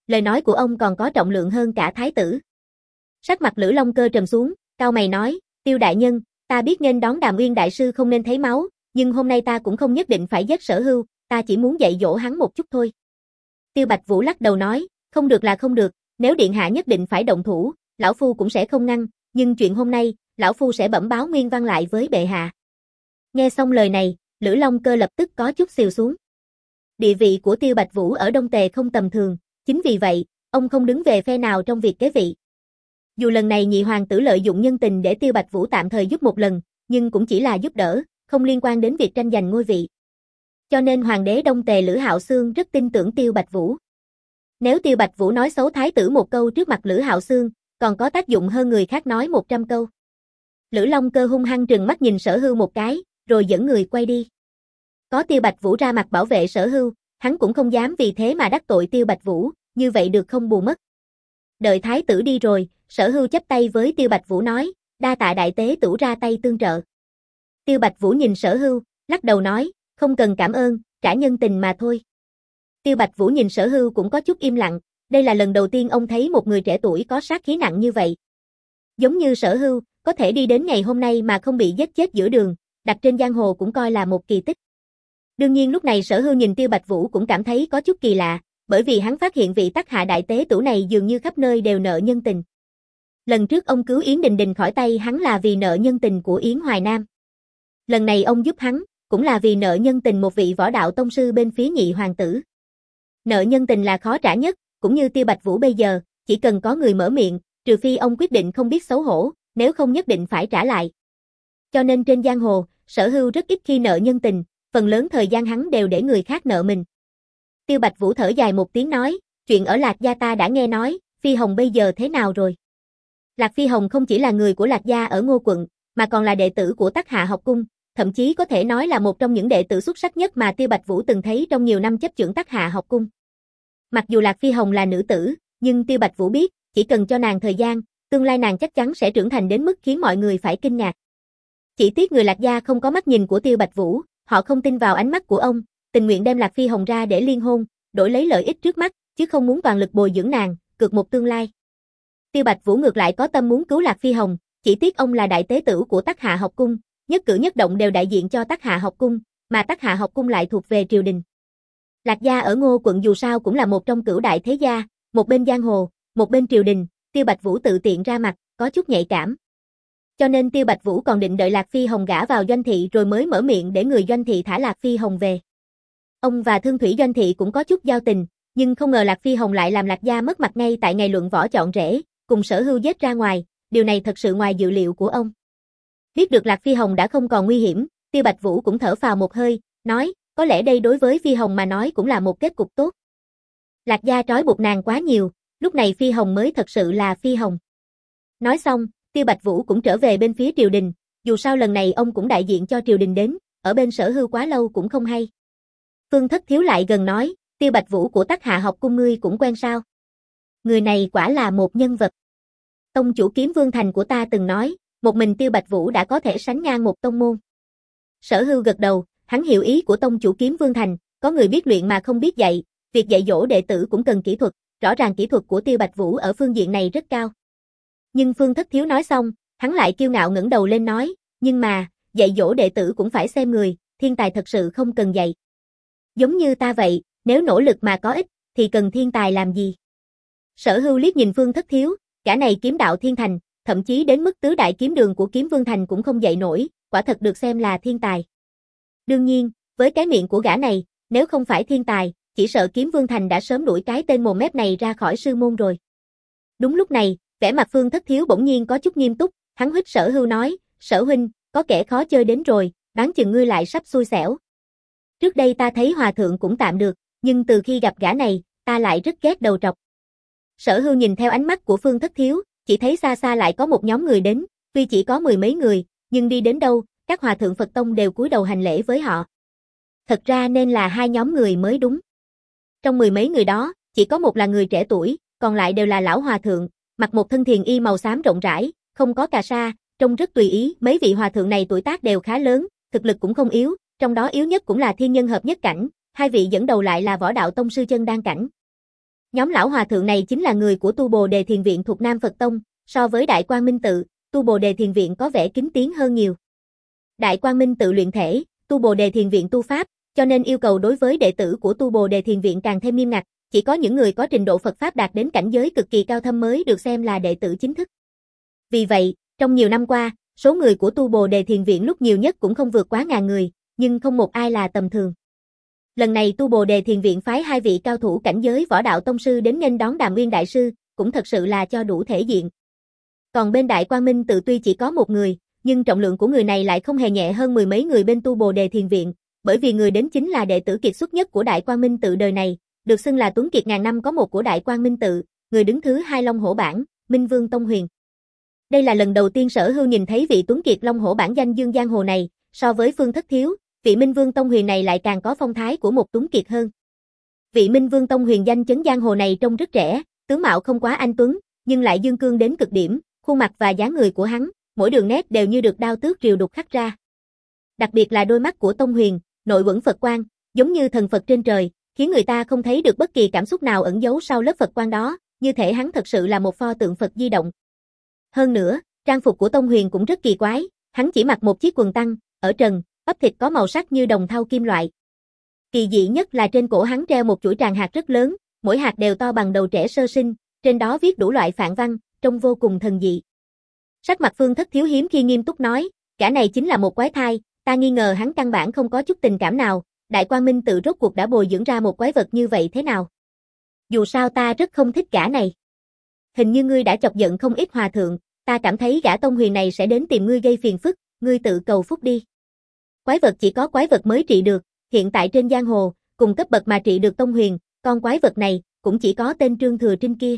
lời nói của ông còn có trọng lượng hơn cả thái tử. Sắc mặt Lữ Long Cơ trầm xuống, cau mày nói, Tiêu đại nhân, ta biết nên đón Đàm Uyên đại sư không nên thấy máu, nhưng hôm nay ta cũng không nhất định phải giết Sở Hưu, ta chỉ muốn dạy dỗ hắn một chút thôi. Tiêu Bạch Vũ lắc đầu nói, không được là không được, nếu điện hạ nhất định phải động thủ, lão phu cũng sẽ không ngăn, nhưng chuyện hôm nay, lão phu sẽ bẩm báo nguyên văn lại với bệ hạ. Nghe xong lời này, Lữ Long Cơ lập tức có chút xìu xuống. Địa vị của Tiêu Bạch Vũ ở Đông Tề không tầm thường, chính vì vậy, ông không đứng về phe nào trong việc kế vị. Dù lần này nhị hoàng tử lợi dụng nhân tình để Tiêu Bạch Vũ tạm thời giúp một lần, nhưng cũng chỉ là giúp đỡ, không liên quan đến việc tranh giành ngôi vị. Cho nên hoàng đế Đông Tề Lữ Hạo Xương rất tin tưởng Tiêu Bạch Vũ. Nếu Tiêu Bạch Vũ nói xấu thái tử một câu trước mặt Lữ Hạo Xương, còn có tác dụng hơn người khác nói một trăm câu. Lữ Long Cơ hung hăng trừng mắt nhìn Sở Hưu một cái, rồi dẫn người quay đi. Có Tiêu Bạch Vũ ra mặt bảo vệ Sở Hưu, hắn cũng không dám vì thế mà đắc tội Tiêu Bạch Vũ, như vậy được không bù mất. Đợi thái tử đi rồi, Sở Hưu chắp tay với Tiêu Bạch Vũ nói, đa tạ đại tế tửu ra tay tương trợ. Tiêu Bạch Vũ nhìn Sở Hưu, lắc đầu nói, không cần cảm ơn, trả nhân tình mà thôi. Tiêu Bạch Vũ nhìn Sở Hưu cũng có chút im lặng, đây là lần đầu tiên ông thấy một người trẻ tuổi có sát khí nặng như vậy. Giống như Sở Hưu, có thể đi đến ngày hôm nay mà không bị giết chết giữa đường, đặt trên giang hồ cũng coi là một kỳ tích. Đương nhiên lúc này Sở Hưu nhìn Tiêu Bạch Vũ cũng cảm thấy có chút kỳ lạ, bởi vì hắn phát hiện vị Tắc Hạ đại tế tửu này dường như khắp nơi đều nợ nhân tình. Lần trước ông cứu Yến Đình Đình khỏi tay hắn là vì nợ nhân tình của Yến Hoài Nam. Lần này ông giúp hắn, cũng là vì nợ nhân tình một vị võ đạo tông sư bên phía nhị hoàng tử. Nợ nhân tình là khó trả nhất, cũng như Tiêu Bạch Vũ bây giờ, chỉ cần có người mở miệng, trừ phi ông quyết định không biết xấu hổ, nếu không nhất định phải trả lại. Cho nên trên giang hồ, Sở Hưu rất ít khi nợ nhân tình, phần lớn thời gian hắn đều để người khác nợ mình. Tiêu Bạch Vũ thở dài một tiếng nói, chuyện ở Lạc Gia ta đã nghe nói, Phi Hồng bây giờ thế nào rồi? Lạc Phi Hồng không chỉ là người của Lạc Gia ở Ngô quận, mà còn là đệ tử của Tắc Hạ học cung, thậm chí có thể nói là một trong những đệ tử xuất sắc nhất mà Tiêu Bạch Vũ từng thấy trong nhiều năm chấp chưởng Tắc Hạ học cung. Mặc dù Lạc Phi Hồng là nữ tử, nhưng Tiêu Bạch Vũ biết, chỉ cần cho nàng thời gian, tương lai nàng chắc chắn sẽ trưởng thành đến mức khiến mọi người phải kinh ngạc. Chỉ tiếc người Lạc Gia không có mắt nhìn của Tiêu Bạch Vũ, họ không tin vào ánh mắt của ông, tình nguyện đem Lạc Phi Hồng ra để liên hôn, đổi lấy lợi ích trước mắt, chứ không muốn toàn lực bồi dưỡng nàng, cược một tương lai. Tiêu Bạch Vũ ngược lại có tâm muốn cứu Lạc Phi Hồng, chỉ tiếc ông là đại tế tử của Tắc Hạ học cung, nhất cử nhất động đều đại diện cho Tắc Hạ học cung, mà Tắc Hạ học cung lại thuộc về triều đình. Lạc Gia ở Ngô quận dù sao cũng là một trong cửu đại thế gia, một bên giang hồ, một bên triều đình, Tiêu Bạch Vũ tự tiện ra mặt, có chút nhạy cảm. Cho nên Tiêu Bạch Vũ còn định đợi Lạc Phi Hồng gả vào Doanh thị rồi mới mở miệng để người Doanh thị thả Lạc Phi Hồng về. Ông và Thương Thủy Doanh thị cũng có chút giao tình, nhưng không ngờ Lạc Phi Hồng lại làm Lạc Gia mất mặt ngay tại ngày luận võ chọn rể, cùng Sở Hưu giết ra ngoài, điều này thật sự ngoài dự liệu của ông. Biết được Lạc Phi Hồng đã không còn nguy hiểm, Tiêu Bạch Vũ cũng thở phào một hơi, nói, có lẽ đây đối với Phi Hồng mà nói cũng là một kết cục tốt. Lạc Gia trói buộc nàng quá nhiều, lúc này Phi Hồng mới thật sự là Phi Hồng. Nói xong, Tiêu Bạch Vũ cũng trở về bên phía triều đình, dù sao lần này ông cũng đại diện cho triều đình đến, ở bên Sở Hưu quá lâu cũng không hay. Phương Thất Thiếu lại gần nói, Tiêu Bạch Vũ của Tắc Hạ học cung ngươi cũng quen sao? Người này quả là một nhân vật. Tông chủ Kiếm Vương Thành của ta từng nói, một mình Tiêu Bạch Vũ đã có thể sánh ngang một tông môn. Sở Hưu gật đầu, hắn hiểu ý của tông chủ Kiếm Vương Thành, có người biết luyện mà không biết dạy, việc dạy dỗ đệ tử cũng cần kỹ thuật, rõ ràng kỹ thuật của Tiêu Bạch Vũ ở phương diện này rất cao. Nhưng Phương Thất Thiếu nói xong, hắn lại kiêu ngạo ngẩng đầu lên nói, nhưng mà, dạy dỗ đệ tử cũng phải xem người, thiên tài thật sự không cần dạy. Giống như ta vậy, nếu nỗ lực mà có ích, thì cần thiên tài làm gì? Sở Hưu liếc nhìn Phương Thất Thiếu, cả này kiếm đạo thiên thành, thậm chí đến mức tứ đại kiếm đường của Kiếm Vương Thành cũng không dạy nổi, quả thật được xem là thiên tài. Đương nhiên, với cái miệng của gã này, nếu không phải thiên tài, chỉ sợ Kiếm Vương Thành đã sớm đuổi cái tên mồm mép này ra khỏi sư môn rồi. Đúng lúc này, vẻ mặt Phương Thất Thiếu bỗng nhiên có chút nghiêm túc, hắn huýt Sở Hưu nói, Sở huynh, có kẻ khó chơi đến rồi, đoán chừng ngươi lại sắp xui xẻo. Trước đây ta thấy hòa thượng cũng tạm được, nhưng từ khi gặp gã này, ta lại rất ghét đầu trọc. Sở Hưu nhìn theo ánh mắt của Phương Thất Thiếu, chỉ thấy xa xa lại có một nhóm người đến, tuy chỉ có mười mấy người, nhưng đi đến đâu, các hòa thượng Phật tông đều cúi đầu hành lễ với họ. Thật ra nên là hai nhóm người mới đúng. Trong mười mấy người đó, chỉ có một là người trẻ tuổi, còn lại đều là lão hòa thượng, mặc một thân thiền y màu xám rộng rãi, không có cà sa, trông rất tùy ý. Mấy vị hòa thượng này tuổi tác đều khá lớn, thực lực cũng không yếu, trong đó yếu nhất cũng là thiên nhân hợp nhất cảnh, hai vị dẫn đầu lại là võ đạo tông sư chân đan cảnh. Nhóm lão hòa thượng này chính là người của Tu Bồ Đề Thiền Viện thuộc Nam Phật Tông, so với Đại Quang Minh Tự, Tu Bồ Đề Thiền Viện có vẻ kính tiếng hơn nhiều. Đại Quang Minh Tự luyện thể, Tu Bồ Đề Thiền Viện tu pháp, cho nên yêu cầu đối với đệ tử của Tu Bồ Đề Thiền Viện càng thêm nghiêm ngặt, chỉ có những người có trình độ Phật pháp đạt đến cảnh giới cực kỳ cao thâm mới được xem là đệ tử chính thức. Vì vậy, trong nhiều năm qua, số người của Tu Bồ Đề Thiền Viện lúc nhiều nhất cũng không vượt quá ngàn người, nhưng không một ai là tầm thường. Lần này Tu Bồ Đề Thiền Viện phái hai vị cao thủ cảnh giới võ đạo tông sư đến nghênh đón Đàm Nguyên đại sư, cũng thật sự là cho đủ thể diện. Còn bên Đại Quang Minh Tự tuy chỉ có một người, nhưng trọng lượng của người này lại không hề nhẹ hơn mười mấy người bên Tu Bồ Đề Thiền Viện, bởi vì người đến chính là đệ tử kiệt xuất nhất của Đại Quang Minh Tự đời này, được xưng là tuấn kiệt ngàn năm có một của Đại Quang Minh Tự, người đứng thứ hai Long Hổ bảng, Minh Vương Tông Huyền. Đây là lần đầu tiên Sở Hưu nhìn thấy vị tuấn kiệt Long Hổ bảng danh dương giang hồ này, so với Phương Thất Thiếu, vị Minh Vương Tông Huyền này lại càng có phong thái của một tuấn kiệt hơn. Vị Minh Vương Tông Huyền danh chấn giang hồ này trông rất trẻ, tướng mạo không quá anh tuấn, nhưng lại dương cương đến cực điểm, khuôn mặt và dáng người của hắn, mỗi đường nét đều như được đao tước rìu đục khắc ra. Đặc biệt là đôi mắt của Tông Huyền, nội uẩn Phật quang, giống như thần Phật trên trời, khiến người ta không thấy được bất kỳ cảm xúc nào ẩn giấu sau lớp Phật quang đó, như thể hắn thật sự là một pho tượng Phật di động. Hơn nữa, trang phục của Tông Huyền cũng rất kỳ quái, hắn chỉ mặc một chiếc quần tăng, ở trần, bắp thịt có màu sắc như đồng thau kim loại. Kỳ dị nhất là trên cổ hắn treo một chuỗi tràng hạt rất lớn, mỗi hạt đều to bằng đầu trẻ sơ sinh, trên đó viết đủ loại phạn văn, trông vô cùng thần dị. Sắc mặt Phương Thất Thiếu hiếm khi nghiêm túc nói, cả này chính là một quái thai, ta nghi ngờ hắn căn bản không có chút tình cảm nào, Đại Quang Minh Tự rốt cuộc đã bồi dưỡng ra một quái vật như vậy thế nào? Dù sao ta rất không thích gã này. Hình như ngươi đã chọc giận không ít hòa thượng, ta cảm thấy gã Tông Huyền này sẽ đến tìm ngươi gây phiền phức, ngươi tự cầu phúc đi. Quái vật chỉ có quái vật mới trị được, hiện tại trên giang hồ, cùng cấp bậc mà trị được Tông Huyền, con quái vật này cũng chỉ có tên Trương Thừa Trinh kia.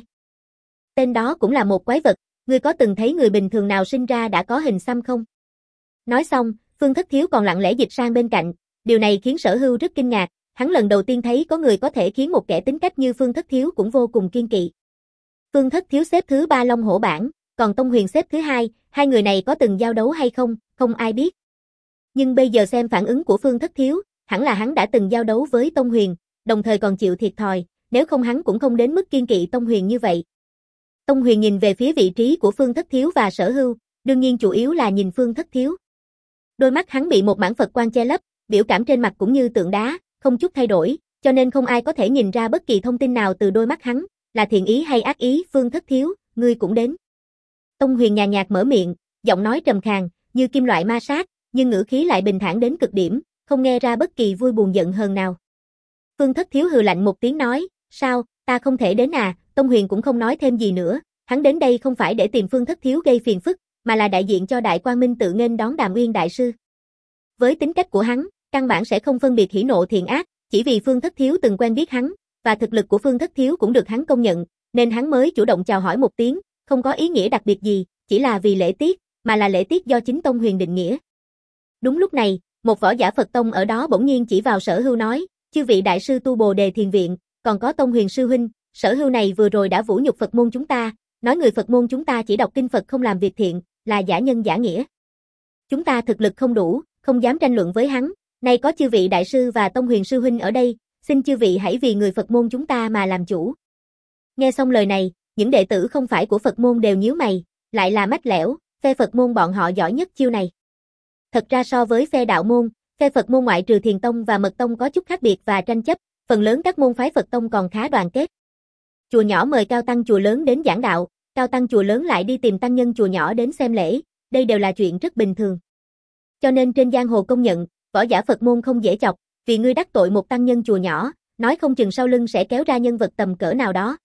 Tên đó cũng là một quái vật, ngươi có từng thấy người bình thường nào sinh ra đã có hình xăm không? Nói xong, Phương Thất Thiếu còn lặng lẽ dịch sang bên cạnh, điều này khiến Sở Hưu rất kinh ngạc, hắn lần đầu tiên thấy có người có thể khiến một kẻ tính cách như Phương Thất Thiếu cũng vô cùng kiên kỵ. Phương Thất Thiếu xếp thứ ba Long Hổ bảng, còn Tông Huyền xếp thứ hai, hai người này có từng giao đấu hay không, không ai biết. Nhưng bây giờ xem phản ứng của Phương Thất Thiếu, hẳn là hắn đã từng giao đấu với Tông Huyền, đồng thời còn chịu thiệt thòi, nếu không hắn cũng không đến mức kiên kỵ Tông Huyền như vậy. Tông Huyền nhìn về phía vị trí của Phương Thất Thiếu và Sở Hưu, đương nhiên chủ yếu là nhìn Phương Thất Thiếu. Đôi mắt hắn bị một mảng Phật quang che lấp, biểu cảm trên mặt cũng như tượng đá, không chút thay đổi, cho nên không ai có thể nhìn ra bất kỳ thông tin nào từ đôi mắt hắn, là thiện ý hay ác ý. Phương Thất Thiếu, ngươi cũng đến. Tông Huyền nhàn nhạt mở miệng, giọng nói trầm khàn, như kim loại ma sát, nhưng ngữ khí lại bình thản đến cực điểm, không nghe ra bất kỳ vui buồn giận hờn nào. Phương Thất Thiếu hừ lạnh một tiếng nói, sao, ta không thể đến à? Tông Huyền cũng không nói thêm gì nữa, hắn đến đây không phải để tìm Phương Thất Thiếu gây phiền phức, mà là đại diện cho Đại Quang Minh Tự nghênh đón Đàm Uyên đại sư. Với tính cách của hắn, căn bản sẽ không phân biệt hỉ nộ thiện ác, chỉ vì Phương Thất Thiếu từng quen biết hắn, và thực lực của Phương Thất Thiếu cũng được hắn công nhận, nên hắn mới chủ động chào hỏi một tiếng, không có ý nghĩa đặc biệt gì, chỉ là vì lễ tiết, mà là lễ tiết do chính Tông Huyền định nghĩa. Đúng lúc này, một võ giả Phật Tông ở đó bỗng nhiên chỉ vào Sở Hưu nói, chư vị đại sư Tu Bồ Đề Thiền Viện, còn có Tông Huyền sư huynh, Sở Hưu này vừa rồi đã vũ nhục Phật môn chúng ta, nói người Phật môn chúng ta chỉ đọc kinh Phật không làm việc thiện, là giả nhân giả nghĩa. Chúng ta thực lực không đủ, không dám tranh luận với hắn, nay có chư vị đại sư và Tông Huyền sư huynh ở đây, xin chư vị hãy vì người Phật môn chúng ta mà làm chủ. Nghe xong lời này, những đệ tử không phải của Phật môn đều nhíu mày, lại là mách lẻo, phe Phật môn bọn họ giỏi nhất chiêu này. Thật ra so với phe đạo môn, phe Phật môn ngoại trừ Thiền Tông và Mật Tông có chút khác biệt và tranh chấp, phần lớn các môn phái Phật Tông còn khá đoàn kết. Chùa nhỏ mời cao tăng chùa lớn đến giảng đạo, cao tăng chùa lớn lại đi tìm tăng nhân chùa nhỏ đến xem lễ, đây đều là chuyện rất bình thường. Cho nên trên giang hồ công nhận, võ giả Phật môn không dễ chọc, vì ngươi đắc tội một tăng nhân chùa nhỏ, nói không chừng sau lưng sẽ kéo ra nhân vật tầm cỡ nào đó.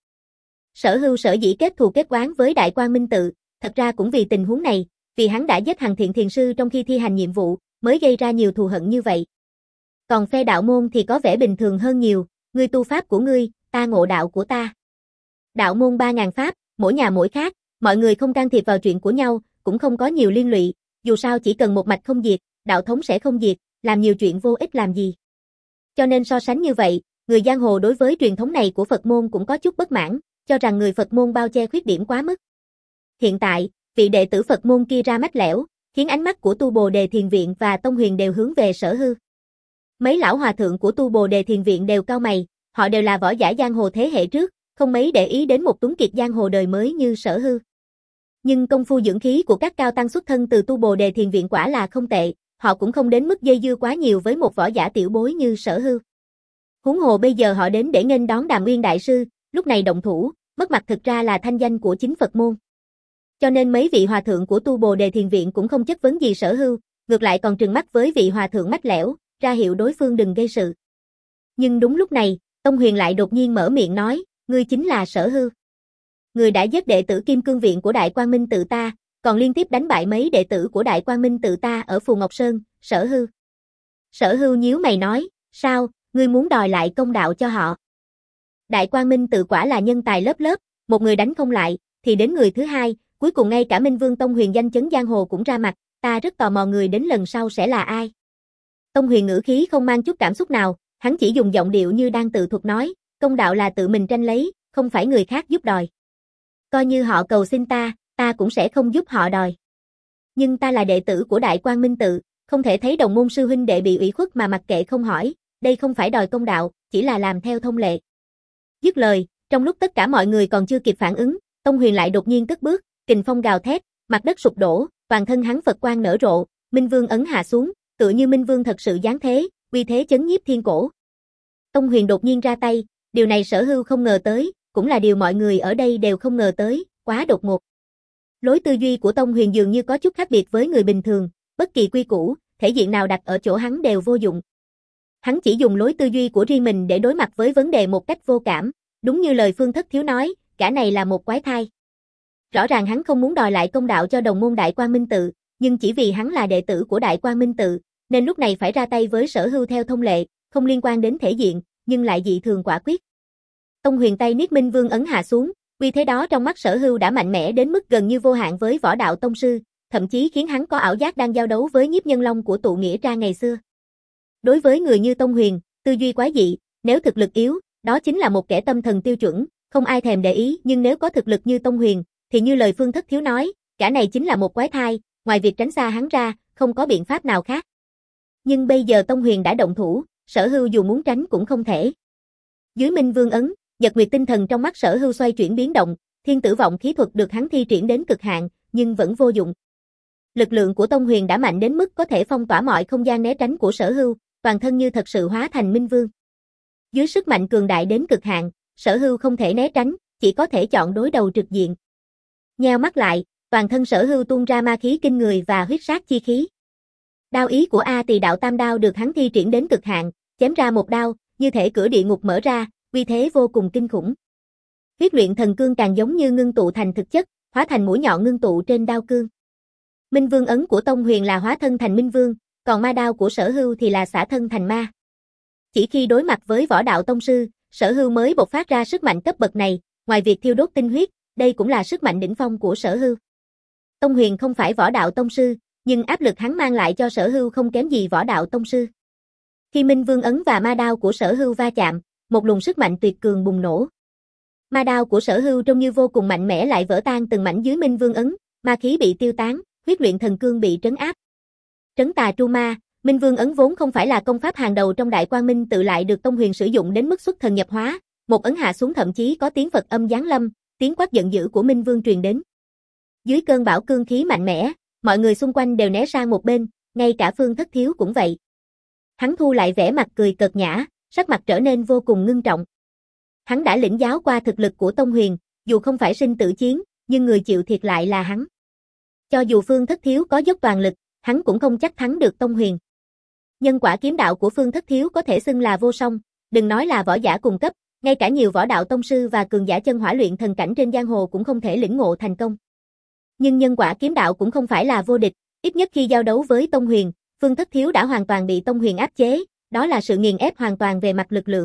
Sở Hưu sở dĩ kết thù kết oán với Đại Quang Minh Tự, thật ra cũng vì tình huống này, vì hắn đã giết Hằng Thiện Thiền sư trong khi thi hành nhiệm vụ, mới gây ra nhiều thù hận như vậy. Còn phe đạo môn thì có vẻ bình thường hơn nhiều, ngươi tu pháp của ngươi, ta ngộ đạo của ta. Đạo môn ba ngàn pháp, mỗi nhà mỗi khác, mọi người không can thiệp vào chuyện của nhau, cũng không có nhiều liên lụy, dù sao chỉ cần một mạch không diệt, đạo thống sẽ không diệt, làm nhiều chuyện vô ích làm gì. Cho nên so sánh như vậy, người giang hồ đối với truyền thống này của Phật môn cũng có chút bất mãn, cho rằng người Phật môn bao che khuyết điểm quá mức. Hiện tại, vị đệ tử Phật môn kia ra mách lẻo, khiến ánh mắt của Tu Bồ Đề Thiền Viện và Tông Huyền đều hướng về Sở Hưu. Mấy lão hòa thượng của Tu Bồ Đề Thiền Viện đều cau mày, họ đều là võ giả giang hồ thế hệ trước, không mấy để ý đến một tuấn kiệt giang hồ đời mới như Sở Hưu. Nhưng công phu dưỡng khí của các cao tăng xuất thân từ tu Bồ Đề Thiền Viện quả là không tệ, họ cũng không đến mức dây dưa quá nhiều với một võ giả tiểu bối như Sở Hưu. Huống hồ bây giờ họ đến để nghênh đón Đàm Uyên đại sư, lúc này động thủ, mất mặt thực ra là thanh danh của chính Phật môn. Cho nên mấy vị hòa thượng của tu Bồ Đề Thiền Viện cũng không chất vấn gì Sở Hưu, ngược lại còn trừng mắt với vị hòa thượng mách lẻo, ra hiệu đối phương đừng gây sự. Nhưng đúng lúc này, Tông Huyền lại đột nhiên mở miệng nói, ngươi chính là Sở Hưu. Người đã giết đệ tử Kim Cương Viện của Đại Quang Minh tự ta, còn liên tiếp đánh bại mấy đệ tử của Đại Quang Minh tự ta ở Phù Ngọc Sơn, Sở Hưu. Sở Hưu nhíu mày nói, sao, ngươi muốn đòi lại công đạo cho họ? Đại Quang Minh tự quả là nhân tài lớp lớp, một người đánh không lại, thì đến người thứ hai, cuối cùng ngay cả Minh Vương Tông Huyền danh chấn giang hồ cũng ra mặt, ta rất tò mò người đến lần sau sẽ là ai. Tông Huyền ngữ khí không mang chút cảm xúc nào, hắn chỉ dùng giọng điệu như đang tự thuật nói, công đạo là tự mình tranh lấy, không phải người khác giúp đòi. Coi như họ cầu xin ta, ta cũng sẽ không giúp họ đòi. Nhưng ta là đệ tử của Đại Quang Minh tự, không thể thấy đồng môn sư huynh đệ bị ủy khuất mà mặc kệ không hỏi, đây không phải đòi công đạo, chỉ là làm theo thông lệ. Dứt lời, trong lúc tất cả mọi người còn chưa kịp phản ứng, Tông Huyền lại đột nhiên cất bước, kình phong gào thét, mặt đất sụp đổ, toàn thân hắn Phật quang nở rộ, Minh Vương ấn hạ xuống, tựa như Minh Vương thật sự giáng thế, uy thế chấn nhiếp thiên cổ. Tông Huyền đột nhiên ra tay, điều này Sở Hưu không ngờ tới, cũng là điều mọi người ở đây đều không ngờ tới, quá đột ngột. Lối tư duy của Tông Huyền dường như có chút khác biệt với người bình thường, bất kỳ quy củ, thể diện nào đặt ở chỗ hắn đều vô dụng. Hắn chỉ dùng lối tư duy của riêng mình để đối mặt với vấn đề một cách vô cảm, đúng như lời Phương Thất Thiếu nói, gã này là một quái thai. Rõ ràng hắn không muốn đòi lại công đạo cho đồng môn Đại Quang Minh tự, nhưng chỉ vì hắn là đệ tử của Đại Quang Minh tự, nên lúc này phải ra tay với Sở Hưu theo thông lệ, không liên quan đến thể diện, nhưng lại dị thường quả quyết. Tông Huyền tay niết Minh Vương ấn hạ xuống, uy thế đó trong mắt Sở Hưu đã mạnh mẽ đến mức gần như vô hạn với võ đạo tông sư, thậm chí khiến hắn có ảo giác đang giao đấu với Nhiếp Nhân Long của tụ nghĩa tra ngày xưa. Đối với người như Tông Huyền, tư duy quái dị, nếu thực lực yếu, đó chính là một kẻ tâm thần tiêu chuẩn, không ai thèm để ý, nhưng nếu có thực lực như Tông Huyền, thì như lời Phương Thất Thiếu nói, gã này chính là một quái thai, ngoài việc tránh xa hắn ra, không có biện pháp nào khác. Nhưng bây giờ Tông Huyền đã động thủ, Sở Hưu dù muốn tránh cũng không thể. Dưới Minh Vương ấn, Nhật Nguyệt tinh thần trong mắt Sở Hưu xoay chuyển biến động, thiên tử vọng khí thuật được hắn thi triển đến cực hạn, nhưng vẫn vô dụng. Lực lượng của Tông Huyền đã mạnh đến mức có thể phong tỏa mọi không gian né tránh của Sở Hưu, toàn thân như thật sự hóa thành Minh Vương. Dưới sức mạnh cường đại đến cực hạn, Sở Hưu không thể né tránh, chỉ có thể chọn đối đầu trực diện. Nheo mắt lại, toàn thân Sở Hưu tuôn ra ma khí kinh người và huyết sát chi khí. Đao ý của A Tỳ Đạo Tam Đao được hắn thi triển đến cực hạn, chém ra một đao, như thể cửa địa ngục mở ra, uy thế vô cùng kinh khủng. Huyết luyện thần cương càng giống như ngưng tụ thành thực chất, hóa thành mũi nhọn ngưng tụ trên đao cương. Minh Vương ấn của Tông Huyền là hóa thân thành Minh Vương, còn ma đao của Sở Hưu thì là xả thân thành ma. Chỉ khi đối mặt với võ đạo tông sư, Sở Hưu mới bộc phát ra sức mạnh cấp bậc này, ngoài việc thiêu đốt tinh huyết, đây cũng là sức mạnh đỉnh phong của Sở Hưu. Tông Huyền không phải võ đạo tông sư, nhưng áp lực hắn mang lại cho Sở Hưu không kém gì võ đạo tông sư. Khi Minh Vương ấn và ma đao của Sở Hưu va chạm, một luồng sức mạnh tuyệt cường bùng nổ. Ma đao của Sở Hưu trông như vô cùng mạnh mẽ lại vỡ tan từng mảnh dưới Minh Vương ấn, ma khí bị tiêu tán, huyết luyện thần cương bị trấn áp. Trấn tà tru ma, Minh Vương ấn vốn không phải là công pháp hàng đầu trong Đại Quang Minh tự lại được Tông Huyền sử dụng đến mức xuất thần nhập hóa, một ấn hạ xuống thậm chí có tiếng Phật âm giáng lâm, tiếng quát giận dữ của Minh Vương truyền đến. Dưới cơn bão cương khí mạnh mẽ, mọi người xung quanh đều né sang một bên, ngay cả Phương Thất Thiếu cũng vậy. Hắn thu lại vẻ mặt cười cợt nhã, sắc mặt trở nên vô cùng ngưng trọng. Hắn đã lĩnh giáo qua thực lực của Tông Huyền, dù không phải sinh tử chiến, nhưng người chịu thiệt lại là hắn. Cho dù Phương Thất Thiếu có dốc toàn lực, hắn cũng không chắc thắng được Tông Huyền. Nhân quả kiếm đạo của Phương Thất Thiếu có thể xưng là vô song, đừng nói là võ giả cùng cấp, ngay cả nhiều võ đạo tông sư và cường giả chân hỏa luyện thần cảnh trên giang hồ cũng không thể lĩnh ngộ thành công. Nhưng nhân quả kiếm đạo cũng không phải là vô địch, ít nhất khi giao đấu với Tông Huyền, Phương Thất Thiếu đã hoàn toàn bị Tông Huyền áp chế, đó là sự nghiền ép hoàn toàn về mặt lực lượng.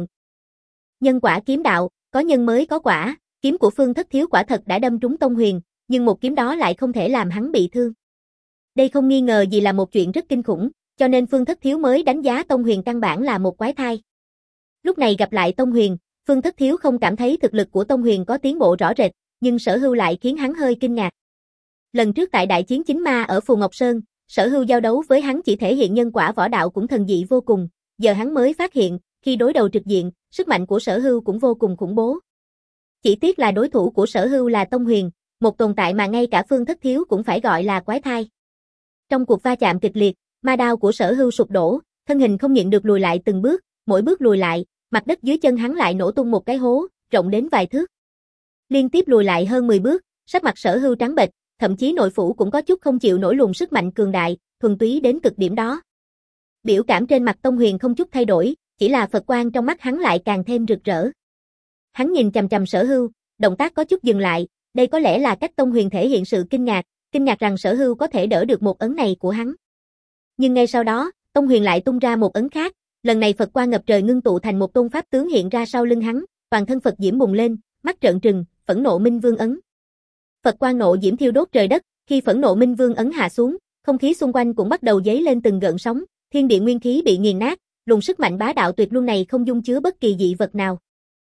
Nhân quả kiếm đạo, có nhân mới có quả, kiếm của Phương Thất Thiếu quả thật đã đâm trúng Tông Huyền, nhưng một kiếm đó lại không thể làm hắn bị thương. Đây không nghi ngờ gì là một chuyện rất kinh khủng, cho nên Phương Thất Thiếu mới đánh giá Tông Huyền căn bản là một quái thai. Lúc này gặp lại Tông Huyền, Phương Thất Thiếu không cảm thấy thực lực của Tông Huyền có tiến bộ rõ rệt, nhưng Sở Hưu lại khiến hắn hơi kinh ngạc. Lần trước tại đại chiến chính ma ở Phù Ngọc Sơn, Sở Hưu giao đấu với hắn chỉ thể hiện nhân quả võ đạo cũng thần dị vô cùng, giờ hắn mới phát hiện, khi đối đầu trực diện, sức mạnh của Sở Hưu cũng vô cùng khủng bố. Chỉ tiếc là đối thủ của Sở Hưu là Tông Huyền, một tồn tại mà ngay cả Phương Thất Thiếu cũng phải gọi là quái thai. Trong cuộc va chạm kịch liệt, ma đao của Sở Hưu sụp đổ, thân hình không nhịn được lùi lại từng bước, mỗi bước lùi lại, mặt đất dưới chân hắn lại nổ tung một cái hố, rộng đến vài thước. Liên tiếp lùi lại hơn mười bước, sắc mặt Sở Hưu trắng bệch, thậm chí nội phủ cũng có chút không chịu nổi luồng sức mạnh cường đại, thuần túy đến cực điểm đó. Biểu cảm trên mặt Tông Huyền không chút thay đổi, chỉ là Phật quang trong mắt hắn lại càng thêm rực rỡ. Hắn nhìn chằm chằm Sở Hưu, động tác có chút dừng lại, đây có lẽ là cách Tông Huyền thể hiện sự kinh ngạc, kinh ngạc rằng Sở Hưu có thể đỡ được một ấn này của hắn. Nhưng ngay sau đó, Tông Huyền lại tung ra một ấn khác, lần này Phật quang ngập trời ngưng tụ thành một tôn pháp tướng hiện ra sau lưng hắn, toàn thân Phật diễm bùng lên, mắt trợn trừng, phẫn nộ Minh Vương ấn. Phật quang nộ diễm thiêu đốt trời đất, khi phẫn nộ Minh Vương ấn hạ xuống, không khí xung quanh cũng bắt đầu dấy lên từng gợn sóng, thiên địa nguyên khí bị nghiền nát, luồng sức mạnh bá đạo tuyệt luân này không dung chứa bất kỳ dị vật nào.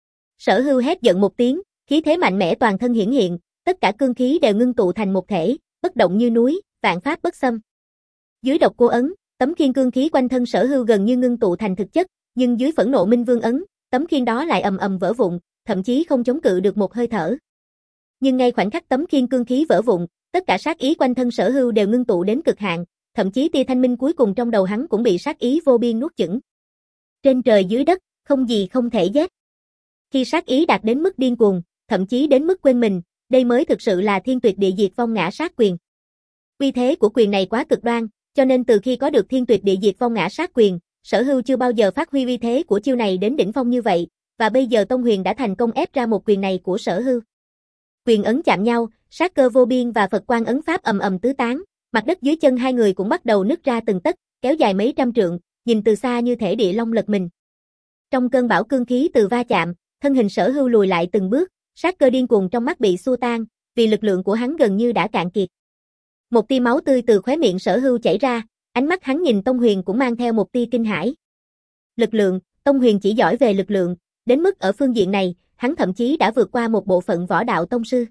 Sở Hưu hét giận một tiếng, khí thế mạnh mẽ toàn thân hiển hiện, tất cả cương khí đều ngưng tụ thành một thể, bất động như núi, vạn pháp bất xâm. Dưới độc cô ấn, tấm khiên cương khí quanh thân Sở Hưu gần như ngưng tụ thành thực chất, nhưng dưới phẫn nộ Minh Vương ấn, tấm khiên đó lại ầm ầm vỡ vụn, thậm chí không chống cự được một hơi thở. Nhưng ngay khoảnh khắc tấm khiên cương khí vỡ vụn, tất cả sát ý quanh thân Sở Hưu đều ngưng tụ đến cực hạn, thậm chí tia thanh minh cuối cùng trong đầu hắn cũng bị sát ý vô biên nuốt chửng. Trên trời dưới đất, không gì không thể giết. Khi sát ý đạt đến mức điên cuồng, thậm chí đến mức quên mình, đây mới thực sự là thiên tuyệt địa diệt vong ngã sát quyền. Uy thế của quyền này quá cực đoan, cho nên từ khi có được thiên tuyệt địa diệt vong ngã sát quyền, Sở Hưu chưa bao giờ phát huy uy thế của chiêu này đến đỉnh phong như vậy, và bây giờ Tông Huyền đã thành công ép ra một quyền này của Sở Hưu. Quyền ấn chạm nhau, sát cơ vô biên và Phật quang ấn pháp ầm ầm tứ tán, mặt đất dưới chân hai người cũng bắt đầu nứt ra từng tấc, kéo dài mấy trăm trượng, nhìn từ xa như thể địa long lật mình. Trong cơn bão cương khí từ va chạm, thân hình Sở Hưu lùi lại từng bước, sát cơ điên cuồng trong mắt bị xua tan, vì lực lượng của hắn gần như đã cạn kiệt. Một tia máu tươi từ khóe miệng Sở Hưu chảy ra, ánh mắt hắn nhìn Tông Huyền cũng mang theo một tia kinh hãi. Lực lượng, Tông Huyền chỉ giỏi về lực lượng, đến mức ở phương diện này, hắn thậm chí đã vượt qua một bộ phận võ đạo tông sư.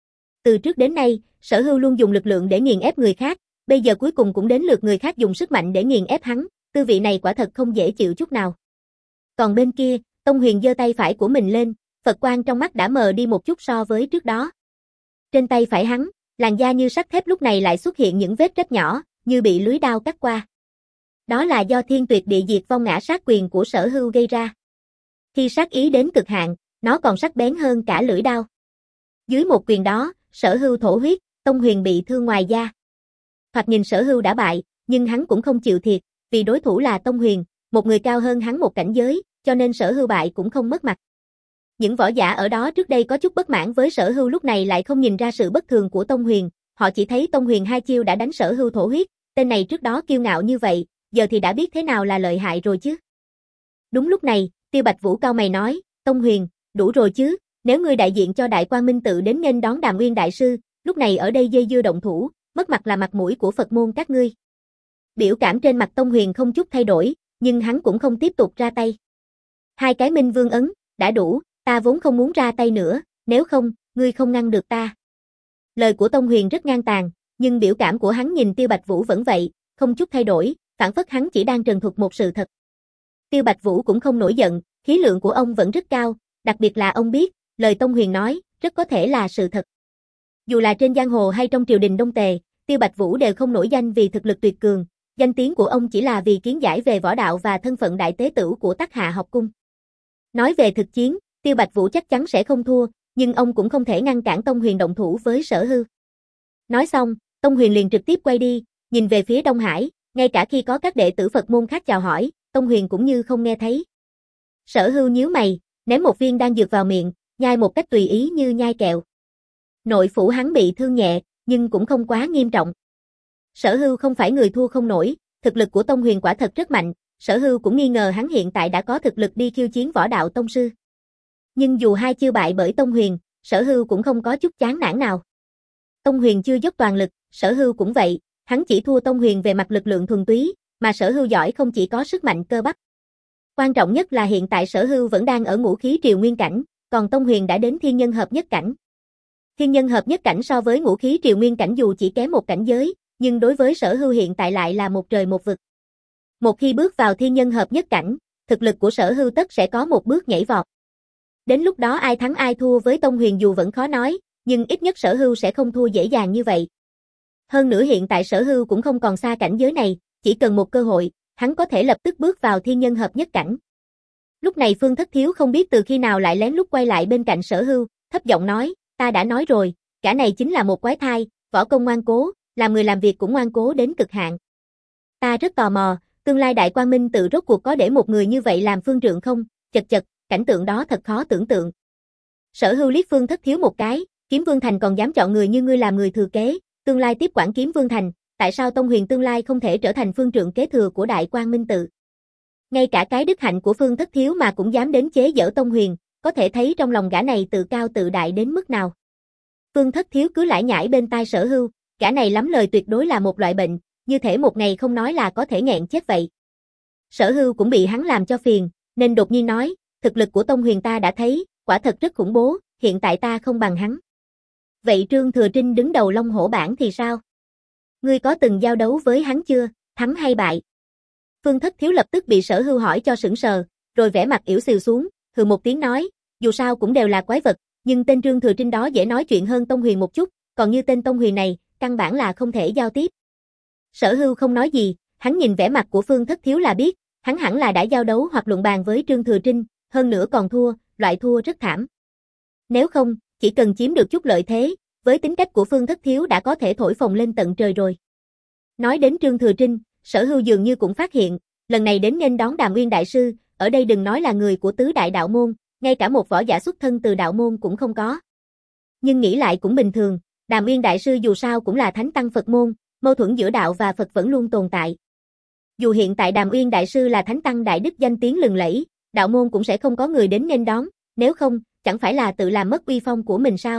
Từ trước đến nay, Sở Hưu luôn dùng lực lượng để nghiền ép người khác, bây giờ cuối cùng cũng đến lượt người khác dùng sức mạnh để nghiền ép hắn, tư vị này quả thật không dễ chịu chút nào. Còn bên kia, Tông Huyền giơ tay phải của mình lên, Phật quang trong mắt đã mờ đi một chút so với trước đó. Trên tay phải hắn, làn da như sắt thép lúc này lại xuất hiện những vết rách nhỏ, như bị lưới đao cắt qua. Đó là do thiên tuyệt địa diệt vong ngã sát quyền của Sở Hưu gây ra. Khi sát ý đến cực hạn, nó còn sắc bén hơn cả lưỡi đao. Dưới một quyền đó, Sở Hưu thổ huyết, Tông Huyền bị thương ngoài da. Thoạt nhìn Sở Hưu đã bại, nhưng hắn cũng không chịu thiệt, vì đối thủ là Tông Huyền, một người cao hơn hắn một cảnh giới, cho nên Sở Hưu bại cũng không mất mặt. Những võ giả ở đó trước đây có chút bất mãn với Sở Hưu lúc này lại không nhìn ra sự bất thường của Tông Huyền, họ chỉ thấy Tông Huyền hai chiêu đã đánh Sở Hưu thổ huyết, tên này trước đó kiêu ngạo như vậy, giờ thì đã biết thế nào là lợi hại rồi chứ. Đúng lúc này, Tiêu Bạch Vũ cau mày nói, Tông Huyền, đủ rồi chứ, nếu ngươi đại diện cho Đại Quang Minh tự đến nghênh đón Đàm Nguyên Đại Sư, lúc này ở đây dây dưa động thủ, mất mặt là mặt mũi của Phật môn các ngươi. Biểu cảm trên mặt Tông Huyền không chút thay đổi, nhưng hắn cũng không tiếp tục ra tay. Hai cái Minh Vương ấn, đã đủ, ta vốn không muốn ra tay nữa, nếu không, ngươi không ngăn được ta. Lời của Tông Huyền rất ngang tàn, nhưng biểu cảm của hắn nhìn Tiêu Bạch Vũ vẫn vậy, không chút thay đổi, phản phất hắn chỉ đang trần thuật một sự thật. Tiêu Bạch Vũ cũng không nổi giận, khí lượng của ông vẫn rất cao, đặc biệt là ông biết, lời Tông Huyền nói, rất có thể là sự thật. Dù là trên giang hồ hay trong triều đình Đông Tề, Tiêu Bạch Vũ đều không nổi danh vì thực lực tuyệt cường, danh tiếng của ông chỉ là vì kiến giải về võ đạo và thân phận đại tế tửu của Tắc Hạ học cung. Nói về thực chiến, Tiêu Bạch Vũ chắc chắn sẽ không thua, nhưng ông cũng không thể ngăn cản Tông Huyền động thủ với Sở Hưu. Nói xong, Tông Huyền liền trực tiếp quay đi, nhìn về phía Đông Hải, ngay cả khi có các đệ tử Phật môn khác chào hỏi, Tông Huyền cũng như không nghe thấy. Sở Hưu nhíu mày, ném một viên đan dược vào miệng, nhai một cách tùy ý như nhai kẹo. Nội phủ hắn bị thương nhẹ, nhưng cũng không quá nghiêm trọng. Sở Hưu không phải người thua không nổi, thực lực của Tông Huyền quả thật rất mạnh, Sở Hưu cũng nghi ngờ hắn hiện tại đã có thực lực đi khiêu chiến võ đạo tông sư. Nhưng dù hai chiêu bại bởi Tông Huyền, Sở Hưu cũng không có chút chán nản nào. Tông Huyền chưa dốc toàn lực, Sở Hưu cũng vậy, hắn chỉ thua Tông Huyền về mặt lực lượng thuần túy, mà Sở Hưu giỏi không chỉ có sức mạnh cơ bắp. Quan trọng nhất là hiện tại Sở Hưu vẫn đang ở ngũ khí triều nguyên cảnh, còn Tông Huyền đã đến thiên nhân hợp nhất cảnh. Thiên nhân hợp nhất cảnh so với ngũ khí triều nguyên cảnh dù chỉ kém một cảnh giới, nhưng đối với Sở Hưu hiện tại lại là một trời một vực. Một khi bước vào thiên nhân hợp nhất cảnh, thực lực của Sở Hưu tất sẽ có một bước nhảy vọt. Đến lúc đó ai thắng ai thua với Tông Huyền dù vẫn khó nói, nhưng ít nhất Sở Hưu sẽ không thua dễ dàng như vậy. Hơn nữa hiện tại Sở Hưu cũng không còn xa cảnh giới này, chỉ cần một cơ hội, hắn có thể lập tức bước vào thiên nhân hợp nhất cảnh. Lúc này Phương Thất Thiếu không biết từ khi nào lại lén lút quay lại bên cạnh Sở Hưu, thấp giọng nói, ta đã nói rồi, gã này chính là một quái thai, võ công ngoan cố, làm người làm việc cũng ngoan cố đến cực hạn. Ta rất tò mò, tương lai Đại Quang Minh tự rốt cuộc có để một người như vậy làm phương trượng không, chật chật, cảnh tượng đó thật khó tưởng tượng. Sở Hưu liếc Phương Thất Thiếu một cái, Kiếm Vương Thành còn dám chọn người như ngươi làm người thừa kế, tương lai tiếp quản Kiếm Vương Thành, tại sao Tông Huyền tương lai không thể trở thành phương trượng kế thừa của Đại Quang Minh tự? Ngay cả cái đức hạnh của Phương Thất Thiếu mà cũng dám đến chế giễu Tông Huyền, có thể thấy trong lòng gã này tự cao tự đại đến mức nào. Phương Thất Thiếu cứ lải nhải bên tai Sở Hưu, gã này lắm lời tuyệt đối là một loại bệnh, như thể một ngày không nói là có thể nghẹn chết vậy. Sở Hưu cũng bị hắn làm cho phiền, nên đột nhiên nói, thực lực của Tông Huyền ta đã thấy, quả thật rất khủng bố, hiện tại ta không bằng hắn. Vậy Trương Thừa Trinh đứng đầu Long Hổ bảng thì sao? Ngươi có từng giao đấu với hắn chưa, thắng hay bại? Phương Thất Thiếu lập tức bị Sở Hưu hỏi cho sững sờ, rồi vẻ mặt ỉu xìu xuống, hừ một tiếng nói, dù sao cũng đều là quái vật, nhưng tên Trương Thừa Trinh đó dễ nói chuyện hơn Tông Huyền một chút, còn như tên Tông Huyền này, căn bản là không thể giao tiếp. Sở Hưu không nói gì, hắn nhìn vẻ mặt của Phương Thất Thiếu là biết, hắn hẳn là đã giao đấu hoặc luận bàn với Trương Thừa Trinh, hơn nữa còn thua, loại thua rất thảm. Nếu không, chỉ cần chiếm được chút lợi thế, với tính cách của Phương Thất Thiếu đã có thể thổi phồng lên tận trời rồi. Nói đến Trương Thừa Trinh, Sở Hưu dường như cũng phát hiện, lần này đến nghênh đón Đàm Uyên đại sư, ở đây đừng nói là người của tứ đại đạo môn, ngay cả một võ giả xuất thân từ đạo môn cũng không có. Nhưng nghĩ lại cũng bình thường, Đàm Uyên đại sư dù sao cũng là thánh tăng Phật môn, mâu thuẫn giữa đạo và Phật vẫn luôn tồn tại. Dù hiện tại Đàm Uyên đại sư là thánh tăng đại đức danh tiếng lừng lẫy, đạo môn cũng sẽ không có người đến nghênh đón, nếu không, chẳng phải là tự làm mất uy phong của mình sao?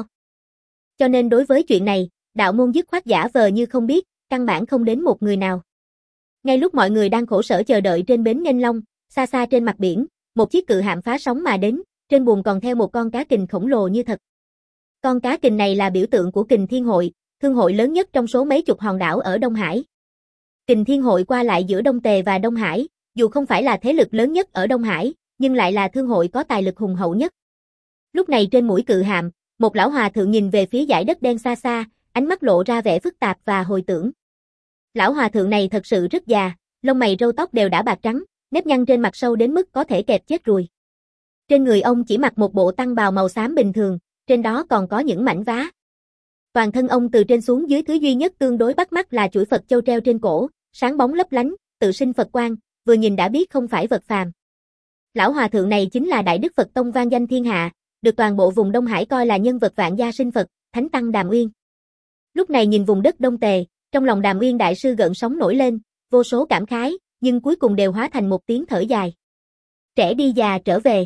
Cho nên đối với chuyện này, đạo môn dứt khoát giả vờ như không biết, căn bản không đến một người nào. Ngay lúc mọi người đang khổ sở chờ đợi trên bến Nghênh Long, xa xa trên mặt biển, một chiếc cự hạm phá sóng mà đến, trên buồng còn theo một con cá kình khổng lồ như thật. Con cá kình này là biểu tượng của Kình Thiên Hội, thương hội lớn nhất trong số mấy chục hòn đảo ở Đông Hải. Kình Thiên Hội qua lại giữa Đông Tề và Đông Hải, dù không phải là thế lực lớn nhất ở Đông Hải, nhưng lại là thương hội có tài lực hùng hậu nhất. Lúc này trên mũi cự hạm, một lão hòa thượng nhìn về phía dải đất đen xa xa, ánh mắt lộ ra vẻ phức tạp và hồi tưởng. Lão hòa thượng này thật sự rất già, lông mày râu tóc đều đã bạc trắng, nếp nhăn trên mặt sâu đến mức có thể kẹp chết ruồi. Trên người ông chỉ mặc một bộ tăng bào màu xám bình thường, trên đó còn có những mảnh vá. Toàn thân ông từ trên xuống dưới thứ duy nhất tương đối bắt mắt là chuỗi Phật châu treo trên cổ, sáng bóng lấp lánh, tự sinh Phật quang, vừa nhìn đã biết không phải vật phàm. Lão hòa thượng này chính là Đại Đức Phật Tông vang danh thiên hạ, được toàn bộ vùng Đông Hải coi là nhân vật vạn gia sinh Phật, Thánh Tăng Đàm Uyên. Lúc này nhìn vùng đất Đông Tề, trong lòng Đàm Uyên đại sư gợn sóng nổi lên, vô số cảm khái, nhưng cuối cùng đều hóa thành một tiếng thở dài. Trẻ đi già trở về.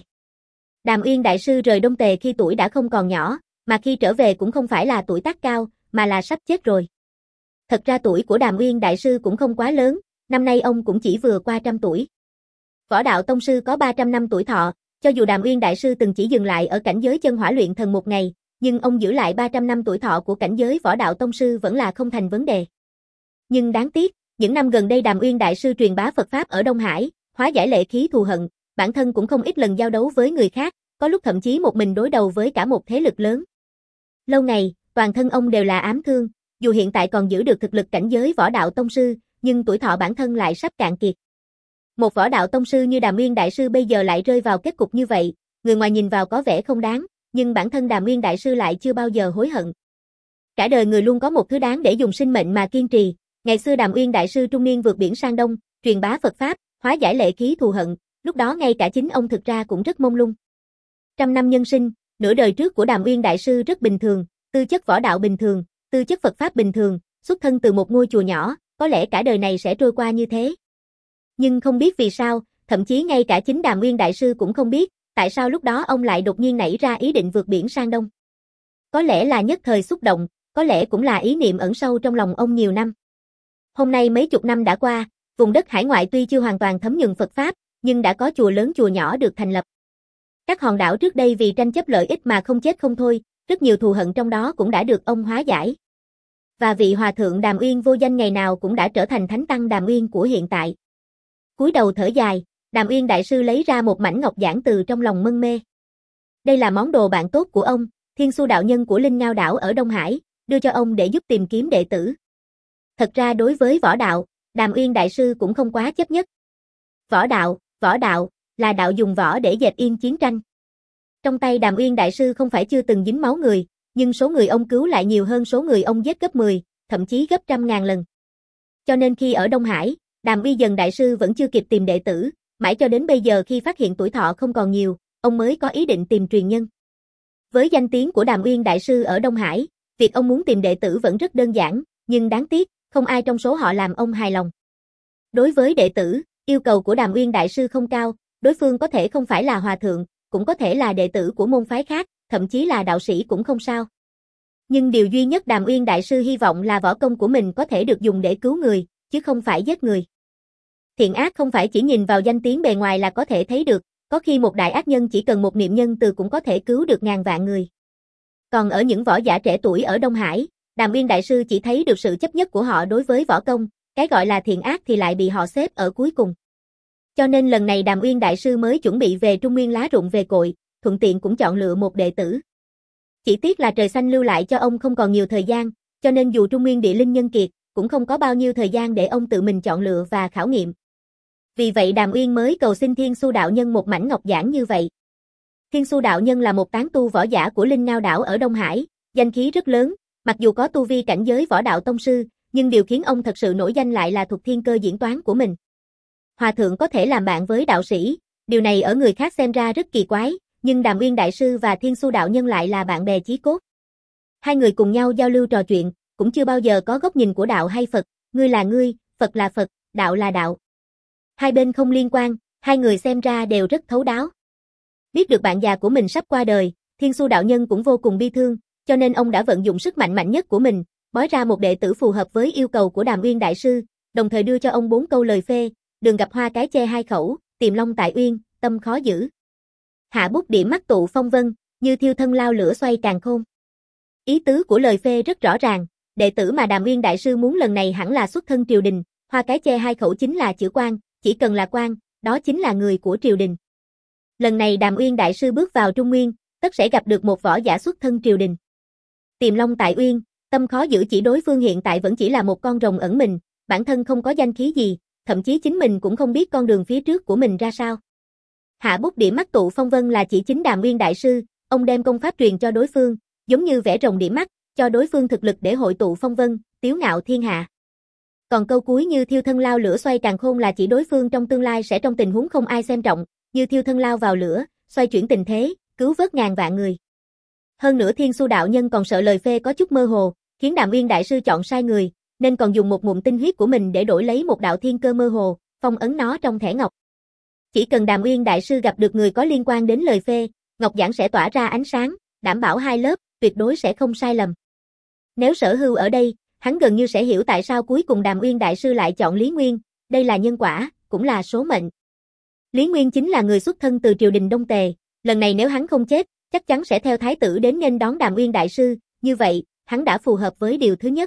Đàm Uyên đại sư rời Đông Tề khi tuổi đã không còn nhỏ, mà khi trở về cũng không phải là tuổi tác cao, mà là sắp chết rồi. Thật ra tuổi của Đàm Uyên đại sư cũng không quá lớn, năm nay ông cũng chỉ vừa qua trăm tuổi. Võ đạo tông sư có ba trăm năm tuổi thọ, cho dù Đàm Uyên đại sư từng chỉ dừng lại ở cảnh giới chân hỏa luyện thần một ngày, nhưng ông giữ lại ba trăm năm tuổi thọ của cảnh giới võ đạo tông sư vẫn là không thành vấn đề. Nhưng đáng tiếc, những năm gần đây Đàm Uyên đại sư truyền bá Phật pháp ở Đông Hải, hóa giải lệ khí thù hận, bản thân cũng không ít lần giao đấu với người khác, có lúc thậm chí một mình đối đầu với cả một thế lực lớn. Lâu ngày, toàn thân ông đều là ám thương, dù hiện tại còn giữ được thực lực cảnh giới võ đạo tông sư, nhưng tuổi thọ bản thân lại sắp cạn kiệt. Một võ đạo tông sư như Đàm Uyên đại sư bây giờ lại rơi vào kết cục như vậy, người ngoài nhìn vào có vẻ không đáng, nhưng bản thân Đàm Uyên đại sư lại chưa bao giờ hối hận. Cả đời người luôn có một thứ đáng để dùng sinh mệnh mà kiên trì. Ngày xưa Đàm Uyên đại sư trung niên vượt biển sang đông, truyền bá Phật pháp, hóa giải lệ khí thù hận, lúc đó ngay cả chính ông thực ra cũng rất mông lung. Trăm năm nhân sinh, nửa đời trước của Đàm Uyên đại sư rất bình thường, tư chất võ đạo bình thường, tư chất Phật pháp bình thường, xuất thân từ một ngôi chùa nhỏ, có lẽ cả đời này sẽ trôi qua như thế. Nhưng không biết vì sao, thậm chí ngay cả chính Đàm Uyên đại sư cũng không biết, tại sao lúc đó ông lại đột nhiên nảy ra ý định vượt biển sang đông. Có lẽ là nhất thời xúc động, có lẽ cũng là ý niệm ẩn sâu trong lòng ông nhiều năm. Hôm nay mấy chục năm đã qua, vùng đất hải ngoại tuy chưa hoàn toàn thấm nhuần Phật pháp, nhưng đã có chùa lớn chùa nhỏ được thành lập. Các hòn đảo trước đây vì tranh chấp lợi ích mà không chết không thôi, rất nhiều thù hận trong đó cũng đã được ông hóa giải. Và vị hòa thượng Đàm Uyên vô danh ngày nào cũng đã trở thành thánh tăng Đàm Uyên của hiện tại. Cúi đầu thở dài, Đàm Uyên đại sư lấy ra một mảnh ngọc giản từ trong lòng mân mê. Đây là món đồ bạn tốt của ông, Thiên Xu đạo nhân của Linh Ngao đảo ở Đông Hải, đưa cho ông để giúp tìm kiếm đệ tử. Thật ra đối với võ đạo, Đàm Uyên đại sư cũng không quá chấp nhất. Võ đạo, võ đạo, là đạo dùng võ để dẹp yên chiến tranh. Trong tay Đàm Uyên đại sư không phải chưa từng dính máu người, nhưng số người ông cứu lại nhiều hơn số người ông giết gấp mười, thậm chí gấp trăm ngàn lần. Cho nên khi ở Đông Hải, Đàm Uy Dần đại sư vẫn chưa kịp tìm đệ tử, mãi cho đến bây giờ khi phát hiện tuổi thọ không còn nhiều, ông mới có ý định tìm truyền nhân. Với danh tiếng của Đàm Uyên đại sư ở Đông Hải, việc ông muốn tìm đệ tử vẫn rất đơn giản, nhưng đáng tiếc, không ai trong số họ làm ông hài lòng. Đối với đệ tử, yêu cầu của Đàm Uyên đại sư không cao, đối phương có thể không phải là hòa thượng, cũng có thể là đệ tử của môn phái khác, thậm chí là đạo sĩ cũng không sao. Nhưng điều duy nhất Đàm Uyên đại sư hy vọng là võ công của mình có thể được dùng để cứu người, chứ không phải giết người. Thiện ác không phải chỉ nhìn vào danh tiếng bề ngoài là có thể thấy được, có khi một đại ác nhân chỉ cần một niệm nhân từ cũng có thể cứu được ngàn vạn người. Còn ở những võ giả trẻ tuổi ở Đông Hải, Đàm Uyên đại sư chỉ thấy được sự chấp nhất của họ đối với võ công, cái gọi là thiện ác thì lại bị họ xếp ở cuối cùng. Cho nên lần này Đàm Uyên đại sư mới chuẩn bị về Trung Nguyên lá rụng về cội, thuận tiện cũng chọn lựa một đệ tử. Chỉ tiếc là trời xanh lưu lại cho ông không còn nhiều thời gian, cho nên dù Trung Nguyên địa linh nhân kiệt, cũng không có bao nhiêu thời gian để ông tự mình chọn lựa và khảo nghiệm. Vì vậy Đàm Uyên mới cầu xin Thiên Xu đạo nhân một mảnh ngọc giản như vậy. Thiên Xu đạo nhân là một tán tu võ giả của Linh Ngao đảo ở Đông Hải, danh khí rất lớn, mặc dù có tu vi cảnh giới võ đạo tông sư, nhưng điều khiến ông thật sự nổi danh lại là thuật thiên cơ diễn toán của mình. Hòa thượng có thể làm bạn với đạo sĩ, điều này ở người khác xem ra rất kỳ quái, nhưng Đàm Uyên đại sư và Thiên Xu đạo nhân lại là bạn bè chí cốt. Hai người cùng nhau giao lưu trò chuyện, cũng chưa bao giờ có góc nhìn của đạo hay Phật, ngươi là ngươi, Phật là Phật, đạo là đạo. Hai bên không liên quan, hai người xem ra đều rất thấu đáo. Biết được bạn già của mình sắp qua đời, Thiên Xu đạo nhân cũng vô cùng bi thương, cho nên ông đã vận dụng sức mạnh mạnh nhất của mình, bói ra một đệ tử phù hợp với yêu cầu của Đàm Uyên đại sư, đồng thời đưa cho ông bốn câu lời phê, đường gặp hoa cái che hai khẩu, tìm long tại uyên, tâm khó giữ. Hạ bút điểm mắt tụ phong vân, như thiêu thân lao lửa xoay càn khôn. Ý tứ của lời phê rất rõ ràng, đệ tử mà Đàm Uyên đại sư muốn lần này hẳn là xuất thân triều đình, hoa cái che hai khẩu chính là chữ quan, chỉ cần là quan, đó chính là người của triều đình. Lần này Đàm Uyên đại sư bước vào Trung Nguyên, tất sẽ gặp được một võ giả xuất thân triều đình. Tìm long tại uyên, tâm khó giữ chỉ đối phương hiện tại vẫn chỉ là một con rồng ẩn mình, bản thân không có danh khí gì, thậm chí chính mình cũng không biết con đường phía trước của mình ra sao. Hạ bút điểm mắt tụ phong vân là chỉ chính Đàm Uyên đại sư, ông đem công pháp truyền cho đối phương, giống như vẽ rồng điểm mắt, cho đối phương thực lực để hội tụ phong vân, tiếu ngạo thiên hạ. Còn câu cuối như thiêu thân lao lửa xoay càn khôn là chỉ đối phương trong tương lai sẽ trong tình huống không ai xem trọng, như thiêu thân lao vào lửa, xoay chuyển tình thế, cứu vớt ngàn vạn người. Hơn nữa Thiên Xu đạo nhân còn sợ lời phê có chút mơ hồ, khiến Đàm Uyên đại sư chọn sai người, nên còn dùng một ngụm tinh huyết của mình để đổi lấy một đạo thiên cơ mơ hồ, phong ấn nó trong thẻ ngọc. Chỉ cần Đàm Uyên đại sư gặp được người có liên quan đến lời phê, ngọc giản sẽ tỏa ra ánh sáng, đảm bảo hai lớp, tuyệt đối sẽ không sai lầm. Nếu Sở Hưu ở đây, hắn gần như sẽ hiểu tại sao cuối cùng Đàm Uyên đại sư lại chọn Lý Nguyên, đây là nhân quả, cũng là số mệnh. Lý Nguyên chính là người xuất thân từ triều đình Đông Tề, lần này nếu hắn không chết, chắc chắn sẽ theo thái tử đến nghênh đón Đàm Uyên đại sư, như vậy, hắn đã phù hợp với điều thứ nhất.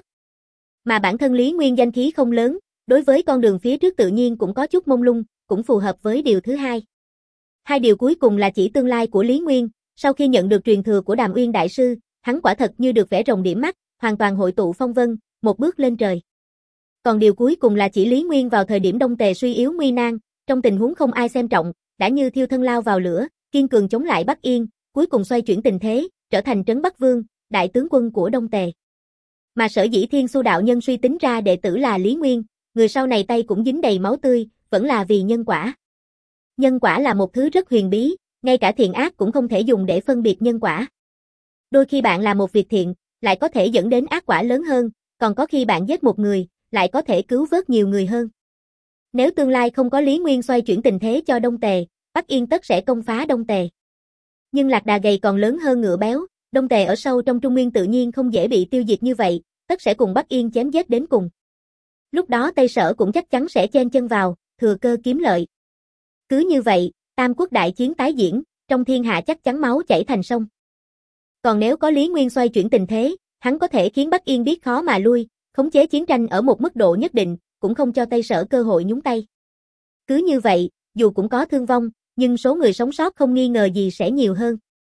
Mà bản thân Lý Nguyên danh khí không lớn, đối với con đường phía trước tự nhiên cũng có chút mông lung, cũng phù hợp với điều thứ hai. Hai điều cuối cùng là chỉ tương lai của Lý Nguyên, sau khi nhận được truyền thừa của Đàm Uyên đại sư, hắn quả thật như được vẽ rồng điểm mắt, hoàn toàn hội tụ phong vân, một bước lên trời. Còn điều cuối cùng là chỉ Lý Nguyên vào thời điểm Đông Tề suy yếu nguy nan, trong tình huống không ai xem trọng, đã như thiêu thân lao vào lửa, kiên cường chống lại Bắc Yên, cuối cùng xoay chuyển tình thế, trở thành Trấn Bắc Vương, đại tướng quân của Đông Tề. Mà sở dĩ Thiên Xu đạo nhân suy tính ra đệ tử là Lý Nguyên, người sau này tay cũng dính đầy máu tươi, vẫn là vì nhân quả. Nhân quả là một thứ rất huyền bí, ngay cả thiện ác cũng không thể dùng để phân biệt nhân quả. Đôi khi bạn làm một việc thiện, lại có thể dẫn đến ác quả lớn hơn, còn có khi bạn giết một người, lại có thể cứu vớt nhiều người hơn. Nếu tương lai không có Lý Nguyên xoay chuyển tình thế cho Đông Tề, Bắc Yên tất sẽ công phá Đông Tề. Nhưng lạc đà gầy còn lớn hơn ngựa béo, Đông Tề ở sâu trong Trung Nguyên tự nhiên không dễ bị tiêu diệt như vậy, tất sẽ cùng Bắc Yên chém giết đến cùng. Lúc đó Tây Sở cũng chắc chắn sẽ chen chân vào, thừa cơ kiếm lợi. Cứ như vậy, Tam Quốc đại chiến tái diễn, trong thiên hạ chắc chắn máu chảy thành sông. Còn nếu có Lý Nguyên xoay chuyển tình thế, hắn có thể khiến Bắc Yên biết khó mà lui, khống chế chiến tranh ở một mức độ nhất định, cũng không cho Tây Sở cơ hội nhúng tay. Cứ như vậy, dù cũng có thương vong, nhưng số người sống sót không nghi ngờ gì sẽ nhiều hơn.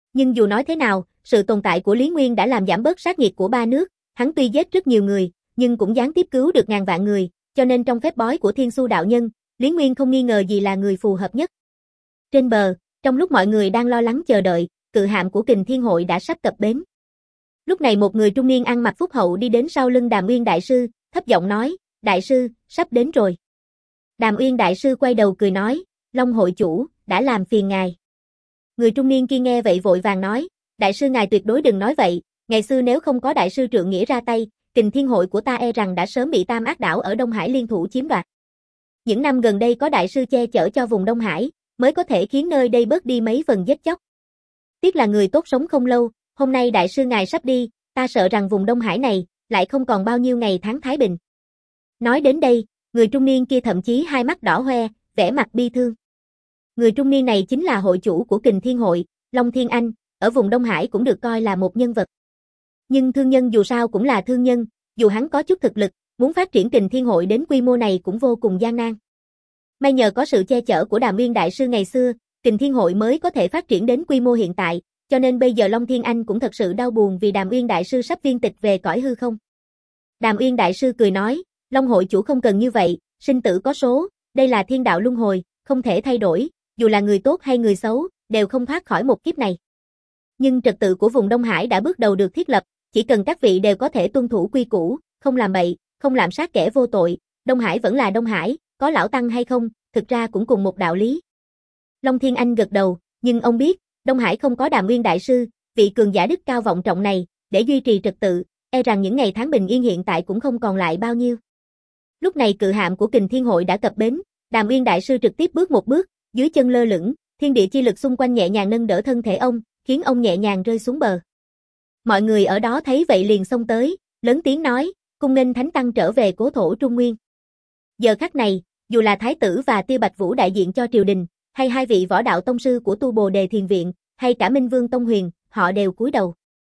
Nhưng dù nói thế nào, sự tồn tại của Lý Nguyên đã làm giảm bớt sát nghiệt của ba nước, hắn tuy giết rất nhiều người, nhưng cũng gián tiếp cứu được ngàn vạn người, cho nên trong phép bói của Thiên Su đạo nhân, Lý Nguyên không nghi ngờ gì là người phù hợp nhất. Trên bờ, trong lúc mọi người đang lo lắng chờ đợi, cự hạm của Kình Thiên Hội đã sắp cập bến. Lúc này một người trung niên ăn mặc phúc hậu đi đến sau lưng Đàm Uyên đại sư, thấp giọng nói, đại sư, sắp đến rồi. Đàm Uyên đại sư quay đầu cười nói, Long hội chủ, đã làm phiền ngài. Người trung niên kia nghe vậy vội vàng nói, đại sư ngài tuyệt đối đừng nói vậy, ngày xưa nếu không có đại sư Trượng Nghĩa ra tay, Kình Thiên Hội của ta e rằng đã sớm bị Tam Ác Đảo ở Đông Hải liên thủ chiếm đoạt. Những năm gần đây có đại sư che chở cho vùng Đông Hải, mới có thể khiến nơi đây bớt đi mấy phần giết chóc. Tiếc là người tốt sống không lâu, hôm nay đại sư ngài sắp đi, ta sợ rằng vùng Đông Hải này lại không còn bao nhiêu ngày tháng thái bình. Nói đến đây, người trung niên kia thậm chí hai mắt đỏ hoe, vẻ mặt bi thương. Người trung niên này chính là hội chủ của Kình Thiên Hội, Long Thiên Anh, ở vùng Đông Hải cũng được coi là một nhân vật. Nhưng thương nhân dù sao cũng là thương nhân, dù hắn có chút thực lực, muốn phát triển Kình Thiên Hội đến quy mô này cũng vô cùng gian nan. May nhờ có sự che chở của Đàm Uyên đại sư ngày xưa, Kình Thiên Hội mới có thể phát triển đến quy mô hiện tại, cho nên bây giờ Long Thiên Anh cũng thật sự đau buồn vì Đàm Uyên đại sư sắp viên tịch về cõi hư không. Đàm Uyên đại sư cười nói, Long hội chủ không cần như vậy, sinh tử có số, đây là thiên đạo luân hồi, không thể thay đổi, dù là người tốt hay người xấu, đều không thoát khỏi một kiếp này. Nhưng trật tự của vùng Đông Hải đã bước đầu được thiết lập, chỉ cần các vị đều có thể tuân thủ quy củ, không làm bậy, không lạm sát kẻ vô tội, Đông Hải vẫn là Đông Hải, có lão tăng hay không, thực ra cũng cùng một đạo lý. Long Thiên Anh gật đầu, nhưng ông biết, Đông Hải không có Đàm Nguyên đại sư, vị cường giả đức cao vọng trọng này, để duy trì trật tự, e rằng những ngày tháng bình yên hiện tại cũng không còn lại bao nhiêu. Lúc này cự hạm của Kình Thiên Hội đã cập bến, Đàm Nguyên đại sư trực tiếp bước một bước, dưới chân lơ lửng, thiên địa chi lực xung quanh nhẹ nhàng nâng đỡ thân thể ông, khiến ông nhẹ nhàng rơi xuống bờ. Mọi người ở đó thấy vậy liền xông tới, lớn tiếng nói, cung nghênh thánh tăng trở về cố thổ Trung Nguyên. Giờ khắc này, dù là thái tử và Tiêu Bạch Vũ đại diện cho triều đình, hay hai vị võ đạo tông sư của Tu Bồ Đề Thiền Viện, hay cả Minh Vương Tông Huyền, họ đều cúi đầu.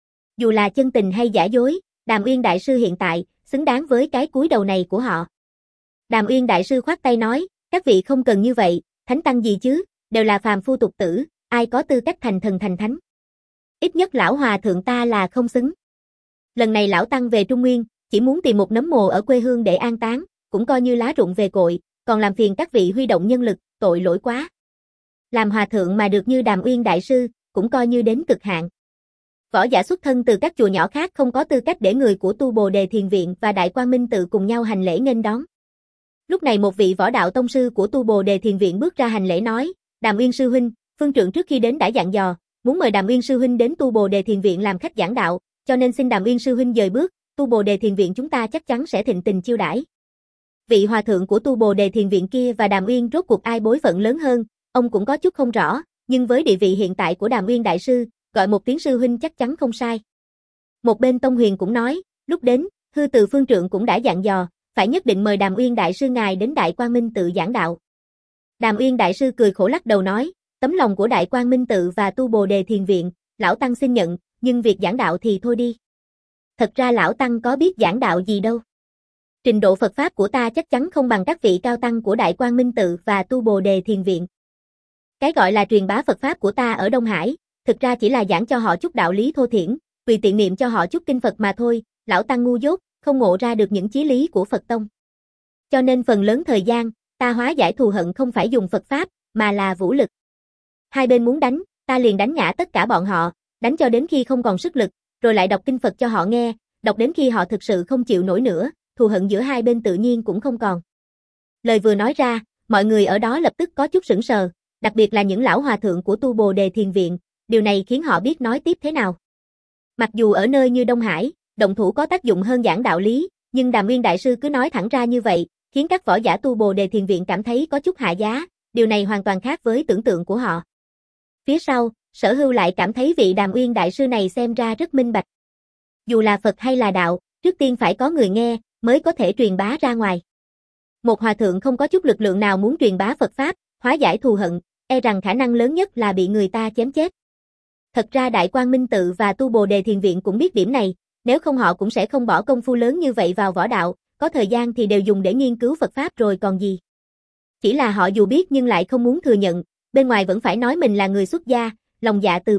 Dù là chân tình hay giả dối, Đàm Uyên đại sư hiện tại, xứng đáng với cái cúi đầu này của họ. Đàm Uyên đại sư khoát tay nói, các vị không cần như vậy, thánh tăng gì chứ, đều là phàm phu tục tử, ai có tư cách thành thần thành thánh. Ít nhất lão hòa thượng ta là không xứng. Lần này lão tăng về Trung Nguyên, chỉ muốn tìm một nấm mồ ở quê hương để an táng, cũng coi như lá rụng về cội, còn làm phiền các vị huy động nhân lực, tội lỗi quá. Làm hòa thượng mà được như Đàm Uyên đại sư, cũng coi như đến cực hạn. Võ giả xuất thân từ các chùa nhỏ khác không có tư cách để người của Tu Bồ Đề Thiền Viện và Đại Quang Minh tự cùng nhau hành lễ nghênh đón. Lúc này một vị võ đạo tông sư của Tu Bồ Đề Thiền Viện bước ra hành lễ nói, Đàm Uyên sư huynh, phương trượng trước khi đến đã dặn dò, muốn mời Đàm Uyên sư huynh đến Tu Bồ Đề Thiền Viện làm khách giảng đạo, cho nên xin Đàm Uyên sư huynh dời bước, Tu Bồ Đề Thiền Viện chúng ta chắc chắn sẽ thịnh tình chiêu đãi. Vị hòa thượng của Tu Bồ Đề Thiền Viện kia và Đàm Uyên rốt cuộc ai bối phận lớn hơn, ông cũng có chút không rõ, nhưng với địa vị hiện tại của Đàm Uyên đại sư, gọi một tiếng sư huynh chắc chắn không sai. Một bên Tông Huyền cũng nói, lúc đến, hư từ phương trượng cũng đã dặn dò, phải nhất định mời Đàm Uyên đại sư ngài đến Đại Quang Minh tự giảng đạo. Đàm Uyên đại sư cười khổ lắc đầu nói, tấm lòng của Đại Quang Minh tự và Tu Bồ Đề Thiền Viện, lão tăng xin nhận, nhưng việc giảng đạo thì thôi đi. Thật ra lão tăng có biết giảng đạo gì đâu. Trình độ Phật pháp của ta chắc chắn không bằng các vị cao tăng của Đại Quang Minh tự và Tu Bồ Đề Thiền Viện. Cái gọi là truyền bá Phật pháp của ta ở Đông Hải, thực ra chỉ là giảng cho họ chút đạo lý thô thiển, vì tiện niệm cho họ chút kinh Phật mà thôi, lão tăng ngu dốt, không ngộ ra được những chí lý của Phật tông. Cho nên phần lớn thời gian, ta hóa giải thù hận không phải dùng Phật pháp, mà là vũ lực. Hai bên muốn đánh, ta liền đánh ngã tất cả bọn họ, đánh cho đến khi không còn sức lực, rồi lại đọc kinh Phật cho họ nghe, đọc đến khi họ thực sự không chịu nổi nữa, thù hận giữa hai bên tự nhiên cũng không còn. Lời vừa nói ra, mọi người ở đó lập tức có chút sững sờ, đặc biệt là những lão hòa thượng của Tu Bồ Đề Thiền Viện, điều này khiến họ biết nói tiếp thế nào. Mặc dù ở nơi như Đông Hải, động thủ có tác dụng hơn giảng đạo lý, nhưng Đàm Uyên đại sư cứ nói thẳng ra như vậy, khiến các võ giả Tu Bồ Đề Thiền Viện cảm thấy có chút hạ giá, điều này hoàn toàn khác với tưởng tượng của họ. Phía sau, Sở Hưu lại cảm thấy vị Đàm Uyên đại sư này xem ra rất minh bạch. Dù là Phật hay là đạo, trước tiên phải có người nghe, mới có thể truyền bá ra ngoài. Một hòa thượng không có chút lực lượng nào muốn truyền bá Phật pháp, hóa giải thù hận, e rằng khả năng lớn nhất là bị người ta chém chết. Thật ra Đại Quang Minh tự và Tu Bồ Đề Thiền Viện cũng biết điểm này, nếu không họ cũng sẽ không bỏ công phu lớn như vậy vào võ đạo, có thời gian thì đều dùng để nghiên cứu Phật pháp rồi còn gì. Chỉ là họ dù biết nhưng lại không muốn thừa nhận, bên ngoài vẫn phải nói mình là người xuất gia, lòng dạ từ bi,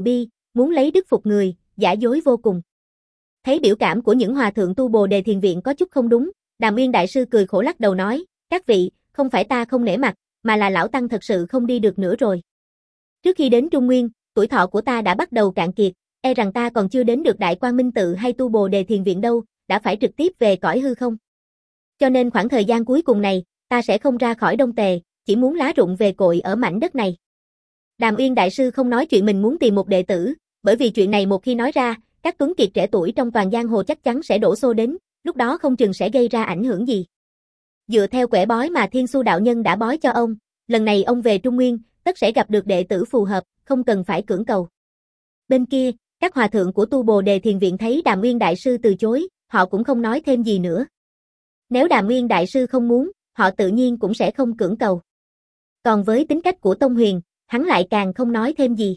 muốn lấy đức phục người, giả dối vô cùng. Thấy biểu cảm của những hòa thượng tu Bồ Đề Thiền Viện có chút không đúng, Đàm Uyên Đại Sư cười khổ lắc đầu nói, các vị, không phải ta không nể mặt, mà là lão tăng thật sự không đi được nữa rồi. Trước khi đến Trung Nguyên, tuổi thọ của ta đã bắt đầu cạn kiệt, e rằng ta còn chưa đến được Đại Quang Minh Tự hay tu Bồ Đề Thiền Viện đâu, đã phải trực tiếp về cõi hư không. Cho nên khoảng thời gian cuối cùng này, ta sẽ không ra khỏi Đông Tề, chỉ muốn lá rụng về cội ở mảnh đất này. Đàm Uyên Đại Sư không nói chuyện mình muốn tìm một đệ tử, bởi vì chuyện này một khi nói ra, các tuấn kiệt trẻ tuổi trong toàn giang hồ chắc chắn sẽ đổ xô đến, lúc đó không chừng sẽ gây ra ảnh hưởng gì. Dựa theo quẻ bói mà Thiên Xu đạo nhân đã bói cho ông, lần này ông về Trung Nguyên, tất sẽ gặp được đệ tử phù hợp, không cần phải cưỡng cầu. Bên kia, các hòa thượng của tu Bồ Đề Thiền Viện thấy Đàm Uyên Đại Sư từ chối, họ cũng không nói thêm gì nữa. Nếu Đàm Uyên Đại Sư không muốn, họ tự nhiên cũng sẽ không cưỡng cầu. Còn với tính cách của Tông Huyền, hắn lại càng không nói thêm gì.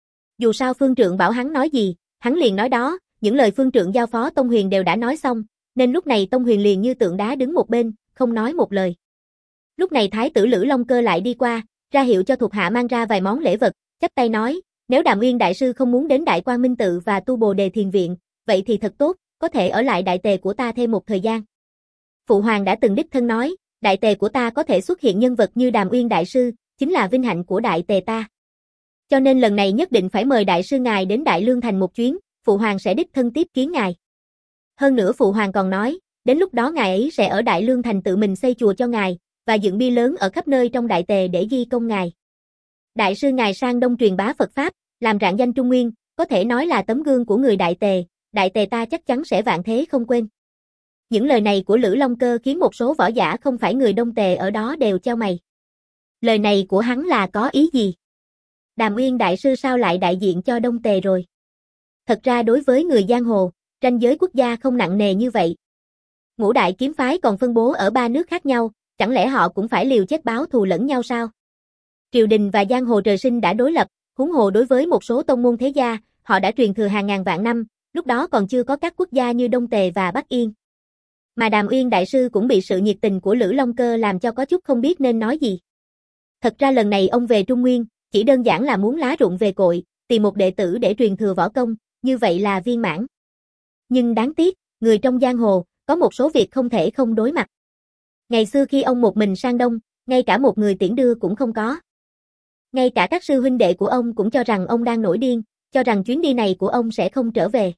Dù sao Phương Trượng bảo hắn nói gì, hắn liền nói đó, những lời Phương Trượng giao phó Tông Huyền đều đã nói xong, nên lúc này Tông Huyền liền như tượng đá đứng một bên, không nói một lời. Lúc này Thái tử Lữ Long Cơ lại đi qua, ra hiệu cho thuộc hạ mang ra vài món lễ vật, chắp tay nói, nếu Đàm Uyên Đại Sư không muốn đến Đại Quang Minh Tự và tu Bồ Đề Thiền Viện, vậy thì thật tốt, có thể ở lại Đại Tề của ta thêm một thời gian. Phụ hoàng đã từng đích thân nói, Đại Tề của ta có thể xuất hiện nhân vật như Đàm Uyên Đại Sư, chính là vinh hạnh của Đại Tề ta. Cho nên lần này nhất định phải mời Đại Sư ngài đến Đại Lương Thành một chuyến, Phụ hoàng sẽ đích thân tiếp kiến ngài. Hơn nữa Phụ hoàng còn nói, đến lúc đó ngài ấy sẽ ở Đại Lương Thành tự mình xây chùa cho ngài, và dựng bia lớn ở khắp nơi trong Đại Tề để ghi công ngài. Đại sư ngài sang Đông truyền bá Phật Pháp, làm rạng danh Trung Nguyên, có thể nói là tấm gương của người Đại Tề, Đại Tề ta chắc chắn sẽ vạn thế không quên. Những lời này của Lữ Long Cơ khiến một số võ giả không phải người Đông Tề ở đó đều chau mày. Lời này của hắn là có ý gì? Đàm Uyên Đại Sư sao lại đại diện cho Đông Tề rồi? Thật ra đối với người giang hồ, ranh giới quốc gia không nặng nề như vậy. Ngũ đại kiếm phái còn phân bố ở ba nước khác nhau, chẳng lẽ họ cũng phải liều chết báo thù lẫn nhau sao? Triều đình và giang hồ trời sinh đã đối lập, huống hồ đối với một số tông môn thế gia, họ đã truyền thừa hàng ngàn vạn năm, lúc đó còn chưa có các quốc gia như Đông Tề và Bắc Yên. Mà Đàm Uyên Đại Sư cũng bị sự nhiệt tình của Lữ Long Cơ làm cho có chút không biết nên nói gì. Thật ra lần này ông về Trung Nguyên, chỉ đơn giản là muốn lá rụng về cội, tìm một đệ tử để truyền thừa võ công, như vậy là viên mãn. Nhưng đáng tiếc, người trong giang hồ, có một số việc không thể không đối mặt. Ngày xưa khi ông một mình sang Đông, ngay cả một người tiễn đưa cũng không có. Ngay cả các sư huynh đệ của ông cũng cho rằng ông đang nổi điên, cho rằng chuyến đi này của ông sẽ không trở về.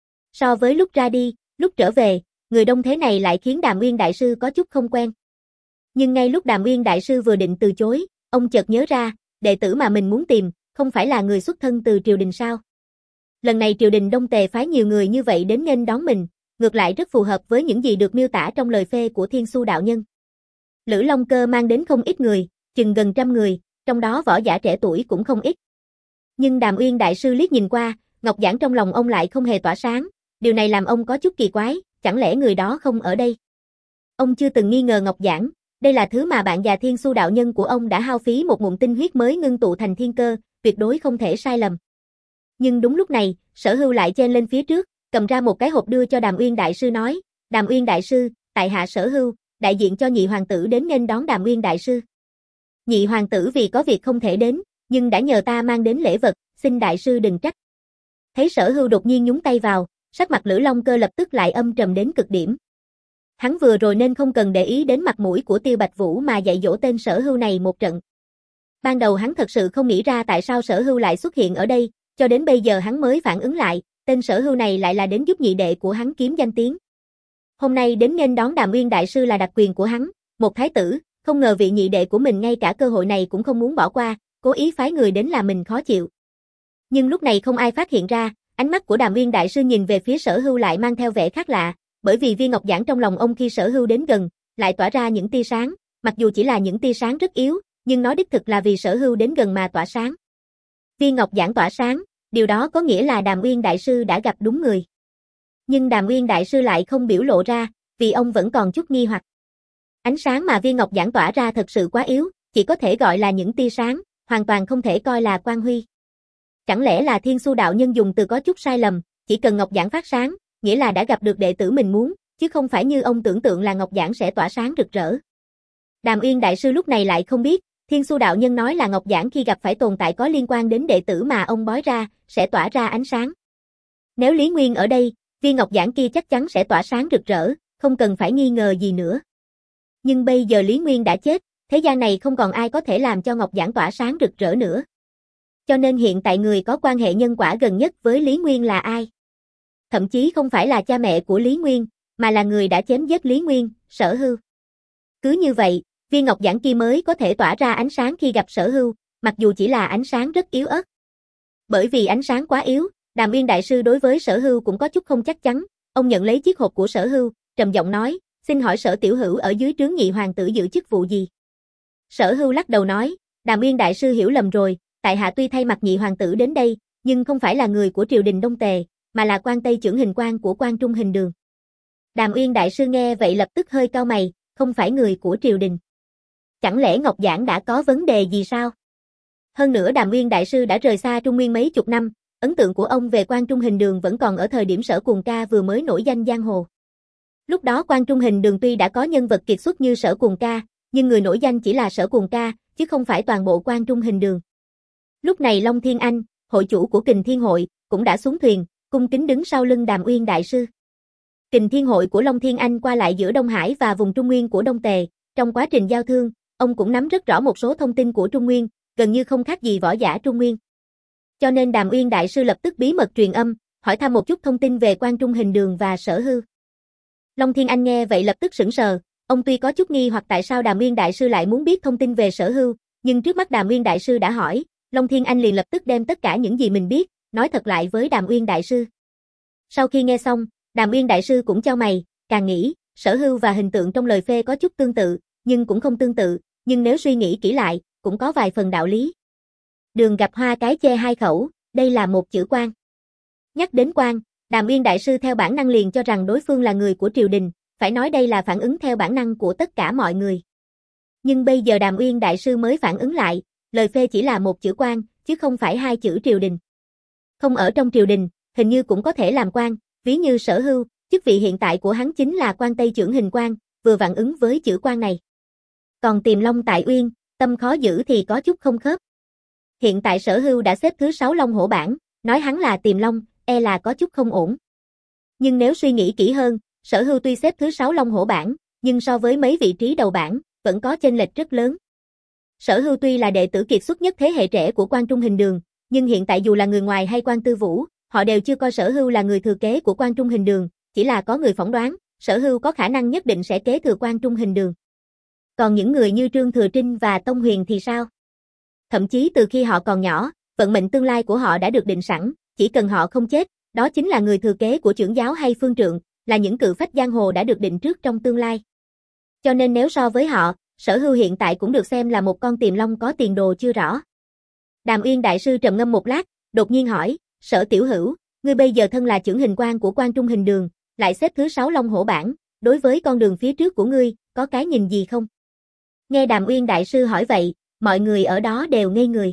So với lúc ra đi, lúc trở về, người đông thế này lại khiến Đàm Uyên Đại Sư có chút không quen. Nhưng ngay lúc Đàm Uyên Đại Sư vừa định từ chối, ông chợt nhớ ra, đệ tử mà mình muốn tìm, không phải là người xuất thân từ triều đình sao? Lần này triều đình Đông Tề phái nhiều người như vậy đến nghênh đón mình, ngược lại rất phù hợp với những gì được miêu tả trong lời phê của Thiên Xu đạo nhân. Lữ Long Cơ mang đến không ít người, chừng gần trăm người, trong đó võ giả trẻ tuổi cũng không ít. Nhưng Đàm Uyên Đại Sư liếc nhìn qua, ngọc giản trong lòng ông lại không hề tỏa sáng, điều này làm ông có chút kỳ quái, chẳng lẽ người đó không ở đây? Ông chưa từng nghi ngờ ngọc giản, đây là thứ mà bạn già Thiên Xu đạo nhân của ông đã hao phí một ngụm tinh huyết mới ngưng tụ thành thiên cơ, tuyệt đối không thể sai lầm. Nhưng đúng lúc này, Sở Hưu lại chen lên phía trước, cầm ra một cái hộp đưa cho Đàm Uyên Đại Sư nói, Đàm Uyên Đại Sư, tại hạ Sở Hưu, đại diện cho nhị hoàng tử đến nghênh đón Đàm Uyên Đại Sư. Nhị hoàng tử vì có việc không thể đến, nhưng đã nhờ ta mang đến lễ vật, xin Đại Sư đừng trách. Thấy Sở Hưu đột nhiên nhúng tay vào, sắc mặt Lữ Long Cơ lập tức lại âm trầm đến cực điểm. Hắn vừa rồi nên không cần để ý đến mặt mũi của Tiêu Bạch Vũ mà dạy dỗ tên Sở Hưu này một trận. Ban đầu hắn thật sự không nghĩ ra tại sao Sở Hưu lại xuất hiện ở đây, cho đến bây giờ hắn mới phản ứng lại, tên Sở Hưu này lại là đến giúp nhị đệ của hắn kiếm danh tiếng. Hôm nay đến nghênh đón Đàm Uyên Đại Sư là đặc quyền của hắn, một thái tử, không ngờ vị nhị đệ của mình ngay cả cơ hội này cũng không muốn bỏ qua, cố ý phái người đến làm mình khó chịu. Nhưng lúc này không ai phát hiện ra, ánh mắt của Đàm Uyên Đại Sư nhìn về phía Sở Hưu lại mang theo vẻ khác lạ, bởi vì viên ngọc giản trong lòng ông khi Sở Hưu đến gần, lại tỏa ra những tia sáng, mặc dù chỉ là những tia sáng rất yếu, nhưng nó đích thực là vì Sở Hưu đến gần mà tỏa sáng. Viên ngọc giản tỏa sáng, điều đó có nghĩa là Đàm Uyên Đại Sư đã gặp đúng người. Nhưng Đàm Uyên Đại Sư lại không biểu lộ ra, vì ông vẫn còn chút nghi hoặc. Ánh sáng mà viên ngọc giản tỏa ra thật sự quá yếu, chỉ có thể gọi là những tia sáng, hoàn toàn không thể coi là quang huy. Chẳng lẽ là Thiên Xu đạo nhân dùng từ có chút sai lầm, chỉ cần ngọc giản phát sáng, nghĩa là đã gặp được đệ tử mình muốn, chứ không phải như ông tưởng tượng là ngọc giản sẽ tỏa sáng rực rỡ. Đàm Uyên Đại Sư lúc này lại không biết, Thiên Xu đạo nhân nói là ngọc giản khi gặp phải tồn tại có liên quan đến đệ tử mà ông bói ra, sẽ tỏa ra ánh sáng. Nếu Lý Nguyên ở đây, viên ngọc giản kia chắc chắn sẽ tỏa sáng rực rỡ, không cần phải nghi ngờ gì nữa. Nhưng bây giờ Lý Nguyên đã chết, thế gian này không còn ai có thể làm cho ngọc giản tỏa sáng rực rỡ nữa. Cho nên hiện tại người có quan hệ nhân quả gần nhất với Lý Nguyên là ai? Thậm chí không phải là cha mẹ của Lý Nguyên, mà là người đã chém giết Lý Nguyên, Sở Hưu. Cứ như vậy, viên ngọc giản kia mới có thể tỏa ra ánh sáng khi gặp Sở Hưu, mặc dù chỉ là ánh sáng rất yếu ớt. Bởi vì ánh sáng quá yếu, Đàm Uyên Đại Sư đối với Sở Hưu cũng có chút không chắc chắn, ông nhận lấy chiếc hộp của Sở Hưu, trầm giọng nói, xin hỏi Sở Tiểu Hữu ở dưới trướng nhị hoàng tử giữ chức vụ gì? Sở Hưu lắc đầu nói, Đàm Uyên Đại Sư hiểu lầm rồi, tại hạ tuy thay mặt nhị hoàng tử đến đây, nhưng không phải là người của triều đình Đông Tề, mà là quan Tây Chưởng Hình Quan của Quan Trung Hình Đường. Đàm Uyên Đại Sư nghe vậy lập tức hơi cau mày, không phải người của triều đình. Chẳng lẽ Ngọc Giản đã có vấn đề gì sao? Hơn nữa Đàm Uyên Đại Sư đã rời xa Trung Nguyên mấy chục năm, ấn tượng của ông về Quan Trung Hình Đường vẫn còn ở thời điểm Sở Cuồng Ca vừa mới nổi danh giang hồ. Lúc đó Quan Trung Hình Đường tuy đã có nhân vật kiệt xuất như Sở Cuồng Ca, nhưng người nổi danh chỉ là Sở Cuồng Ca, chứ không phải toàn bộ Quan Trung Hình Đường. Lúc này Long Thiên Anh, hội chủ của Kình Thiên Hội, cũng đã xuống thuyền, cung kính đứng sau lưng Đàm Uyên Đại Sư. Kình Thiên Hội của Long Thiên Anh qua lại giữa Đông Hải và vùng Trung Nguyên của Đông Tề, trong quá trình giao thương, ông cũng nắm rất rõ một số thông tin của Trung Nguyên, gần như không khác gì võ giả Trung Nguyên. Cho nên Đàm Uyên Đại Sư lập tức bí mật truyền âm, hỏi thăm một chút thông tin về Quan Trung Hình Đường và Sở Hưu. Long Thiên Anh nghe vậy lập tức sững sờ, ông tuy có chút nghi hoặc tại sao Đàm Uyên Đại Sư lại muốn biết thông tin về Sở Hưu, nhưng trước mắt Đàm Uyên Đại Sư đã hỏi, Long Thiên Anh liền lập tức đem tất cả những gì mình biết, nói thật lại với Đàm Uyên Đại Sư. Sau khi nghe xong, Đàm Uyên Đại Sư cũng chau mày, càng nghĩ, Sở Hưu và hình tượng trong lời phê có chút tương tự, nhưng cũng không tương tự, nhưng nếu suy nghĩ kỹ lại, cũng có vài phần đạo lý. Đường gặp hoa cái chê hai khẩu, đây là một chữ quan. Nhắc đến quan, Đàm Uyên Đại Sư theo bản năng liền cho rằng đối phương là người của triều đình, phải nói đây là phản ứng theo bản năng của tất cả mọi người. Nhưng bây giờ Đàm Uyên Đại Sư mới phản ứng lại, lời phê chỉ là một chữ quan, chứ không phải hai chữ triều đình. Không ở trong triều đình, hình như cũng có thể làm quan, ví như Sở Hưu, chức vị hiện tại của hắn chính là quan Tây Chưởng Hình Quan, vừa vặn ứng với chữ quan này. Còn Tiềm Long tại Uyên, tâm khó giữ thì có chút không khớp. Hiện tại Sở Hưu đã xếp thứ sáu Long Hổ bảng, nói hắn là Tiềm Long, e là có chút không ổn. Nhưng nếu suy nghĩ kỹ hơn, Sở Hưu tuy xếp thứ sáu Long Hổ bảng, nhưng so với mấy vị trí đầu bảng, vẫn có chênh lệch rất lớn. Sở Hưu tuy là đệ tử kiệt xuất nhất thế hệ trẻ của Quan Trung Hình Đường, nhưng hiện tại dù là người ngoài hay Quan Tư Vũ, họ đều chưa coi Sở Hưu là người thừa kế của Quan Trung Hình Đường, chỉ là có người phỏng đoán, Sở Hưu có khả năng nhất định sẽ kế thừa Quan Trung Hình Đường. Còn những người như Trương Thừa Trinh và Tông Huyền thì sao? Thậm chí từ khi họ còn nhỏ, vận mệnh tương lai của họ đã được định sẵn, chỉ cần họ không chết, đó chính là người thừa kế của Chưởng Giáo hay Phương Trượng, là những cự phách giang hồ đã được định trước trong tương lai. Cho nên nếu so với họ, Sở Hưu hiện tại cũng được xem là một con tiềm long có tiền đồ chưa rõ. Đàm Uyên Đại Sư trầm ngâm một lát, đột nhiên hỏi, Sở Tiểu Hữu, ngươi bây giờ thân là Chưởng Hình Quan của Quan Trung Hình Đường, lại xếp thứ sáu Long Hổ bảng, đối với con đường phía trước của ngươi, có cái nhìn gì không? Nghe Đàm Uyên Đại Sư hỏi vậy, mọi người ở đó đều ngây người.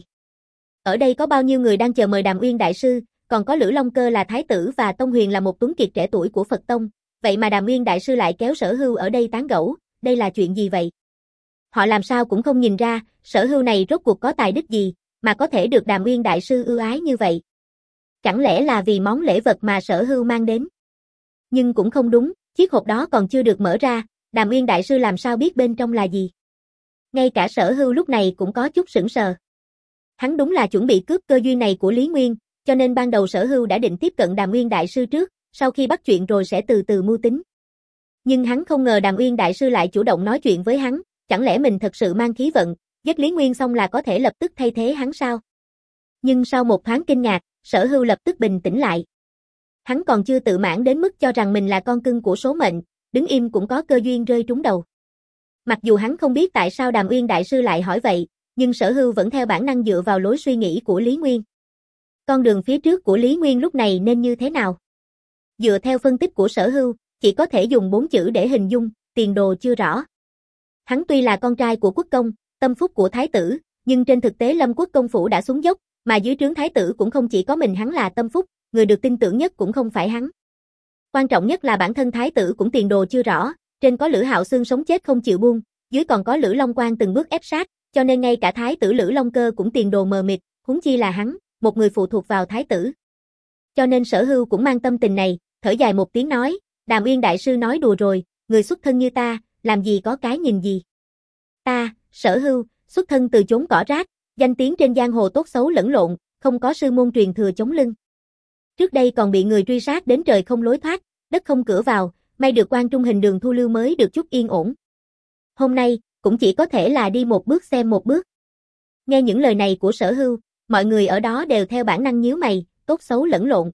Ở đây có bao nhiêu người đang chờ mời Đàm Uyên Đại Sư, còn có Lữ Long Cơ là thái tử và Tông Huyền là một tuấn kiệt trẻ tuổi của Phật Tông, vậy mà Đàm Uyên Đại Sư lại kéo Sở Hưu ở đây tán gẫu, đây là chuyện gì vậy? Họ làm sao cũng không nhìn ra, Sở Hưu này rốt cuộc có tài đức gì, mà có thể được Đàm Uyên Đại Sư ưu ái như vậy? Chẳng lẽ là vì món lễ vật mà Sở Hưu mang đến? Nhưng cũng không đúng, chiếc hộp đó còn chưa được mở ra, Đàm Uyên Đại Sư làm sao biết bên trong là gì? Ngay cả Sở Hưu lúc này cũng có chút sững sờ. Hắn đúng là chuẩn bị cướp cơ duyên này của Lý Nguyên, cho nên ban đầu Sở Hưu đã định tiếp cận Đàm Uyên Đại Sư trước, sau khi bắt chuyện rồi sẽ từ từ mưu tính. Nhưng hắn không ngờ Đàm Uyên Đại Sư lại chủ động nói chuyện với hắn, chẳng lẽ mình thật sự mang khí vận, giết Lý Nguyên xong là có thể lập tức thay thế hắn sao? Nhưng sau một thoáng kinh ngạc, Sở Hưu lập tức bình tĩnh lại. Hắn còn chưa tự mãn đến mức cho rằng mình là con cưng của số mệnh, đứng im cũng có cơ duyên rơi trúng đầu. Mặc dù hắn không biết tại sao Đàm Uyên Đại Sư lại hỏi vậy, nhưng Sở Hưu vẫn theo bản năng dựa vào lối suy nghĩ của Lý Nguyên. Con đường phía trước của Lý Nguyên lúc này nên như thế nào? Dựa theo phân tích của Sở Hưu, chỉ có thể dùng bốn chữ để hình dung, tiền đồ chưa rõ. Hắn tuy là con trai của quốc công, tâm phúc của thái tử, nhưng trên thực tế Lâm Quốc công phủ đã xuống dốc, mà dưới trướng thái tử cũng không chỉ có mình hắn là tâm phúc, người được tin tưởng nhất cũng không phải hắn. Quan trọng nhất là bản thân thái tử cũng tiền đồ chưa rõ, trên có Lữ Hạo Xương sống chết không chịu buông, dưới còn có Lữ Long Quang từng bước ép sát, Cho nên ngay cả thái tử Lữ Long Cơ cũng tiền đồ mờ mịt, huống chi là hắn, một người phụ thuộc vào thái tử. Cho nên Sở Hưu cũng mang tâm tình này, thở dài một tiếng nói, Đàm Uyên đại sư nói đùa rồi, người xuất thân như ta, làm gì có cái nhìn gì. Ta, Sở Hưu, xuất thân từ chốn cỏ rác, danh tiếng trên giang hồ tốt xấu lẫn lộn, không có sư môn truyền thừa chống lưng. Trước đây còn bị người truy sát đến trời không lối thoát, đất không cửa vào, may được Quan Trung Hình Đường thu lưu mới được chút yên ổn. Hôm nay, cũng chỉ có thể là đi một bước xem một bước. Nghe những lời này của Sở Hưu, mọi người ở đó đều theo bản năng nhíu mày, tốt xấu lẫn lộn.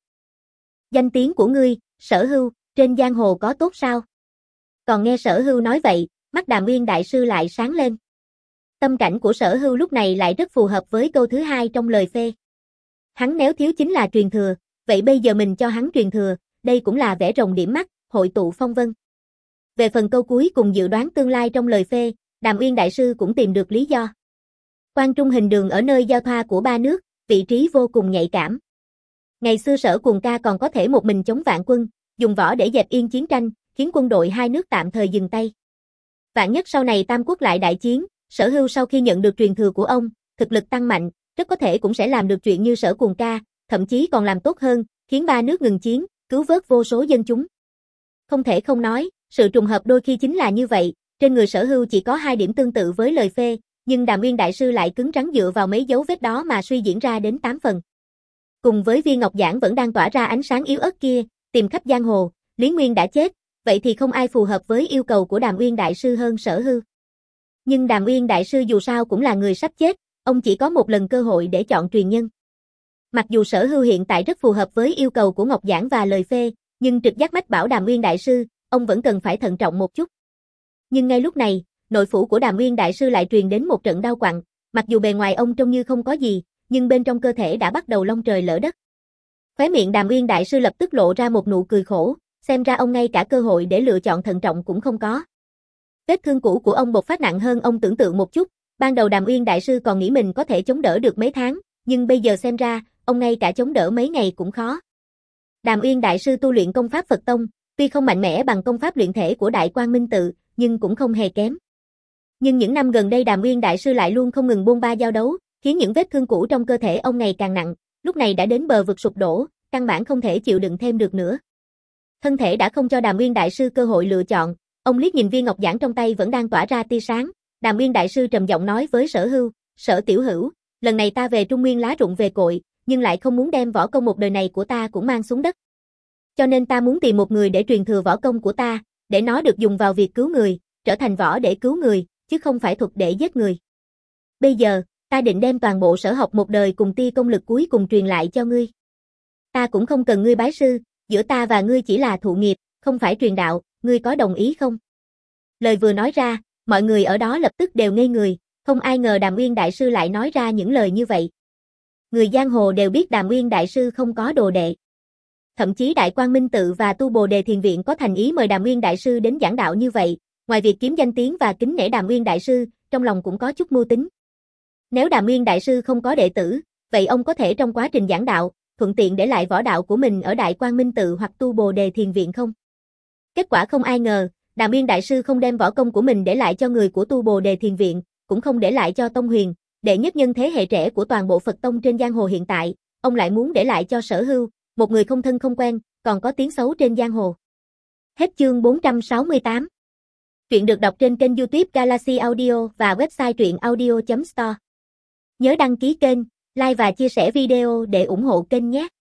Danh tiếng của ngươi, Sở Hưu, trên giang hồ có tốt sao? Còn nghe Sở Hưu nói vậy, mắt Đàm Uyên đại sư lại sáng lên. Tâm cảnh của Sở Hưu lúc này lại rất phù hợp với câu thứ hai trong lời phê. Hắn nếu thiếu chính là truyền thừa, vậy bây giờ mình cho hắn truyền thừa, đây cũng là vẽ rồng điểm mắt, hội tụ phong vân. Về phần câu cuối cùng dự đoán tương lai trong lời phê, Đàm Uyên đại sư cũng tìm được lý do. Quan Trung Hình Đường ở nơi giao thoa của ba nước, vị trí vô cùng nhạy cảm. Ngày xưa Sở Cuồng ca còn có thể một mình chống vạn quân, dùng võ để dẹp yên chiến tranh, khiến quân đội hai nước tạm thời dừng tay. Vạn nhất sau này Tam Quốc lại đại chiến, Sở Hưu sau khi nhận được truyền thừa của ông, thực lực tăng mạnh, rất có thể cũng sẽ làm được chuyện như Sở Cuồng ca, thậm chí còn làm tốt hơn, khiến ba nước ngừng chiến, cứu vớt vô số dân chúng. Không thể không nói, sự trùng hợp đôi khi chính là như vậy, trên người Sở Hưu chỉ có hai điểm tương tự với lời phê, nhưng Đàm Uyên đại sư lại cứng rắn dựa vào mấy dấu vết đó mà suy diễn ra đến tám phần. Cùng với viên ngọc giản vẫn đang tỏa ra ánh sáng yếu ớt kia, tìm khắp giang hồ, Lý Nguyên đã chết, vậy thì không ai phù hợp với yêu cầu của Đàm Uyên đại sư hơn Sở Hưu. Nhưng Đàm Uyên đại sư dù sao cũng là người sắp chết, ông chỉ có một lần cơ hội để chọn truyền nhân. Mặc dù Sở Hưu hiện tại rất phù hợp với yêu cầu của Ngọc Giản và lời phê, nhưng trực giác mách bảo Đàm Uyên đại sư, ông vẫn cần phải thận trọng một chút. Nhưng ngay lúc này, nội phủ của Đàm Uyên đại sư lại truyền đến một trận đau quặn, mặc dù bề ngoài ông trông như không có gì, nhưng bên trong cơ thể đã bắt đầu long trời lỡ đất. Khóe miệng Đàm Uyên đại sư lập tức lộ ra một nụ cười khổ, xem ra ông ngay cả cơ hội để lựa chọn thận trọng cũng không có. Vết thương cũ của ông bộc phát nặng hơn ông tưởng tượng một chút, ban đầu Đàm Uyên đại sư còn nghĩ mình có thể chống đỡ được mấy tháng, nhưng bây giờ xem ra, ông ngay cả chống đỡ mấy ngày cũng khó. Đàm Uyên đại sư tu luyện công pháp Phật tông, tuy không mạnh mẽ bằng công pháp luyện thể của Đại Quang Minh tự, nhưng cũng không hề kém. Nhưng những năm gần đây Đàm Uyên đại sư lại luôn không ngừng bôn ba giao đấu, khiến những vết thương cũ trong cơ thể ông ngày càng nặng, lúc này đã đến bờ vực sụp đổ, căn bản không thể chịu đựng thêm được nữa. Thân thể đã không cho Đàm Uyên đại sư cơ hội lựa chọn, ông liếc nhìn viên ngọc giản trong tay vẫn đang tỏa ra tia sáng, Đàm Uyên đại sư trầm giọng nói với Sở Hưu, Sở tiểu hữu, lần này ta về Trung Nguyên lá rụng về cội, nhưng lại không muốn đem võ công một đời này của ta cũng mang xuống đất. Cho nên ta muốn tìm một người để truyền thừa võ công của ta, để nó được dùng vào việc cứu người, trở thành võ để cứu người, chứ không phải thuật để giết người. Bây giờ, ta định đem toàn bộ sở học một đời cùng tia công lực cuối cùng truyền lại cho ngươi. Ta cũng không cần ngươi bái sư, giữa ta và ngươi chỉ là thụ nghiệp, không phải truyền đạo, ngươi có đồng ý không? Lời vừa nói ra, mọi người ở đó lập tức đều ngây người, không ai ngờ Đàm Uyên đại sư lại nói ra những lời như vậy. Người giang hồ đều biết Đàm Uyên đại sư không có đồ đệ. Thậm chí Đại Quang Minh tự và Tu Bồ Đề Thiền viện có thành ý mời Đàm Uyên đại sư đến giảng đạo như vậy, ngoài việc kiếm danh tiếng và kính nể Đàm Uyên đại sư, trong lòng cũng có chút mưu tính. Nếu Đàm Uyên đại sư không có đệ tử, vậy ông có thể trong quá trình giảng đạo, thuận tiện để lại võ đạo của mình ở Đại Quang Minh tự hoặc Tu Bồ Đề Thiền viện không? Kết quả không ai ngờ, Đàm Uyên đại sư không đem võ công của mình để lại cho người của Tu Bồ Đề Thiền viện, cũng không để lại cho Tông Huyền, đệ nhất nhân thế hệ trẻ của toàn bộ Phật tông trên giang hồ hiện tại, ông lại muốn để lại cho Sở Hưu, một người không thân không quen, còn có tiếng xấu trên giang hồ. Hết chương bốn trăm sáu mươi tám. Truyện được đọc trên kênh YouTube Galaxy Audio và website truyện audio chấm store. Nhớ đăng ký kênh, like và chia sẻ video để ủng hộ kênh nhé.